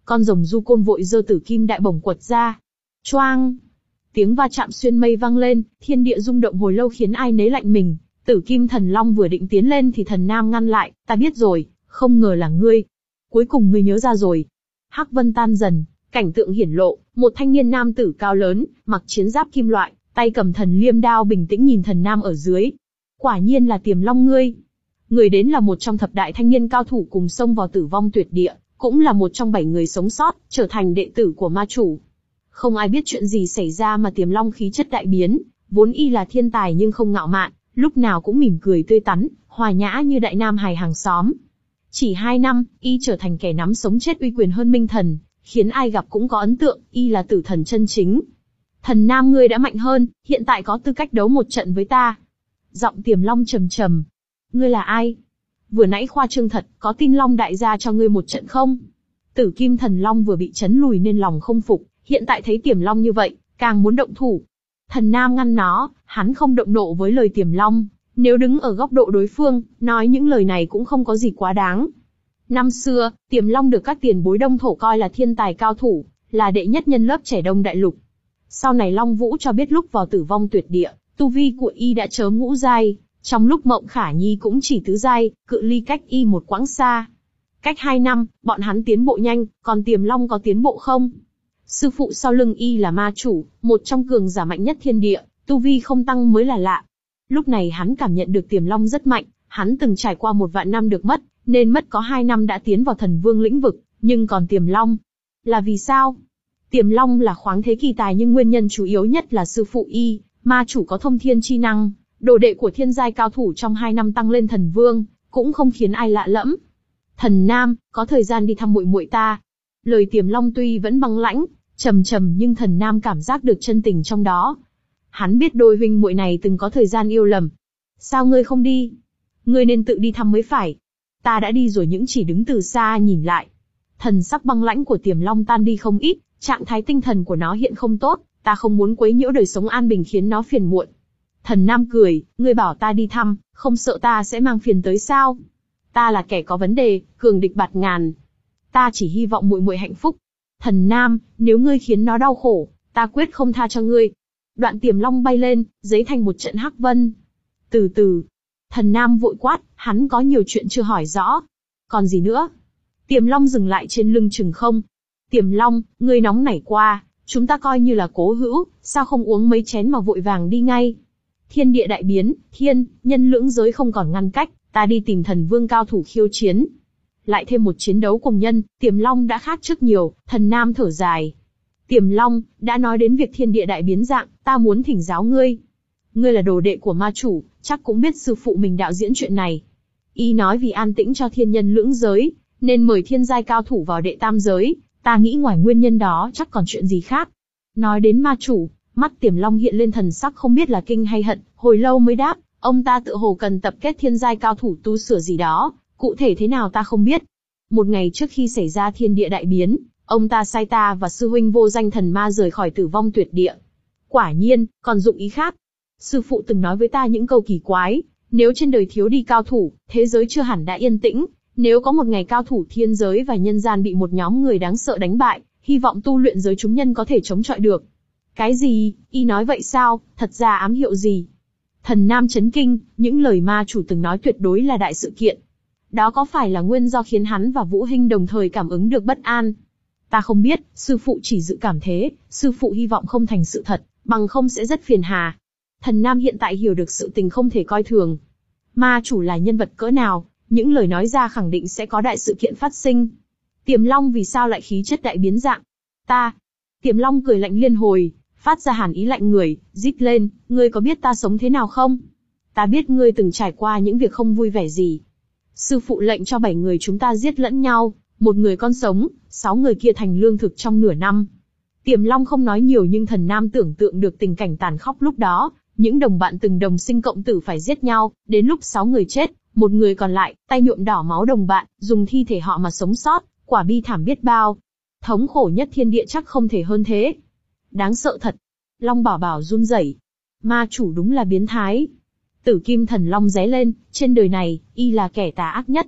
Con rồng du côn vội giơ tử kim đại bổng quật ra. Choang! Tiếng va chạm xuyên mây vang lên, thiên địa rung động hồi lâu khiến ai nấy lạnh mình. Tử kim thần long vừa định tiến lên thì thần nam ngăn lại, ta biết rồi, không ngờ là ngươi. Cuối cùng ngươi nhớ ra rồi. Hắc vân tan dần, cảnh tượng hiển lộ, một thanh niên nam tử cao lớn, mặc chiến giáp kim loại, tay cầm thần liêm đao bình tĩnh nhìn thần nam ở dưới. Quả nhiên là Tiềm Long ngươi. Người đến là một trong thập đại thanh niên cao thủ cùng xông vào tử vong tuyệt địa, cũng là một trong bảy người sống sót, trở thành đệ tử của ma chủ. Không ai biết chuyện gì xảy ra mà Tiềm Long khí chất đại biến, vốn y là thiên tài nhưng không ngạo mạn, lúc nào cũng mỉm cười tươi tắn, hòa nhã như đại nam hài hàng xóm. Chỉ hai năm, y trở thành kẻ nắm sống chết uy quyền hơn Minh Thần, khiến ai gặp cũng có ấn tượng, y là tử thần chân chính. Thần nam ngươi đã mạnh hơn, hiện tại có tư cách đấu một trận với ta. Giọng Tiềm Long trầm trầm. Ngươi là ai? Vừa nãy khoa trương thật, có tin Long đại gia cho ngươi một trận không? Tử Kim Thần Long vừa bị chấn lùi nên lòng không phục, hiện tại thấy Tiềm Long như vậy, càng muốn động thủ. Thần nam ngăn nó, hắn không động nộ với lời Tiềm Long, nếu đứng ở góc độ đối phương, nói những lời này cũng không có gì quá đáng. Năm xưa, Tiềm Long được các tiền bối Đông Thổ coi là thiên tài cao thủ, là đệ nhất nhân lớp trẻ Đông Đại Lục. Sau này Long Vũ cho biết lúc vào tử vong tuyệt địa, tu vi của y đã chớm ngũ giai, trong lúc Mộng Khả Nhi cũng chỉ tứ giai, cự ly cách y một quãng xa. Cách hai năm, bọn hắn tiến bộ nhanh, còn Tiềm Long có tiến bộ không? Sư phụ sau lưng y là ma chủ, một trong cường giả mạnh nhất thiên địa, tu vi không tăng mới là lạ. Lúc này hắn cảm nhận được Tiềm Long rất mạnh, hắn từng trải qua một vạn năm được mất, nên mất có hai năm đã tiến vào thần vương lĩnh vực, nhưng còn Tiềm Long. Là vì sao? Tiềm Long là khoáng thế kỳ tài nhưng nguyên nhân chủ yếu nhất là sư phụ y, ma chủ có thông thiên chi năng, đồ đệ của thiên giai cao thủ trong hai năm tăng lên thần vương, cũng không khiến ai lạ lẫm. Thần Nam, có thời gian đi thăm muội muội ta. Lời Tiềm Long tuy vẫn băng lãnh, trầm trầm nhưng Thần Nam cảm giác được chân tình trong đó. Hắn biết đôi huynh muội này từng có thời gian yêu lầm. Sao ngươi không đi? Ngươi nên tự đi thăm mới phải. Ta đã đi rồi. Những chỉ đứng từ xa nhìn lại. Thần sắc băng lãnh của Tiềm Long tan đi không ít, trạng thái tinh thần của nó hiện không tốt, ta không muốn quấy nhiễu đời sống an bình khiến nó phiền muộn. Thần Nam cười, ngươi bảo ta đi thăm, không sợ ta sẽ mang phiền tới sao? Ta là kẻ có vấn đề, cường địch bạt ngàn. Ta chỉ hy vọng muội muội hạnh phúc. Thần Nam, nếu ngươi khiến nó đau khổ, ta quyết không tha cho ngươi. Đoạn Tiềm Long bay lên, giấy thành một trận hắc vân. Từ từ, Thần Nam vội quát, hắn có nhiều chuyện chưa hỏi rõ. Còn gì nữa? Tiềm Long dừng lại trên lưng chừng không. Tiềm Long, ngươi nóng nảy qua, chúng ta coi như là cố hữu, sao không uống mấy chén mà vội vàng đi ngay? Thiên địa đại biến, thiên, nhân lưỡng giới không còn ngăn cách, ta đi tìm thần vương cao thủ khiêu chiến. Lại thêm một chiến đấu cùng nhân, Tiềm Long đã khác trước nhiều. Thần Nam thở dài. Tiềm Long, đã nói đến việc thiên địa đại biến dạng, ta muốn thỉnh giáo ngươi. Ngươi là đồ đệ của ma chủ, chắc cũng biết sư phụ mình đạo diễn chuyện này. Y nói vì an tĩnh cho thiên nhân lưỡng giới, nên mời thiên giai cao thủ vào đệ tam giới. Ta nghĩ ngoài nguyên nhân đó chắc còn chuyện gì khác. Nói đến ma chủ, mắt Tiềm Long hiện lên thần sắc không biết là kinh hay hận, hồi lâu mới đáp, ông ta tự hồ cần tập kết thiên giai cao thủ tu sửa gì đó, cụ thể thế nào ta không biết. Một ngày trước khi xảy ra thiên địa đại biến, ông ta sai ta và sư huynh vô danh thần ma rời khỏi tử vong tuyệt địa. Quả nhiên, còn dụng ý khác. Sư phụ từng nói với ta những câu kỳ quái, nếu trên đời thiếu đi cao thủ, thế giới chưa hẳn đã yên tĩnh. Nếu có một ngày cao thủ thiên giới và nhân gian bị một nhóm người đáng sợ đánh bại, hy vọng tu luyện giới chúng nhân có thể chống chọi được. Cái gì? Y nói vậy sao? Thật ra ám hiệu gì? Thần Nam chấn kinh, những lời ma chủ từng nói tuyệt đối là đại sự kiện. Đó có phải là nguyên do khiến hắn và Vũ Hinh đồng thời cảm ứng được bất an? Ta không biết, sư phụ chỉ dự cảm thế, sư phụ hy vọng không thành sự thật, bằng không sẽ rất phiền hà. Thần Nam hiện tại hiểu được sự tình không thể coi thường. Ma chủ là nhân vật cỡ nào, những lời nói ra khẳng định sẽ có đại sự kiện phát sinh. Tiềm Long vì sao lại khí chất đại biến dạng? Ta. Tiềm Long cười lạnh liên hồi, phát ra hàn ý lạnh người, rít lên, ngươi có biết ta sống thế nào không? Ta biết ngươi từng trải qua những việc không vui vẻ gì. Sư phụ lệnh cho bảy người chúng ta giết lẫn nhau, một người con sống, sáu người kia thành lương thực trong nửa năm. Tiềm Long không nói nhiều nhưng Thần Nam tưởng tượng được tình cảnh tàn khốc lúc đó, những đồng bạn từng đồng sinh cộng tử phải giết nhau, đến lúc sáu người chết, một người còn lại, tay nhuộm đỏ máu đồng bạn, dùng thi thể họ mà sống sót, quả bi thảm biết bao. Thống khổ nhất thiên địa chắc không thể hơn thế. Đáng sợ thật. Long Bảo Bảo run rẩy. Ma chủ đúng là biến thái. Tử Kim Thần Long ré lên, trên đời này, y là kẻ tà ác nhất.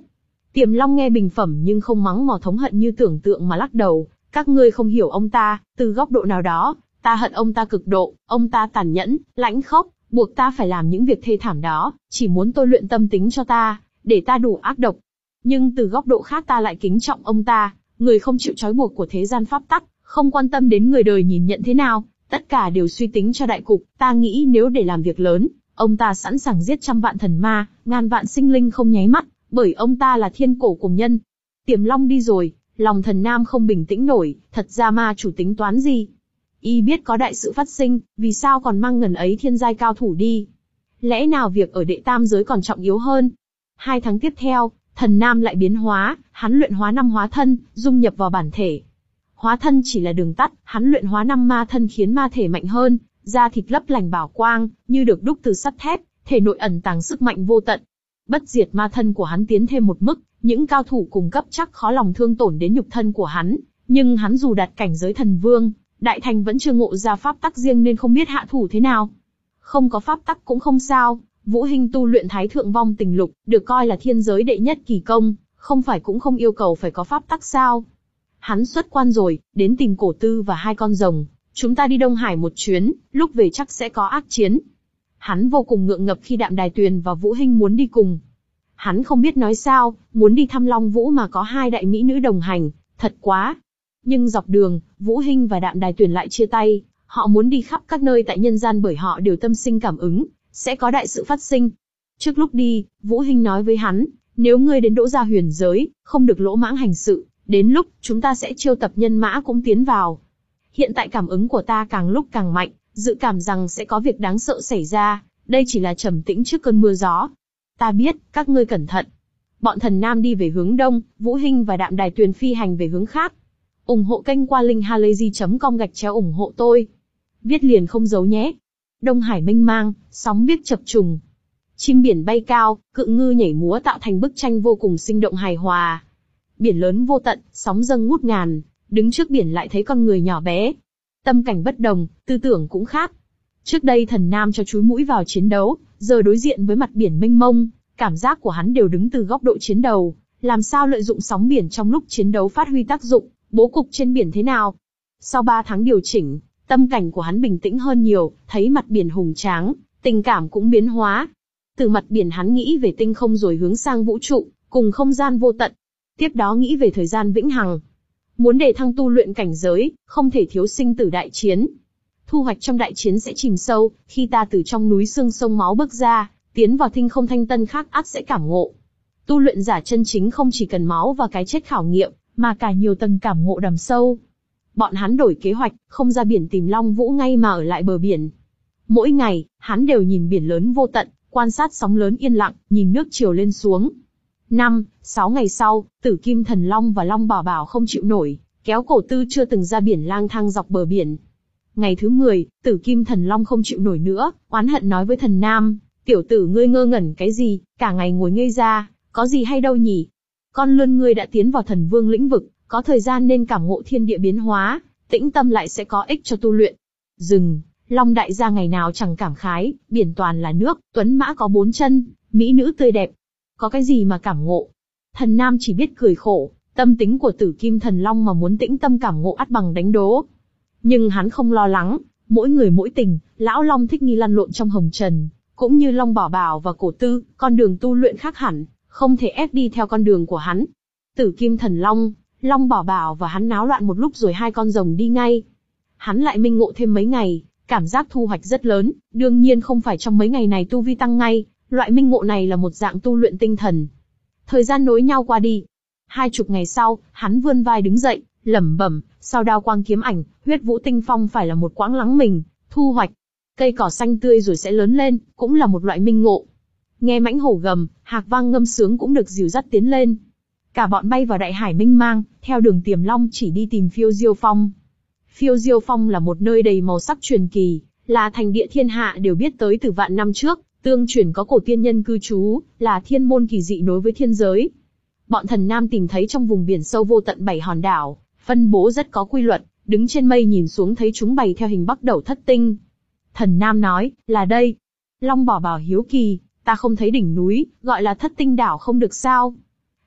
Tiềm Long nghe bình phẩm nhưng không mắng mỏ thống hận như tưởng tượng mà lắc đầu, các ngươi không hiểu ông ta, từ góc độ nào đó, ta hận ông ta cực độ, ông ta tàn nhẫn, lãnh khốc, buộc ta phải làm những việc thê thảm đó, chỉ muốn tôi luyện tâm tính cho ta, để ta đủ ác độc. Nhưng từ góc độ khác ta lại kính trọng ông ta, người không chịu trói buộc của thế gian pháp tắc, không quan tâm đến người đời nhìn nhận thế nào, tất cả đều suy tính cho đại cục, ta nghĩ nếu để làm việc lớn, ông ta sẵn sàng giết trăm vạn thần ma, ngàn vạn sinh linh không nháy mắt, bởi ông ta là thiên cổ cùng nhân. Tiềm Long đi rồi, lòng Thần Nam không bình tĩnh nổi, thật ra ma chủ tính toán gì? Y biết có đại sự phát sinh, vì sao còn mang ngần ấy thiên giai cao thủ đi? Lẽ nào việc ở đệ tam giới còn trọng yếu hơn? Hai tháng tiếp theo, Thần Nam lại biến hóa, hắn luyện hóa năm hóa thân, dung nhập vào bản thể. Hóa thân chỉ là đường tắt, hắn luyện hóa năm ma thân khiến ma thể mạnh hơn, da thịt lấp lành bảo quang, như được đúc từ sắt thép, thể nội ẩn tàng sức mạnh vô tận. Bất diệt ma thân của hắn tiến thêm một mức, những cao thủ cùng cấp chắc khó lòng thương tổn đến nhục thân của hắn, nhưng hắn dù đạt cảnh giới thần vương, đại thành vẫn chưa ngộ ra pháp tắc riêng nên không biết hạ thủ thế nào. Không có pháp tắc cũng không sao, Vũ Hinh tu luyện Thái Thượng Vong Tình Lục, được coi là thiên giới đệ nhất kỳ công, không phải cũng không yêu cầu phải có pháp tắc sao? Hắn xuất quan rồi, đến tìm Cổ Tư và hai con rồng, chúng ta đi Đông Hải một chuyến, lúc về chắc sẽ có ác chiến. Hắn vô cùng ngượng ngập khi Đạm Đài Tuyền và Vũ Hinh muốn đi cùng. Hắn không biết nói sao, muốn đi thăm Long Vũ mà có hai đại mỹ nữ đồng hành, thật quá. Nhưng dọc đường, Vũ Hinh và Đạm Đài Tuyền lại chia tay, họ muốn đi khắp các nơi tại nhân gian bởi họ đều tâm sinh cảm ứng, sẽ có đại sự phát sinh. Trước lúc đi, Vũ Hinh nói với hắn, nếu ngươi đến Đỗ Gia Huyền giới, không được lỗ mãng hành sự, đến lúc chúng ta sẽ chiêu tập nhân mã cũng tiến vào. Hiện tại cảm ứng của ta càng lúc càng mạnh, dự cảm rằng sẽ có việc đáng sợ xảy ra, đây chỉ là trầm tĩnh trước cơn mưa gió. Ta biết, các ngươi cẩn thận. Bọn Thần Nam đi về hướng đông, Vũ Hinh và Đạm Đài Tuyền phi hành về hướng khác. ủng hộ kênh qua linkhalazy chấm com gạch chéo ủng hộ tôi. Viết liền không giấu nhé. Đông Hải mênh mang, sóng biếc chập trùng. Chim biển bay cao, cự ngư nhảy múa tạo thành bức tranh vô cùng sinh động hài hòa. Biển lớn vô tận, sóng dâng ngút ngàn, đứng trước biển lại thấy con người nhỏ bé. Tâm cảnh bất đồng, tư tưởng cũng khác. Trước đây Thần Nam cho chúi mũi vào chiến đấu, giờ đối diện với mặt biển mênh mông, cảm giác của hắn đều đứng từ góc độ chiến đầu, làm sao lợi dụng sóng biển trong lúc chiến đấu phát huy tác dụng, bố cục trên biển thế nào. Sau ba tháng điều chỉnh, tâm cảnh của hắn bình tĩnh hơn nhiều, thấy mặt biển hùng tráng, tình cảm cũng biến hóa. Từ mặt biển hắn nghĩ về tinh không rồi hướng sang vũ trụ, cùng không gian vô tận. Tiếp đó nghĩ về thời gian vĩnh hằng. Muốn đề thăng tu luyện cảnh giới, không thể thiếu sinh tử đại chiến. Thu hoạch trong đại chiến sẽ chìm sâu, khi ta từ trong núi xương sông máu bước ra, tiến vào tinh không thanh tân khác ắt sẽ cảm ngộ. Tu luyện giả chân chính không chỉ cần máu và cái chết khảo nghiệm, mà cả nhiều tầng cảm ngộ đầm sâu. Bọn hắn đổi kế hoạch, không ra biển tìm Long Vũ ngay mà ở lại bờ biển. Mỗi ngày, hắn đều nhìn biển lớn vô tận, quan sát sóng lớn yên lặng, nhìn nước triều lên xuống. Năm, sáu ngày sau, Tử Kim Thần Long và Long Bảo Bảo không chịu nổi, kéo Cổ Tư chưa từng ra biển lang thang dọc bờ biển. Ngày thứ mười, Tử Kim Thần Long không chịu nổi nữa, oán hận nói với Thần Nam, tiểu tử ngươi ngơ ngẩn cái gì, cả ngày ngồi ngây ra, có gì hay đâu nhỉ? Con lươn ngươi đã tiến vào thần vương lĩnh vực, có thời gian nên cảm ngộ thiên địa biến hóa, tĩnh tâm lại sẽ có ích cho tu luyện. Dừng, Long đại gia ngày nào chẳng cảm khái, biển toàn là nước, tuấn mã có bốn chân, mỹ nữ tươi đẹp. Có cái gì mà cảm ngộ? Thần Nam chỉ biết cười khổ, tâm tính của Tử Kim Thần Long mà muốn tĩnh tâm cảm ngộ ắt bằng đánh đố. Nhưng hắn không lo lắng, mỗi người mỗi tình, lão Long thích nghi lăn lộn trong hồng trần, cũng như Long Bảo Bảo và Cổ Tư, con đường tu luyện khác hẳn, không thể ép đi theo con đường của hắn. Tử Kim Thần Long, Long Bảo Bảo và hắn náo loạn một lúc rồi hai con rồng đi ngay. Hắn lại minh ngộ thêm mấy ngày, cảm giác thu hoạch rất lớn, đương nhiên không phải trong mấy ngày này tu vi tăng ngay, loại minh ngộ này là một dạng tu luyện tinh thần. Thời gian nối nhau qua đi. Hai chục ngày sau, hắn vươn vai đứng dậy, lẩm bẩm, sau đao quang kiếm ảnh, huyết vũ tinh phong phải là một quãng lắng mình, thu hoạch. Cây cỏ xanh tươi rồi sẽ lớn lên, cũng là một loại minh ngộ. Nghe mãnh hổ gầm, hạc vang ngâm sướng cũng được dìu dắt tiến lên. Cả bọn bay vào đại hải mênh mang, theo đường Tiềm Long chỉ đi tìm Phiêu Diêu Phong. Phiêu Diêu Phong là một nơi đầy màu sắc truyền kỳ, là thành địa thiên hạ đều biết tới từ vạn năm trước, tương truyền có cổ tiên nhân cư trú, là thiên môn kỳ dị nối với thiên giới. Bọn Thần Nam tìm thấy trong vùng biển sâu vô tận bảy hòn đảo, phân bố rất có quy luật, đứng trên mây nhìn xuống thấy chúng bày theo hình bắc đẩu thất tinh. Thần Nam nói, là đây. Long Bảo Bảo hiếu kỳ, ta không thấy đỉnh núi, gọi là thất tinh đảo không được sao?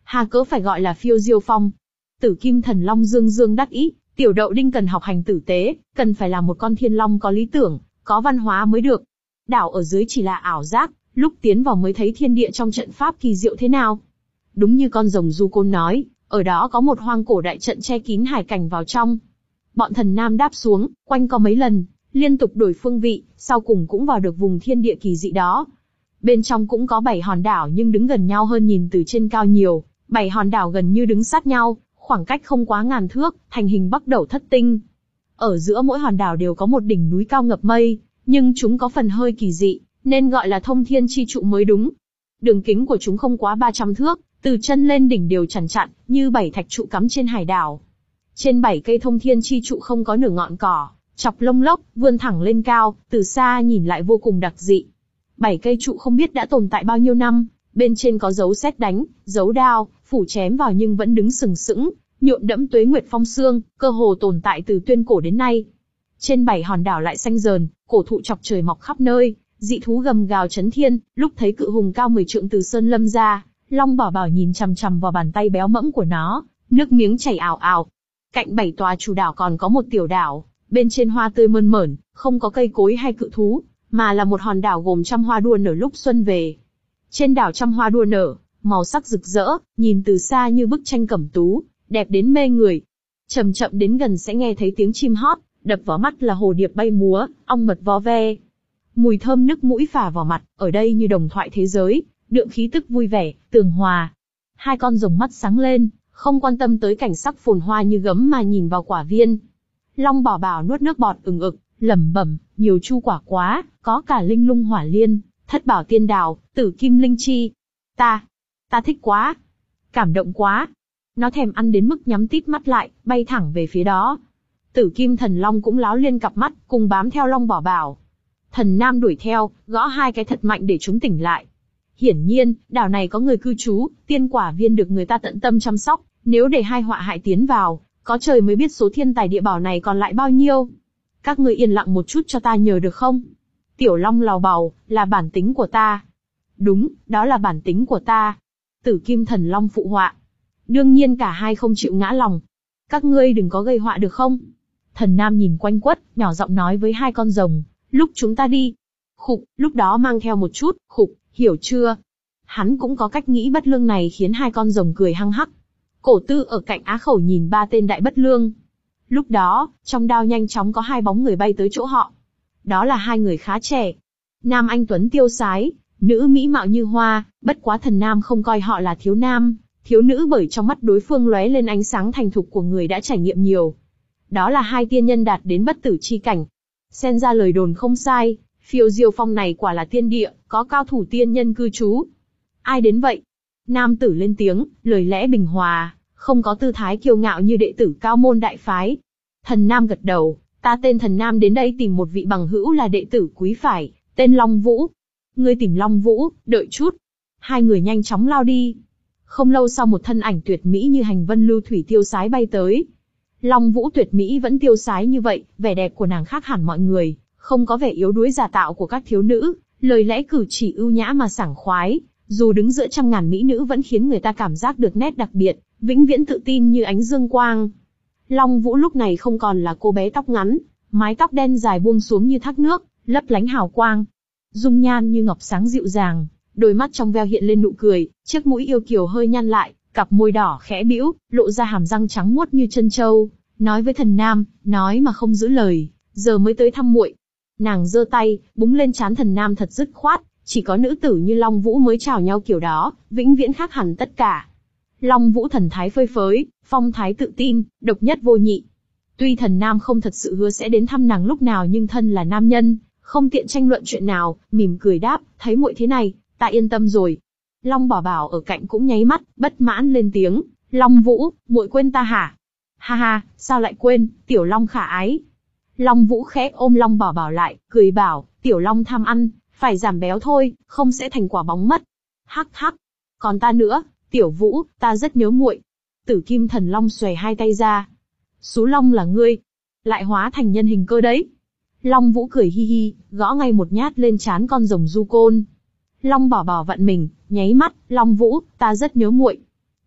Hà cớ phải gọi là phiêu diêu phong. Tử Kim Thần Long dương dương đắc ý, tiểu đậu đinh cần học hành tử tế, cần phải là một con thiên long có lý tưởng, có văn hóa mới được. Đảo ở dưới chỉ là ảo giác, lúc tiến vào mới thấy thiên địa trong trận pháp kỳ diệu thế nào. Đúng như con rồng du côn nói, ở đó có một hoang cổ đại trận che kín hải cảnh vào trong. Bọn thần nam đáp xuống, quanh co mấy lần, liên tục đổi phương vị, sau cùng cũng vào được vùng thiên địa kỳ dị đó. Bên trong cũng có bảy hòn đảo nhưng đứng gần nhau hơn nhìn từ trên cao nhiều, bảy hòn đảo gần như đứng sát nhau, khoảng cách không quá ngàn thước, thành hình bắc đẩu thất tinh. Ở giữa mỗi hòn đảo đều có một đỉnh núi cao ngập mây, nhưng chúng có phần hơi kỳ dị, nên gọi là thông thiên chi trụ mới đúng. Đường kính của chúng không quá ba trăm thước, từ chân lên đỉnh đều chằn chặn, như bảy thạch trụ cắm trên hải đảo. Trên bảy cây thông thiên chi trụ không có nửa ngọn cỏ, chọc lông lốc, vươn thẳng lên cao, từ xa nhìn lại vô cùng đặc dị. Bảy cây trụ không biết đã tồn tại bao nhiêu năm, bên trên có dấu sét đánh, dấu đao, phủ chém vào nhưng vẫn đứng sừng sững, nhuộm đẫm tuế nguyệt phong sương, cơ hồ tồn tại từ tuyên cổ đến nay. Trên bảy hòn đảo lại xanh dờn, cổ thụ chọc trời mọc khắp nơi, dị thú gầm gào chấn thiên, lúc thấy cự hùng cao mười trượng từ sơn lâm ra, Long Bảo Bảo nhìn chằm chằm vào bàn tay béo mẫm của nó, nước miếng chảy ào ào. Cạnh bảy tòa chủ đảo còn có một tiểu đảo, bên trên hoa tươi mơn mởn, không có cây cối hay cự thú, mà là một hòn đảo gồm trăm hoa đua nở lúc xuân về. Trên đảo trăm hoa đua nở, màu sắc rực rỡ, nhìn từ xa như bức tranh cẩm tú, đẹp đến mê người. Chậm chậm đến gần sẽ nghe thấy tiếng chim hót, đập vào mắt là hồ điệp bay múa, ong mật vo ve. Mùi thơm nức mũi phả vào mặt, ở đây như đồng thoại thế giới, đượm khí tức vui vẻ, tường hòa. Hai con rồng mắt sáng lên, không quan tâm tới cảnh sắc phồn hoa như gấm mà nhìn vào quả viên. Long Bảo Bảo nuốt nước bọt ừng ực, lẩm bẩm, nhiều chu quả quá, có cả linh lung hỏa liên, thất bảo tiên đào, tử kim linh chi. Ta, ta thích quá, cảm động quá. Nó thèm ăn đến mức nhắm tít mắt lại, bay thẳng về phía đó. Tử Kim Thần Long cũng láo liên cặp mắt, cùng bám theo Long Bảo Bảo. Thần Nam đuổi theo, gõ hai cái thật mạnh để chúng tỉnh lại. Hiển nhiên, đảo này có người cư trú, tiên quả viên được người ta tận tâm chăm sóc, nếu để hai họa hại tiến vào, có trời mới biết số thiên tài địa bảo này còn lại bao nhiêu. Các ngươi yên lặng một chút cho ta nhờ được không? Tiểu Long lào bào, là bản tính của ta. Đúng, đó là bản tính của ta. Tử Kim Thần Long phụ họa. Đương nhiên cả hai không chịu ngã lòng. Các ngươi đừng có gây họa được không? Thần Nam nhìn quanh quất, nhỏ giọng nói với hai con rồng, lúc chúng ta đi. Khục, lúc đó mang theo một chút, khục, hiểu chưa? Hắn cũng có cách nghĩ bất lương này khiến hai con rồng cười hăng hắc. Cổ Tư ở cạnh á khẩu nhìn ba tên đại bất lương. Lúc đó, trong đao nhanh chóng có hai bóng người bay tới chỗ họ. Đó là hai người khá trẻ. Nam anh tuấn tiêu sái, nữ mỹ mạo như hoa, bất quá Thần Nam không coi họ là thiếu nam, thiếu nữ bởi trong mắt đối phương lóe lên ánh sáng thành thục của người đã trải nghiệm nhiều. Đó là hai tiên nhân đạt đến bất tử chi cảnh. Xem ra lời đồn không sai, phiêu diêu phong này quả là tiên địa, có cao thủ tiên nhân cư trú. Ai đến vậy? Nam tử lên tiếng, lời lẽ bình hòa, không có tư thái kiêu ngạo như đệ tử cao môn đại phái. Thần Nam gật đầu, ta tên Thần Nam đến đây tìm một vị bằng hữu là đệ tử quý phải, tên Long Vũ. Ngươi tìm Long Vũ, đợi chút. Hai người nhanh chóng lao đi. Không lâu sau một thân ảnh tuyệt mỹ như hành vân lưu thủy tiêu sái bay tới. Long Vũ tuyệt mỹ vẫn tiêu sái như vậy, vẻ đẹp của nàng khác hẳn mọi người, không có vẻ yếu đuối giả tạo của các thiếu nữ, lời lẽ cử chỉ ưu nhã mà sảng khoái, dù đứng giữa trăm ngàn mỹ nữ vẫn khiến người ta cảm giác được nét đặc biệt, vĩnh viễn tự tin như ánh dương quang. Long Vũ lúc này không còn là cô bé tóc ngắn, mái tóc đen dài buông xuống như thác nước, lấp lánh hào quang. Dung nhan như ngọc sáng dịu dàng, đôi mắt trong veo hiện lên nụ cười, chiếc mũi yêu kiều hơi nhăn lại, cặp môi đỏ khẽ bĩu, lộ ra hàm răng trắng muốt như chân châu, nói với Thần Nam, nói mà không giữ lời, giờ mới tới thăm muội. Nàng giơ tay, búng lên trán Thần Nam thật dứt khoát, chỉ có nữ tử như Long Vũ mới chào nhau kiểu đó, vĩnh viễn khác hẳn tất cả. Long Vũ thần thái phơi phới, phong thái tự tin, độc nhất vô nhị. Tuy Thần Nam không thật sự hứa sẽ đến thăm nàng lúc nào nhưng thân là nam nhân, không tiện tranh luận chuyện nào, mỉm cười đáp, thấy muội thế này, ta yên tâm rồi. Long Bảo Bảo ở cạnh cũng nháy mắt, bất mãn lên tiếng, Long Vũ, muội quên ta hả? Ha ha, sao lại quên, tiểu Long khả ái. Long Vũ khẽ ôm Long Bảo Bảo lại, cười bảo, tiểu Long tham ăn, phải giảm béo thôi, không sẽ thành quả bóng mất. Hắc hắc, còn ta nữa, tiểu Vũ, ta rất nhớ muội. Tử Kim Thần Long xòe hai tay ra. Sú Long là ngươi, lại hóa thành nhân hình cơ đấy. Long Vũ cười hi hi, gõ ngay một nhát lên trán con rồng du côn. Long Bảo Bảo vặn mình, nháy mắt, Long Vũ, ta rất nhớ muội.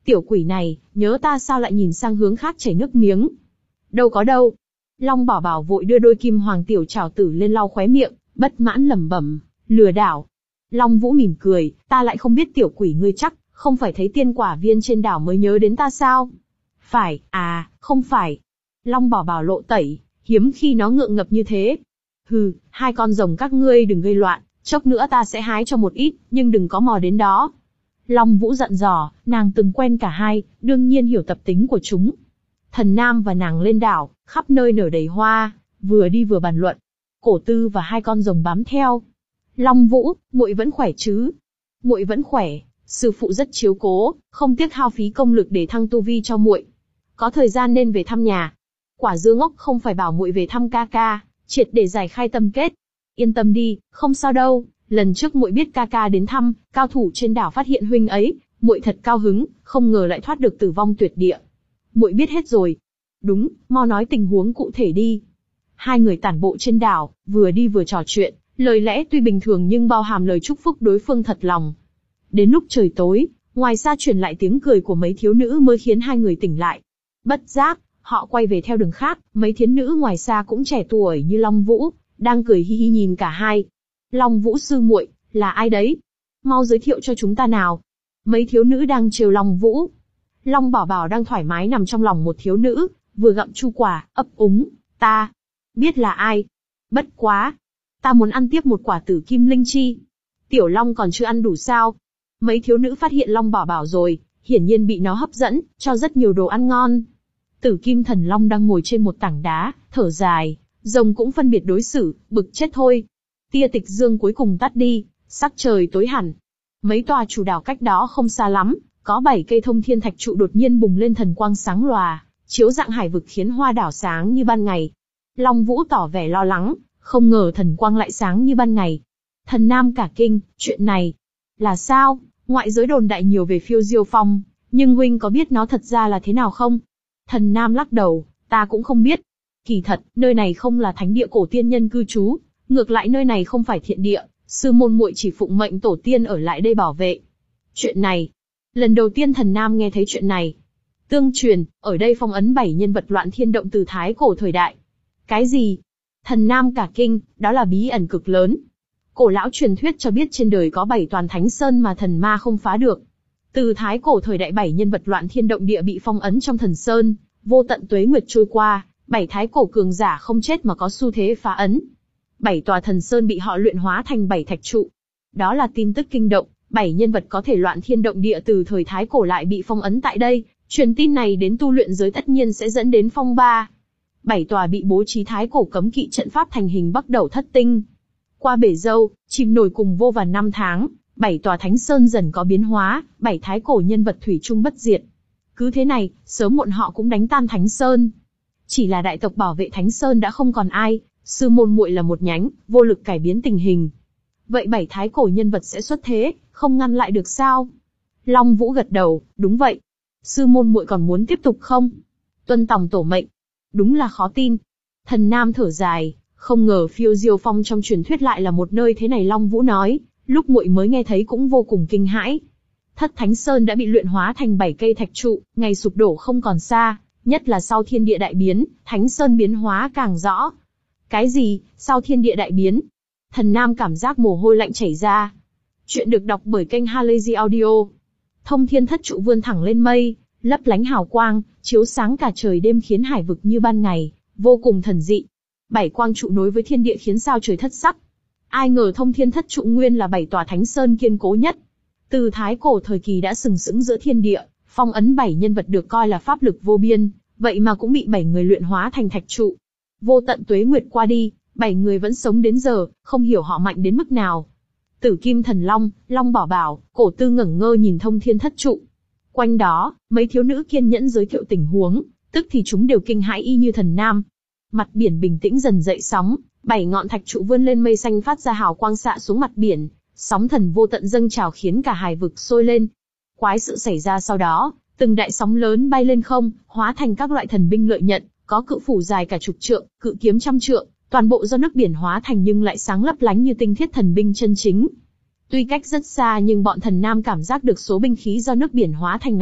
Tiểu quỷ này, nhớ ta sao lại nhìn sang hướng khác chảy nước miếng. Đâu có đâu. Long Bảo Bảo vội đưa đôi kim hoàng tiểu trảo tử lên lau khóe miệng, bất mãn lẩm bẩm, lừa đảo. Long Vũ mỉm cười, ta lại không biết tiểu quỷ ngươi chắc, không phải thấy tiên quả viên trên đảo mới nhớ đến ta sao? Phải, à, không phải. Long Bảo Bảo lộ tẩy, hiếm khi nó ngượng ngập như thế. Hừ, hai con rồng các ngươi đừng gây loạn, chốc nữa ta sẽ hái cho một ít, nhưng đừng có mò đến đó. Long Vũ dặn dò, nàng từng quen cả hai, đương nhiên hiểu tập tính của chúng. Thần Nam và nàng lên đảo, khắp nơi nở đầy hoa, vừa đi vừa bàn luận. Cổ Tư và hai con rồng bám theo. Long Vũ, muội vẫn khỏe chứ? Muội vẫn khỏe, sư phụ rất chiếu cố, không tiếc hao phí công lực để thăng tu vi cho muội. Có thời gian nên về thăm nhà. Quả dưa ngốc không phải bảo muội về thăm ca ca, triệt để giải khai tâm kết. Yên tâm đi, không sao đâu. Lần trước muội biết ca ca đến thăm, cao thủ trên đảo phát hiện huynh ấy, muội thật cao hứng, không ngờ lại thoát được tử vong tuyệt địa. Muội biết hết rồi. Đúng, mau nói tình huống cụ thể đi. Hai người tản bộ trên đảo, vừa đi vừa trò chuyện, lời lẽ tuy bình thường nhưng bao hàm lời chúc phúc đối phương thật lòng. Đến lúc trời tối, ngoài xa truyền lại tiếng cười của mấy thiếu nữ mới khiến hai người tỉnh lại. Bất giác, họ quay về theo đường khác, mấy thiến nữ ngoài xa cũng trẻ tuổi như Long Vũ, đang cười hi hi nhìn cả hai. Long Vũ sư muội, là ai đấy? Mau giới thiệu cho chúng ta nào. Mấy thiếu nữ đang trêu Long Vũ. Long Bảo Bảo đang thoải mái nằm trong lòng một thiếu nữ, vừa gặm chu quả, ấp úng, ta biết là ai. Bất quá, ta muốn ăn tiếp một quả tử kim linh chi. Tiểu Long còn chưa ăn đủ sao? Mấy thiếu nữ phát hiện Long Bảo Bảo rồi, hiển nhiên bị nó hấp dẫn, cho rất nhiều đồ ăn ngon. Tử Kim Thần Long đang ngồi trên một tảng đá, thở dài, rồng cũng phân biệt đối xử, bực chết thôi. Tia tịch dương cuối cùng tắt đi, sắc trời tối hẳn. Mấy tòa chủ đảo cách đó không xa lắm, có bảy cây thông thiên thạch trụ đột nhiên bùng lên thần quang sáng lòa, chiếu dạng hải vực khiến hoa đảo sáng như ban ngày. Long Vũ tỏ vẻ lo lắng, không ngờ thần quang lại sáng như ban ngày. Thần Nam cả kinh, chuyện này là sao? Ngoại giới đồn đại nhiều về phiêu diêu phong, nhưng huynh có biết nó thật ra là thế nào không? Thần Nam lắc đầu, ta cũng không biết. Kỳ thật, nơi này không là thánh địa cổ tiên nhân cư trú, ngược lại nơi này không phải thiện địa, sư môn muội chỉ phụng mệnh tổ tiên ở lại đây bảo vệ. Chuyện này, lần đầu tiên Thần Nam nghe thấy chuyện này. Tương truyền, ở đây phong ấn bảy nhân vật loạn thiên động từ thái cổ thời đại. Cái gì? Thần Nam cả kinh, đó là bí ẩn cực lớn. Cổ lão truyền thuyết cho biết trên đời có bảy toàn thánh sơn mà thần ma không phá được. Từ thái cổ thời đại bảy nhân vật loạn thiên động địa bị phong ấn trong thần sơn, vô tận tuế nguyệt trôi qua, bảy thái cổ cường giả không chết mà có xu thế phá ấn. Bảy tòa thần sơn bị họ luyện hóa thành bảy thạch trụ. Đó là tin tức kinh động, bảy nhân vật có thể loạn thiên động địa từ thời thái cổ lại bị phong ấn tại đây, truyền tin này đến tu luyện giới tất nhiên sẽ dẫn đến phong ba. Bảy tòa bị bố trí thái cổ cấm kỵ trận pháp thành hình bắt đầu thất tinh. Qua bể dâu, chìm nổi cùng vô vàn năm tháng, bảy tòa thánh sơn dần có biến hóa, bảy thái cổ nhân vật thủy chung bất diệt. Cứ thế này, sớm muộn họ cũng đánh tan thánh sơn. Chỉ là đại tộc bảo vệ thánh sơn đã không còn ai, sư môn muội là một nhánh, vô lực cải biến tình hình. Vậy bảy thái cổ nhân vật sẽ xuất thế, không ngăn lại được sao? Long Vũ gật đầu, đúng vậy. Sư môn muội còn muốn tiếp tục không? Tuân tòng tổ mệnh. Đúng là khó tin. Thần Nam thở dài, không ngờ phiêu diêu phong trong truyền thuyết lại là một nơi thế này. Long Vũ nói, lúc muội mới nghe thấy cũng vô cùng kinh hãi. Thất Thánh Sơn đã bị luyện hóa thành bảy cây thạch trụ, ngày sụp đổ không còn xa, nhất là sau thiên địa đại biến, Thánh Sơn biến hóa càng rõ. Cái gì, sau thiên địa đại biến? Thần Nam cảm giác mồ hôi lạnh chảy ra. Chuyện được đọc bởi kênh Halazy Audio. Thông thiên thất trụ vươn thẳng lên mây, lấp lánh hào quang, chiếu sáng cả trời đêm khiến hải vực như ban ngày, vô cùng thần dị. Bảy quang trụ nối với thiên địa khiến sao trời thất sắc. Ai ngờ thông thiên thất trụ nguyên là bảy tòa thánh sơn kiên cố nhất. Từ thái cổ thời kỳ đã sừng sững giữa thiên địa, phong ấn bảy nhân vật được coi là pháp lực vô biên, vậy mà cũng bị bảy người luyện hóa thành thạch trụ. Vô tận tuế nguyệt qua đi, bảy người vẫn sống đến giờ, không hiểu họ mạnh đến mức nào. Tử Kim Thần Long, Long Bảo Bảo, Cổ Tư ngẩn ngơ nhìn thông thiên thất trụ. Quanh đó, mấy thiếu nữ kiên nhẫn giới thiệu tình huống, tức thì chúng đều kinh hãi y như Thần Nam. Mặt biển bình tĩnh dần dậy sóng, bảy ngọn thạch trụ vươn lên mây xanh phát ra hào quang xạ xuống mặt biển, sóng thần vô tận dâng trào khiến cả hải vực sôi lên. Quái sự xảy ra sau đó, từng đại sóng lớn bay lên không, hóa thành các loại thần binh lợi nhận, có cự phủ dài cả chục trượng, cự kiếm trăm trượng, toàn bộ do nước biển hóa thành nhưng lại sáng lấp lánh như tinh thiết thần binh chân chính. Tuy cách rất xa nhưng bọn Thần Nam cảm giác được số binh khí do nước biển hóa thành này,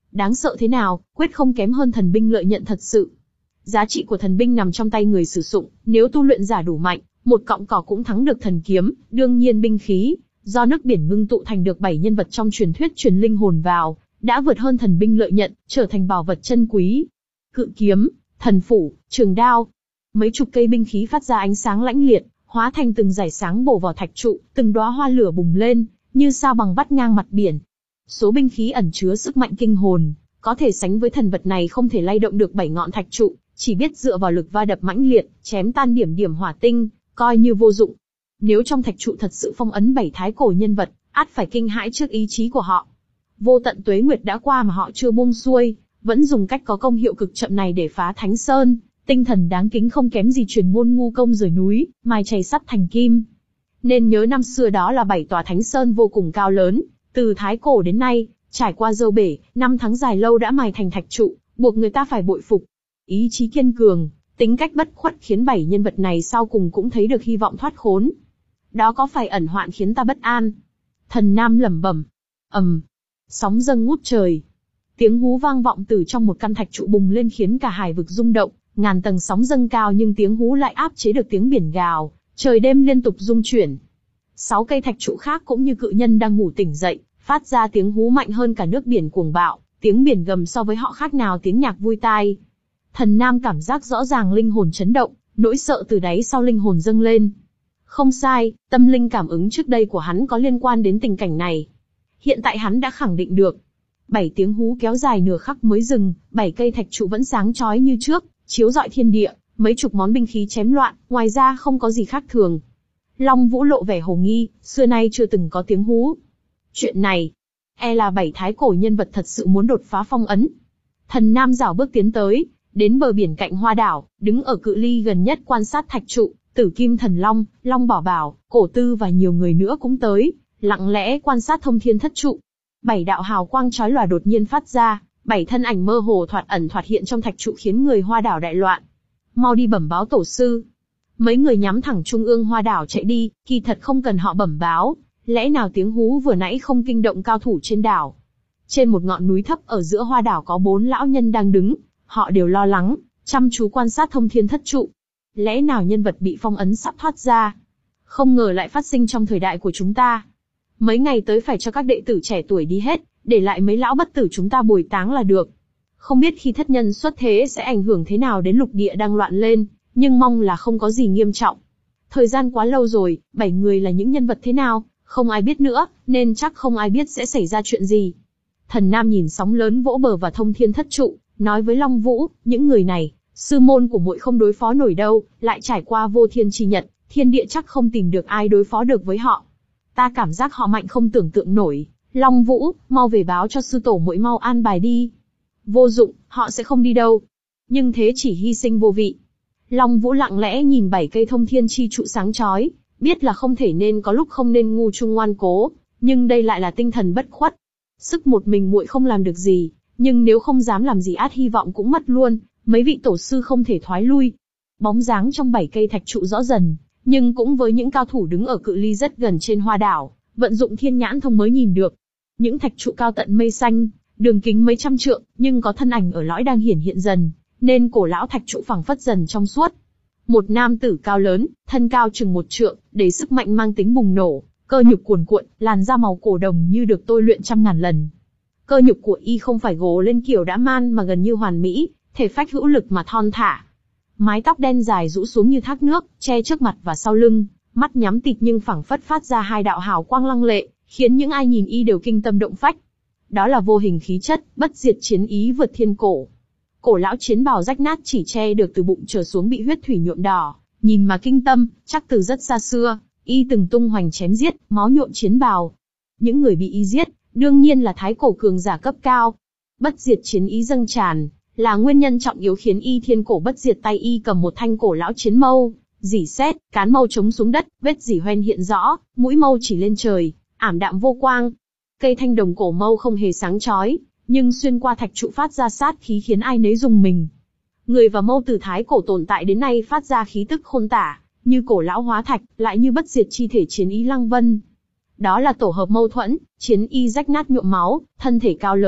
Đáng sợ thế nào, quyết không kém hơn thần binh lợi nhận thật sự. Giá trị của thần binh nằm trong tay người sử dụng, nếu tu luyện giả đủ mạnh, một cọng cỏ cũng thắng được thần kiếm. Đương nhiên binh khí, do nước biển ngưng tụ thành được bảy nhân vật trong truyền thuyết truyền linh hồn vào, đã vượt hơn thần binh lợi nhận, trở thành bảo vật chân quý. Cự kiếm, thần phủ, trường đao, mấy chục cây binh khí phát ra ánh sáng lãnh liệt, hóa thành từng dải sáng bổ vào thạch trụ, từng đóa hoa lửa bùng lên, như sao bằng vắt ngang mặt biển. Số binh khí ẩn chứa sức mạnh kinh hồn, có thể sánh với thần vật này không thể lay động được bảy ngọn thạch trụ, chỉ biết dựa vào lực va đập mãnh liệt, chém tan điểm điểm hỏa tinh, coi như vô dụng. Nếu trong thạch trụ thật sự phong ấn bảy thái cổ nhân vật, ắt phải kinh hãi trước ý chí của họ. Vô tận tuế nguyệt đã qua mà họ chưa buông xuôi, vẫn dùng cách có công hiệu cực chậm này để phá Thánh Sơn. Tinh thần đáng kính không kém gì truyền ngôn ngu công rời núi, mài chày sắt thành kim. Nên nhớ năm xưa đó là bảy tòa Thánh Sơn vô cùng cao lớn, từ thái cổ đến nay, trải qua dâu bể, năm tháng dài lâu đã mài thành thạch trụ, buộc người ta phải bội phục. Ý chí kiên cường, tính cách bất khuất khiến bảy nhân vật này sau cùng cũng thấy được hy vọng thoát khốn. Đó có phải ẩn hoạn khiến ta bất an? Thần Nam lẩm bẩm. ầm, sóng dâng ngút trời. Tiếng hú vang vọng từ trong một căn thạch trụ bùng lên khiến cả hải vực rung động, ngàn tầng sóng dâng cao nhưng tiếng hú lại áp chế được tiếng biển gào, trời đêm liên tục rung chuyển. Sáu cây thạch trụ khác cũng như cự nhân đang ngủ tỉnh dậy, phát ra tiếng hú mạnh hơn cả nước biển cuồng bạo, tiếng biển gầm so với họ khác nào tiếng nhạc vui tai. Thần Nam cảm giác rõ ràng linh hồn chấn động, nỗi sợ từ đáy sau linh hồn dâng lên. Không sai, tâm linh cảm ứng trước đây của hắn có liên quan đến tình cảnh này. Hiện tại hắn đã khẳng định được. Bảy tiếng hú kéo dài nửa khắc mới dừng, bảy cây thạch trụ vẫn sáng chói như trước, chiếu rọi thiên địa, mấy chục món binh khí chém loạn, ngoài ra không có gì khác thường. Long Vũ lộ vẻ hồ nghi, xưa nay chưa từng có tiếng hú. Chuyện này, e là bảy thái cổ nhân vật thật sự muốn đột phá phong ấn. Thần Nam rảo bước tiến tới, đến bờ biển cạnh Hoa Đảo, đứng ở cự ly gần nhất quan sát thạch trụ. Tử Kim Thần Long, Long Bảo Bảo, Cổ Tư và nhiều người nữa cũng tới, lặng lẽ quan sát thông thiên thất trụ. Bảy đạo hào quang chói lòa đột nhiên phát ra, bảy thân ảnh mơ hồ thoạt ẩn thoạt hiện trong thạch trụ khiến người Hoa Đảo đại loạn. Mau đi bẩm báo tổ sư. Mấy người nhắm thẳng trung ương Hoa Đảo chạy đi, kỳ thật không cần họ bẩm báo, lẽ nào tiếng hú vừa nãy không kinh động cao thủ trên đảo. Trên một ngọn núi thấp ở giữa Hoa Đảo có bốn lão nhân đang đứng, họ đều lo lắng, chăm chú quan sát thông thiên thất trụ. Lẽ nào nhân vật bị phong ấn sắp thoát ra? Không ngờ lại phát sinh trong thời đại của chúng ta. Mấy ngày tới phải cho các đệ tử trẻ tuổi đi hết, để lại mấy lão bất tử chúng ta bồi táng là được. Không biết khi thất nhân xuất thế sẽ ảnh hưởng thế nào đến lục địa đang loạn lên, nhưng mong là không có gì nghiêm trọng. Thời gian quá lâu rồi, bảy người là những nhân vật thế nào, không ai biết nữa, nên chắc không ai biết sẽ xảy ra chuyện gì. Thần Nam nhìn sóng lớn vỗ bờ và thông thiên thất trụ, nói với Long Vũ, những người này, sư môn của muội không đối phó nổi đâu, lại trải qua vô thiên chi nhật, thiên địa chắc không tìm được ai đối phó được với họ. Ta cảm giác họ mạnh không tưởng tượng nổi. Long Vũ, mau về báo cho sư tổ muội mau an bài đi. Vô dụng, họ sẽ không đi đâu. Nhưng thế chỉ hy sinh vô vị. Long Vũ lặng lẽ nhìn bảy cây thông thiên chi trụ sáng chói, biết là không thể nên có lúc không nên ngu chung ngoan cố, nhưng đây lại là tinh thần bất khuất. Sức một mình muội không làm được gì, nhưng nếu không dám làm gì át hy vọng cũng mất luôn, mấy vị tổ sư không thể thoái lui. Bóng dáng trong bảy cây thạch trụ rõ dần, nhưng cũng với những cao thủ đứng ở cự ly rất gần trên Hoa Đảo, vận dụng thiên nhãn thông mới nhìn được. Những thạch trụ cao tận mây xanh, đường kính mấy trăm trượng, nhưng có thân ảnh ở lõi đang hiển hiện dần, nên cổ lão thạch trụ phẳng phất dần trong suốt. Một nam tử cao lớn, thân cao chừng một trượng, đầy sức mạnh mang tính bùng nổ, cơ nhục cuồn cuộn, làn da màu cổ đồng như được tôi luyện trăm ngàn lần. Cơ nhục của y không phải gồ lên kiểu dã man mà gần như hoàn mỹ, thể phách hữu lực mà thon thả. Mái tóc đen dài rũ xuống như thác nước, che trước mặt và sau lưng, mắt nhắm tịt nhưng phẳng phất phát ra hai đạo hào quang lăng lệ, khiến những ai nhìn y đều kinh tâm động phách. Đó là vô hình khí chất, bất diệt chiến ý vượt thiên cổ. Cổ lão chiến bào rách nát chỉ che được từ bụng trở xuống bị huyết thủy nhuộm đỏ, nhìn mà kinh tâm, chắc từ rất xa xưa, y từng tung hoành chém giết, máu nhuộm chiến bào. Những người bị y giết, đương nhiên là thái cổ cường giả cấp cao. Bất diệt chiến ý dâng tràn, là nguyên nhân trọng yếu khiến y thiên cổ bất diệt. Tay y cầm một thanh cổ lão chiến mâu, rỉ sét, cán mâu chống xuống đất, vết rỉ hoen hiện rõ, mũi mâu chỉ lên trời, ảm đạm vô quang. Cây thanh đồng cổ mâu không hề sáng chói, nhưng xuyên qua thạch trụ phát ra sát khí khiến ai nấy rùng mình. Người và mâu từ thái cổ tồn tại đến nay phát ra khí tức khôn tả, như cổ lão hóa thạch, lại như bất diệt chi thể chiến ý lăng vân. Đó là tổ hợp mâu thuẫn, chiến y rách nát nhuộm máu, thân thể cao lớn,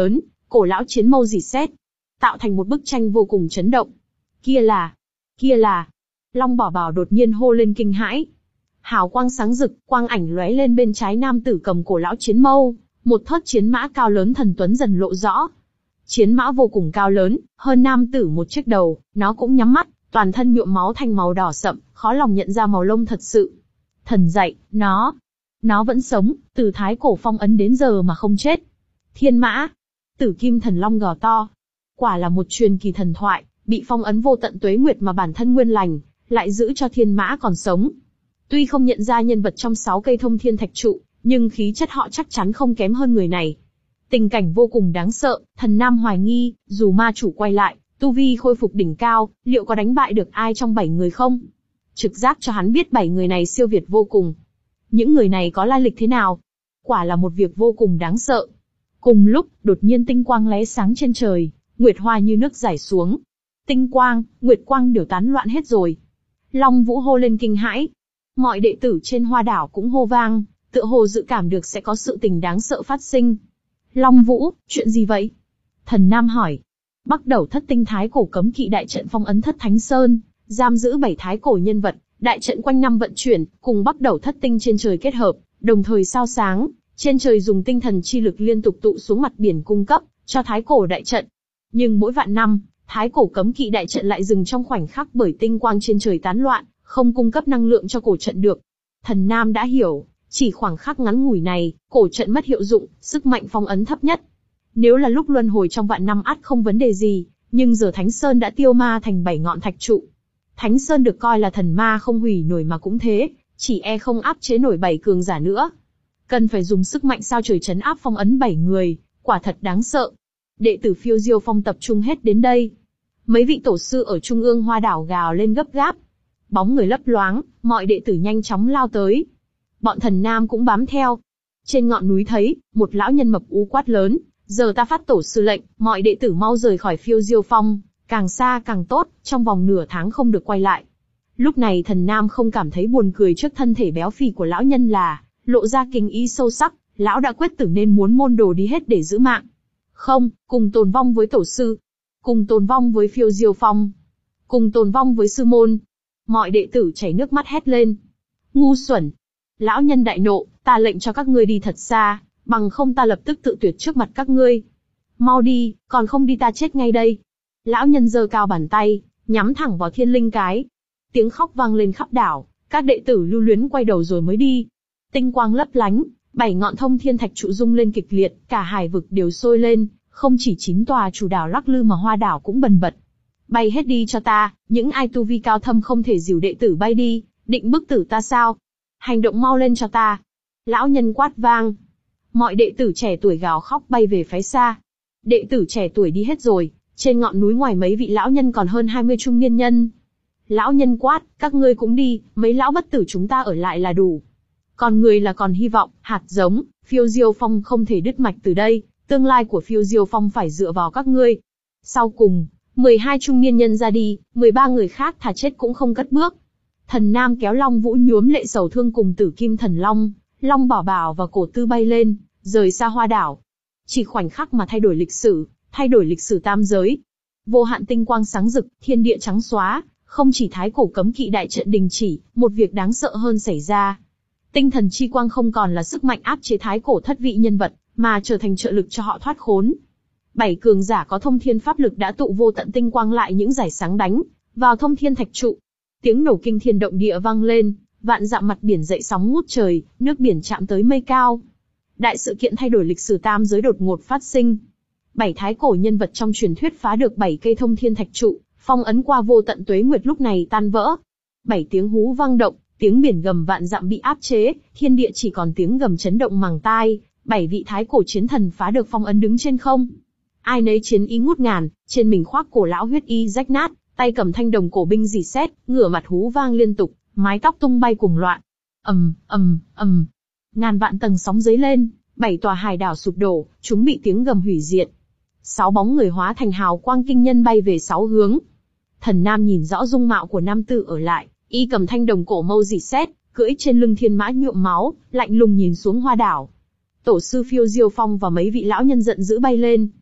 cổ lão chiến mâu rỉ sét, tạo thành một bức tranh vô cùng chấn động. Kia là, kia là, Long Bảo Bảo đột nhiên hô lên kinh hãi. Hào quang sáng rực, quang ảnh lóe lên bên trái nam tử cầm cổ lão chiến mâu, một thớt chiến mã cao lớn thần tuấn dần lộ rõ. Chiến mã vô cùng cao lớn, hơn nam tử một chiếc đầu, nó cũng nhắm mắt, toàn thân nhuộm máu thành màu đỏ sậm, khó lòng nhận ra màu lông thật sự. Thần dạy, nó, nó vẫn sống, từ thái cổ phong ấn đến giờ mà không chết. Thiên mã, Tử Kim Thần Long gào to. Quả là một truyền kỳ thần thoại, bị phong ấn vô tận tuế nguyệt mà bản thân nguyên lành, lại giữ cho thiên mã còn sống. Tuy không nhận ra nhân vật trong sáu cây thông thiên thạch trụ, nhưng khí chất họ chắc chắn không kém hơn người này. Tình cảnh vô cùng đáng sợ, Thần Nam hoài nghi, dù ma chủ quay lại, tu vi khôi phục đỉnh cao, liệu có đánh bại được ai trong bảy người không? Trực giác cho hắn biết bảy người này siêu việt vô cùng. Những người này có lai lịch thế nào? Quả là một việc vô cùng đáng sợ. Cùng lúc, đột nhiên tinh quang lóe sáng trên trời, nguyệt hoa như nước rải xuống. Tinh quang, nguyệt quang đều tán loạn hết rồi. Long Vũ hô lên kinh hãi. Mọi đệ tử trên hoa đảo cũng hô vang, tựa hồ dự cảm được sẽ có sự tình đáng sợ phát sinh. Long Vũ, chuyện gì vậy? Thần Nam hỏi. Bắc Đẩu Thất Tinh Thái cổ cấm kỵ đại trận phong ấn Thất Thánh Sơn, giam giữ bảy thái cổ nhân vật, đại trận quanh năm vận chuyển, cùng Bắc Đẩu Thất Tinh trên trời kết hợp, đồng thời sao sáng, trên trời dùng tinh thần chi lực liên tục tụ xuống mặt biển cung cấp cho thái cổ đại trận. Nhưng mỗi vạn năm, thái cổ cấm kỵ đại trận lại dừng trong khoảnh khắc bởi tinh quang trên trời tán loạn, không cung cấp năng lượng cho cổ trận được. Thần Nam đã hiểu, chỉ khoảng khắc ngắn ngủi này, cổ trận mất hiệu dụng, sức mạnh phong ấn thấp nhất. Nếu là lúc luân hồi trong vạn năm ắt không vấn đề gì, nhưng giờ Thánh Sơn đã tiêu ma thành bảy ngọn thạch trụ. Thánh Sơn được coi là thần ma không hủy nổi mà cũng thế, chỉ e không áp chế nổi bảy cường giả nữa. Cần phải dùng sức mạnh sao trời trấn áp phong ấn bảy người, quả thật đáng sợ. Đệ tử Phiêu Diêu Phong tập trung hết đến đây. Mấy vị tổ sư ở trung ương hoa đảo gào lên gấp gáp. Bóng người lấp loáng, mọi đệ tử nhanh chóng lao tới. Bọn Thần Nam cũng bám theo. Trên ngọn núi thấy, một lão nhân mập ú quát lớn, giờ ta phát tổ sư lệnh, mọi đệ tử mau rời khỏi Phiêu Diêu Phong, càng xa càng tốt, trong vòng nửa tháng không được quay lại. Lúc này Thần Nam không cảm thấy buồn cười trước thân thể béo phì của lão nhân là, lộ ra kính ý sâu sắc, lão đã quyết tử nên muốn môn đồ đi hết để giữ mạng. Không, cùng tồn vong với tổ sư, cùng tồn vong với Phiêu Diêu Phong, cùng tồn vong với sư môn. Mọi đệ tử chảy nước mắt hét lên. Ngu xuẩn! Lão nhân đại nộ, ta lệnh cho các ngươi đi thật xa, bằng không ta lập tức tự tuyệt trước mặt các ngươi. Mau đi, còn không đi ta chết ngay đây. Lão nhân giơ cao bàn tay, nhắm thẳng vào thiên linh cái. Tiếng khóc vang lên khắp đảo, các đệ tử lưu luyến quay đầu rồi mới đi. Tinh quang lấp lánh, bảy ngọn thông thiên thạch trụ rung lên kịch liệt, cả hải vực đều sôi lên, không chỉ chín tòa chủ đảo lắc lư mà hoa đảo cũng bần bật. Bay hết đi cho ta, những ai tu vi cao thâm không thể dìu đệ tử bay đi, định bức tử ta sao? Hành động mau lên cho ta. Lão nhân quát vang. Mọi đệ tử trẻ tuổi gào khóc bay về phái xa. Đệ tử trẻ tuổi đi hết rồi, trên ngọn núi ngoài mấy vị lão nhân còn hơn hai mươi trung niên nhân. Lão nhân quát, các ngươi cũng đi, mấy lão bất tử chúng ta ở lại là đủ. Còn người là còn hy vọng, hạt giống, Phiêu Diêu Phong không thể đứt mạch từ đây, tương lai của Phiêu Diêu Phong phải dựa vào các ngươi. Sau cùng, mười hai trung niên nhân ra đi, mười ba người khác thà chết cũng không cất bước. Thần Nam kéo Long Vũ nhuốm lệ sầu thương cùng Tử Kim Thần Long, Long Bảo Bảo và Cổ Tư bay lên, rời xa hoa đảo. Chỉ khoảnh khắc mà thay đổi lịch sử, thay đổi lịch sử tam giới. Vô hạn tinh quang sáng rực, thiên địa trắng xóa, không chỉ thái cổ cấm kỵ đại trận đình chỉ, một việc đáng sợ hơn xảy ra. Tinh thần chi quang không còn là sức mạnh áp chế thái cổ thất vị nhân vật, mà trở thành trợ lực cho họ thoát khốn. Bảy cường giả có thông thiên pháp lực đã tụ vô tận tinh quang lại những giải sáng đánh vào thông thiên thạch trụ. Tiếng nổ kinh thiên động địa vang lên, vạn dặm mặt biển dậy sóng ngút trời, nước biển chạm tới mây cao. Đại sự kiện thay đổi lịch sử tam giới đột ngột phát sinh. Bảy thái cổ nhân vật trong truyền thuyết phá được bảy cây thông thiên thạch trụ, phong ấn qua vô tận tuế nguyệt lúc này tan vỡ. Bảy tiếng hú vang động, tiếng biển gầm vạn dặm bị áp chế, thiên địa chỉ còn tiếng gầm chấn động màng tai. Bảy vị thái cổ chiến thần phá được phong ấn đứng trên không. Ai nấy chiến ý ngút ngàn, trên mình khoác cổ lão huyết y rách nát, tay cầm thanh đồng cổ binh rỉ sét, ngửa mặt hú vang liên tục, mái tóc tung bay cuồng loạn. Ầm, ầm, ầm. Ngàn vạn tầng sóng dấy lên, bảy tòa hải đảo sụp đổ, chúng bị tiếng gầm hủy diệt. Sáu bóng người hóa thành hào quang kinh nhân bay về sáu hướng. Thần Nam nhìn rõ dung mạo của nam tử ở lại, y cầm thanh đồng cổ mâu rỉ sét, cưỡi trên lưng thiên mã nhuộm máu, lạnh lùng nhìn xuống hoa đảo. Tổ sư Phiêu Diêu Phong và mấy vị lão nhân giận dữ bay lên.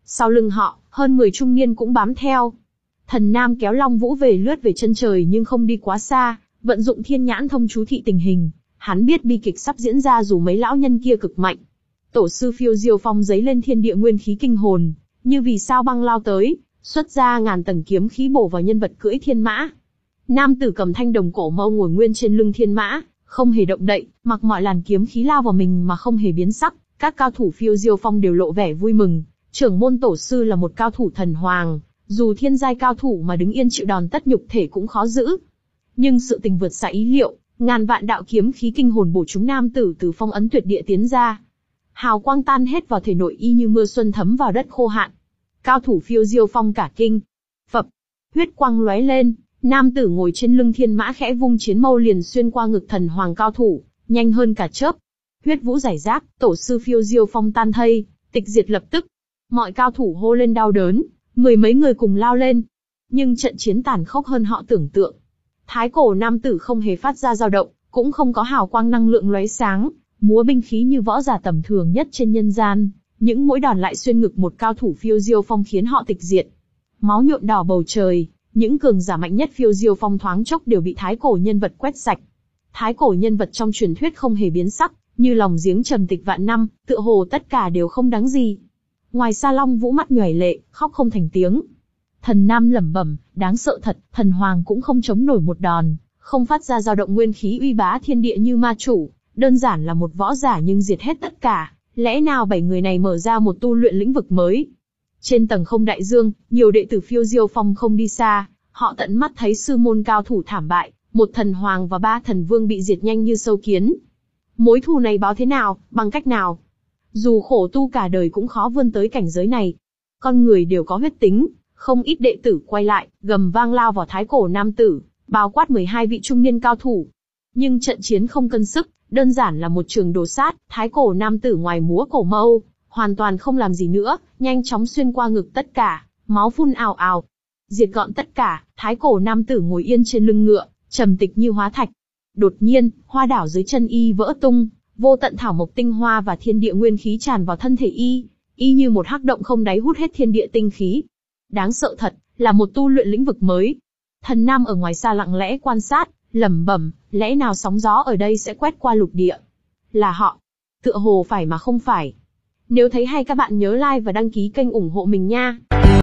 Sau lưng họ, hơn mười trung niên cũng bám theo. Thần Nam kéo Long Vũ về lướt về chân trời nhưng không đi quá xa, vận dụng thiên nhãn thông chú thị tình hình. Hắn biết bi kịch sắp diễn ra dù mấy lão nhân kia cực mạnh. Tổ sư Phiêu Diêu Phong giấy lên thiên địa nguyên khí kinh hồn, như vì sao băng lao tới, xuất ra ngàn tầng kiếm khí bổ vào nhân vật cưỡi thiên mã. Nam tử cầm thanh đồng cổ mâu ngồi nguyên trên lưng thiên mã, không hề động đậy, mặc mọi làn kiếm khí lao vào mình mà không hề biến sắc. Các cao thủ Phiêu Diêu Phong đều lộ vẻ vui mừng. Trưởng môn tổ sư là một cao thủ thần hoàng, dù thiên giai cao thủ mà đứng yên chịu đòn tất nhục thể cũng khó giữ. Nhưng sự tình vượt xa ý liệu, ngàn vạn đạo kiếm khí kinh hồn bổ trúng nam tử từ phong ấn tuyệt địa tiến ra. Hào quang tan hết vào thể nội y như mưa xuân thấm vào đất khô hạn. Cao thủ Phiêu Diêu Phong cả kinh. Phập, huyết quang lóe lên, nam tử ngồi trên lưng thiên mã khẽ vung chiến mâu liền xuyên qua ngực thần hoàng cao thủ, nhanh hơn cả chớp. Huyết vũ rải rác, tổ sư Phiêu Diêu Phong tan thây, tịch diệt lập tức. Mọi cao thủ hô lên đau đớn, mười mấy người cùng lao lên. Nhưng trận chiến tàn khốc hơn họ tưởng tượng. Thái cổ nam tử không hề phát ra dao động, cũng không có hào quang năng lượng lóe sáng, múa binh khí như võ giả tầm thường nhất trên nhân gian. Những mũi đòn lại xuyên ngực một cao thủ Phiêu Diêu Phong khiến họ tịch diệt. Máu nhuộm đỏ bầu trời, những cường giả mạnh nhất Phiêu Diêu Phong thoáng chốc đều bị thái cổ nhân vật quét sạch. Thái cổ nhân vật trong truyền thuyết không hề biến sắc, như lòng giếng trầm tịch vạn năm, tựa hồ tất cả đều không đáng gì. Ngoài Sa Long Vũ mắt nhoẻn lệ, khóc không thành tiếng. Thần Nam lẩm bẩm, đáng sợ thật, thần hoàng cũng không chống nổi một đòn, không phát ra dao động nguyên khí uy bá thiên địa như ma chủ, đơn giản là một võ giả nhưng diệt hết tất cả, lẽ nào bảy người này mở ra một tu luyện lĩnh vực mới? Trên tầng không đại dương, nhiều đệ tử Phiêu Diêu Phong không đi xa, họ tận mắt thấy sư môn cao thủ thảm bại, một thần hoàng và ba thần vương bị diệt nhanh như sâu kiến. Mối thù này báo thế nào, bằng cách nào? Dù khổ tu cả đời cũng khó vươn tới cảnh giới này. Con người đều có huyết tính, không ít đệ tử quay lại, gầm vang lao vào thái cổ nam tử, bao quát mười hai vị trung niên cao thủ. Nhưng trận chiến không cân sức, đơn giản là một trường đồ sát, thái cổ nam tử ngoài múa cổ mâu, hoàn toàn không làm gì nữa, nhanh chóng xuyên qua ngực tất cả, máu phun ào ào. Diệt gọn tất cả, thái cổ nam tử ngồi yên trên lưng ngựa, trầm tịch như hóa thạch. Đột nhiên, hoa đảo dưới chân y vỡ tung, vô tận thảo mộc tinh hoa và thiên địa nguyên khí tràn vào thân thể y, y như một hắc động không đáy hút hết thiên địa tinh khí. Đáng sợ thật, là một tu luyện lĩnh vực mới. Thần Nam ở ngoài xa lặng lẽ quan sát, lẩm bẩm, lẽ nào sóng gió ở đây sẽ quét qua lục địa? Là họ. Tựa hồ phải mà không phải. Nếu thấy hay các bạn nhớ like và đăng ký kênh ủng hộ mình nha.